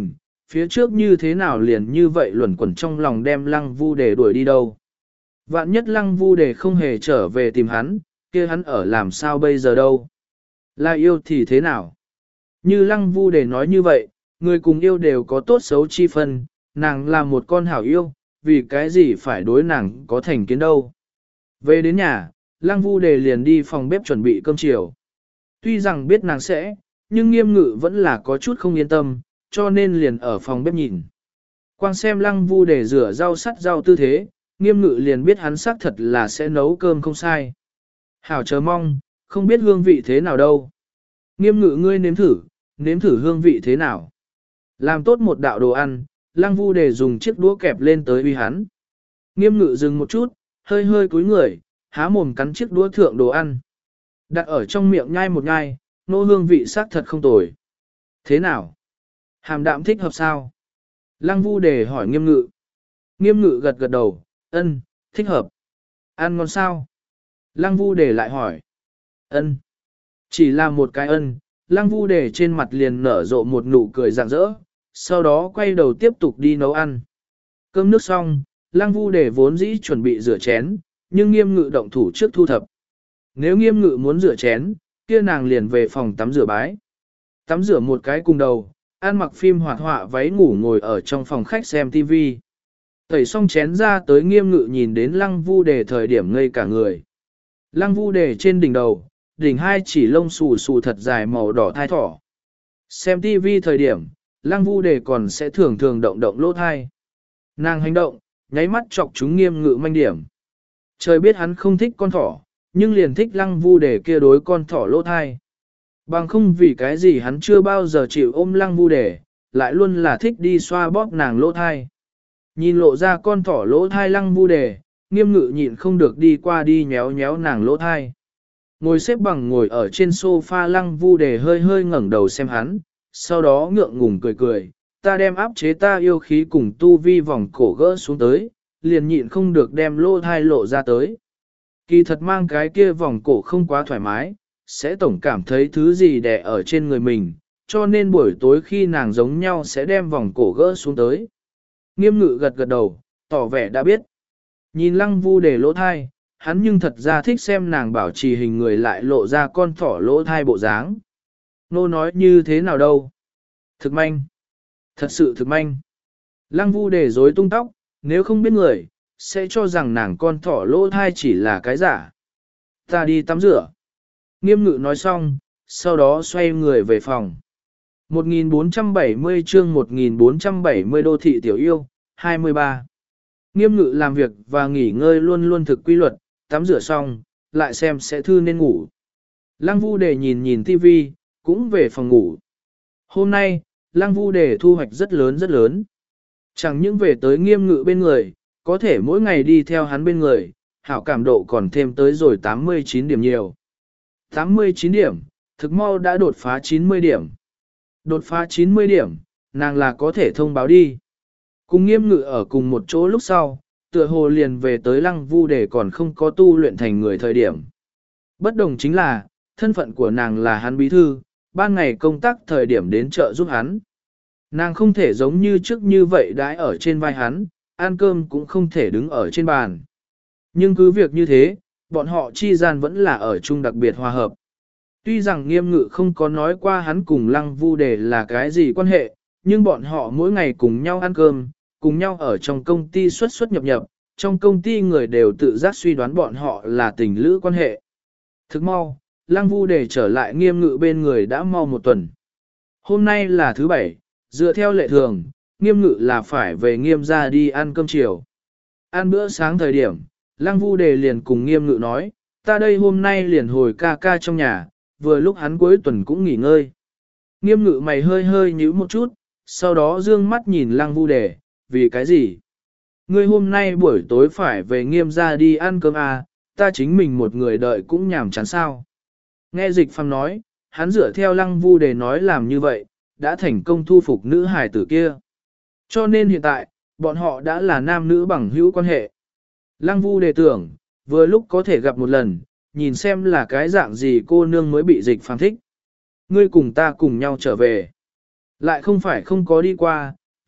phía trước như thế nào liền như vậy luẩn quẩn trong lòng đem lăng vu đề đuổi đi đâu. Vạn nhất lăng vu đề không hề trở về tìm hắn, kia hắn ở làm sao bây giờ đâu. Là yêu thì thế nào? Như lăng vu đề nói như vậy, người cùng yêu đều có tốt xấu chi phân, nàng là một con hảo yêu, vì cái gì phải đối nàng có thành kiến đâu. Về đến nhà, lăng vu đề liền đi phòng bếp chuẩn bị cơm chiều. Tuy rằng biết nàng sẽ, nhưng nghiêm ngự vẫn là có chút không yên tâm, cho nên liền ở phòng bếp nhìn. Quang xem lăng vu đề rửa rau sắt rau tư thế, nghiêm ngự liền biết hắn xác thật là sẽ nấu cơm không sai. Hảo chờ mong, không biết hương vị thế nào đâu. Nghiêm ngự ngươi nếm thử, nếm thử hương vị thế nào. Làm tốt một đạo đồ ăn, lăng vu đề dùng chiếc đũa kẹp lên tới uy hắn. Nghiêm ngự dừng một chút, hơi hơi cúi người, há mồm cắn chiếc đũa thượng đồ ăn. Đặt ở trong miệng nhai một nhai, nô hương vị xác thật không tồi. Thế nào? Hàm đạm thích hợp sao? Lăng vu đề hỏi nghiêm ngự. Nghiêm ngự gật gật đầu, ân, thích hợp. Ăn ngon sao? Lăng vu đề lại hỏi. Ân. Chỉ là một cái ân, lăng vu đề trên mặt liền nở rộ một nụ cười rạng rỡ, sau đó quay đầu tiếp tục đi nấu ăn. Cơm nước xong, lăng vu đề vốn dĩ chuẩn bị rửa chén, nhưng nghiêm ngự động thủ trước thu thập. Nếu nghiêm ngự muốn rửa chén, kia nàng liền về phòng tắm rửa bái. Tắm rửa một cái cùng đầu, ăn mặc phim hoạt họa váy ngủ ngồi ở trong phòng khách xem tivi. Tẩy xong chén ra tới nghiêm ngự nhìn đến lăng vu đề thời điểm ngây cả người. Lăng vu đề trên đỉnh đầu, đỉnh hai chỉ lông xù xù thật dài màu đỏ thai thỏ. Xem tivi thời điểm, lăng vu đề còn sẽ thường thường động động lỗ thai. Nàng hành động, nháy mắt chọc chúng nghiêm ngự manh điểm. Trời biết hắn không thích con thỏ, nhưng liền thích lăng vu đề kia đối con thỏ lỗ thai. Bằng không vì cái gì hắn chưa bao giờ chịu ôm lăng vu đề, lại luôn là thích đi xoa bóp nàng lỗ thai. Nhìn lộ ra con thỏ lỗ thai lăng vu đề, nghiêm ngự nhịn không được đi qua đi nhéo nhéo nàng lỗ thai. Ngồi xếp bằng ngồi ở trên sofa lăng vu đề hơi hơi ngẩng đầu xem hắn, sau đó ngượng ngùng cười cười, ta đem áp chế ta yêu khí cùng tu vi vòng cổ gỡ xuống tới, liền nhịn không được đem lỗ thai lộ ra tới. Kỳ thật mang cái kia vòng cổ không quá thoải mái, sẽ tổng cảm thấy thứ gì đè ở trên người mình, cho nên buổi tối khi nàng giống nhau sẽ đem vòng cổ gỡ xuống tới. Nghiêm ngự gật gật đầu, tỏ vẻ đã biết. Nhìn lăng vu đề lỗ thai, hắn nhưng thật ra thích xem nàng bảo trì hình người lại lộ ra con thỏ lỗ thai bộ dáng. Nô nói như thế nào đâu? Thực manh. Thật sự thực manh. Lăng vu đề rối tung tóc, nếu không biết người, sẽ cho rằng nàng con thỏ lỗ thai chỉ là cái giả. Ta đi tắm rửa. Nghiêm ngự nói xong, sau đó xoay người về phòng. một nghìn bốn trăm bảy mươi chương một nghìn bốn trăm bảy mươi đô thị tiểu yêu, hai mươi ba. Nghiêm ngự làm việc và nghỉ ngơi luôn luôn thực quy luật, tắm rửa xong, lại xem sẽ thư nên ngủ. Lăng vu đề nhìn nhìn tivi, cũng về phòng ngủ. Hôm nay, lăng vu đề thu hoạch rất lớn rất lớn. Chẳng những về tới nghiêm ngự bên người, có thể mỗi ngày đi theo hắn bên người, hảo cảm độ còn thêm tới rồi tám mươi chín điểm nhiều. tám mươi chín điểm, thực mau đã đột phá chín mươi điểm. Đột phá chín mươi điểm, nàng là có thể thông báo đi. Cùng nghiêm ngự ở cùng một chỗ lúc sau, tựa hồ liền về tới lăng vu để còn không có tu luyện thành người thời điểm. Bất đồng chính là, thân phận của nàng là hắn bí thư, ban ngày công tác thời điểm đến chợ giúp hắn. Nàng không thể giống như trước như vậy đãi ở trên vai hắn, ăn cơm cũng không thể đứng ở trên bàn. Nhưng cứ việc như thế, bọn họ chi gian vẫn là ở chung đặc biệt hòa hợp. Tuy rằng nghiêm ngự không có nói qua hắn cùng lăng vu đề là cái gì quan hệ, nhưng bọn họ mỗi ngày cùng nhau ăn cơm, cùng nhau ở trong công ty xuất xuất nhập nhập, trong công ty người đều tự giác suy đoán bọn họ là tình lữ quan hệ. Thức mau, lăng vu đề trở lại nghiêm ngự bên người đã mau một tuần. Hôm nay là thứ bảy, dựa theo lệ thường, nghiêm ngự là phải về nghiêm ra đi ăn cơm chiều. Ăn bữa sáng thời điểm, lăng vu đề liền cùng nghiêm ngự nói, ta đây hôm nay liền hồi ca ca trong nhà, vừa lúc hắn cuối tuần cũng nghỉ ngơi. Nghiêm ngự mày hơi hơi nhíu một chút, sau đó dương mắt nhìn lăng vu đề, vì cái gì? Ngươi hôm nay buổi tối phải về nghiêm ra đi ăn cơm à, ta chính mình một người đợi cũng nhàm chán sao. Nghe dịch phàm nói, hắn dựa theo lăng vu đề nói làm như vậy, đã thành công thu phục nữ hài tử kia. Cho nên hiện tại, bọn họ đã là nam nữ bằng hữu quan hệ. Lăng vu đề tưởng, vừa lúc có thể gặp một lần, nhìn xem là cái dạng gì cô nương mới bị dịch phàm thích. Ngươi cùng ta cùng nhau trở về. Lại không phải không có đi qua,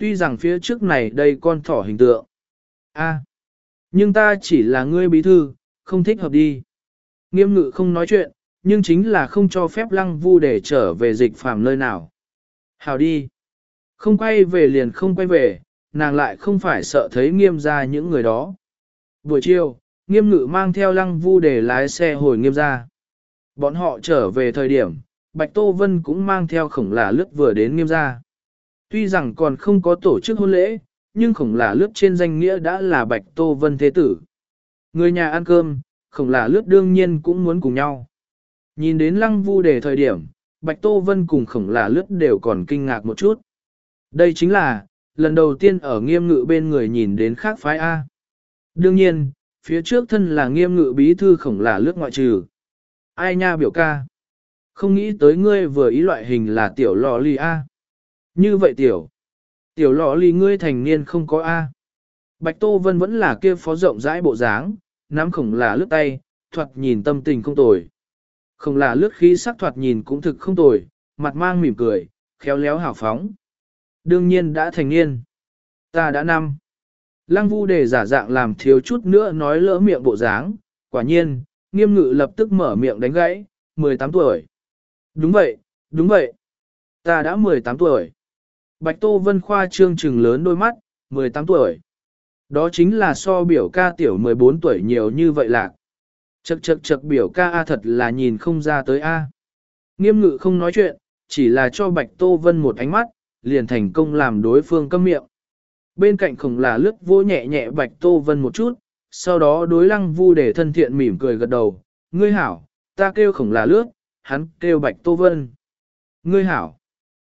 tuy rằng phía trước này đây con thỏ hình tượng. A, nhưng ta chỉ là ngươi bí thư, không thích hợp đi. Nghiêm ngự không nói chuyện, nhưng chính là không cho phép lăng vu để trở về dịch phàm nơi nào. Hào đi. Không quay về liền không quay về, nàng lại không phải sợ thấy nghiêm ra những người đó. Buổi chiều, nghiêm ngự mang theo lăng vu để lái xe hồi nghiêm ra. Bọn họ trở về thời điểm, Bạch Tô Vân cũng mang theo khổng là lướt vừa đến nghiêm ra. Tuy rằng còn không có tổ chức hôn lễ, nhưng khổng là lướt trên danh nghĩa đã là Bạch Tô Vân thế tử. Người nhà ăn cơm, khổng là lướt đương nhiên cũng muốn cùng nhau. Nhìn đến lăng vu để thời điểm, Bạch Tô Vân cùng khổng là lướt đều còn kinh ngạc một chút. Đây chính là, lần đầu tiên ở nghiêm ngự bên người nhìn đến khác phái A. Đương nhiên, phía trước thân là nghiêm ngự bí thư khổng là lướt ngoại trừ. Ai nha biểu ca? Không nghĩ tới ngươi vừa ý loại hình là tiểu lò ly A. Như vậy tiểu. Tiểu lò ly ngươi thành niên không có A. Bạch Tô Vân vẫn là kia phó rộng rãi bộ dáng, nắm khổng là lướt tay, thoạt nhìn tâm tình không tồi. Không là lướt khí sắc thoạt nhìn cũng thực không tồi, mặt mang mỉm cười, khéo léo hào phóng. Đương nhiên đã thành niên. Ta đã năm. Lăng vu để giả dạng làm thiếu chút nữa nói lỡ miệng bộ dáng, quả nhiên, nghiêm ngự lập tức mở miệng đánh gãy, mười tám tuổi. Đúng vậy, đúng vậy. Ta đã mười tám tuổi. Bạch Tô Vân khoa trương trừng lớn đôi mắt, mười tám tuổi. Đó chính là so biểu ca tiểu mười bốn tuổi nhiều như vậy lạc. Chậc chậc chậc biểu ca A thật là nhìn không ra tới A. Nghiêm ngự không nói chuyện, chỉ là cho Bạch Tô Vân một ánh mắt, liền thành công làm đối phương câm miệng. Bên cạnh khổng là lướt vô nhẹ nhẹ Bạch Tô Vân một chút, sau đó đối lăng vu để thân thiện mỉm cười gật đầu. Ngươi hảo, ta kêu khổng là lướt, hắn kêu Bạch Tô Vân. Ngươi hảo,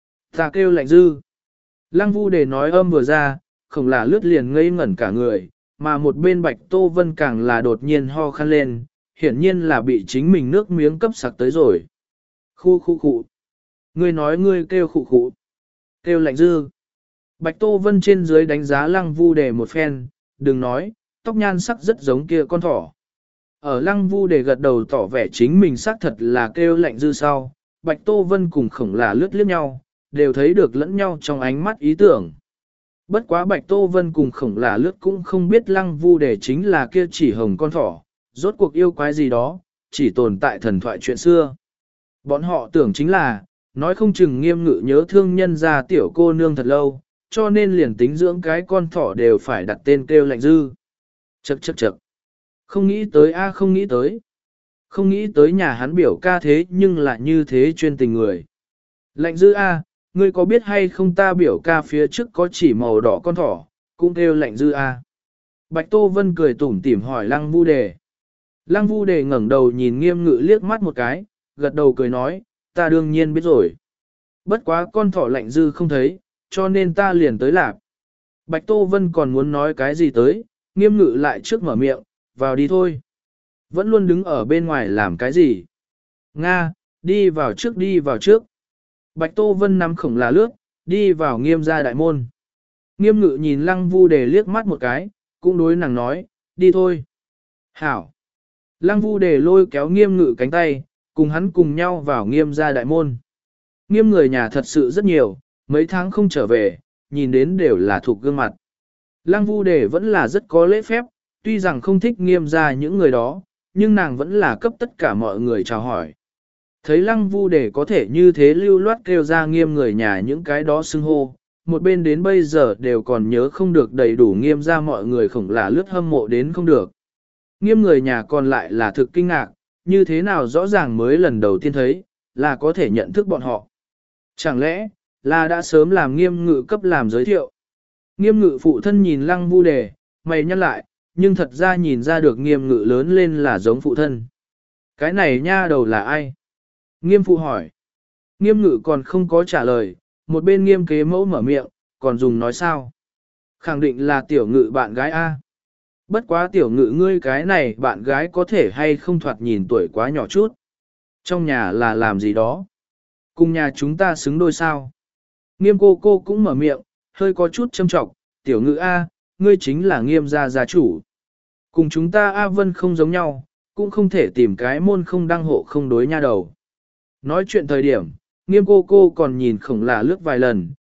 ta kêu lạnh dư. Lăng vu để nói âm vừa ra, khổng là lướt liền ngây ngẩn cả người, mà một bên Bạch Tô Vân càng là đột nhiên ho khăn lên, hiển nhiên là bị chính mình nước miếng cấp sặc tới rồi. Khu khu khu. Ngươi nói ngươi kêu khụ khụ. Kêu lạnh dư. Bạch Tô Vân trên dưới đánh giá lăng vu đề một phen, đừng nói, tóc nhan sắc rất giống kia con thỏ. Ở lăng vu đề gật đầu tỏ vẻ chính mình xác thật là kêu lạnh dư sau, Bạch Tô Vân cùng khổng là lướt liếc nhau, đều thấy được lẫn nhau trong ánh mắt ý tưởng. Bất quá Bạch Tô Vân cùng khổng là lướt cũng không biết lăng vu đề chính là kia chỉ hồng con thỏ, rốt cuộc yêu quái gì đó, chỉ tồn tại thần thoại chuyện xưa. Bọn họ tưởng chính là, nói không chừng nghiêm ngự nhớ thương nhân ra tiểu cô nương thật lâu, cho nên liền tính dưỡng cái con thỏ đều phải đặt tên kêu lạnh dư. Chậc chậc chậc. Không nghĩ tới a không nghĩ tới. Không nghĩ tới nhà hắn biểu ca thế nhưng lại như thế chuyên tình người. Lạnh dư a, ngươi có biết hay không ta biểu ca phía trước có chỉ màu đỏ con thỏ, cũng kêu lạnh dư a. Bạch Tô Vân cười tủm tỉm hỏi Lăng Vu Đề. Lăng Vu Đề ngẩng đầu nhìn nghiêm ngự liếc mắt một cái, gật đầu cười nói, ta đương nhiên biết rồi. Bất quá con thỏ lạnh dư không thấy, cho nên ta liền tới lạp. Bạch Tô Vân còn muốn nói cái gì tới, nghiêm ngự lại trước mở miệng, vào đi thôi. Vẫn luôn đứng ở bên ngoài làm cái gì? Nga, đi vào trước đi vào trước. Bạch Tô Vân nắm khổng là lướt, đi vào nghiêm gia đại môn. Nghiêm ngự nhìn Lăng Vu Đề liếc mắt một cái, cũng đối nàng nói, đi thôi. Hảo. Lăng Vu Đề lôi kéo nghiêm ngự cánh tay, cùng hắn cùng nhau vào nghiêm gia đại môn. Nghiêm người nhà thật sự rất nhiều, mấy tháng không trở về, nhìn đến đều là thuộc gương mặt. Lăng Vu Đề vẫn là rất có lễ phép, tuy rằng không thích nghiêm gia những người đó, nhưng nàng vẫn là cấp tất cả mọi người chào hỏi. Thấy Lăng Vu Đề có thể như thế lưu loát kêu ra nghiêm người nhà những cái đó xưng hô, một bên đến bây giờ đều còn nhớ không được đầy đủ nghiêm ra mọi người khổng là lướt hâm mộ đến không được. Nghiêm người nhà còn lại là thực kinh ngạc, như thế nào rõ ràng mới lần đầu tiên thấy, là có thể nhận thức bọn họ. Chẳng lẽ, là đã sớm làm nghiêm ngự cấp làm giới thiệu. Nghiêm ngự phụ thân nhìn Lăng Vu Đề, mày nhắc lại, nhưng thật ra nhìn ra được nghiêm ngự lớn lên là giống phụ thân. Cái này nha đầu là ai? Nghiêm phụ hỏi. Nghiêm ngự còn không có trả lời, một bên nghiêm kế mẫu mở miệng, còn dùng nói sao? Khẳng định là tiểu ngự bạn gái A. Bất quá tiểu ngự ngươi cái này bạn gái có thể hay không thoạt nhìn tuổi quá nhỏ chút. Trong nhà là làm gì đó? Cùng nhà chúng ta xứng đôi sao? Nghiêm cô cô cũng mở miệng, hơi có chút châm trọng, tiểu ngự A, ngươi chính là nghiêm gia gia chủ. Cùng chúng ta A Vân không giống nhau, cũng không thể tìm cái môn không đăng hộ không đối nha đầu. Nói chuyện thời điểm, nghiêm cô cô còn nhìn khổng là lướt vài lần,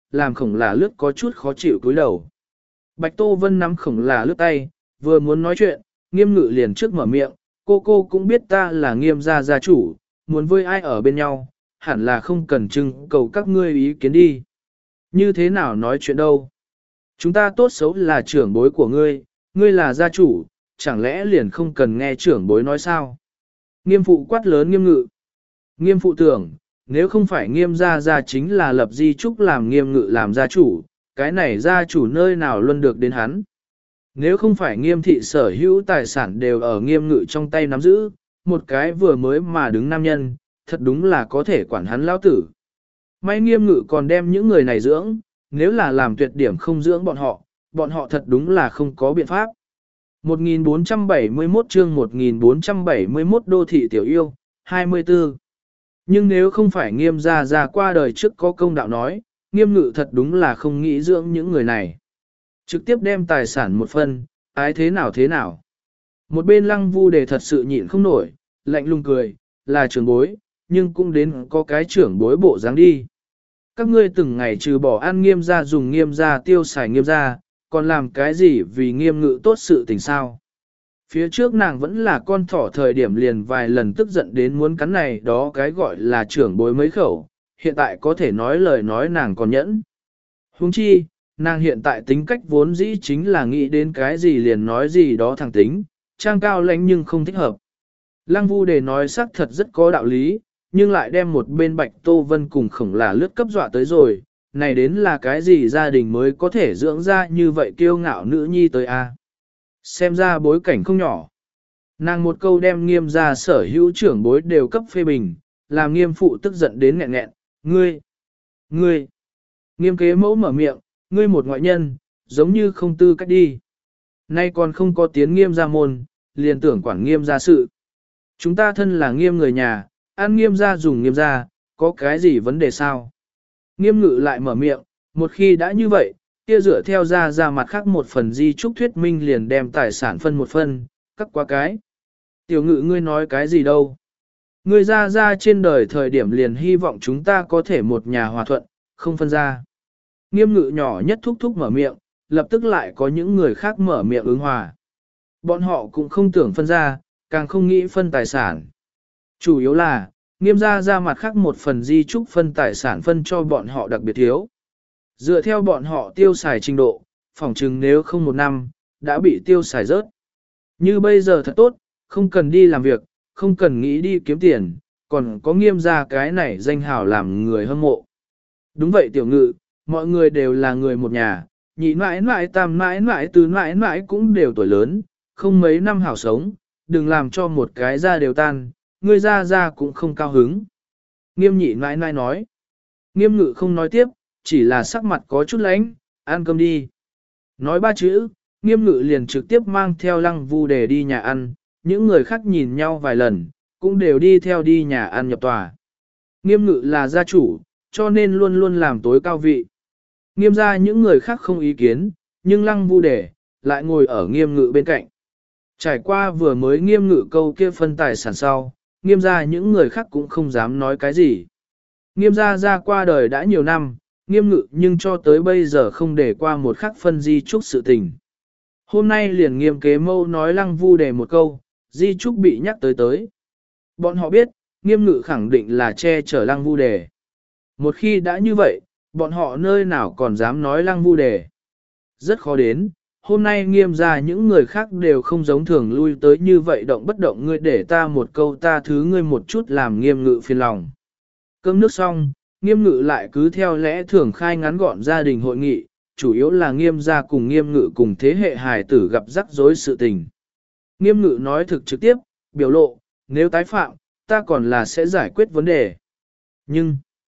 làm khổng là lướt có chút khó chịu cúi đầu. Bạch Tô Vân nắm khổng là lướt tay, vừa muốn nói chuyện, Nghiêm Ngự liền trước mở miệng, cô cô cũng biết ta là Nghiêm gia gia chủ, muốn với ai ở bên nhau, hẳn là không cần trưng cầu các ngươi ý kiến đi. Như thế nào nói chuyện đâu? Chúng ta tốt xấu là trưởng bối của ngươi, ngươi là gia chủ, chẳng lẽ liền không cần nghe trưởng bối nói sao? Nghiêm phụ quát lớn Nghiêm Ngự. Nghiêm phụ tưởng, nếu không phải Nghiêm gia gia chính là lập di trúc làm Nghiêm Ngự làm gia chủ, cái này gia chủ nơi nào luôn được đến hắn. Nếu không phải Nghiêm thị sở hữu tài sản đều ở Nghiêm Ngự trong tay nắm giữ, một cái vừa mới mà đứng nam nhân, thật đúng là có thể quản hắn lão tử. May Nghiêm Ngự còn đem những người này dưỡng, nếu là làm tuyệt điểm không dưỡng bọn họ, bọn họ thật đúng là không có biện pháp. một nghìn bốn trăm bảy mươi mốt chương một nghìn bốn trăm bảy mươi mốt đô thị tiểu yêu, hai mươi tư. Nhưng nếu không phải Nghiêm gia gia qua đời trước có công đạo nói, Nghiêm Ngự thật đúng là không nghĩ dưỡng những người này. Trực tiếp đem tài sản một phần, ái thế nào thế nào. Một bên Lăng Vu Đề thật sự nhịn không nổi, lạnh lùng cười, là trưởng bối, nhưng cũng đến có cái trưởng bối bộ dáng đi. Các ngươi từng ngày trừ bỏ ăn Nghiêm gia dùng Nghiêm gia tiêu xài Nghiêm gia, còn làm cái gì vì Nghiêm Ngự tốt sự tình sao? Phía trước nàng vẫn là con thỏ thời điểm liền vài lần tức giận đến muốn cắn này đó cái gọi là trưởng bối mấy khẩu, hiện tại có thể nói lời nói nàng còn nhẫn. Huống chi, nàng hiện tại tính cách vốn dĩ chính là nghĩ đến cái gì liền nói gì đó thẳng tính, trang cao lãnh nhưng không thích hợp. Lăng Vu Đề nói xác thật rất có đạo lý, nhưng lại đem một bên Bạch Tô Vân cùng khổng là lướt cấp dọa tới rồi, này đến là cái gì gia đình mới có thể dưỡng ra như vậy kiêu ngạo nữ nhi tới a? Xem ra bối cảnh không nhỏ. Nàng một câu đem Nghiêm gia sở hữu trưởng bối đều cấp phê bình, làm Nghiêm phụ tức giận đến nghẹn nghẹn, ngươi, ngươi, Nghiêm kế mẫu mở miệng, ngươi một ngoại nhân, giống như không tư cách đi. Nay còn không có tiếng Nghiêm gia môn, liền tưởng quản Nghiêm gia sự. Chúng ta thân là Nghiêm người nhà, ăn Nghiêm gia dùng Nghiêm gia, có cái gì vấn đề sao? Nghiêm Ngự lại mở miệng, một khi đã như vậy, kia dựa theo ra ra mặt khác một phần di trúc thuyết minh liền đem tài sản phân một phân, cắt qua cái. Tiểu Ngự ngươi nói cái gì đâu? Ngươi ra ra trên đời thời điểm liền hy vọng chúng ta có thể một nhà hòa thuận, không phân ra. Nghiêm Ngự nhỏ nhất thúc thúc mở miệng, lập tức lại có những người khác mở miệng ứng hòa. Bọn họ cũng không tưởng phân ra, càng không nghĩ phân tài sản. Chủ yếu là, Nghiêm gia ra mặt khác một phần di trúc phân tài sản phân cho bọn họ đặc biệt thiếu. Dựa theo bọn họ tiêu xài trình độ, phỏng chừng nếu không một năm, đã bị tiêu xài rớt. Như bây giờ thật tốt, không cần đi làm việc, không cần nghĩ đi kiếm tiền, còn có Nghiêm gia cái này danh hào làm người hâm mộ. Đúng vậy Tiểu Ngự, mọi người đều là người một nhà, nhị mãi mãi tam mãi mãi tứ mãi mãi cũng đều tuổi lớn, không mấy năm hảo sống, đừng làm cho một cái ra đều tan, ngươi ra ra cũng không cao hứng. Nghiêm nhị mãi mãi nói. Nghiêm Ngự không nói tiếp, chỉ là sắc mặt có chút lánh, ăn cơm đi. Nói ba chữ, Nghiêm Ngự liền trực tiếp mang theo Lăng Vu Đề đi nhà ăn, những người khác nhìn nhau vài lần, cũng đều đi theo đi nhà ăn nhập tòa. Nghiêm Ngự là gia chủ, cho nên luôn luôn làm tối cao vị. Nghiêm ra những người khác không ý kiến, nhưng Lăng Vu Đề lại ngồi ở Nghiêm Ngự bên cạnh. Trải qua vừa mới Nghiêm Ngự câu kia phân tài sản sau, Nghiêm ra những người khác cũng không dám nói cái gì. Nghiêm gia ra qua đời đã nhiều năm, Nghiêm Ngự nhưng cho tới bây giờ không để qua một khắc phân di trúc sự tình. Hôm nay liền Nghiêm kế mâu nói Lăng Vu Đề một câu, di trúc bị nhắc tới tới. Bọn họ biết, Nghiêm Ngự khẳng định là che chở Lăng Vu Đề. Một khi đã như vậy, bọn họ nơi nào còn dám nói Lăng Vu Đề. Rất khó đến, hôm nay Nghiêm gia những người khác đều không giống thường lui tới như vậy động bất động ngươi để ta một câu ta thứ ngươi một chút làm Nghiêm Ngự phiền lòng. Cơm nước xong, Nghiêm Ngự lại cứ theo lẽ thường khai ngắn gọn gia đình hội nghị, chủ yếu là Nghiêm gia cùng Nghiêm Ngự cùng thế hệ hài tử gặp rắc rối sự tình. Nghiêm Ngự nói thực trực tiếp, biểu lộ, nếu tái phạm, ta còn là sẽ giải quyết vấn đề. Nhưng,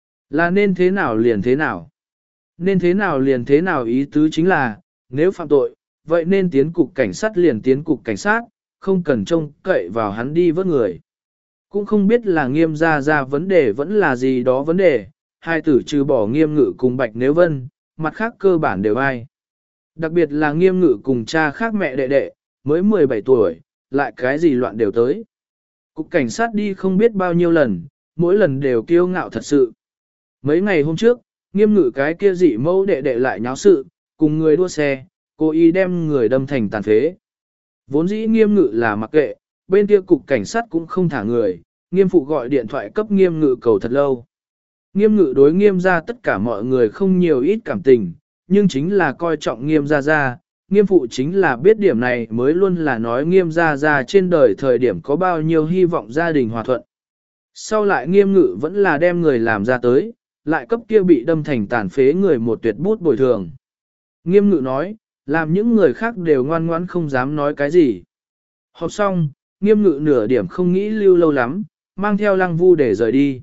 là nên thế nào liền thế nào? Nên thế nào liền thế nào ý tứ chính là, nếu phạm tội, vậy nên tiến cục cảnh sát liền tiến cục cảnh sát, không cần trông cậy vào hắn đi vớt người. Cũng không biết là Nghiêm gia ra vấn đề vẫn là gì đó vấn đề, hai tử trừ bỏ Nghiêm Ngự cùng Bạch Nếu Vân, mặt khác cơ bản đều ai. Đặc biệt là Nghiêm Ngự cùng cha khác mẹ đệ đệ, mới mười bảy tuổi, lại cái gì loạn đều tới. Cục cảnh sát đi không biết bao nhiêu lần, mỗi lần đều kiêu ngạo thật sự. Mấy ngày hôm trước, nghiêm ngự cái kia dị mẫu đệ đệ lại nháo sự, cùng người đua xe, cố ý đem người đâm thành tàn phế. Vốn dĩ nghiêm ngự là mặc kệ, bên kia cục cảnh sát cũng không thả người, nghiêm phụ gọi điện thoại cấp nghiêm ngự cầu thật lâu. Nghiêm ngự đối nghiêm ra tất cả mọi người không nhiều ít cảm tình, nhưng chính là coi trọng nghiêm ra ra, nghiêm phụ chính là biết điểm này mới luôn là nói nghiêm ra ra trên đời thời điểm có bao nhiêu hy vọng gia đình hòa thuận. Sau lại nghiêm ngự vẫn là đem người làm ra tới, lại cấp kia bị đâm thành tàn phế người một tuyệt bút bồi thường. Nghiêm ngự nói, làm những người khác đều ngoan ngoãn không dám nói cái gì. Họp xong, nghiêm ngự nửa điểm không nghĩ lưu lâu lắm, mang theo lăng vu để rời đi.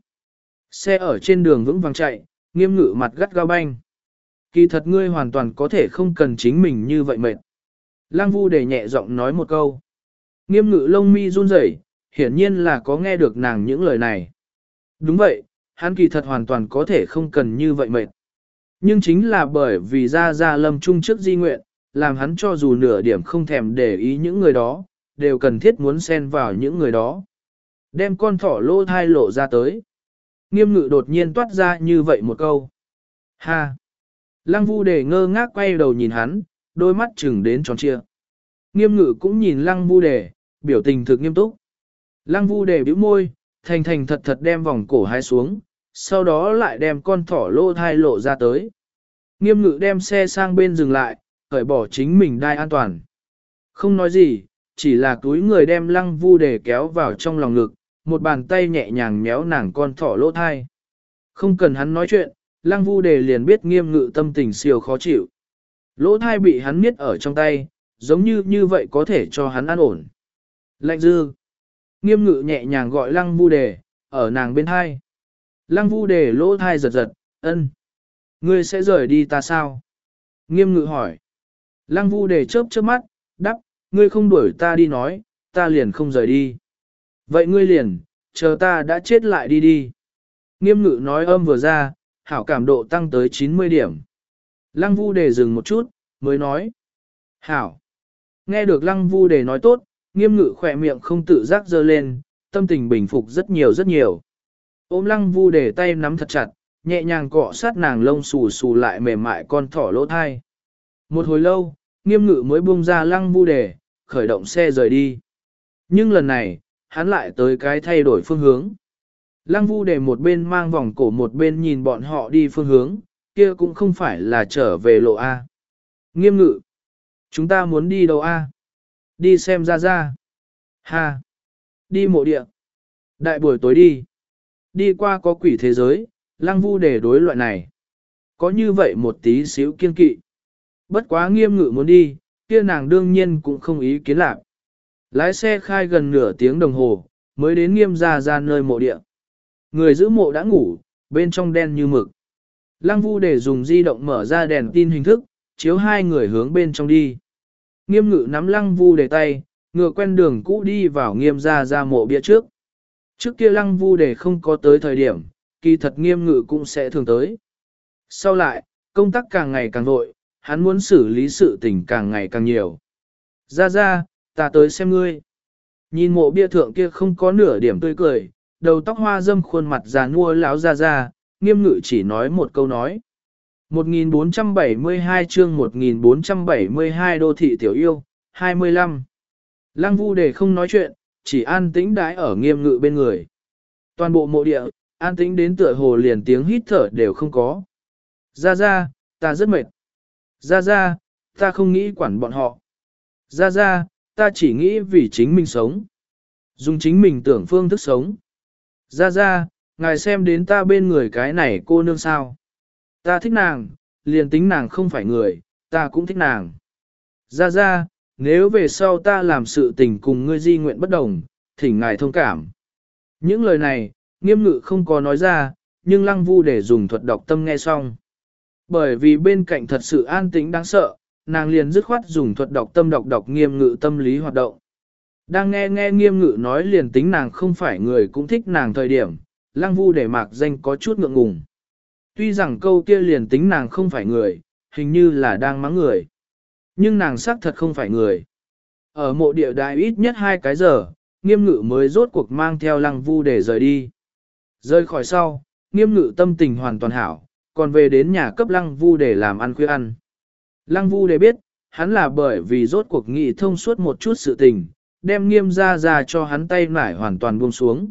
Xe ở trên đường vững vàng chạy, nghiêm ngự mặt gắt gao banh. Kỳ thật ngươi hoàn toàn có thể không cần chính mình như vậy mệt. Lăng vu để nhẹ giọng nói một câu. Nghiêm ngự lông mi run rẩy, hiển nhiên là có nghe được nàng những lời này. Đúng vậy, hắn kỳ thật hoàn toàn có thể không cần như vậy mệt. Nhưng chính là bởi vì ra ra lâm trung trước di nguyện, làm hắn cho dù nửa điểm không thèm để ý những người đó, đều cần thiết muốn xen vào những người đó. Đem con thỏ lô thai lộ ra tới. Nghiêm ngự đột nhiên toát ra như vậy một câu. Ha! Lăng vu đề ngơ ngác quay đầu nhìn hắn, đôi mắt chừng đến tròn trịa. Nghiêm ngự cũng nhìn lăng vu đề, biểu tình thực nghiêm túc. Lăng vu đề bĩu môi, thành thành thật thật đem vòng cổ hai xuống, sau đó lại đem con thỏ lô thai lộ ra tới. Nghiêm ngự đem xe sang bên dừng lại, cởi bỏ chính mình đai an toàn. Không nói gì, chỉ là túi người đem lăng vu đề kéo vào trong lòng ngực, một bàn tay nhẹ nhàng méo nàng con thỏ lỗ thai. Không cần hắn nói chuyện, lăng vu đề liền biết nghiêm ngự tâm tình siêu khó chịu. Lỗ thai bị hắn miết ở trong tay, giống như như vậy có thể cho hắn an ổn. Lạnh dư. Nghiêm ngự nhẹ nhàng gọi lăng vu đề, ở nàng bên thai. Lăng vu đề lỗ thai giật giật, ân. Ngươi sẽ rời đi ta sao? Nghiêm ngự hỏi. Lăng vu đề chớp chớp mắt, đắp, ngươi không đuổi ta đi nói, ta liền không rời đi. Vậy ngươi liền, chờ ta đã chết lại đi đi. Nghiêm ngự nói âm vừa ra, hảo cảm độ tăng tới chín mươi điểm. Lăng vu đề dừng một chút, mới nói. Hảo. Nghe được lăng vu đề nói tốt, nghiêm ngự khỏe miệng không tự giác dơ lên, tâm tình bình phục rất nhiều rất nhiều. Ôm lăng vu đề tay nắm thật chặt, nhẹ nhàng cọ sát nàng lông xù xù lại mềm mại con thỏ lỗ thai. Một hồi lâu, nghiêm ngự mới buông ra lăng vu đề, khởi động xe rời đi. Nhưng lần này, hắn lại tới cái thay đổi phương hướng. Lăng vu đề một bên mang vòng cổ một bên nhìn bọn họ đi phương hướng, kia cũng không phải là trở về lộ A. Nghiêm ngự. Chúng ta muốn đi đâu A? Đi xem ra ra. Ha. Đi mộ địa. Đại buổi tối đi. Đi qua có quỷ thế giới, lăng vu đề đối loại này. Có như vậy một tí xíu kiên kỵ. Bất quá nghiêm ngự muốn đi, kia nàng đương nhiên cũng không ý kiến lạc. Lái xe khai gần nửa tiếng đồng hồ, mới đến nghiêm ra ra nơi mộ địa. Người giữ mộ đã ngủ, bên trong đen như mực. Lăng vu để dùng di động mở ra đèn tin hình thức, chiếu hai người hướng bên trong đi. Nghiêm ngự nắm lăng vu để tay, ngựa quen đường cũ đi vào nghiêm ra ra mộ bia trước. Trước kia lăng vu để không có tới thời điểm, kỳ thật nghiêm ngự cũng sẽ thường tới. Sau lại, công tác càng ngày càng vội, hắn muốn xử lý sự tình càng ngày càng nhiều. Ra ra, ta tới xem ngươi. Nhìn mộ bia thượng kia không có nửa điểm tươi cười, đầu tóc hoa dâm khuôn mặt già nua lão ra ra, nghiêm ngự chỉ nói một câu nói. một nghìn bốn trăm bảy mươi hai chương một nghìn bốn trăm bảy mươi hai đô thị tiểu yêu, hai mươi lăm. Lăng vu đề không nói chuyện, chỉ an tĩnh đái ở nghiêm ngự bên người. Toàn bộ mộ địa, an tĩnh đến tựa hồ liền tiếng hít thở đều không có. Ra ra, ta rất mệt. Ra ra, ta không nghĩ quản bọn họ. Ra ra, ta chỉ nghĩ vì chính mình sống. Dùng chính mình tưởng phương thức sống. Ra ra, ngài xem đến ta bên người cái này cô nương sao. Ta thích nàng, liền tính nàng không phải người, ta cũng thích nàng. Ra ra, nếu về sau ta làm sự tình cùng ngươi di nguyện bất đồng, thỉnh ngài thông cảm. Những lời này, nghiêm ngự không có nói ra, nhưng lăng vu để dùng thuật đọc tâm nghe xong. Bởi vì bên cạnh thật sự an tĩnh đáng sợ, nàng liền dứt khoát dùng thuật đọc tâm đọc đọc nghiêm ngự tâm lý hoạt động. Đang nghe nghe nghiêm ngự nói liền tính nàng không phải người cũng thích nàng thời điểm, lăng vu để mạc danh có chút ngượng ngùng. Tuy rằng câu kia liền tính nàng không phải người, hình như là đang mắng người. Nhưng nàng xác thật không phải người. Ở mộ địa đại ít nhất hai cái giờ, nghiêm ngự mới rốt cuộc mang theo lăng vu để rời đi. Rời khỏi sau, nghiêm ngự tâm tình hoàn toàn hảo, còn về đến nhà cấp Lăng Vu để làm ăn khuya ăn. Lăng Vu để biết, hắn là bởi vì rốt cuộc nghị thông suốt một chút sự tình, đem Nghiêm ra ra cho hắn tay nải hoàn toàn buông xuống.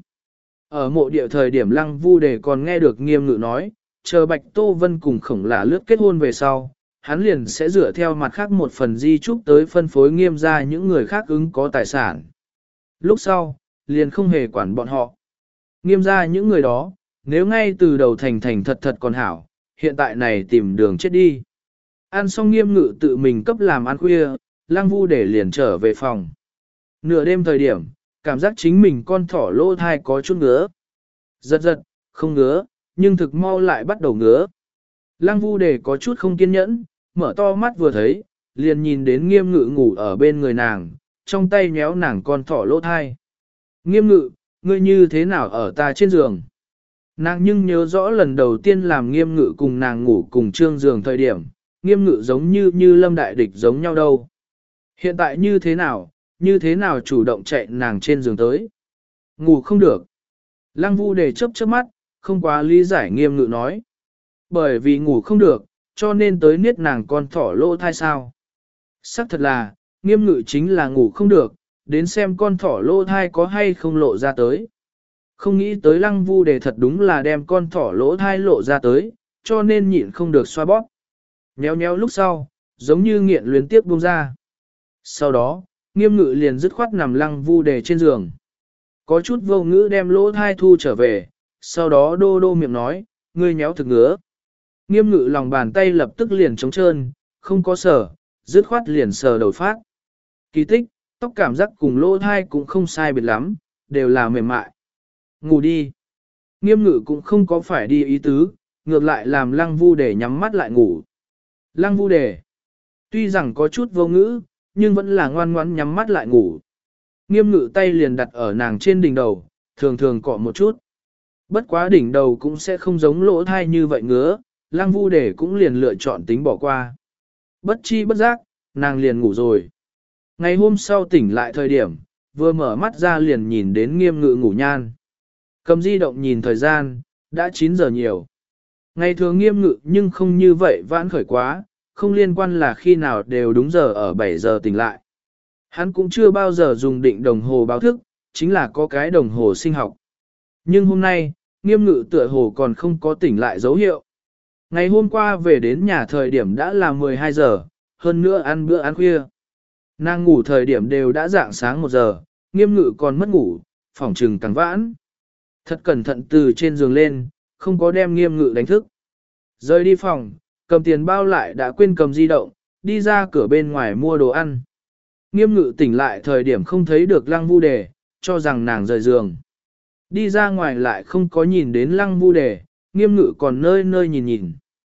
Ở mộ địa thời điểm Lăng Vu để còn nghe được Nghiêm Ngự nói, chờ Bạch Tô Vân cùng Khổng Lả Lướt kết hôn về sau, hắn liền sẽ dựa theo mặt khác một phần di trúc tới phân phối Nghiêm ra những người khác ứng có tài sản. Lúc sau, liền không hề quản bọn họ. Nghiêm ra những người đó, nếu ngay từ đầu thành thành thật thật còn hảo, hiện tại này tìm đường chết đi. Ăn xong Nghiêm Ngự tự mình cấp làm ăn khuya, Lăng Vu để liền trở về phòng. Nửa đêm thời điểm, cảm giác chính mình con thỏ lỗ thai có chút ngứa. Giật giật, không ngứa, nhưng thực mau lại bắt đầu ngứa. Lăng Vu để có chút không kiên nhẫn, mở to mắt vừa thấy, liền nhìn đến Nghiêm Ngự ngủ ở bên người nàng, trong tay nhéo nàng con thỏ lỗ thai. Nghiêm Ngự, ngươi như thế nào ở ta trên giường? Nàng nhưng nhớ rõ lần đầu tiên làm Nghiêm Ngự cùng nàng ngủ cùng trương giường thời điểm, Nghiêm Ngự giống như như lâm đại địch giống nhau đâu. Hiện tại như thế nào, như thế nào chủ động chạy nàng trên giường tới? Ngủ không được. Lăng Vu để chớp chớp mắt, không quá lý giải Nghiêm Ngự nói. Bởi vì ngủ không được, cho nên tới niết nàng con thỏ lỗ thai sao. Sắc thật là, Nghiêm Ngự chính là ngủ không được, đến xem con thỏ lỗ thai có hay không lộ ra tới. Không nghĩ tới Lăng Vu để thật đúng là đem con thỏ lỗ thai lộ ra tới, cho nên nhịn không được xoa bóp. Nhéo nhéo lúc sau, giống như nghiện luyến tiếp buông ra. Sau đó, Nghiêm Ngự liền dứt khoát nằm Lăng Vu để trên giường. Có chút vô ngữ đem lỗ thai thu trở về, sau đó đô đô miệng nói, ngươi nhéo thực ngứa. Nghiêm Ngự lòng bàn tay lập tức liền trống trơn, không có sờ, dứt khoát liền sờ đầu phát. Kỳ tích, tóc cảm giác cùng lỗ thai cũng không sai biệt lắm, đều là mềm mại. Ngủ đi. Nghiêm Ngự cũng không có phải đi ý tứ, ngược lại làm Lăng Vu để nhắm mắt lại ngủ. Lăng Vu để, tuy rằng có chút vô ngữ, nhưng vẫn là ngoan ngoãn nhắm mắt lại ngủ. Nghiêm Ngự tay liền đặt ở nàng trên đỉnh đầu, thường thường cọ một chút. Bất quá đỉnh đầu cũng sẽ không giống lỗ thai như vậy ngứa, Lăng Vu để cũng liền lựa chọn tính bỏ qua. Bất chi bất giác, nàng liền ngủ rồi. Ngày hôm sau tỉnh lại thời điểm, vừa mở mắt ra liền nhìn đến Nghiêm Ngự ngủ nhan. Cầm di động nhìn thời gian, đã chín giờ nhiều. Ngày thường Nghiêm Ngự nhưng không như vậy vãn khởi quá, không liên quan là khi nào đều đúng giờ ở bảy giờ tỉnh lại. Hắn cũng chưa bao giờ dùng định đồng hồ báo thức, chính là có cái đồng hồ sinh học. Nhưng hôm nay, Nghiêm Ngự tựa hồ còn không có tỉnh lại dấu hiệu. Ngày hôm qua về đến nhà thời điểm đã là mười hai giờ, hơn nữa ăn bữa ăn khuya. Nàng ngủ thời điểm đều đã dạng sáng một giờ, Nghiêm Ngự còn mất ngủ, phỏng trừng càng vãn. Thật cẩn thận từ trên giường lên, không có đem Nghiêm Ngự đánh thức. Rời đi phòng, cầm tiền bao lại đã quên cầm di động, đi ra cửa bên ngoài mua đồ ăn. Nghiêm Ngự tỉnh lại thời điểm không thấy được Lăng Vu Đề, cho rằng nàng rời giường. Đi ra ngoài lại không có nhìn đến Lăng Vu Đề, Nghiêm Ngự còn nơi nơi nhìn nhìn.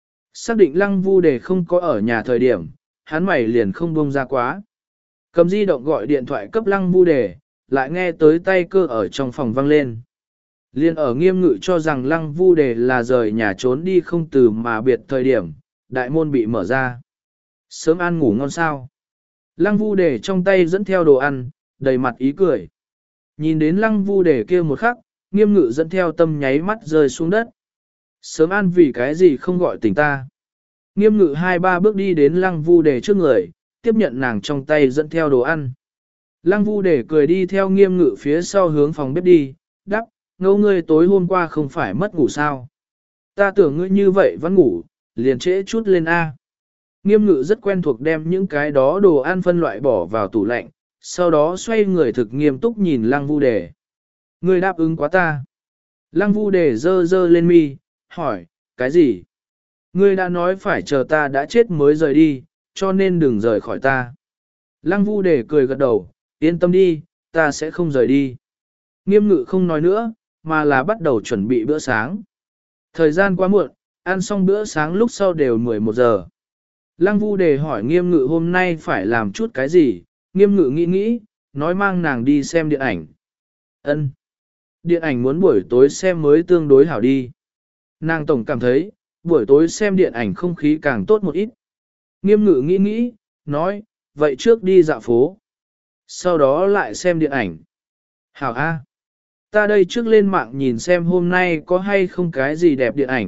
Xác định Lăng Vu Đề không có ở nhà thời điểm, hắn mày liền không buông ra quá. Cầm di động gọi điện thoại cấp Lăng Vu Đề, lại nghe tới tay cơ ở trong phòng vang lên. Liên ở Nghiêm Ngự cho rằng Lăng Vu Đề là rời nhà trốn đi không từ mà biệt thời điểm, đại môn bị mở ra. Sớm ăn ngủ ngon sao. Lăng Vu Đề trong tay dẫn theo đồ ăn, đầy mặt ý cười. Nhìn đến Lăng Vu Đề kia một khắc, Nghiêm Ngự dẫn theo tâm nháy mắt rơi xuống đất. Sớm ăn vì cái gì không gọi tỉnh ta. Nghiêm Ngự hai ba bước đi đến Lăng Vu Đề trước người, tiếp nhận nàng trong tay dẫn theo đồ ăn. Lăng Vu Đề cười đi theo Nghiêm Ngự phía sau hướng phòng bếp đi, đắp, ngẫu ngươi tối hôm qua không phải mất ngủ sao. Ta tưởng ngươi như vậy vẫn ngủ, liền trễ chút lên A. Nghiêm Ngự rất quen thuộc đem những cái đó đồ ăn phân loại bỏ vào tủ lạnh, sau đó xoay người thực nghiêm túc nhìn Lăng Vu Đề. Ngươi đáp ứng quá ta. Lăng Vu Đề dơ dơ lên mi, hỏi, cái gì? Ngươi đã nói phải chờ ta đã chết mới rời đi, cho nên đừng rời khỏi ta. Lăng Vu Đề cười gật đầu, yên tâm đi, ta sẽ không rời đi. Nghiêm Ngự không nói nữa, mà là bắt đầu chuẩn bị bữa sáng. Thời gian quá muộn, ăn xong bữa sáng lúc sau đều mười một giờ. Lăng Vu Đề hỏi Nghiêm Ngự hôm nay phải làm chút cái gì, Nghiêm Ngự nghĩ nghĩ, nói mang nàng đi xem điện ảnh. Ân, điện ảnh muốn buổi tối xem mới tương đối hảo đi. Nàng tổng cảm thấy, buổi tối xem điện ảnh không khí càng tốt một ít. Nghiêm Ngự nghĩ nghĩ, nói, vậy trước đi dạo phố. Sau đó lại xem điện ảnh. Hảo A. Ta đây trước lên mạng nhìn xem hôm nay có hay không cái gì đẹp điện ảnh,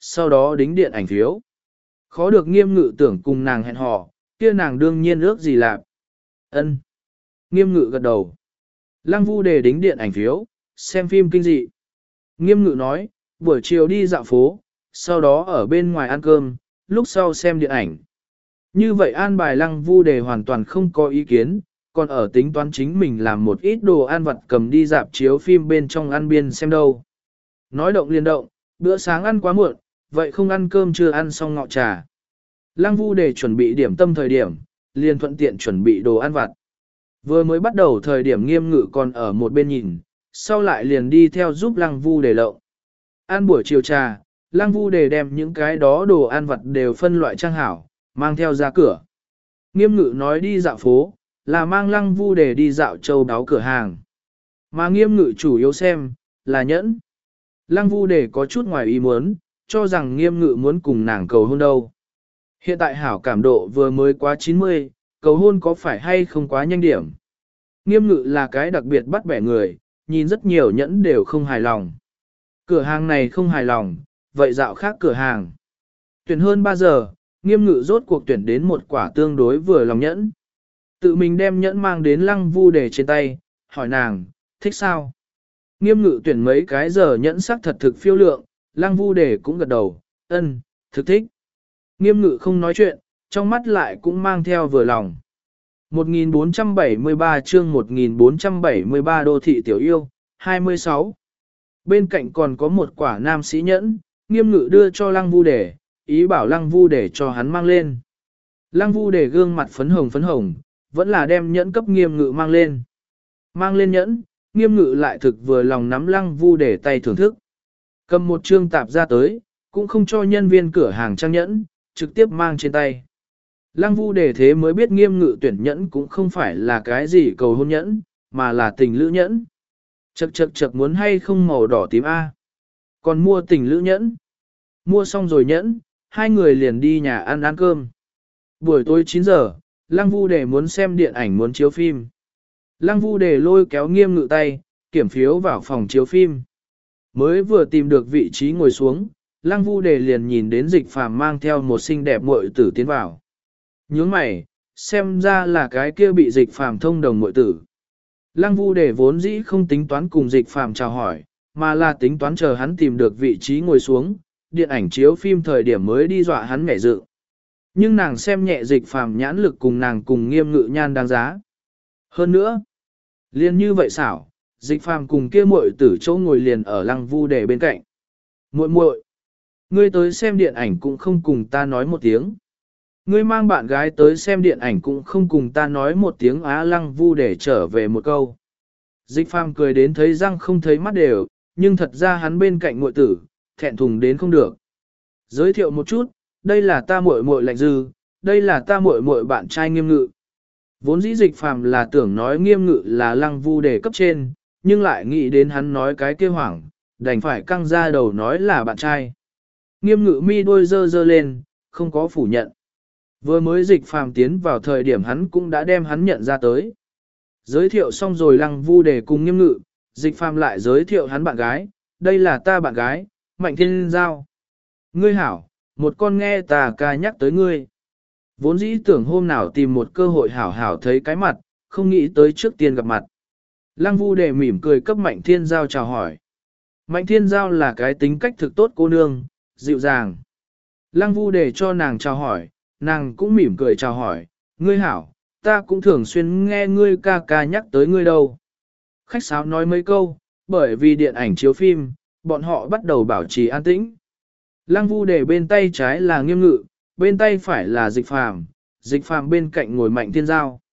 sau đó đính điện ảnh phiếu. Khó được Nghiêm Ngự tưởng cùng nàng hẹn hò, kia nàng đương nhiên ước gì làm. Ân. Nghiêm Ngự gật đầu. Lăng Vu Đề đính điện ảnh phiếu, xem phim kinh dị. Nghiêm Ngự nói, buổi chiều đi dạo phố, sau đó ở bên ngoài ăn cơm, lúc sau xem điện ảnh. Như vậy an bài Lăng Vu Đề hoàn toàn không có ý kiến, còn ở tính toán chính mình làm một ít đồ ăn vặt cầm đi dạp chiếu phim bên trong ăn biên xem đâu. Nói động liền động, bữa sáng ăn quá muộn, vậy không ăn cơm chưa ăn xong ngọ trà. Lăng Vu Đề chuẩn bị điểm tâm thời điểm, liền thuận tiện chuẩn bị đồ ăn vặt. Vừa mới bắt đầu thời điểm Nghiêm Ngự còn ở một bên nhìn, sau lại liền đi theo giúp Lăng Vu Đề lộng. Ăn buổi chiều trà, Lăng Vu Đề đem những cái đó đồ ăn vặt đều phân loại trang hảo, mang theo ra cửa. Nghiêm Ngự nói đi dạo phố, là mang Lăng Vu Đề đi dạo châu đáo cửa hàng. Mà Nghiêm Ngự chủ yếu xem, là nhẫn. Lăng Vu Đề có chút ngoài ý muốn, cho rằng Nghiêm Ngự muốn cùng nàng cầu hôn đâu. Hiện tại hảo cảm độ vừa mới quá chín mươi, cầu hôn có phải hay không quá nhanh điểm. Nghiêm Ngự là cái đặc biệt bắt bẻ người, nhìn rất nhiều nhẫn đều không hài lòng. Cửa hàng này không hài lòng, vậy dạo khác cửa hàng. Tuyển hơn ba giờ, Nghiêm Ngự rốt cuộc tuyển đến một quả tương đối vừa lòng nhẫn. Tự mình đem nhẫn mang đến Lăng Vu Đề trên tay, hỏi nàng, thích sao? Nghiêm Ngự tuyển mấy cái giờ nhẫn sắc thật thực phiêu lượng, Lăng Vu Đề cũng gật đầu, ân, thực thích. Nghiêm Ngự không nói chuyện, trong mắt lại cũng mang theo vừa lòng. một nghìn bốn trăm bảy mươi ba chương một nghìn bốn trăm bảy mươi ba đô thị tiểu yêu, hai mươi sáu. Bên cạnh còn có một quả nam sĩ nhẫn, Nghiêm Ngự đưa cho Lăng Vu Đề, ý bảo Lăng Vu Đề cho hắn mang lên. Lăng Vu Đề gương mặt phấn hồng phấn hồng, vẫn là đem nhẫn cấp Nghiêm Ngự mang lên. Mang lên nhẫn, Nghiêm Ngự lại thực vừa lòng nắm Lăng Vu Đề tay thưởng thức. Cầm một trương tạp ra tới, cũng không cho nhân viên cửa hàng trang nhẫn, trực tiếp mang trên tay. Lăng Vu Đề thế mới biết Nghiêm Ngự tuyển nhẫn cũng không phải là cái gì cầu hôn nhẫn, mà là tình lữ nhẫn. Chậc chậc chậc muốn hay không màu đỏ tím A. Còn mua tình lữ nhẫn. Mua xong rồi nhẫn, hai người liền đi nhà ăn ăn cơm. Buổi tối chín giờ, Lăng Vu Đề muốn xem điện ảnh muốn chiếu phim. Lăng Vu Đề lôi kéo Nghiêm Ngự tay, kiểm phiếu vào phòng chiếu phim. Mới vừa tìm được vị trí ngồi xuống, Lăng Vu Đề liền nhìn đến Dịch Phàm mang theo một xinh đẹp muội tử tiến vào. Nhướng mày, xem ra là cái kia bị Dịch Phàm thông đồng muội tử. Lăng Vu Đề vốn dĩ không tính toán cùng Dịch Phàm chào hỏi, mà là tính toán chờ hắn tìm được vị trí ngồi xuống, điện ảnh chiếu phim thời điểm mới đi dọa hắn nhảy dựng. Nhưng nàng xem nhẹ Dịch Phàm nhãn lực cùng nàng cùng Nghiêm Ngự nhan đáng giá. Hơn nữa, liền như vậy xảo, Dịch Phàm cùng kia muội tử chỗ ngồi liền ở Lăng Vu Đề bên cạnh. Muội muội, ngươi tới xem điện ảnh cũng không cùng ta nói một tiếng. Ngươi mang bạn gái tới xem điện ảnh cũng không cùng ta nói một tiếng Á. Lăng Vu Đề trở về một câu. Dịch Phàm cười đến thấy răng không thấy mắt đều, nhưng thật ra hắn bên cạnh muội tử, thẹn thùng đến không được. Giới thiệu một chút, đây là ta muội muội Lạnh Dư, đây là ta muội muội bạn trai Nghiêm Ngự. Vốn dĩ Dịch Phàm là tưởng nói Nghiêm Ngự là Lăng Vu Đề cấp trên, nhưng lại nghĩ đến hắn nói cái kia hoảng, đành phải căng ra đầu nói là bạn trai. Nghiêm Ngự mi đôi dơ dơ lên, không có phủ nhận. Vừa mới Dịch Phàm tiến vào thời điểm hắn cũng đã đem hắn nhận ra tới. Giới thiệu xong rồi Lăng Vu Đề cùng Nghiêm Ngự, Dịch Phàm lại giới thiệu hắn bạn gái, đây là ta bạn gái, Mạnh Thiên Giao. Ngươi hảo, một con nghe ta ca nhắc tới ngươi. Vốn dĩ tưởng hôm nào tìm một cơ hội hảo hảo thấy cái mặt, không nghĩ tới trước tiên gặp mặt. Lăng Vu Đề mỉm cười cấp Mạnh Thiên Giao chào hỏi. Mạnh Thiên Giao là cái tính cách thực tốt cô nương, dịu dàng. Lăng Vu Đề cho nàng chào hỏi, nàng cũng mỉm cười chào hỏi, ngươi hảo, ta cũng thường xuyên nghe ngươi ca ca nhắc tới ngươi đâu. Khách sáo nói mấy câu, bởi vì điện ảnh chiếu phim, bọn họ bắt đầu bảo trì an tĩnh. Lăng Vu Đề bên tay trái là Nghiêm Ngự, bên tay phải là Dịch Phàm, Dịch Phàm bên cạnh ngồi Mạnh Thiên Giao.